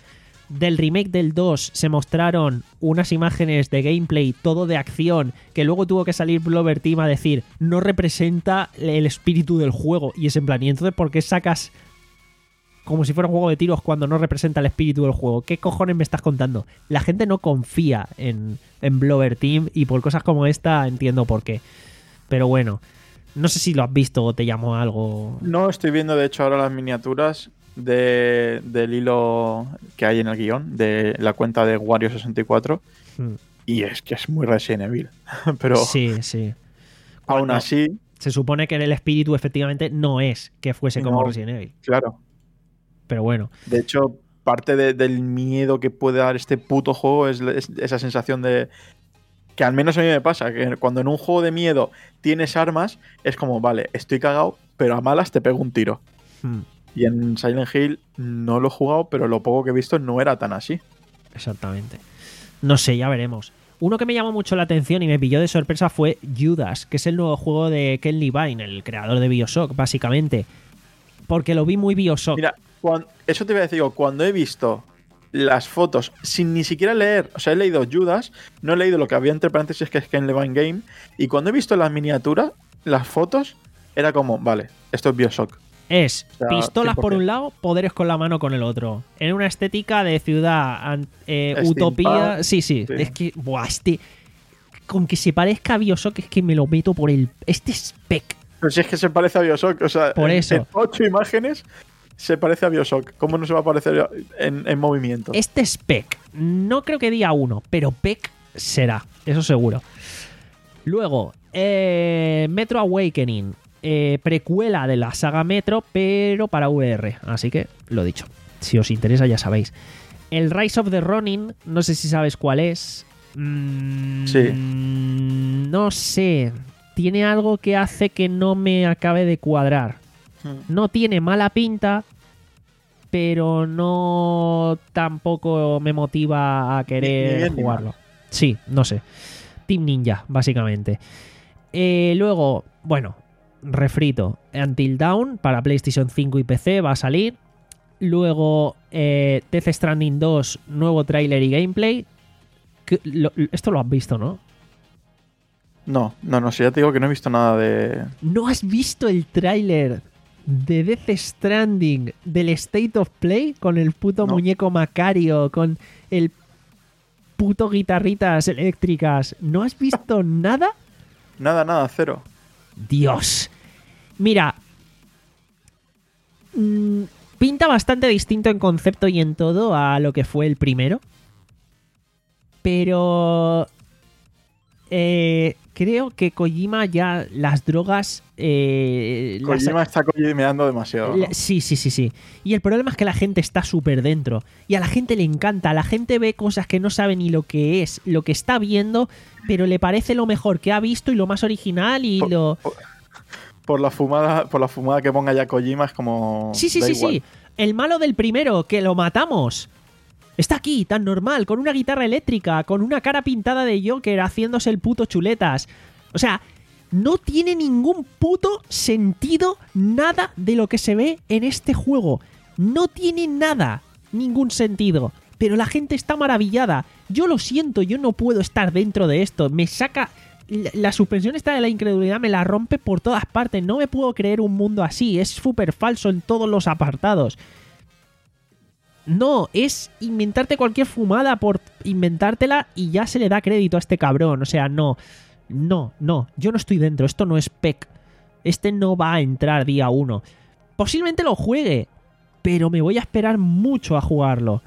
Del remake del dos se mostraron unas imágenes de gameplay, todo de acción, que luego tuvo que salir Blover Team a decir no representa el espíritu del juego. Y es en plan, ¿y entonces por qué sacas como si fuera un juego de tiros cuando no representa el espíritu del juego? ¿Qué cojones me estás contando? La gente no confía en, en Blover Team y por cosas como esta entiendo por qué. Pero bueno, no sé si lo has visto o te llamó algo. No, estoy viendo de hecho ahora las miniaturas de, del hilo que hay en el guión de la cuenta de Wario sesenta y cuatro Hmm. y es que es muy Resident Evil. Pero Sí, sí. aún Cuando así, se supone que el espíritu efectivamente no es que fuese como No. Resident Evil. claro. Pero bueno, De hecho, parte de- del miedo que puede dar este puto juego es, es esa sensación de... Que al menos a mí me pasa, que cuando en un juego de miedo tienes armas, es como, vale, estoy cagado, pero a malas te pego un tiro. hmm, Y en Silent Hill no lo he jugado, pero lo poco que he visto no era tan así. exactamente. No sé, ya veremos. Uno que me llamó mucho la atención y me pilló de sorpresa fue Judas, que es el nuevo juego de Ken Levine, el creador de BioShock, básicamente. Porque lo vi muy BioShock. Mira, cuan- eso te voy a decir, digo, cuando he visto las fotos sin ni siquiera leer, o sea, he leído Judas, no he leído lo que había entre paréntesis que es Ken Levine Game, y cuando he visto las miniaturas, las fotos, era como, vale, esto es BioShock. Es O sea, pistolas por cien por ciento. un lado, poderes con la mano con el otro. En una estética de ciudad, an- eh, Steampunk. utopía. Sí, sí, Sí. Es que, buah, este. Con que se parezca a BioShock es que me lo meto por el. Este spec. Pero si es que se parece a BioShock, o sea, Por en, eso. en ocho imágenes se parece a BioShock. ¿Cómo no se va a parecer en, en movimiento? Este spec. No creo que diga uno, pero P E C será. Eso seguro. Luego, eh, Metro Awakening. Eh, precuela de la saga Metro, pero para V R. Así que, lo dicho. Si os interesa, ya sabéis. El Rise of the Ronin, no sé si sabes cuál es. Mm, Sí. No sé. Tiene algo que hace que no me acabe de cuadrar. Hmm. No tiene mala pinta, pero no tampoco me motiva a Ni- ni querer bien ni jugarlo. Sí, no sé. Team Ninja, básicamente. Eh, luego, bueno, refrito. Until Dawn para PlayStation cinco y P C va a salir. Luego, eh, Death Stranding dos, nuevo tráiler y gameplay. Que- lo- esto lo has visto, ¿no? No, no, no, si ya te digo que no he visto nada de... ¿No has visto el tráiler de Death Stranding del State of Play con el puto No. muñeco Macario, con el puto guitarritas eléctricas? ¿No has visto nada? Nada, nada, cero. Dios. Mira, mm, pinta bastante distinto en concepto y en todo a lo que fue el primero. Pero eh, creo que Kojima ya las drogas... eh, las- Kojima está cojimeando demasiado. ¿no? La- Sí, sí, sí, sí. Y el problema es que la gente está súper dentro. Y a la gente le encanta. La gente ve cosas que no sabe ni lo que es, lo que está viendo, pero le parece lo mejor que ha visto y lo más original y Por- lo... Por la fumada, por la fumada que ponga ya Kojima es como... Sí, sí, da sí, igual. sí. El malo del primero, que lo matamos. Está aquí, tan normal, con una guitarra eléctrica, con una cara pintada de Joker haciéndose el puto chuletas. O sea, no tiene ningún puto sentido nada de lo que se ve en este juego. No tiene nada, ningún sentido. Pero la gente está maravillada. Yo lo siento, yo no puedo estar dentro de esto. Me saca... La, la suspensión esta de la incredulidad me la rompe por todas partes. No me puedo creer un mundo así. Es súper falso en todos los apartados. No, es inventarte cualquier fumada por inventártela y ya se le da crédito a este cabrón. O sea, no, no, no. Yo no estoy dentro. Esto no es P E C. Este no va a entrar día uno. Posiblemente lo juegue, pero me voy a esperar mucho a jugarlo.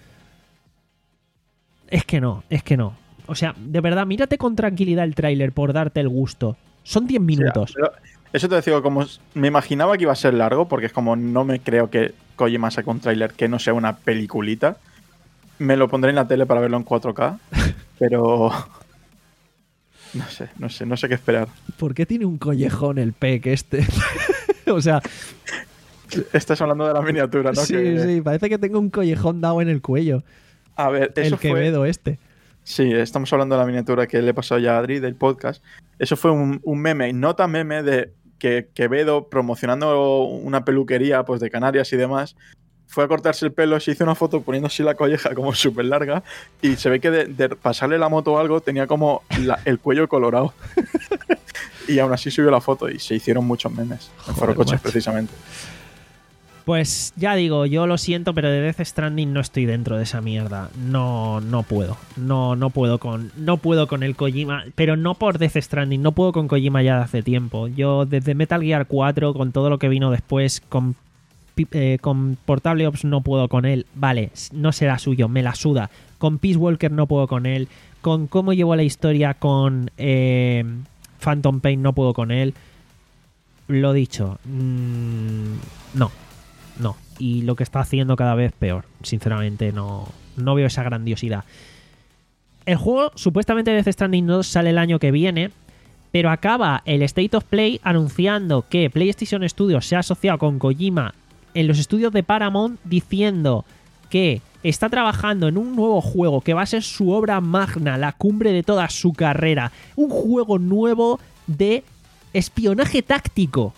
Es que no, es que no. O sea, de verdad, mírate con tranquilidad el tráiler por darte el gusto. Son diez minutos. O sea, pero eso te digo, como s- me imaginaba que iba a ser largo, porque es como no me creo que Kojima saque un tráiler que no sea una peliculita. Me lo pondré en la tele para verlo en cuatro K, pero no sé, no sé, no sé qué esperar. ¿Por qué tiene un collejón el P E C este? O sea, Estás hablando de la miniatura, ¿no? sí, Que- sí, parece que tengo un collejón dado en el cuello. A ver, eso El fue... Quevedo este. Sí, estamos hablando de la miniatura que le pasó ya a Adri del podcast. Eso fue un, un meme, no tan meme de que Quevedo promocionando una peluquería pues de Canarias y demás, fue a cortarse el pelo, se hizo una foto poniéndose la colleja como súper larga y se ve que de, de pasarle la moto o algo tenía como la, el cuello colorado. Y aún así subió la foto y se hicieron muchos memes. En Foro Coches, macho. Precisamente. Pues ya digo, yo lo siento, pero de Death Stranding no estoy dentro de esa mierda. No, no puedo. No, no puedo con. No puedo con el Kojima. Pero no por Death Stranding, no puedo con Kojima ya de hace tiempo. Yo desde Metal Gear cuatro, con todo lo que vino después, con, eh, con Portable Ops no puedo con él. Vale, no será suyo, me la suda. Con Peace Walker no puedo con él. Con cómo llevó la historia con eh, Phantom Pain no puedo con él. Lo dicho. Mmm, no. No, y lo que está haciendo cada vez peor. Sinceramente, no, no veo esa grandiosidad. El juego, supuestamente Death Stranding dos sale el año que viene, pero acaba el State of Play anunciando que PlayStation Studios se ha asociado con Kojima en los estudios de Paramount, diciendo que está trabajando en un nuevo juego que va a ser su obra magna, la cumbre de toda su carrera. Un juego nuevo de espionaje táctico,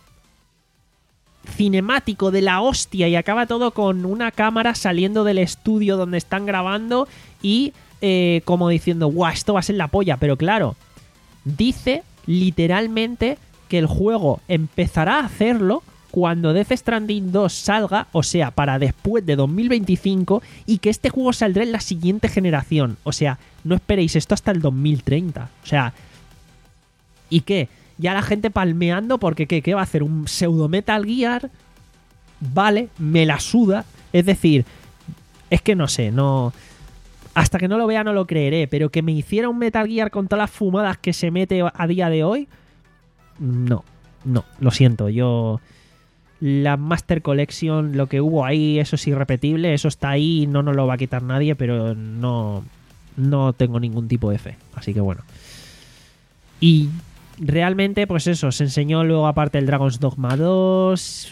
cinemático de la hostia, y acaba todo con una cámara saliendo del estudio donde están grabando y eh, como diciendo, guau, esto va a ser la polla. Pero claro, dice literalmente que el juego empezará a hacerlo cuando Death Stranding dos salga, o sea, para después de dos mil veinticinco, y que este juego saldrá en la siguiente generación. O sea, no esperéis esto hasta el dos mil treinta. O sea, ¿y qué? Ya la gente palmeando porque ¿qué, qué va a hacer? ¿Un pseudo Metal Gear? Vale, me la suda. Es decir, es que no sé, no... Hasta que no lo vea no lo creeré, pero que me hiciera un Metal Gear con todas las fumadas que se mete a día de hoy, no, no, lo siento, yo... La Master Collection, lo que hubo ahí, eso es irrepetible, eso está ahí, no nos lo va a quitar nadie, pero no, no tengo ningún tipo de fe, así que bueno. Y... realmente, pues eso, se enseñó luego aparte el Dragon's Dogma dos,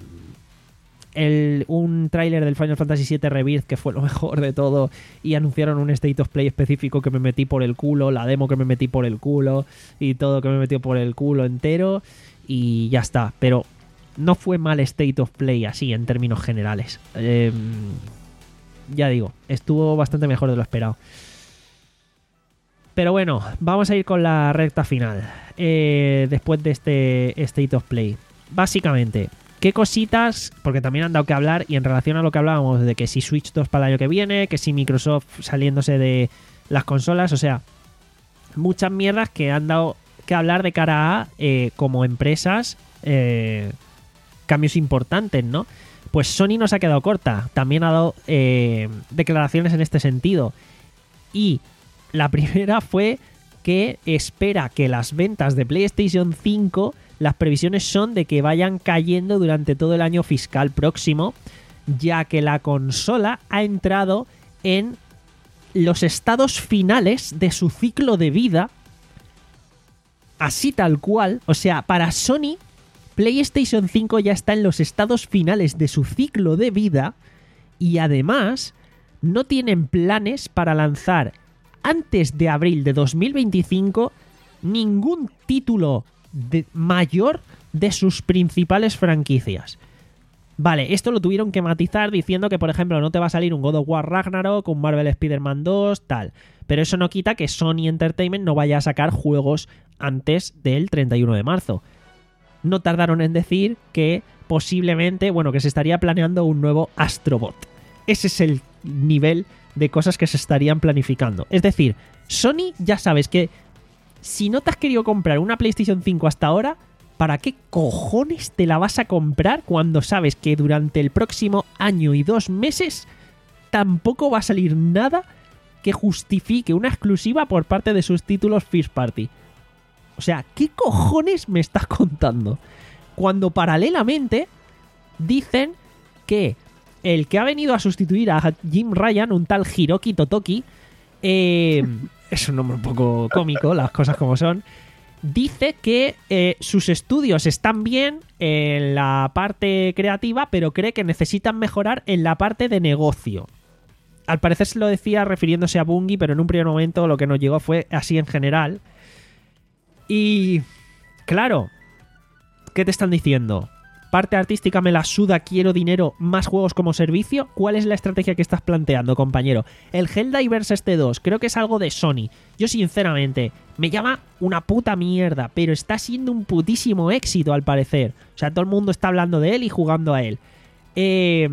el, un tráiler del Final Fantasy siete Rebirth que fue lo mejor de todo, y anunciaron un State of Play específico que me metí por el culo, la demo que me metí por el culo y todo que me metió por el culo entero, y ya está. Pero no fue mal State of Play así en términos generales. Eh, ya digo, estuvo bastante mejor de lo esperado. Pero bueno, vamos a ir con la recta final. Eh, después de este State of Play. Básicamente, ¿qué cositas? Porque también han dado que hablar, y en relación a lo que hablábamos de que si Switch dos para el año que viene, que si Microsoft saliéndose de las consolas, o sea, muchas mierdas que han dado que hablar de cara a, eh, como empresas, eh, cambios importantes, ¿no? Pues Sony no se ha quedado corta. También ha dado eh, declaraciones en este sentido. Y la primera fue que espera que las ventas de PlayStation cinco, las previsiones son de que vayan cayendo durante todo el año fiscal próximo, ya que la consola ha entrado en los estados finales de su ciclo de vida, así tal cual. O sea, para Sony, PlayStation cinco ya está en los estados finales de su ciclo de vida, y además no tienen planes para lanzar antes de abril de dos mil veinticinco ningún título de mayor de sus principales franquicias. Vale, esto lo tuvieron que matizar diciendo que, por ejemplo, no te va a salir un God of War Ragnarok, un Marvel Spider-Man dos, tal. Pero eso no quita que Sony Entertainment no vaya a sacar juegos antes del treinta y uno de marzo. No tardaron en decir que posiblemente, bueno, que se estaría planeando un nuevo Astrobot. Ese es el nivel de cosas que se estarían planificando. Es decir, Sony ya sabes que si no te has querido comprar una PlayStation cinco hasta ahora, ¿para qué cojones te la vas a comprar cuando sabes que durante el próximo año y dos meses tampoco va a salir nada que justifique una exclusiva por parte de sus títulos first party? O sea, ¿qué cojones me estás contando? Cuando paralelamente dicen que el que ha venido a sustituir a Jim Ryan, un tal Hiroki Totoki, eh, es un nombre un poco cómico, las cosas como son, dice que eh, sus estudios están bien en la parte creativa, pero cree que necesitan mejorar en la parte de negocio. Al parecer se lo decía refiriéndose a Bungie, pero en un primer momento lo que nos llegó fue así en general. Y claro, ¿qué te están diciendo? parte artística me la suda, quiero dinero, más juegos como servicio. ¿Cuál es la estrategia que estás planteando, compañero? El Helldivers este dos, creo que es algo de Sony. Yo sinceramente, me llama una puta mierda, pero está siendo un putísimo éxito al parecer. O sea, todo el mundo está hablando de él y jugando a él. Eh...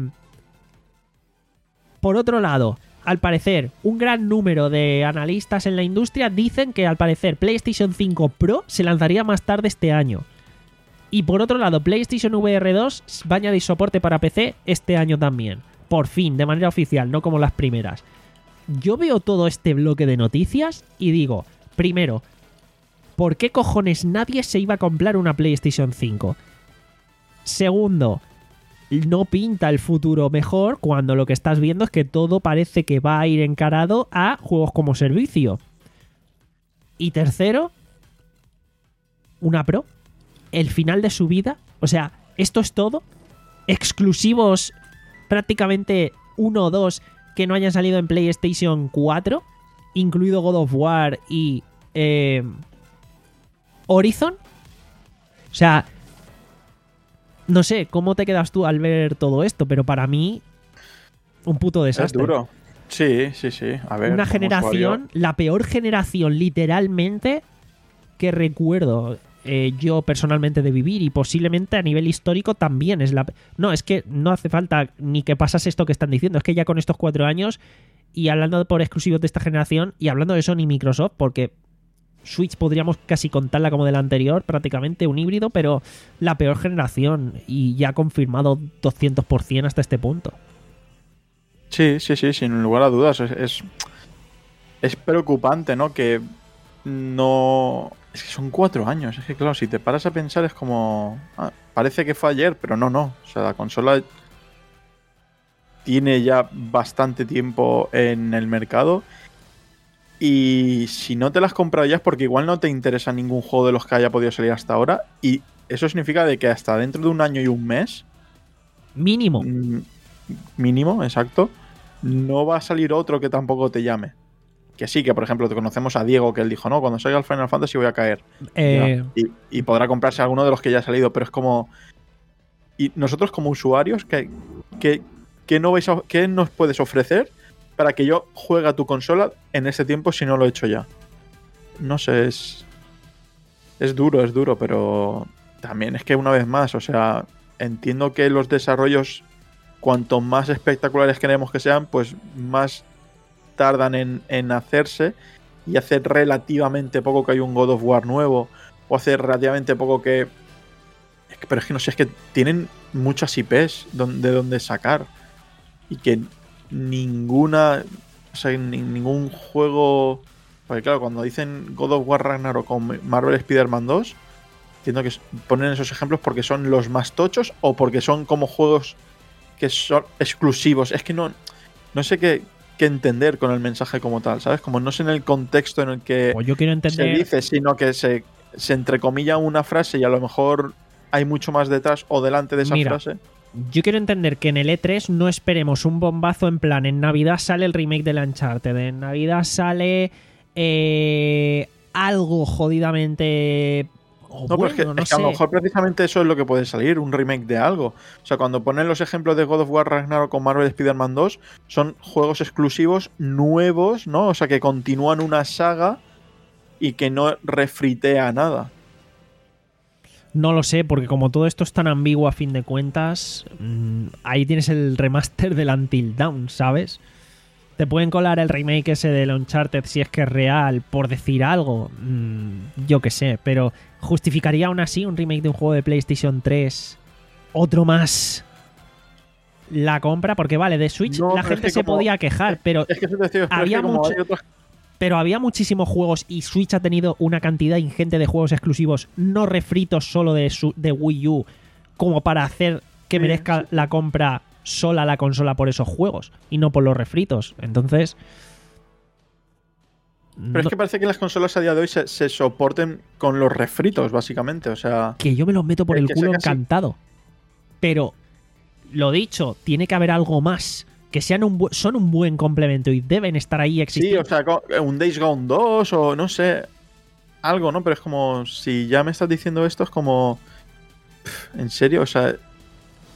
Por otro lado, al parecer, un gran número de analistas en la industria dicen que al parecer PlayStation cinco Pro se lanzaría más tarde este año. Y por otro lado, PlayStation V R dos va a añadir soporte para P C este año también. Por fin, de manera oficial, no como las primeras. Yo veo todo este bloque de noticias y digo, primero, ¿por qué cojones nadie se iba a comprar una PlayStation cinco? Segundo, no pinta el futuro mejor cuando lo que estás viendo es que todo parece que va a ir encarado a juegos como servicio. Y tercero, una Pro, el final de su vida, o sea, esto es todo, exclusivos prácticamente uno o dos que no hayan salido en PlayStation cuatro, incluido God of War y eh, Horizon. O sea, no sé, ¿cómo te quedas tú al ver todo esto? Pero para mí, un puto desastre. Es duro. Sí, sí, sí. A ver, una como generación, usuario. la peor generación literalmente que recuerdo eh, yo personalmente de vivir, y posiblemente a nivel histórico también es la... No, es que no hace falta ni que pasase esto que están diciendo, es que ya con estos cuatro años, y hablando por exclusivos de esta generación, y hablando de Sony y Microsoft, porque Switch podríamos casi contarla como de la anterior, prácticamente un híbrido, pero la peor generación, y ya confirmado doscientos por ciento hasta este punto. Sí, sí, sí, sin lugar a dudas. Es, es, es preocupante, ¿no? Que no... Es que son cuatro años. Es que, claro, si te paras a pensar es como... ah, parece que fue ayer, pero no, no. O sea, la consola tiene ya bastante tiempo en el mercado. Y si no te las has comprado ya es porque igual no te interesa ningún juego de los que haya podido salir hasta ahora. Y eso significa de que hasta dentro de un año y un mes... Mínimo. Mínimo, exacto. No va a salir otro que tampoco te llame. Que sí, que por ejemplo te conocemos a Diego, que él dijo, no, cuando salga el Final Fantasy voy a caer. Eh... Y, y podrá comprarse alguno de los que ya ha salido, pero es como... Y nosotros como usuarios, ¿qué, qué, qué, no vais a, qué nos puedes ofrecer para que yo juegue a tu consola en ese tiempo si no lo he hecho ya? No sé, es... Es duro, es duro, pero también es que una vez más, o sea, entiendo que los desarrollos, cuanto más espectaculares queremos que sean, pues más tardan en, en hacerse, y hace relativamente poco que hay un God of War nuevo, o hace relativamente poco que... Pero es que no sé, es que tienen muchas I Pes de donde sacar, y que ninguna... O sea, ni, ningún juego... Porque claro, cuando dicen God of War Ragnarok o Marvel Spider-Man dos, entiendo que ponen esos ejemplos porque son los más tochos o porque son como juegos que son exclusivos. Es que no, no sé qué, qué entender con el mensaje como tal, ¿sabes? Como no sé en el contexto en el que pues yo quiero entender... se dice, sino que se, se entrecomilla una frase y a lo mejor hay mucho más detrás o delante de esa Mira, frase. Yo quiero entender que en el E tres no esperemos un bombazo en plan, en Navidad sale el remake del Uncharted, en Navidad sale eh, algo jodidamente... Oh, no, bueno, pero es que, no es que a sé. lo mejor precisamente eso es lo que puede salir, un remake de algo. O sea, cuando ponen los ejemplos de God of War Ragnarok con Marvel Spider-Man dos, son juegos exclusivos nuevos, ¿no? O sea, que continúan una saga y que no refritea nada. No lo sé, porque como todo esto es tan ambiguo a fin de cuentas, mmm, ahí tienes el remaster del Until Dawn, ¿sabes? Te pueden colar el remake ese del Uncharted si es que es real, por decir algo, mmm, yo qué sé, pero ¿justificaría aún así un remake de un juego de PlayStation tres otro más la compra? Porque vale, de Switch No, la pero gente es que se como- podía quejar, pero Es que eso te decía, pero es había que como mucho- hay otros- pero había muchísimos juegos y Switch ha tenido una cantidad ingente de juegos exclusivos no refritos solo de, su, de Wii U como para hacer que Sí, merezca sí. la compra sola la consola por esos juegos y no por los refritos. Entonces... Pero no- es que parece que las consolas a día de hoy se, se soporten con los refritos, básicamente. O sea, que yo me los meto por Es el que culo sé que sí. encantado. Pero, lo dicho, tiene que haber algo más. Que sean un bu- son un buen complemento y deben estar ahí sí, existiendo. o sea, co- un Days Gone dos o no sé, algo, ¿no? Pero es como, si ya me estás diciendo esto, es como, pff, ¿en serio? O sea,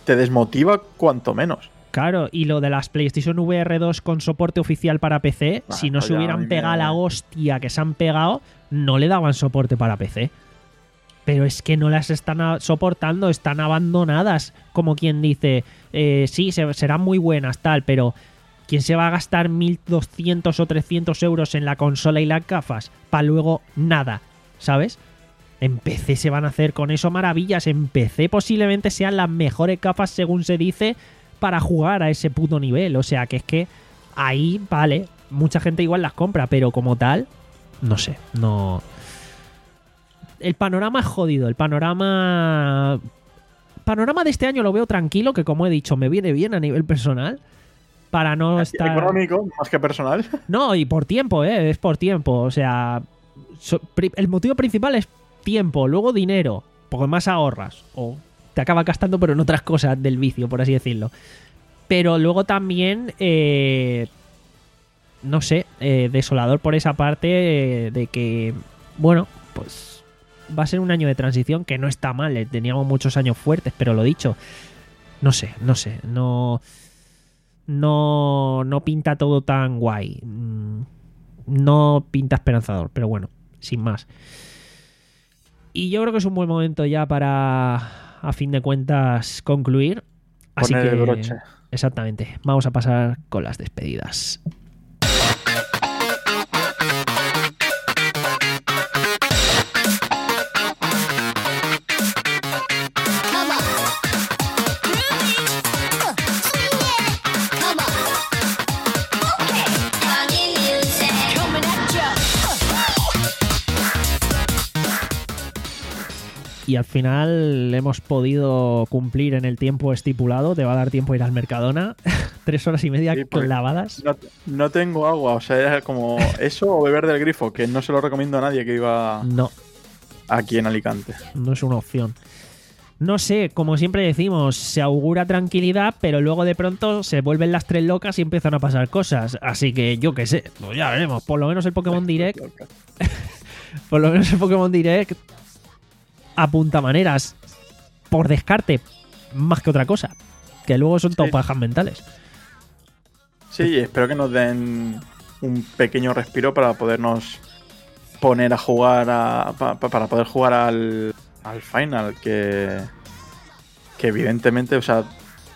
te desmotiva cuanto menos. Claro, y lo de las PlayStation V R dos con soporte oficial para P C, Ah, si no pues se ya a hubieran mí pegado me- la hostia que se han pegado, no le daban soporte para P C. Pero es que no las están a- soportando, están abandonadas. Como quien dice, eh, sí, se- serán muy buenas, tal, pero ¿quién se va a gastar mil doscientos o trescientos euros en la consola y las gafas? Para luego nada, ¿sabes? En P C se van a hacer con eso maravillas. En P C posiblemente sean las mejores gafas, según se dice, para jugar a ese puto nivel. O sea, que es que ahí, vale, mucha gente igual las compra, pero como tal, no sé, no... El panorama es jodido, el panorama... Panorama de este año lo veo tranquilo, que como he dicho, me viene bien a nivel personal, para no estar... Económico, más que personal. No, y por tiempo, ¿eh? Es por tiempo. O sea, so- pri- el motivo principal es tiempo, luego dinero, porque más ahorras. O te acabas gastando, pero en otras cosas del vicio, por así decirlo. Pero luego también, eh, no sé, eh, desolador por esa parte eh, de que, bueno, pues va a ser un año de transición que no está mal. eh, Teníamos muchos años fuertes, pero lo dicho, no sé, no sé, no... No, no pinta todo tan guay. Mm, No pinta esperanzador, pero bueno, sin más. Y yo creo que es un buen momento ya para, a fin de cuentas, concluir. Así Poner que, el broche. exactamente, vamos a pasar con las despedidas. Y al final hemos podido cumplir en el tiempo estipulado. Te va a dar tiempo a ir al Mercadona. Tres horas y media Sí, porque clavadas. No, no tengo agua, o sea, era como eso o beber del grifo, que no se lo recomiendo a nadie que viva No, aquí en Alicante. no es una opción. No sé, como siempre decimos, se augura tranquilidad, pero luego de pronto se vuelven las tres locas y empiezan a pasar cosas. Así que yo qué sé, pues ya veremos. Por lo menos el Pokémon Direct, por lo menos el Pokémon Direct apunta maneras por descarte, más que otra cosa. Que luego son todo Sí. pajas mentales. Sí, espero que nos den un pequeño respiro para podernos poner a jugar a, pa- pa- para poder jugar al, al final, que, que evidentemente, o sea,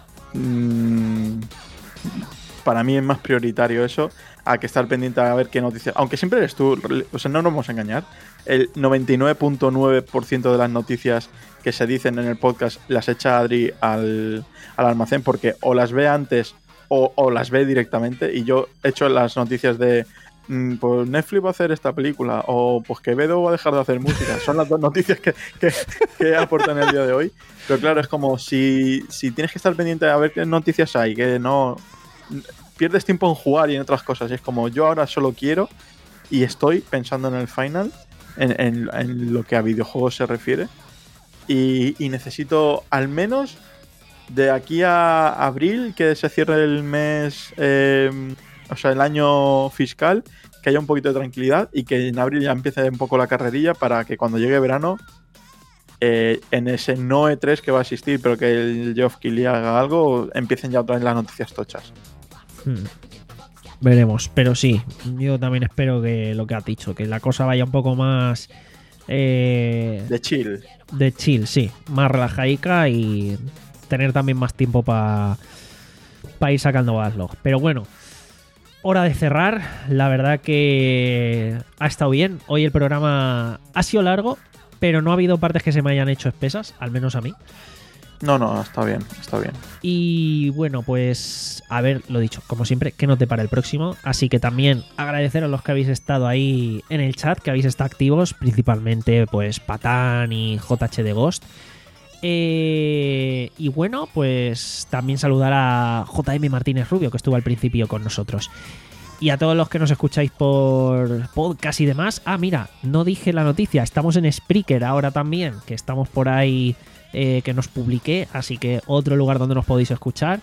mm, para mí es más prioritario eso a que estar pendiente a ver qué noticias. Aunque siempre eres tú, o sea, no nos vamos a engañar. El noventa y nueve punto nueve por ciento de las noticias que se dicen en el podcast las echa Adri al, al almacén porque o las ve antes o, o las ve directamente. Y yo he hecho las noticias de mm, pues Netflix va a hacer esta película o pues Quevedo va a dejar de hacer música. Son las dos noticias que, que, que aportan el día de hoy. Pero claro, es como si, si tienes que estar pendiente a ver qué noticias hay, que no pierdes tiempo en jugar y en otras cosas. Y es como yo ahora solo quiero y estoy pensando en el final, en, en- en lo que a videojuegos se refiere. Y, y necesito al menos de aquí a abril, que se cierre el mes, eh, o sea, el año fiscal, que haya un poquito de tranquilidad y que en abril ya empiece un poco la carrerilla para que cuando llegue verano, eh, en ese no E tres que va a existir, pero que el Geoff Keighley haga algo, empiecen ya otra vez las noticias tochas. Hmm. Veremos, pero sí, yo también espero que lo que has dicho, que la cosa vaya un poco más eh, De chill. de chill, sí, más relajadica y tener también más tiempo para ir sacando backlog. Pero bueno, hora de cerrar. La verdad que ha estado bien. Hoy el programa ha sido largo, pero no ha habido partes que se me hayan hecho espesas, al menos a mí. No, no, está bien, está bien. Y bueno, pues a ver, lo dicho, como siempre, que no te para el próximo. Así que también agradecer a los que habéis estado ahí en el chat, que habéis estado activos, principalmente pues Patán y J H de Ghost. Eh, y bueno, pues también saludar a J M Martínez Rubio, que estuvo al principio con nosotros. Y a todos los que nos escucháis por podcast y demás. Ah, mira, no dije la noticia, estamos en Spreaker ahora también, que estamos por ahí... Eh, que nos publiqué, así que otro lugar donde nos podéis escuchar.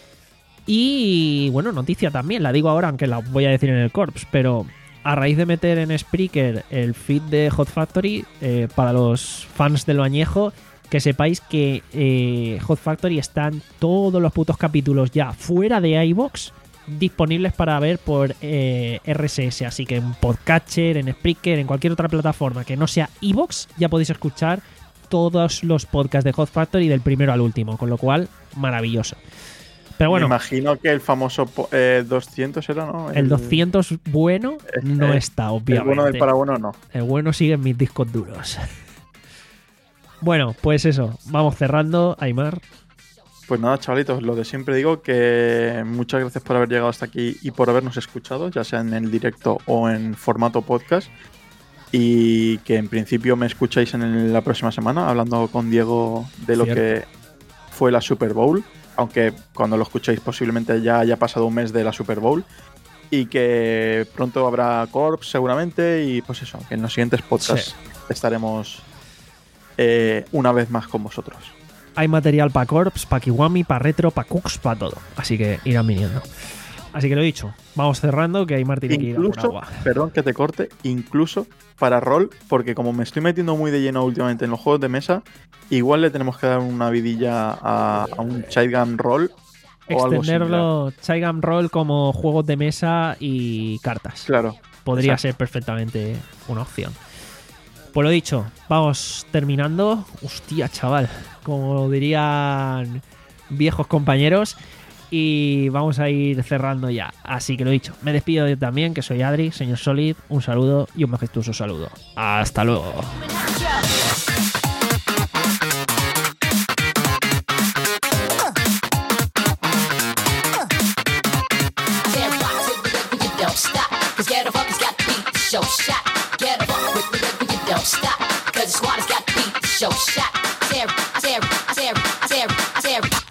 Y bueno, noticia también, la digo ahora, aunque la voy a decir en el Corps, pero a raíz de meter en Spreaker el feed de Hot Factory, eh, para los fans de lo añejo, que sepáis que eh, Hot Factory están todos los putos capítulos ya fuera de iVoox disponibles para ver por eh, R S S, así que en Podcatcher, en Spreaker, en cualquier otra plataforma que no sea iVoox, ya podéis escuchar todos los podcasts de Hot Factory del primero al último, con lo cual, maravilloso. Pero bueno, me imagino que el famoso eh, doscientos era, ¿no? El, el doscientos bueno no eh, está, obviamente. El bueno del para bueno no. El bueno sigue en mis discos duros. Bueno, pues eso, vamos cerrando, Aimar. Pues nada, chavalitos, lo de siempre digo, que muchas gracias por haber llegado hasta aquí y por habernos escuchado, ya sea en el directo o en formato podcast. Y que en principio me escucháis en la próxima semana, hablando con Diego de lo Cierto. que fue la Super Bowl. Aunque cuando lo escuchéis posiblemente ya haya pasado un mes de la Super Bowl. Y que pronto habrá Corps seguramente. Y pues eso, que en los siguientes podcasts sí. estaremos eh, una vez más con vosotros. Hay material para Corps, para Kiwami, para Retro, para Cooks, para todo. Así que irán viniendo. Así que lo he dicho, vamos cerrando, que Aimar tiene que ir a por agua. Perdón que te corte, incluso para rol, porque como me estoy metiendo muy de lleno últimamente en los juegos de mesa, igual le tenemos que dar una vidilla a, a un Chaigam Roll o extenderlo, Chaigam Roll como juegos de mesa y cartas. Claro. Podría exacto. ser perfectamente una opción. Pues lo dicho, vamos terminando. Hostia, chaval, como dirían viejos compañeros. Y vamos a ir cerrando ya. Así que lo dicho, me despido yo también, que soy Adri, señor Solid. Un saludo y un majestuoso saludo. Hasta luego. Stop, cause the squad has got to beat the show shot. I tear, I tear, I tear, I tear, I tear.